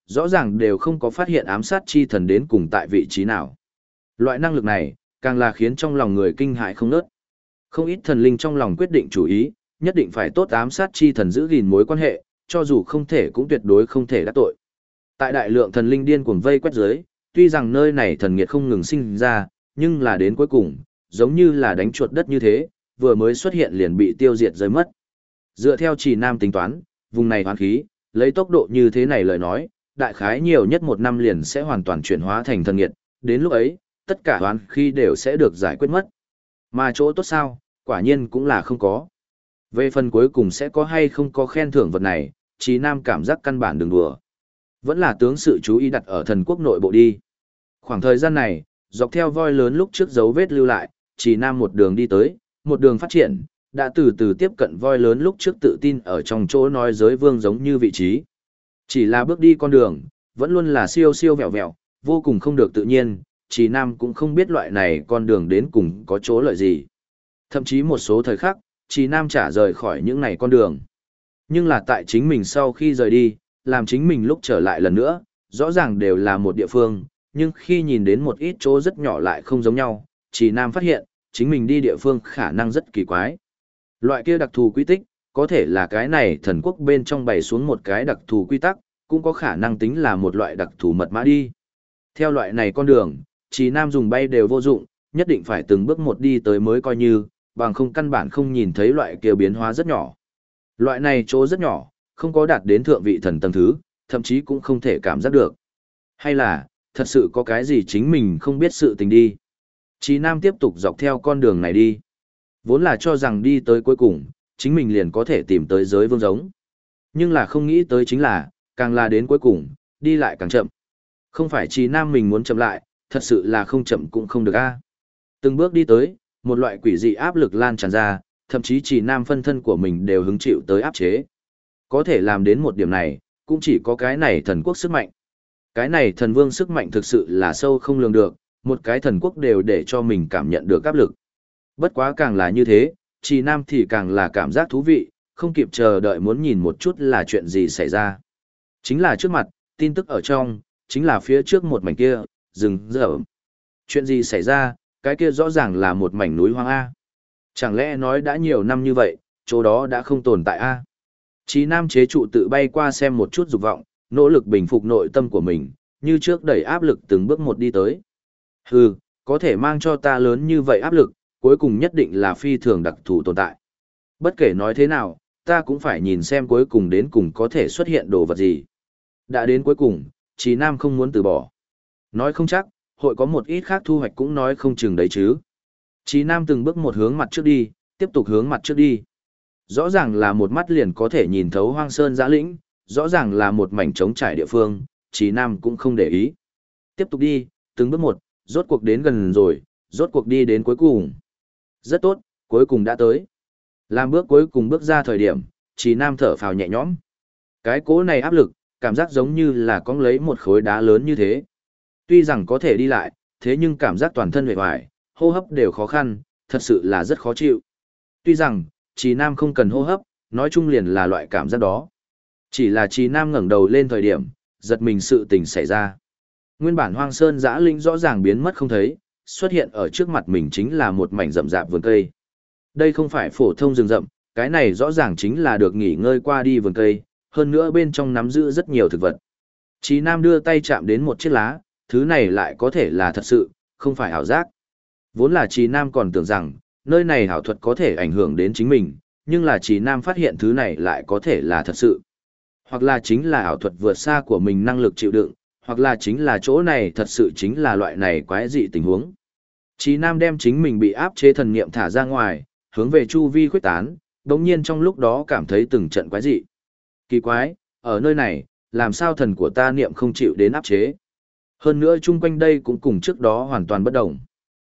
rõ ràng đều không có phát hiện ám sát chi thần đến cùng tại vị trí nào. Loại năng lực này, càng là khiến trong lòng người kinh hãi không nớt. Không ít thần linh trong lòng quyết định chủ ý, nhất định phải tốt ám sát chi thần giữ gìn mối quan hệ, cho dù không thể cũng tuyệt đối không thể đắc tội. Tại đại lượng thần linh điên cuồng vây quét dưới, tuy rằng nơi này thần nghiệt không ngừng sinh ra, nhưng là đến cuối cùng, giống như là đánh chuột đất như thế, vừa mới xuất hiện liền bị tiêu diệt rơi mất. Dựa theo Trì Nam tính toán, vùng này hoán khí, lấy tốc độ như thế này lời nói, đại khái nhiều nhất 1 năm liền sẽ hoàn toàn chuyển hóa thành thần nghiệt, đến lúc ấy, tất cả hoán khí đều sẽ được giải quyết mất. Mà chỗ tốt sao, quả nhiên cũng là không có. Về phần cuối cùng sẽ có hay không có khen thưởng vật này, Trì Nam cảm giác căn bản đừng đùa. Vẫn là tướng sự chú ý đặt ở thần quốc nội bộ đi. Khoảng thời gian này, dọc theo voi lớn lúc trước dấu vết lưu lại, Trì Nam một đường đi tới, một đường phát triển, đã từ từ tiếp cận voi lớn lúc trước tự tin ở trong chỗ nói giới vương giống như vị trí. Chỉ là bước đi con đường, vẫn luôn là siêu siêu vẹo vẹo, vô cùng không được tự nhiên, Trì Nam cũng không biết loại này con đường đến cùng có chỗ lợi gì. Thậm chí một số thời khắc, Trì Nam trả rời khỏi những này con đường. Nhưng là tại chính mình sau khi rời đi, làm chính mình lúc trở lại lần nữa, rõ ràng đều là một địa phương, nhưng khi nhìn đến một ít chỗ rất nhỏ lại không giống nhau, Trì Nam phát hiện, chính mình đi địa phương khả năng rất kỳ quái. Loại kia đặc thù quy tích, có thể là cái này thần quốc bên trong bày xuống một cái đặc thù quy tắc, cũng có khả năng tính là một loại đặc thù mật mã đi. Theo loại này con đường, Trì Nam dùng bay đều vô dụng, nhất định phải từng bước một đi tới mới coi như, bằng không căn bản không nhìn thấy loại kia biến hóa rất nhỏ. Loại này chỗ rất nhỏ, không có đạt đến thượng vị thần tầng thứ, thậm chí cũng không thể cảm giác được. Hay là, thật sự có cái gì chính mình không biết sự tình đi. Trì Nam tiếp tục dọc theo con đường này đi. Vốn là cho rằng đi tới cuối cùng, chính mình liền có thể tìm tới giới vương giống. Nhưng là không nghĩ tới chính là, càng là đến cuối cùng, đi lại càng chậm. Không phải Trì Nam mình muốn chậm lại, thật sự là không chậm cũng không được a. Từng bước đi tới, một loại quỷ dị áp lực lan tràn ra, thậm chí Trì Nam phân thân của mình đều hứng chịu tới áp chế. Có thể làm đến một điểm này, cũng chỉ có cái này thần quốc sức mạnh. Cái này thần vương sức mạnh thực sự là sâu không lường được, một cái thần quốc đều để cho mình cảm nhận được áp lực. Bất quá càng là như thế, Trì Nam thì càng là cảm giác thú vị, không kịp chờ đợi muốn nhìn một chút là chuyện gì xảy ra. Chính là trước mặt, tin tức ở trong, chính là phía trước một mảnh kia, rừng rậm. Chuyện gì xảy ra, cái kia rõ ràng là một mảnh núi hoang A. Chẳng lẽ nói đã nhiều năm như vậy, chỗ đó đã không tồn tại A. Trì Nam chế trụ tự bay qua xem một chút dục vọng, nỗ lực bình phục nội tâm của mình, như trước đẩy áp lực từng bước một đi tới. Hừ, có thể mang cho ta lớn như vậy áp lực, cuối cùng nhất định là phi thường đặc thù tồn tại. Bất kể nói thế nào, ta cũng phải nhìn xem cuối cùng đến cùng có thể xuất hiện đồ vật gì. Đã đến cuối cùng, Trì Nam không muốn từ bỏ. Nói không chắc, hội có một ít khác thu hoạch cũng nói không chừng đấy chứ. Trì Nam từng bước một hướng mặt trước đi, tiếp tục hướng mặt trước đi. Rõ ràng là một mắt liền có thể nhìn thấu hoang sơn giã lĩnh, rõ ràng là một mảnh trống trải địa phương, Trì Nam cũng không để ý. Tiếp tục đi, từng bước một, rốt cuộc đến gần rồi, rốt cuộc đi đến cuối cùng. Rất tốt, cuối cùng đã tới. Làm bước cuối cùng bước ra thời điểm, Trì Nam thở phào nhẹ nhõm. Cái cỗ này áp lực, cảm giác giống như là cong lấy một khối đá lớn như thế. Tuy rằng có thể đi lại, thế nhưng cảm giác toàn thân uể oải, hô hấp đều khó khăn, thật sự là rất khó chịu. Tuy rằng, Trì Nam không cần hô hấp, nói chung liền là loại cảm giác đó. Chỉ là Trì Nam ngẩng đầu lên thời điểm, giật mình sự tình xảy ra. Nguyên bản hoang sơn dã linh rõ ràng biến mất không thấy, xuất hiện ở trước mặt mình chính là một mảnh rậm rạp vườn cây. Đây không phải phổ thông rừng rậm, cái này rõ ràng chính là được nghỉ ngơi qua đi vườn cây, hơn nữa bên trong nắm giữ rất nhiều thực vật. Trì Nam đưa tay chạm đến một chiếc lá, thứ này lại có thể là thật sự, không phải ảo giác. Vốn là Trì Nam còn tưởng rằng, nơi này ảo thuật có thể ảnh hưởng đến chính mình, nhưng là Trì Nam phát hiện thứ này lại có thể là thật sự. Hoặc là chính là ảo thuật vượt xa của mình năng lực chịu đựng, hoặc là chính là chỗ này thật sự chính là loại này quái dị tình huống. Trì Nam đem chính mình bị áp chế thần niệm thả ra ngoài, hướng về chu vi khuếch tán, đống nhiên trong lúc đó cảm thấy từng trận quái dị. Kỳ quái, ở nơi này, làm sao thần của ta niệm không chịu đến áp chế? Hơn nữa chung quanh đây cũng cùng trước đó hoàn toàn bất đồng.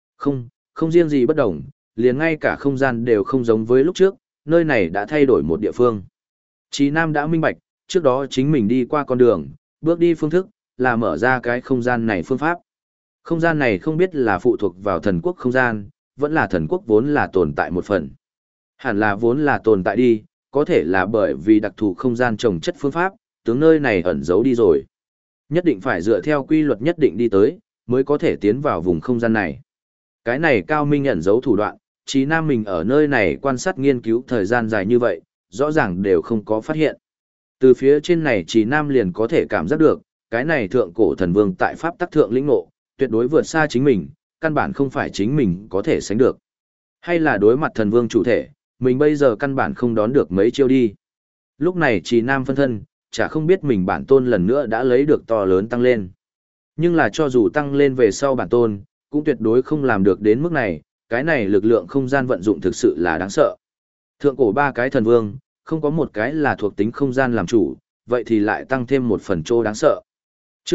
Không riêng gì bất đồng, liền ngay cả không gian đều không giống với lúc trước, nơi này đã thay đổi một địa phương. Trì Nam đã minh bạch, trước đó chính mình đi qua con đường, bước đi phương thức, là mở ra cái không gian này phương pháp. Không gian này không biết là phụ thuộc vào thần quốc không gian, vẫn là thần quốc vốn là tồn tại một phần. Hẳn là vốn là tồn tại đi, có thể là bởi vì đặc thù không gian trồng chất phương pháp, tướng nơi này ẩn giấu đi rồi. Nhất định phải dựa theo quy luật nhất định đi tới, mới có thể tiến vào vùng không gian này. Cái này cao minh ẩn giấu thủ đoạn, Trí Nam mình ở nơi này quan sát nghiên cứu thời gian dài như vậy, rõ ràng đều không có phát hiện. Từ phía trên này Trí Nam liền có thể cảm giác được, cái này thượng cổ thần vương tại pháp tắc thượng lĩnh ngộ, tuyệt đối vượt xa chính mình, căn bản không phải chính mình có thể sánh được. Hay là đối mặt thần vương chủ thể, mình bây giờ căn bản không đón được mấy chiêu đi. Lúc này Trí Nam phân thân, chả không biết mình bản tôn lần nữa đã lấy được to lớn tăng lên. Nhưng là cho dù tăng lên về sau bản tôn, cũng tuyệt đối không làm được đến mức này, cái này lực lượng không gian vận dụng thực sự là đáng sợ. Thượng cổ ba cái thần vương, không có một cái là thuộc tính không gian làm chủ, vậy thì lại tăng thêm một phần trô đáng sợ. Chương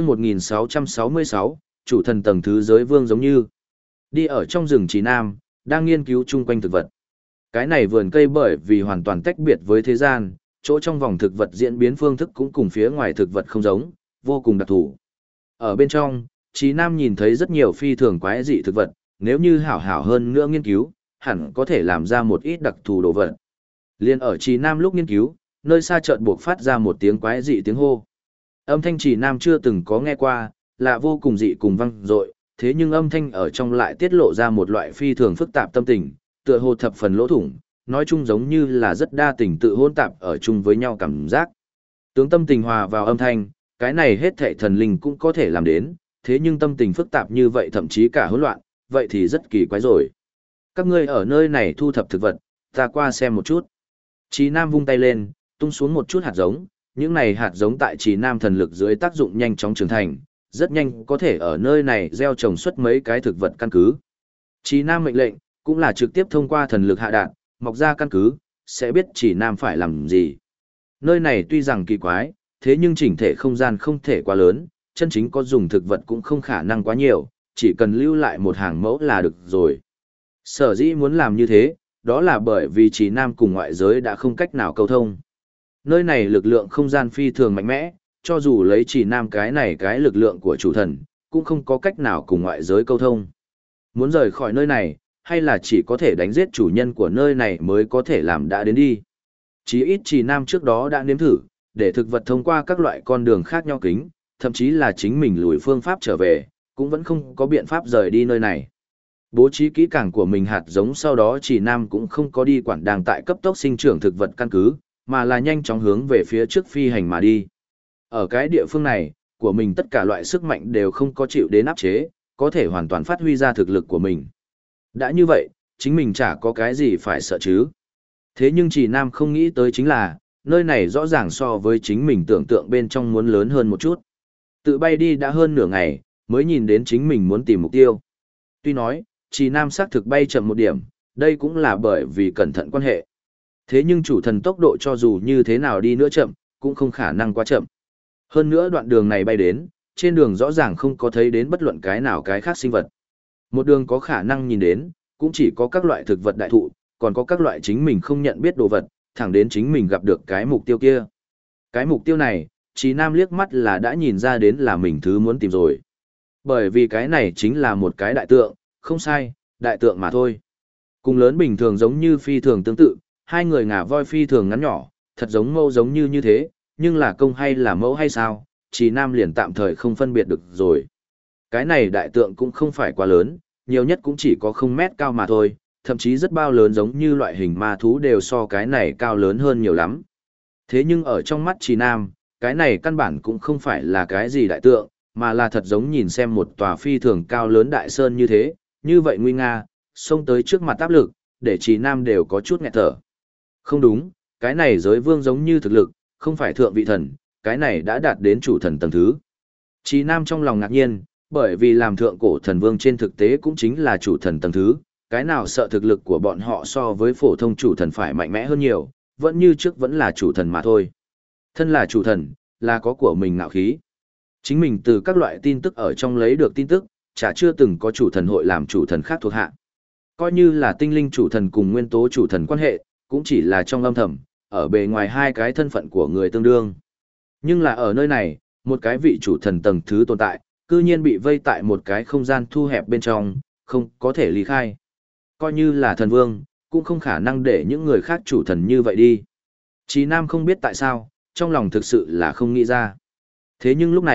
1666, chủ thần tầng thứ giới vương giống như đi ở trong rừng Trí Nam, đang nghiên cứu chung quanh thực vật. Cái này vườn cây bởi vì hoàn toàn tách biệt với thế gian, chỗ trong vòng thực vật diễn biến phương thức cũng cùng phía ngoài thực vật không giống, vô cùng đặc thù. Ở bên trong, Trí Nam nhìn thấy rất nhiều phi thường quái dị thực vật, nếu như hảo hảo hơn nữa nghiên cứu, hẳn có thể làm ra một ít đặc thù đồ vật. Liên ở Trí Nam lúc nghiên cứu, nơi xa chợt buộc phát ra một tiếng quái dị tiếng hô. Âm thanh Trí Nam chưa từng có nghe qua, là vô cùng dị cùng vang dội, thế nhưng âm thanh ở trong lại tiết lộ ra một loại phi thường phức tạp tâm tình, tựa hồ thập phần lỗ thủng, nói chung giống như là rất đa tình tự hỗn tạp ở chung với nhau cảm giác. Tướng tâm tình hòa vào âm thanh, cái này hết thảy thần linh cũng có thể làm đến, thế nhưng tâm tình phức tạp như vậy thậm chí cả hỗn loạn, vậy thì rất kỳ quái rồi. Các ngươi ở nơi này thu thập thực vật, ta qua xem một chút. Trí Nam vung tay lên, tung xuống một chút hạt giống, những này hạt giống tại Trí Nam thần lực dưới tác dụng nhanh chóng trưởng thành, rất nhanh có thể ở nơi này gieo trồng xuất mấy cái thực vật căn cứ. Trí Nam mệnh lệnh, cũng là trực tiếp thông qua thần lực hạ đạn, mọc ra căn cứ, sẽ biết Trí Nam phải làm gì. Nơi này tuy rằng kỳ quái, thế nhưng chỉnh thể không gian không thể quá lớn, chân chính có dùng thực vật cũng không khả năng quá nhiều, chỉ cần lưu lại một hàng mẫu là được rồi. Sở dĩ muốn làm như thế, đó là bởi vì Trí Nam cùng ngoại giới đã không cách nào câu thông. Nơi này lực lượng không gian phi thường mạnh mẽ, cho dù lấy Trí Nam cái này cái lực lượng của chủ thần, cũng không có cách nào cùng ngoại giới câu thông. Muốn rời khỏi nơi này, hay là chỉ có thể đánh giết chủ nhân của nơi này mới có thể làm đã đến đi. Chí ít Trí Nam trước đó đã nếm thử, để thực vật thông qua các loại con đường khác nhau kính, thậm chí là chính mình lùi phương pháp trở về, cũng vẫn không có biện pháp rời đi nơi này. Bố trí kỹ càng của mình hạt giống sau đó Trí Nam cũng không có đi quản đang tại cấp tốc sinh trưởng thực vật căn cứ, mà là nhanh chóng hướng về phía trước phi hành mà đi. Ở cái địa phương này, của mình tất cả loại sức mạnh đều không có chịu đến áp chế, có thể hoàn toàn phát huy ra thực lực của mình. Đã như vậy, chính mình chả có cái gì phải sợ chứ. Thế nhưng Trí Nam không nghĩ tới chính là, nơi này rõ ràng so với chính mình tưởng tượng bên trong muốn lớn hơn một chút. Tự bay đi đã hơn nửa ngày, mới nhìn đến chính mình muốn tìm mục tiêu. Tuy nói, Trí Nam xác thực bay chậm một điểm, đây cũng là bởi vì cẩn thận quan hệ. Thế nhưng chủ thần tốc độ cho dù như thế nào đi nữa chậm, cũng không khả năng quá chậm. Hơn nữa đoạn đường này bay đến, trên đường rõ ràng không có thấy đến bất luận cái nào cái khác sinh vật. Một đường có khả năng nhìn đến, cũng chỉ có các loại thực vật đại thụ, còn có các loại chính mình không nhận biết đồ vật, thẳng đến chính mình gặp được cái mục tiêu kia. Cái mục tiêu này, Trí Nam liếc mắt là đã nhìn ra đến là mình thứ muốn tìm rồi. Bởi vì cái này chính là một cái đại tượng, không sai, đại tượng mà thôi. Cùng lớn bình thường giống như phi thường tương tự, hai người ngà voi phi thường ngắn nhỏ, thật giống mẫu giống như thế, nhưng là công hay là mẫu hay sao, Trí Nam liền tạm thời không phân biệt được rồi. Cái này đại tượng cũng không phải quá lớn, nhiều nhất cũng chỉ có 0 mét cao mà thôi, thậm chí rất bao lớn giống như loại hình ma thú đều so cái này cao lớn hơn nhiều lắm. Thế nhưng ở trong mắt Trí Nam, cái này căn bản cũng không phải là cái gì đại tượng, mà là thật giống nhìn xem một tòa phi thường cao lớn đại sơn như thế, như vậy nguy nga, xông tới trước mặt áp lực, để Trí Nam đều có chút nghẹt thở. Không đúng, cái này giới vương giống như thực lực, không phải thượng vị thần, cái này đã đạt đến chủ thần tầng thứ. Trí Nam trong lòng ngạc nhiên, bởi vì làm thượng cổ thần vương trên thực tế cũng chính là chủ thần tầng thứ, cái nào sợ thực lực của bọn họ so với phổ thông chủ thần phải mạnh mẽ hơn nhiều, vẫn như trước vẫn là chủ thần mà thôi. Thân là chủ thần, là có của mình ngạo khí. Chính mình từ các loại tin tức ở trong lấy được tin tức, chả chưa từng có chủ thần hội làm chủ thần khác thuộc hạ. Coi như là tinh linh chủ thần cùng nguyên tố chủ thần quan hệ, cũng chỉ là trong âm thầm, ở bề ngoài hai cái thân phận của người tương đương. Nhưng là ở nơi này, một cái vị chủ thần tầng thứ tồn tại, cư nhiên bị vây tại một cái không gian thu hẹp bên trong, không có thể ly khai. Coi như là thần vương, cũng không khả năng để những người khác chủ thần như vậy đi. Trí Nam không biết tại sao, trong lòng thực sự là không nghĩ ra. Thế nhưng lúc này,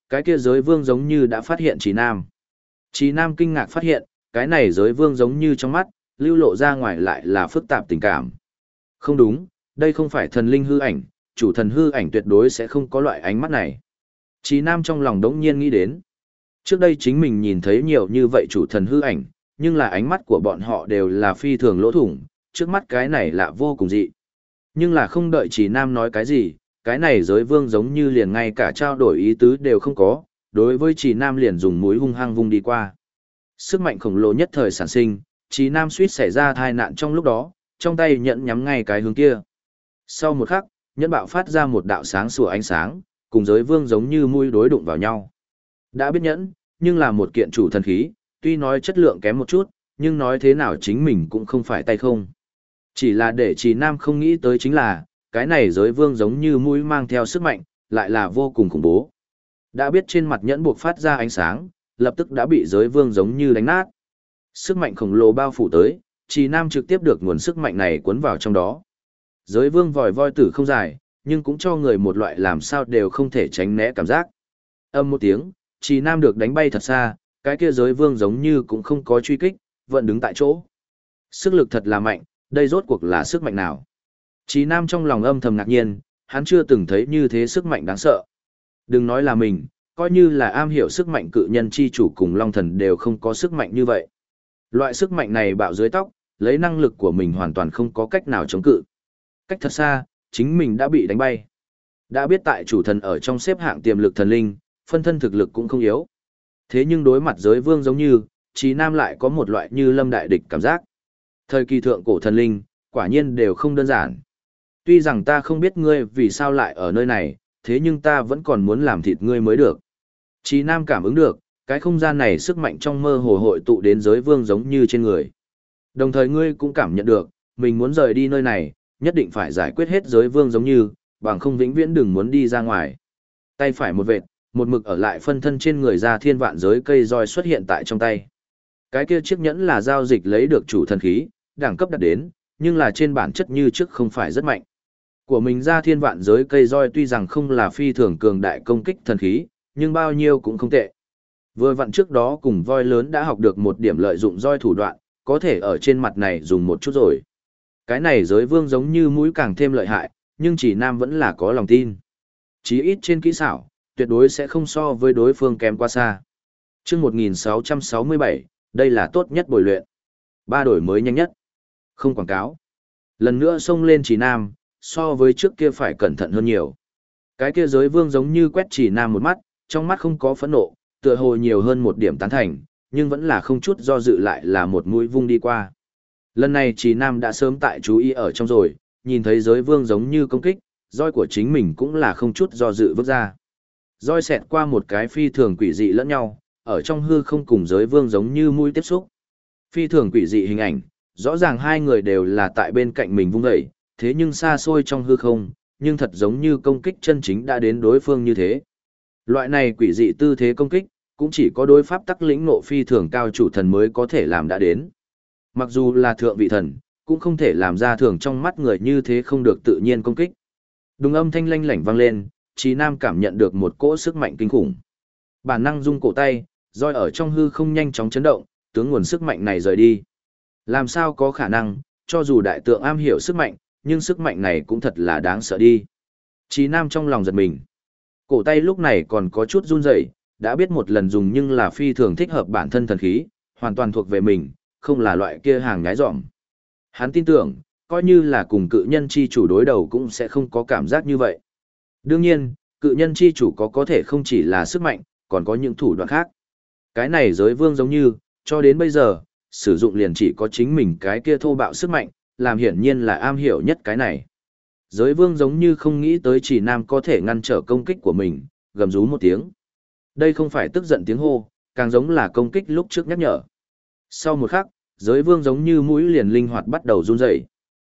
cái kia giới vương giống như đã phát hiện Trì Nam. Trì Nam kinh ngạc phát hiện, cái này giới vương giống như trong mắt, lưu lộ ra ngoài lại là phức tạp tình cảm. Không đúng, đây không phải thần linh hư ảnh, chủ thần hư ảnh tuyệt đối sẽ không có loại ánh mắt này. Trì Nam trong lòng đống nhiên nghĩ đến. Trước đây chính mình nhìn thấy nhiều như vậy chủ thần hư ảnh, nhưng là ánh mắt của bọn họ đều là phi thường lỗ thủng, trước mắt cái này lạ vô cùng dị. Nhưng là không đợi Trì Nam nói cái gì, cái này giới vương giống như liền ngay cả trao đổi ý tứ đều không có, đối với Trì Nam liền dùng mũi hung hăng vung đi qua. Sức mạnh khổng lồ nhất thời sản sinh, Trì Nam suýt xảy ra tai nạn trong lúc đó, trong tay nhẫn nhắm ngay cái hướng kia. Sau một khắc, nhẫn bạo phát ra một đạo sáng sủa ánh sáng, cùng giới vương giống như mũi đối đụng vào nhau. Đã biết nhẫn, nhưng là một kiện chủ thần khí, tuy nói chất lượng kém một chút, nhưng nói thế nào chính mình cũng không phải tay không. Chỉ là để Trì Nam không nghĩ tới chính là, cái này giới vương giống như mũi mang theo sức mạnh, lại là vô cùng khủng bố. Đã biết trên mặt nhẫn buộc phát ra ánh sáng, lập tức đã bị giới vương giống như đánh nát. Sức mạnh khổng lồ bao phủ tới, Trì Nam trực tiếp được nguồn sức mạnh này cuốn vào trong đó. Giới vương vòi voi tử không dài, nhưng cũng cho người một loại làm sao đều không thể tránh né cảm giác. Âm một tiếng, Trì Nam được đánh bay thật xa, cái kia giới vương giống như cũng không có truy kích, vẫn đứng tại chỗ. Sức lực thật là mạnh, đây rốt cuộc là sức mạnh nào? Trì Nam trong lòng âm thầm ngạc nhiên, hắn chưa từng thấy như thế sức mạnh đáng sợ. Đừng nói là mình, coi như là am hiểu sức mạnh cự nhân chi chủ cùng Long Thần đều không có sức mạnh như vậy. Loại sức mạnh này bạo dưới tóc, lấy năng lực của mình hoàn toàn không có cách nào chống cự. Cách thật xa, chính mình đã bị đánh bay. Đã biết tại chủ thần ở trong xếp hạng tiềm lực thần linh, phân thân thực lực cũng không yếu. Thế nhưng đối mặt giới vương giống như, Trì Nam lại có một loại như lâm đại địch cảm giác. Thời kỳ thượng cổ thần linh, quả nhiên đều không đơn giản. Tuy rằng ta không biết ngươi vì sao lại ở nơi này, thế nhưng ta vẫn còn muốn làm thịt ngươi mới được. Trì Nam cảm ứng được, cái không gian này sức mạnh trong mơ hồ hội tụ đến giới vương giống như trên người. Đồng thời ngươi cũng cảm nhận được, mình muốn rời đi nơi này, nhất định phải giải quyết hết giới vương giống như, bằng không vĩnh viễn đừng muốn đi ra ngoài. Tay phải một vệt, một mực ở lại phân thân trên người ra thiên vạn giới cây roi xuất hiện tại trong tay. Cái kia chiếc nhẫn là giao dịch lấy được chủ thần khí, đẳng cấp đạt đến, nhưng là trên bản chất như trước không phải rất mạnh. Của mình ra thiên vạn giới cây roi tuy rằng không là phi thường cường đại công kích thần khí, nhưng bao nhiêu cũng không tệ. Vừa vặn trước đó cùng voi lớn đã học được một điểm lợi dụng roi thủ đoạn, có thể ở trên mặt này dùng một chút rồi. Cái này giới vương giống như mũi càng thêm lợi hại, nhưng Trì Nam vẫn là có lòng tin. Chí ít trên kỹ xảo, tuyệt đối sẽ không so với đối phương kém quá xa. Chương 1667, đây là tốt nhất bồi luyện. 3 đổi mới nhanh nhất. Không quảng cáo. Lần nữa xông lên Trì Nam, so với trước kia phải cẩn thận hơn nhiều. Cái kia giới vương giống như quét Trì Nam một mắt, trong mắt không có phẫn nộ, tựa hồ nhiều hơn một điểm tán thành, nhưng vẫn là không chút do dự lại là một mũi vung đi qua. Lần này Trì Nam đã sớm tại chú ý ở trong rồi, nhìn thấy giới vương giống như công kích, roi của chính mình cũng là không chút do dự vứt ra. Roi xẹt qua một cái phi thường quỷ dị lẫn nhau, ở trong hư không cùng giới vương giống như mũi tiếp xúc. Phi thường quỷ dị hình ảnh, rõ ràng hai người đều là tại bên cạnh mình vung dậy, thế nhưng xa xôi trong hư không, nhưng thật giống như công kích chân chính đã đến đối phương như thế. Loại này quỷ dị tư thế công kích, cũng chỉ có đối pháp tắc lĩnh ngộ phi thường cao chủ thần mới có thể làm đã đến. Mặc dù là thượng vị thần, cũng không thể làm ra thường trong mắt người như thế không được tự nhiên công kích. Đùng âm thanh lanh lảnh vang lên, Trì Nam cảm nhận được một cỗ sức mạnh kinh khủng. Bản năng rung cổ tay, roi ở trong hư không nhanh chóng chấn động, tướng nguồn sức mạnh này rời đi. Làm sao có khả năng, cho dù đại tượng am hiểu sức mạnh, nhưng sức mạnh này cũng thật là đáng sợ đi. Trì Nam trong lòng giật mình. Cổ tay lúc này còn có chút run rẩy, đã biết một lần dùng nhưng là phi thường thích hợp bản thân thần khí, hoàn toàn thuộc về mình, không là loại kia hàng nhái dỏm. Hắn tin tưởng, coi như là cùng cự nhân chi chủ đối đầu cũng sẽ không có cảm giác như vậy. Đương nhiên, cự nhân chi chủ có thể không chỉ là sức mạnh, còn có những thủ đoạn khác. Cái này giới vương giống như, cho đến bây giờ, sử dụng liền chỉ có chính mình cái kia thô bạo sức mạnh, làm hiển nhiên là am hiểu nhất cái này. Giới vương giống như không nghĩ tới Trì Nam có thể ngăn trở công kích của mình, gầm rú một tiếng. Đây không phải tức giận tiếng hô, càng giống là công kích lúc trước nhắc nhở. Sau một khắc, giới vương giống như mũi liền linh hoạt bắt đầu run rẩy.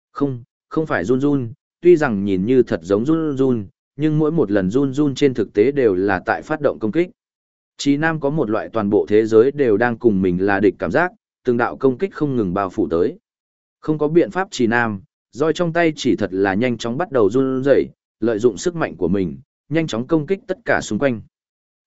Không phải run run, tuy rằng nhìn như thật giống run run, nhưng mỗi một lần run run trên thực tế đều là tại phát động công kích. Trì Nam có một loại toàn bộ thế giới đều đang cùng mình là địch cảm giác, từng đạo công kích không ngừng bao phủ tới. Không có biện pháp Trì Nam, roi trong tay chỉ thật là nhanh chóng bắt đầu run rẩy, lợi dụng sức mạnh của mình, nhanh chóng công kích tất cả xung quanh.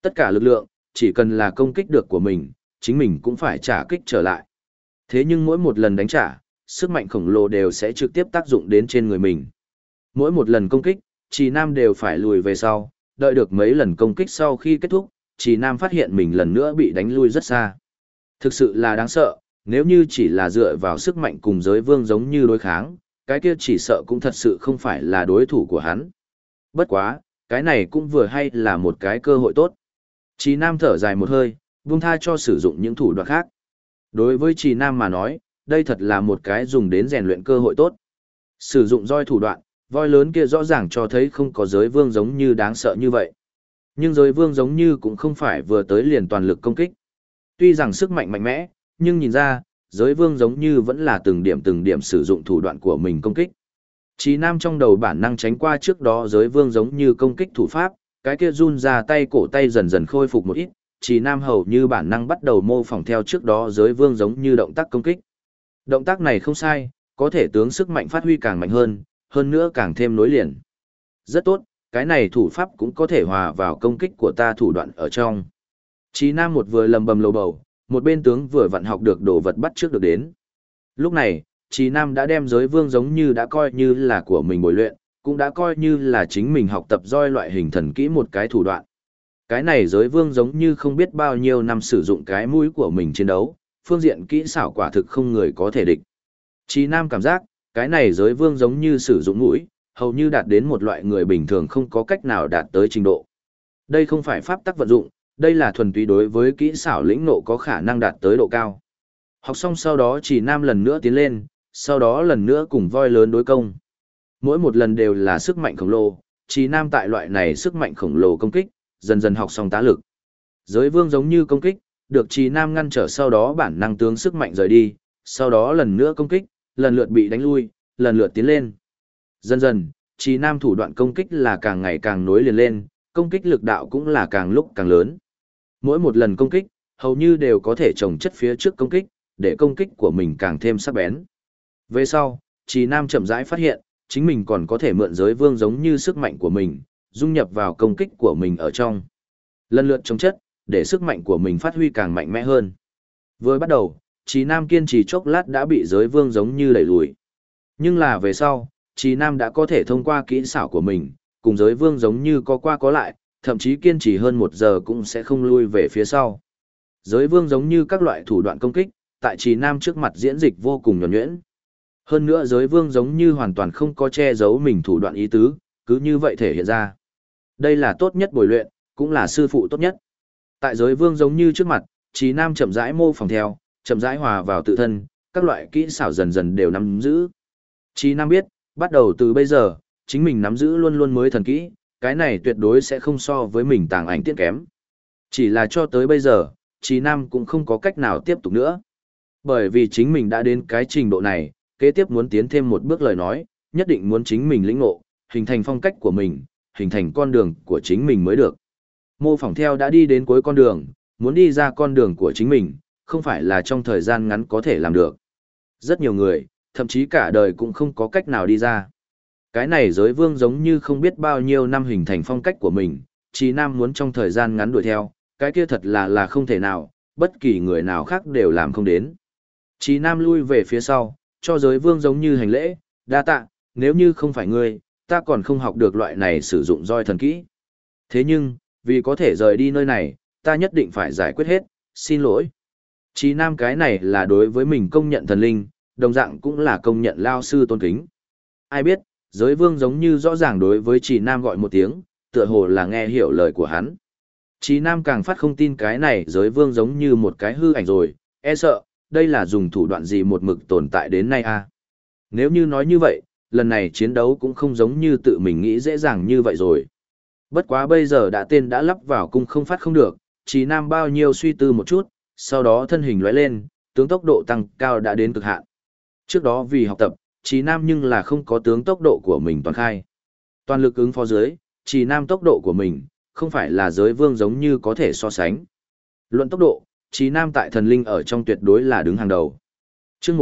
Tất cả lực lượng, chỉ cần là công kích được của mình, chính mình cũng phải trả kích trở lại. Thế nhưng mỗi một lần đánh trả, sức mạnh khổng lồ đều sẽ trực tiếp tác dụng đến trên người mình. Mỗi một lần công kích, Trì Nam đều phải lùi về sau, đợi được mấy lần công kích sau khi kết thúc, Trì Nam phát hiện mình lần nữa bị đánh lui rất xa. Thực sự là đáng sợ, nếu như chỉ là dựa vào sức mạnh cùng giới vương giống như đối kháng, cái kia chỉ sợ cũng thật sự không phải là đối thủ của hắn. Bất quá, cái này cũng vừa hay là một cái cơ hội tốt. Trì Nam thở dài một hơi, buông tha cho sử dụng những thủ đoạn khác. Đối với Trì Nam mà nói, đây thật là một cái dùng đến rèn luyện cơ hội tốt. Sử dụng roi thủ đoạn, voi lớn kia rõ ràng cho thấy không có giới vương giống như đáng sợ như vậy. Nhưng giới vương giống như cũng không phải vừa tới liền toàn lực công kích. Tuy rằng sức mạnh mạnh mẽ, nhưng nhìn ra, giới vương giống như vẫn là từng điểm sử dụng thủ đoạn của mình công kích. Chí Nam trong đầu bản năng tránh qua trước đó giới vương giống như công kích thủ pháp, cái kia run ra tay cổ tay dần dần khôi phục một ít, Chí Nam hầu như bản năng bắt đầu mô phỏng theo trước đó giới vương giống như động tác công kích. Động tác này không sai, có thể tướng sức mạnh phát huy càng mạnh hơn nữa càng thêm nối liền. Rất tốt, cái này thủ pháp cũng có thể hòa vào công kích của ta thủ đoạn ở trong. Chí Nam một vừa lầm bầm lầu bầu, một bên tướng vừa vặn học được đồ vật bắt trước được đến. Lúc này, Chí Nam đã đem giới vương giống như đã coi như là của mình bồi luyện, cũng đã coi như là chính mình học tập roi loại hình thần kỹ một cái thủ đoạn. Cái này giới vương giống như không biết bao nhiêu năm sử dụng cái mũi của mình chiến đấu, phương diện kỹ xảo quả thực không người có thể địch. Chí Nam cảm giác, cái này giới vương giống như sử dụng mũi, hầu như đạt đến một loại người bình thường không có cách nào đạt tới trình độ. Đây không phải pháp tắc vận dụng, đây là thuần túy đối với kỹ xảo lĩnh nộ có khả năng đạt tới độ cao. Học xong sau đó Chí Nam lần nữa tiến lên, sau đó lần nữa cùng voi lớn đối công. Mỗi một lần đều là sức mạnh khổng lồ, Chí Nam tại loại này sức mạnh khổng lồ công kích, dần dần học xong tá lực. Giới vương giống như công kích, được Chí Nam ngăn trở sau đó bản năng tướng sức mạnh rời đi, sau đó lần nữa công kích, lần lượt bị đánh lui, lần lượt tiến lên. Dần dần, Chí Nam thủ đoạn công kích là càng ngày càng nối liền lên, công kích lực đạo cũng là càng lúc càng lớn. Mỗi một lần công kích, hầu như đều có thể chồng chất phía trước công kích, để công kích của mình càng thêm sắc bén. Về sau, Chí Nam chậm rãi phát hiện, chính mình còn có thể mượn giới vương giống như sức mạnh của mình, dung nhập vào công kích của mình ở trong. Lần lượt chồng chất, để sức mạnh của mình phát huy càng mạnh mẽ hơn. Vừa bắt đầu, Chí Nam kiên trì chốc lát đã bị giới vương giống như đẩy lùi. Nhưng là về sau, Chí Nam đã có thể thông qua kỹ xảo của mình, cùng giới vương giống như có qua có lại, thậm chí kiên trì hơn 1 giờ cũng sẽ không lui về phía sau. Giới vương giống như các loại thủ đoạn công kích, tại Chí Nam trước mặt diễn dịch vô cùng nhuần nhuyễn. Hơn nữa giới vương giống như hoàn toàn không có che giấu mình thủ đoạn ý tứ, cứ như vậy thể hiện ra. Đây là tốt nhất bồi luyện, cũng là sư phụ tốt nhất. Tại giới vương giống như trước mặt, Chí Nam chậm rãi mô phỏng theo, chậm rãi hòa vào tự thân, các loại kỹ xảo dần dần đều nắm giữ. Chí Nam biết, bắt đầu từ bây giờ, chính mình nắm giữ luôn luôn mới thần kỹ, cái này tuyệt đối sẽ không so với mình tàng ảnh tiết kém. Chỉ là cho tới bây giờ, Chí Nam cũng không có cách nào tiếp tục nữa. Bởi vì chính mình đã đến cái trình độ này, kế tiếp muốn tiến thêm một bước lời nói, nhất định muốn chính mình lĩnh ngộ, hình thành phong cách của mình, hình thành con đường của chính mình mới được. Mô phỏng theo đã đi đến cuối con đường, muốn đi ra con đường của chính mình, không phải là trong thời gian ngắn có thể làm được. Rất nhiều người, thậm chí cả đời cũng không có cách nào đi ra. Cái này giới vương giống như không biết bao nhiêu năm hình thành phong cách của mình, Chí Nam muốn trong thời gian ngắn đuổi theo, cái kia thật là không thể nào, bất kỳ người nào khác đều làm không đến. Chí Nam lui về phía sau, cho giới vương giống như hành lễ, đa tạ, nếu như không phải ngươi, ta còn không học được loại này sử dụng roi thần kỹ. Thế nhưng, vì có thể rời đi nơi này, ta nhất định phải giải quyết hết, xin lỗi. Chí Nam cái này là đối với mình công nhận thần linh, đồng dạng cũng là công nhận lao sư tôn kính. Ai biết, giới vương giống như rõ ràng đối với Chí Nam gọi một tiếng, tựa hồ là nghe hiểu lời của hắn. Chí Nam càng phát không tin cái này giới vương giống như một cái hư ảnh rồi, e sợ, đây là dùng thủ đoạn gì một mực tồn tại đến nay à. Nếu như nói như vậy, lần này chiến đấu cũng không giống như tự mình nghĩ dễ dàng như vậy rồi. Bất quá bây giờ đã tên đã lắp vào cung không phát không được, Chí Nam bao nhiêu suy tư một chút, sau đó thân hình lóe lên, tướng tốc độ tăng cao đã đến cực hạn. Trước đó vì học tập, Chí Nam nhưng là không có tướng tốc độ của mình toàn khai. Toàn lực ứng phó dưới, Chí Nam tốc độ của mình, không phải là giới vương giống như có thể so sánh. Luận tốc độ, Chí Nam tại thần linh ở trong tuyệt đối là đứng hàng đầu. Trước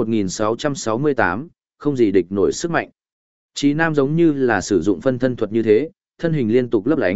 1668, không gì địch nổi sức mạnh. Chí Nam giống như là sử dụng phân thân thuật như thế, thân hình liên tục lấp lánh,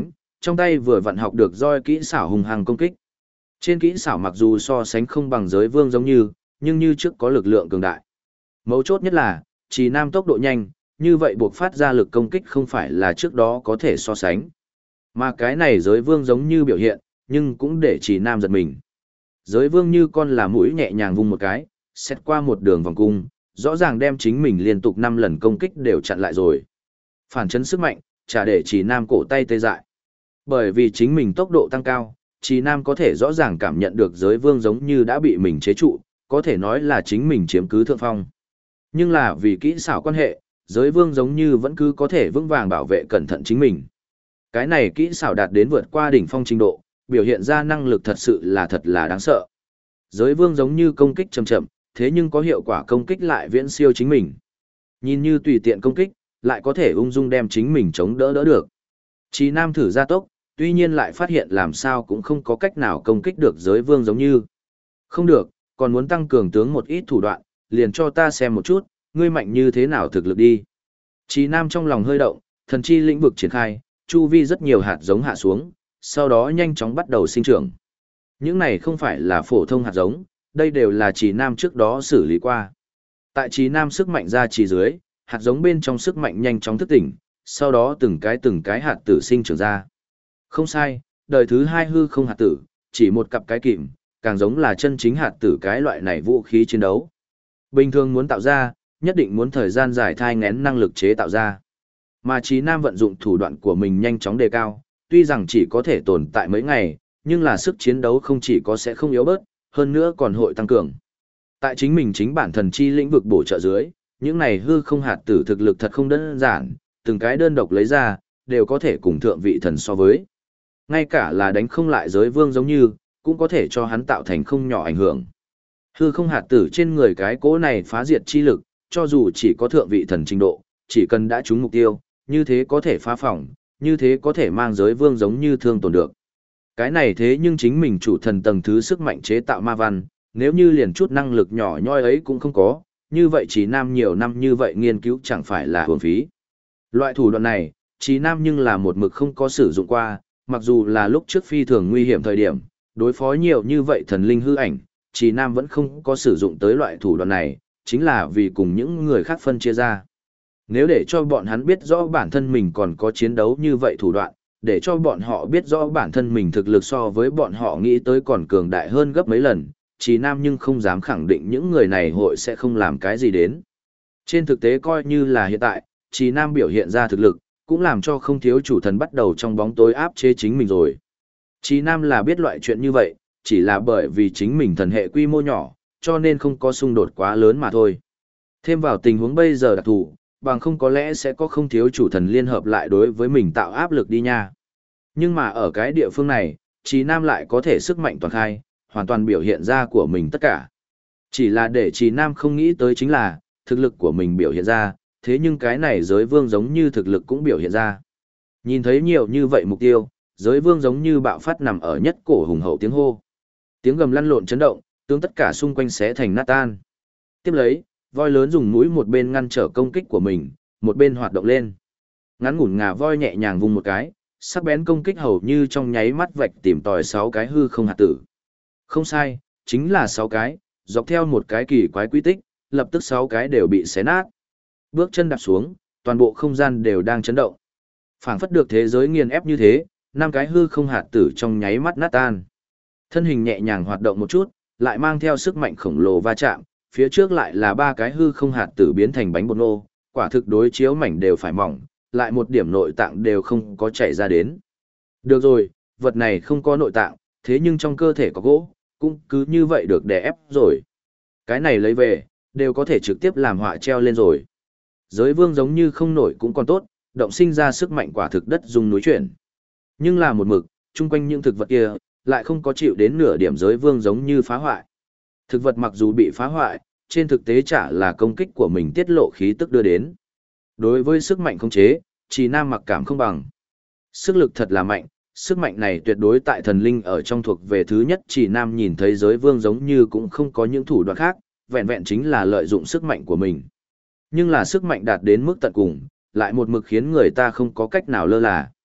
trong tay vừa vặn học được roi kỹ xảo hùng hăng công kích. Trên kỹ xảo mặc dù so sánh không bằng giới vương giống như, nhưng như trước có lực lượng cường đại. Mấu chốt nhất là, Trì Nam tốc độ nhanh, như vậy buộc phát ra lực công kích không phải là trước đó có thể so sánh. Mà cái này giới vương giống như biểu hiện, nhưng cũng để Trì Nam giật mình. Giới vương như con là mũi nhẹ nhàng vung một cái, xét qua một đường vòng cung, rõ ràng đem chính mình liên tục 5 lần công kích đều chặn lại rồi. Phản chấn sức mạnh, chả để Trì Nam cổ tay tê dại. Bởi vì chính mình tốc độ tăng cao, Trì Nam có thể rõ ràng cảm nhận được giới vương giống như đã bị mình chế trụ, có thể nói là chính mình chiếm cứ thượng phong. Nhưng là vì kỹ xảo quan hệ, giới vương giống như vẫn cứ có thể vững vàng bảo vệ cẩn thận chính mình. Cái này kỹ xảo đạt đến vượt qua đỉnh phong trình độ, biểu hiện ra năng lực thật sự là thật là đáng sợ. Giới vương giống như công kích chậm chậm, thế nhưng có hiệu quả công kích lại viễn siêu chính mình. Nhìn như tùy tiện công kích, lại có thể ung dung đem chính mình chống đỡ được. Trì Nam thử gia tốc, tuy nhiên lại phát hiện làm sao cũng không có cách nào công kích được giới vương giống như. Không được, còn muốn tăng cường tướng một ít thủ đoạn, liền cho ta xem một chút, ngươi mạnh như thế nào thực lực đi. Trì Nam trong lòng hơi động, thần chi lĩnh vực triển khai, chu vi rất nhiều hạt giống hạ xuống, sau đó nhanh chóng bắt đầu sinh trưởng. Những này không phải là phổ thông hạt giống, đây đều là Trì Nam trước đó xử lý qua. Tại Trì Nam sức mạnh ra chỉ dưới, hạt giống bên trong sức mạnh nhanh chóng thức tỉnh, sau đó từng cái hạt tử sinh trưởng ra. Không sai, đời thứ 2 hư không hạt tử, chỉ một cặp cái kìm, càng giống là chân chính hạt tử cái loại này vũ khí chiến đấu. Bình thường muốn tạo ra, nhất định muốn thời gian dài thai ngén năng lực chế tạo ra. Mà Trì Nam vận dụng thủ đoạn của mình nhanh chóng đề cao, tuy rằng chỉ có thể tồn tại mấy ngày, nhưng là sức chiến đấu không chỉ có sẽ không yếu bớt, hơn nữa còn hội tăng cường. Tại chính mình chính bản thần chi lĩnh vực bổ trợ dưới, những này hư không hạt tử thực lực thật không đơn giản, từng cái đơn độc lấy ra, đều có thể cùng thượng vị thần so với. Ngay cả là đánh không lại giới vương giống như, cũng có thể cho hắn tạo thành không nhỏ ảnh hưởng. Hư không hạt tử trên người cái cỗ này phá diệt chi lực, cho dù chỉ có thượng vị thần trình độ, chỉ cần đã trúng mục tiêu, như thế có thể phá phỏng, như thế có thể mang giới vương giống như thương tổn được. Cái này thế nhưng chính mình chủ thần tầng thứ sức mạnh chế tạo ma văn, nếu như liền chút năng lực nhỏ nhoi ấy cũng không có, như vậy Trì Nam nhiều năm như vậy nghiên cứu chẳng phải là uổng phí. Loại thủ đoạn này, Trì Nam nhưng là một mực không có sử dụng qua, mặc dù là lúc trước phi thường nguy hiểm thời điểm, đối phó nhiều như vậy thần linh hư ảnh, Trì Nam vẫn không có sử dụng tới loại thủ đoạn này, chính là vì cùng những người khác phân chia ra. Nếu để cho bọn hắn biết rõ bản thân mình còn có chiến đấu như vậy thủ đoạn, để cho bọn họ biết rõ bản thân mình thực lực so với bọn họ nghĩ tới còn cường đại hơn gấp mấy lần, Trì Nam nhưng không dám khẳng định những người này hội sẽ không làm cái gì đến. Trên thực tế coi như là hiện tại, Trì Nam biểu hiện ra thực lực, cũng làm cho không thiếu chủ thần bắt đầu trong bóng tối áp chế chính mình rồi. Trì Nam là biết loại chuyện như vậy, chỉ là bởi vì chính mình thần hệ quy mô nhỏ, cho nên không có xung đột quá lớn mà thôi. Thêm vào tình huống bây giờ đặc thù, bằng không có lẽ sẽ có không thiếu chủ thần liên hợp lại đối với mình tạo áp lực đi nha. Nhưng mà ở cái địa phương này, Trì Nam lại có thể sức mạnh toàn khai, hoàn toàn biểu hiện ra của mình tất cả. Chỉ là để Trì Nam không nghĩ tới chính là, thực lực của mình biểu hiện ra, thế nhưng cái này giới vương giống như thực lực cũng biểu hiện ra. Nhìn thấy nhiều như vậy mục tiêu, giới vương giống như bạo phát nằm ở nhất cổ hùng hậu tiếng hô. Tiếng gầm lăn lộn chấn động, tướng tất cả xung quanh xé thành nát tan. Tiếp lấy, voi lớn dùng mũi một bên ngăn trở công kích của mình, một bên hoạt động lên. Ngắn ngủn ngà voi nhẹ nhàng vung một cái, sắc bén công kích hầu như trong nháy mắt vạch tìm tòi 6 cái hư không hạt tử. Không sai, chính là 6 cái, dọc theo một cái kỳ quái quy tích, lập tức 6 cái đều bị xé nát. Bước chân đạp xuống, toàn bộ không gian đều đang chấn động. Phảng phất được thế giới nghiền ép như thế, 5 cái hư không hạt tử trong nháy mắt nát tan. Thân hình nhẹ nhàng hoạt động một chút, lại mang theo sức mạnh khổng lồ va chạm, phía trước lại là 3 cái hư không hạt tử biến thành bánh bột nô, quả thực đối chiếu mảnh đều phải mỏng, lại một điểm nội tạng đều không có chảy ra đến. Được rồi, vật này không có nội tạng, thế nhưng trong cơ thể có gỗ, cũng cứ như vậy được đè ép rồi. Cái này lấy về, đều có thể trực tiếp làm họa treo lên rồi. Giới vương giống như không nổi cũng còn tốt, động sinh ra sức mạnh quả thực đất dùng núi chuyển. Nhưng là một mực, chung quanh những thực vật kia, lại không có chịu đến nửa điểm giới vương giống như phá hoại. Thực vật mặc dù bị phá hoại, trên thực tế chả là công kích của mình tiết lộ khí tức đưa đến. Đối với sức mạnh khống chế, Trì Nam mặc cảm không bằng. Sức lực thật là mạnh, sức mạnh này tuyệt đối tại thần linh ở trong thuộc về thứ nhất. Trì Nam nhìn thấy giới vương giống như cũng không có những thủ đoạn khác, vẹn vẹn chính là lợi dụng sức mạnh của mình. Nhưng là sức mạnh đạt đến mức tận cùng, lại một mực khiến người ta không có cách nào lơ là.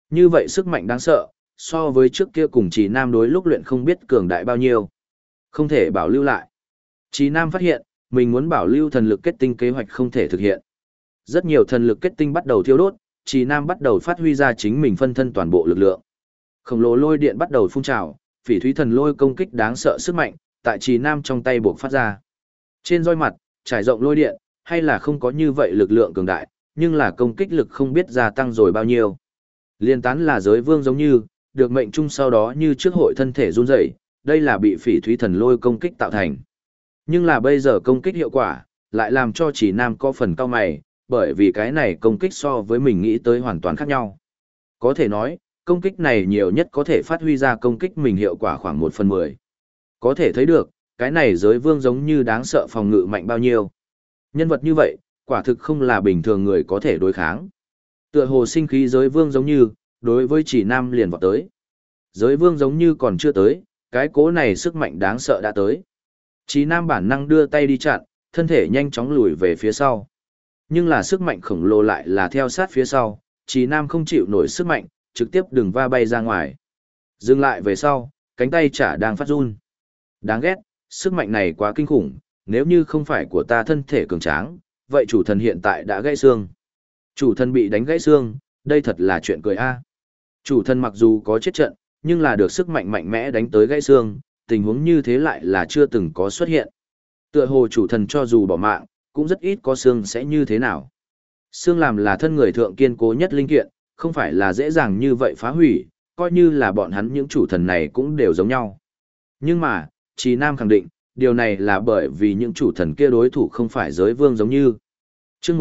Như vậy sức mạnh đáng sợ, so với trước kia cùng Trì Nam đối lúc luyện không biết cường đại bao nhiêu. Không thể bảo lưu lại. Trì Nam phát hiện, mình muốn bảo lưu thần lực kết tinh kế hoạch không thể thực hiện. Rất nhiều thần lực kết tinh bắt đầu thiêu đốt, Trì Nam bắt đầu phát huy ra chính mình phân thân toàn bộ lực lượng. Khổng lồ lôi điện bắt đầu phun trào, phỉ thúy thần lôi công kích đáng sợ sức mạnh, tại Trì Nam trong tay buộc phát ra. Trên roi mặt, trải rộng lôi điện, hay là không có như vậy lực lượng cường đại, nhưng là công kích lực không biết gia tăng rồi bao nhiêu. Liên tán là giới vương giống như, được mệnh trung sau đó như trước hội thân thể run rẩy, đây là bị phỉ thúy thần lôi công kích tạo thành. Nhưng là bây giờ công kích hiệu quả, lại làm cho Trì Nam có phần cao mày, bởi vì cái này công kích so với mình nghĩ tới hoàn toàn khác nhau. Có thể nói, công kích này nhiều nhất có thể phát huy ra công kích mình hiệu quả khoảng 1/10. Có thể thấy được, cái này giới vương giống như đáng sợ phòng ngự mạnh bao nhiêu. Nhân vật như vậy, quả thực không là bình thường người có thể đối kháng. Tựa hồ sinh khí giới vương giống như, đối với Trì Nam liền vọt tới. Giới vương giống như còn chưa tới, cái cố này sức mạnh đáng sợ đã tới. Trì Nam bản năng đưa tay đi chặn, thân thể nhanh chóng lùi về phía sau. Nhưng là sức mạnh khổng lồ lại là theo sát phía sau, Trì Nam không chịu nổi sức mạnh, trực tiếp đừng va bay ra ngoài. Dừng lại về sau, cánh tay chả đang phát run. Đáng ghét, sức mạnh này quá kinh khủng, nếu như không phải của ta thân thể cường tráng, vậy chủ thần hiện tại đã gãy xương. Chủ thần bị đánh gãy xương, đây thật là chuyện cười a. Chủ thần mặc dù có chết trận, nhưng là được sức mạnh mạnh mẽ đánh tới gãy xương, tình huống như thế lại là chưa từng có xuất hiện. Tựa hồ chủ thần cho dù bỏ mạng, cũng rất ít có xương sẽ như thế nào. Xương làm là thân người thượng kiên cố nhất linh kiện, không phải là dễ dàng như vậy phá hủy, coi như là bọn hắn những chủ thần này cũng đều giống nhau. Nhưng mà, Trì Nam khẳng định, điều này là bởi vì những chủ thần kia đối thủ không phải giới vương giống như. Trước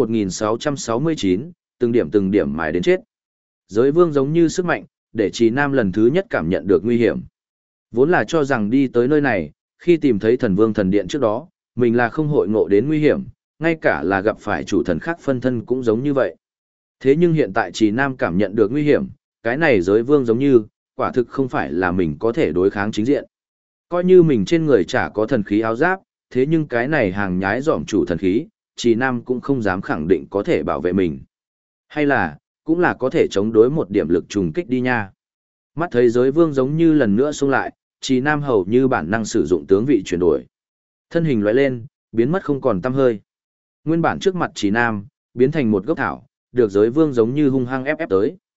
1669, từng điểm mài đến chết. Giới vương giống như sức mạnh, để Trì Nam lần thứ nhất cảm nhận được nguy hiểm. Vốn là cho rằng đi tới nơi này, khi tìm thấy thần vương thần điện trước đó, mình là không hội ngộ đến nguy hiểm, ngay cả là gặp phải chủ thần khác phân thân cũng giống như vậy. Thế nhưng hiện tại Trì Nam cảm nhận được nguy hiểm, cái này giới vương giống như, quả thực không phải là mình có thể đối kháng chính diện. Coi như mình trên người chả có thần khí áo giáp, thế nhưng cái này hàng nhái dỏm chủ thần khí, Trì Nam cũng không dám khẳng định có thể bảo vệ mình. Hay là, cũng là có thể chống đối một điểm lực trùng kích đi nha. Mắt thấy giới vương giống như lần nữa xông lại, Trì Nam hầu như bản năng sử dụng tướng vị chuyển đổi. Thân hình lóe lên, biến mất không còn tăm hơi. Nguyên bản trước mặt Trì Nam, biến thành một gốc thảo, được giới vương giống như hung hăng ép tới.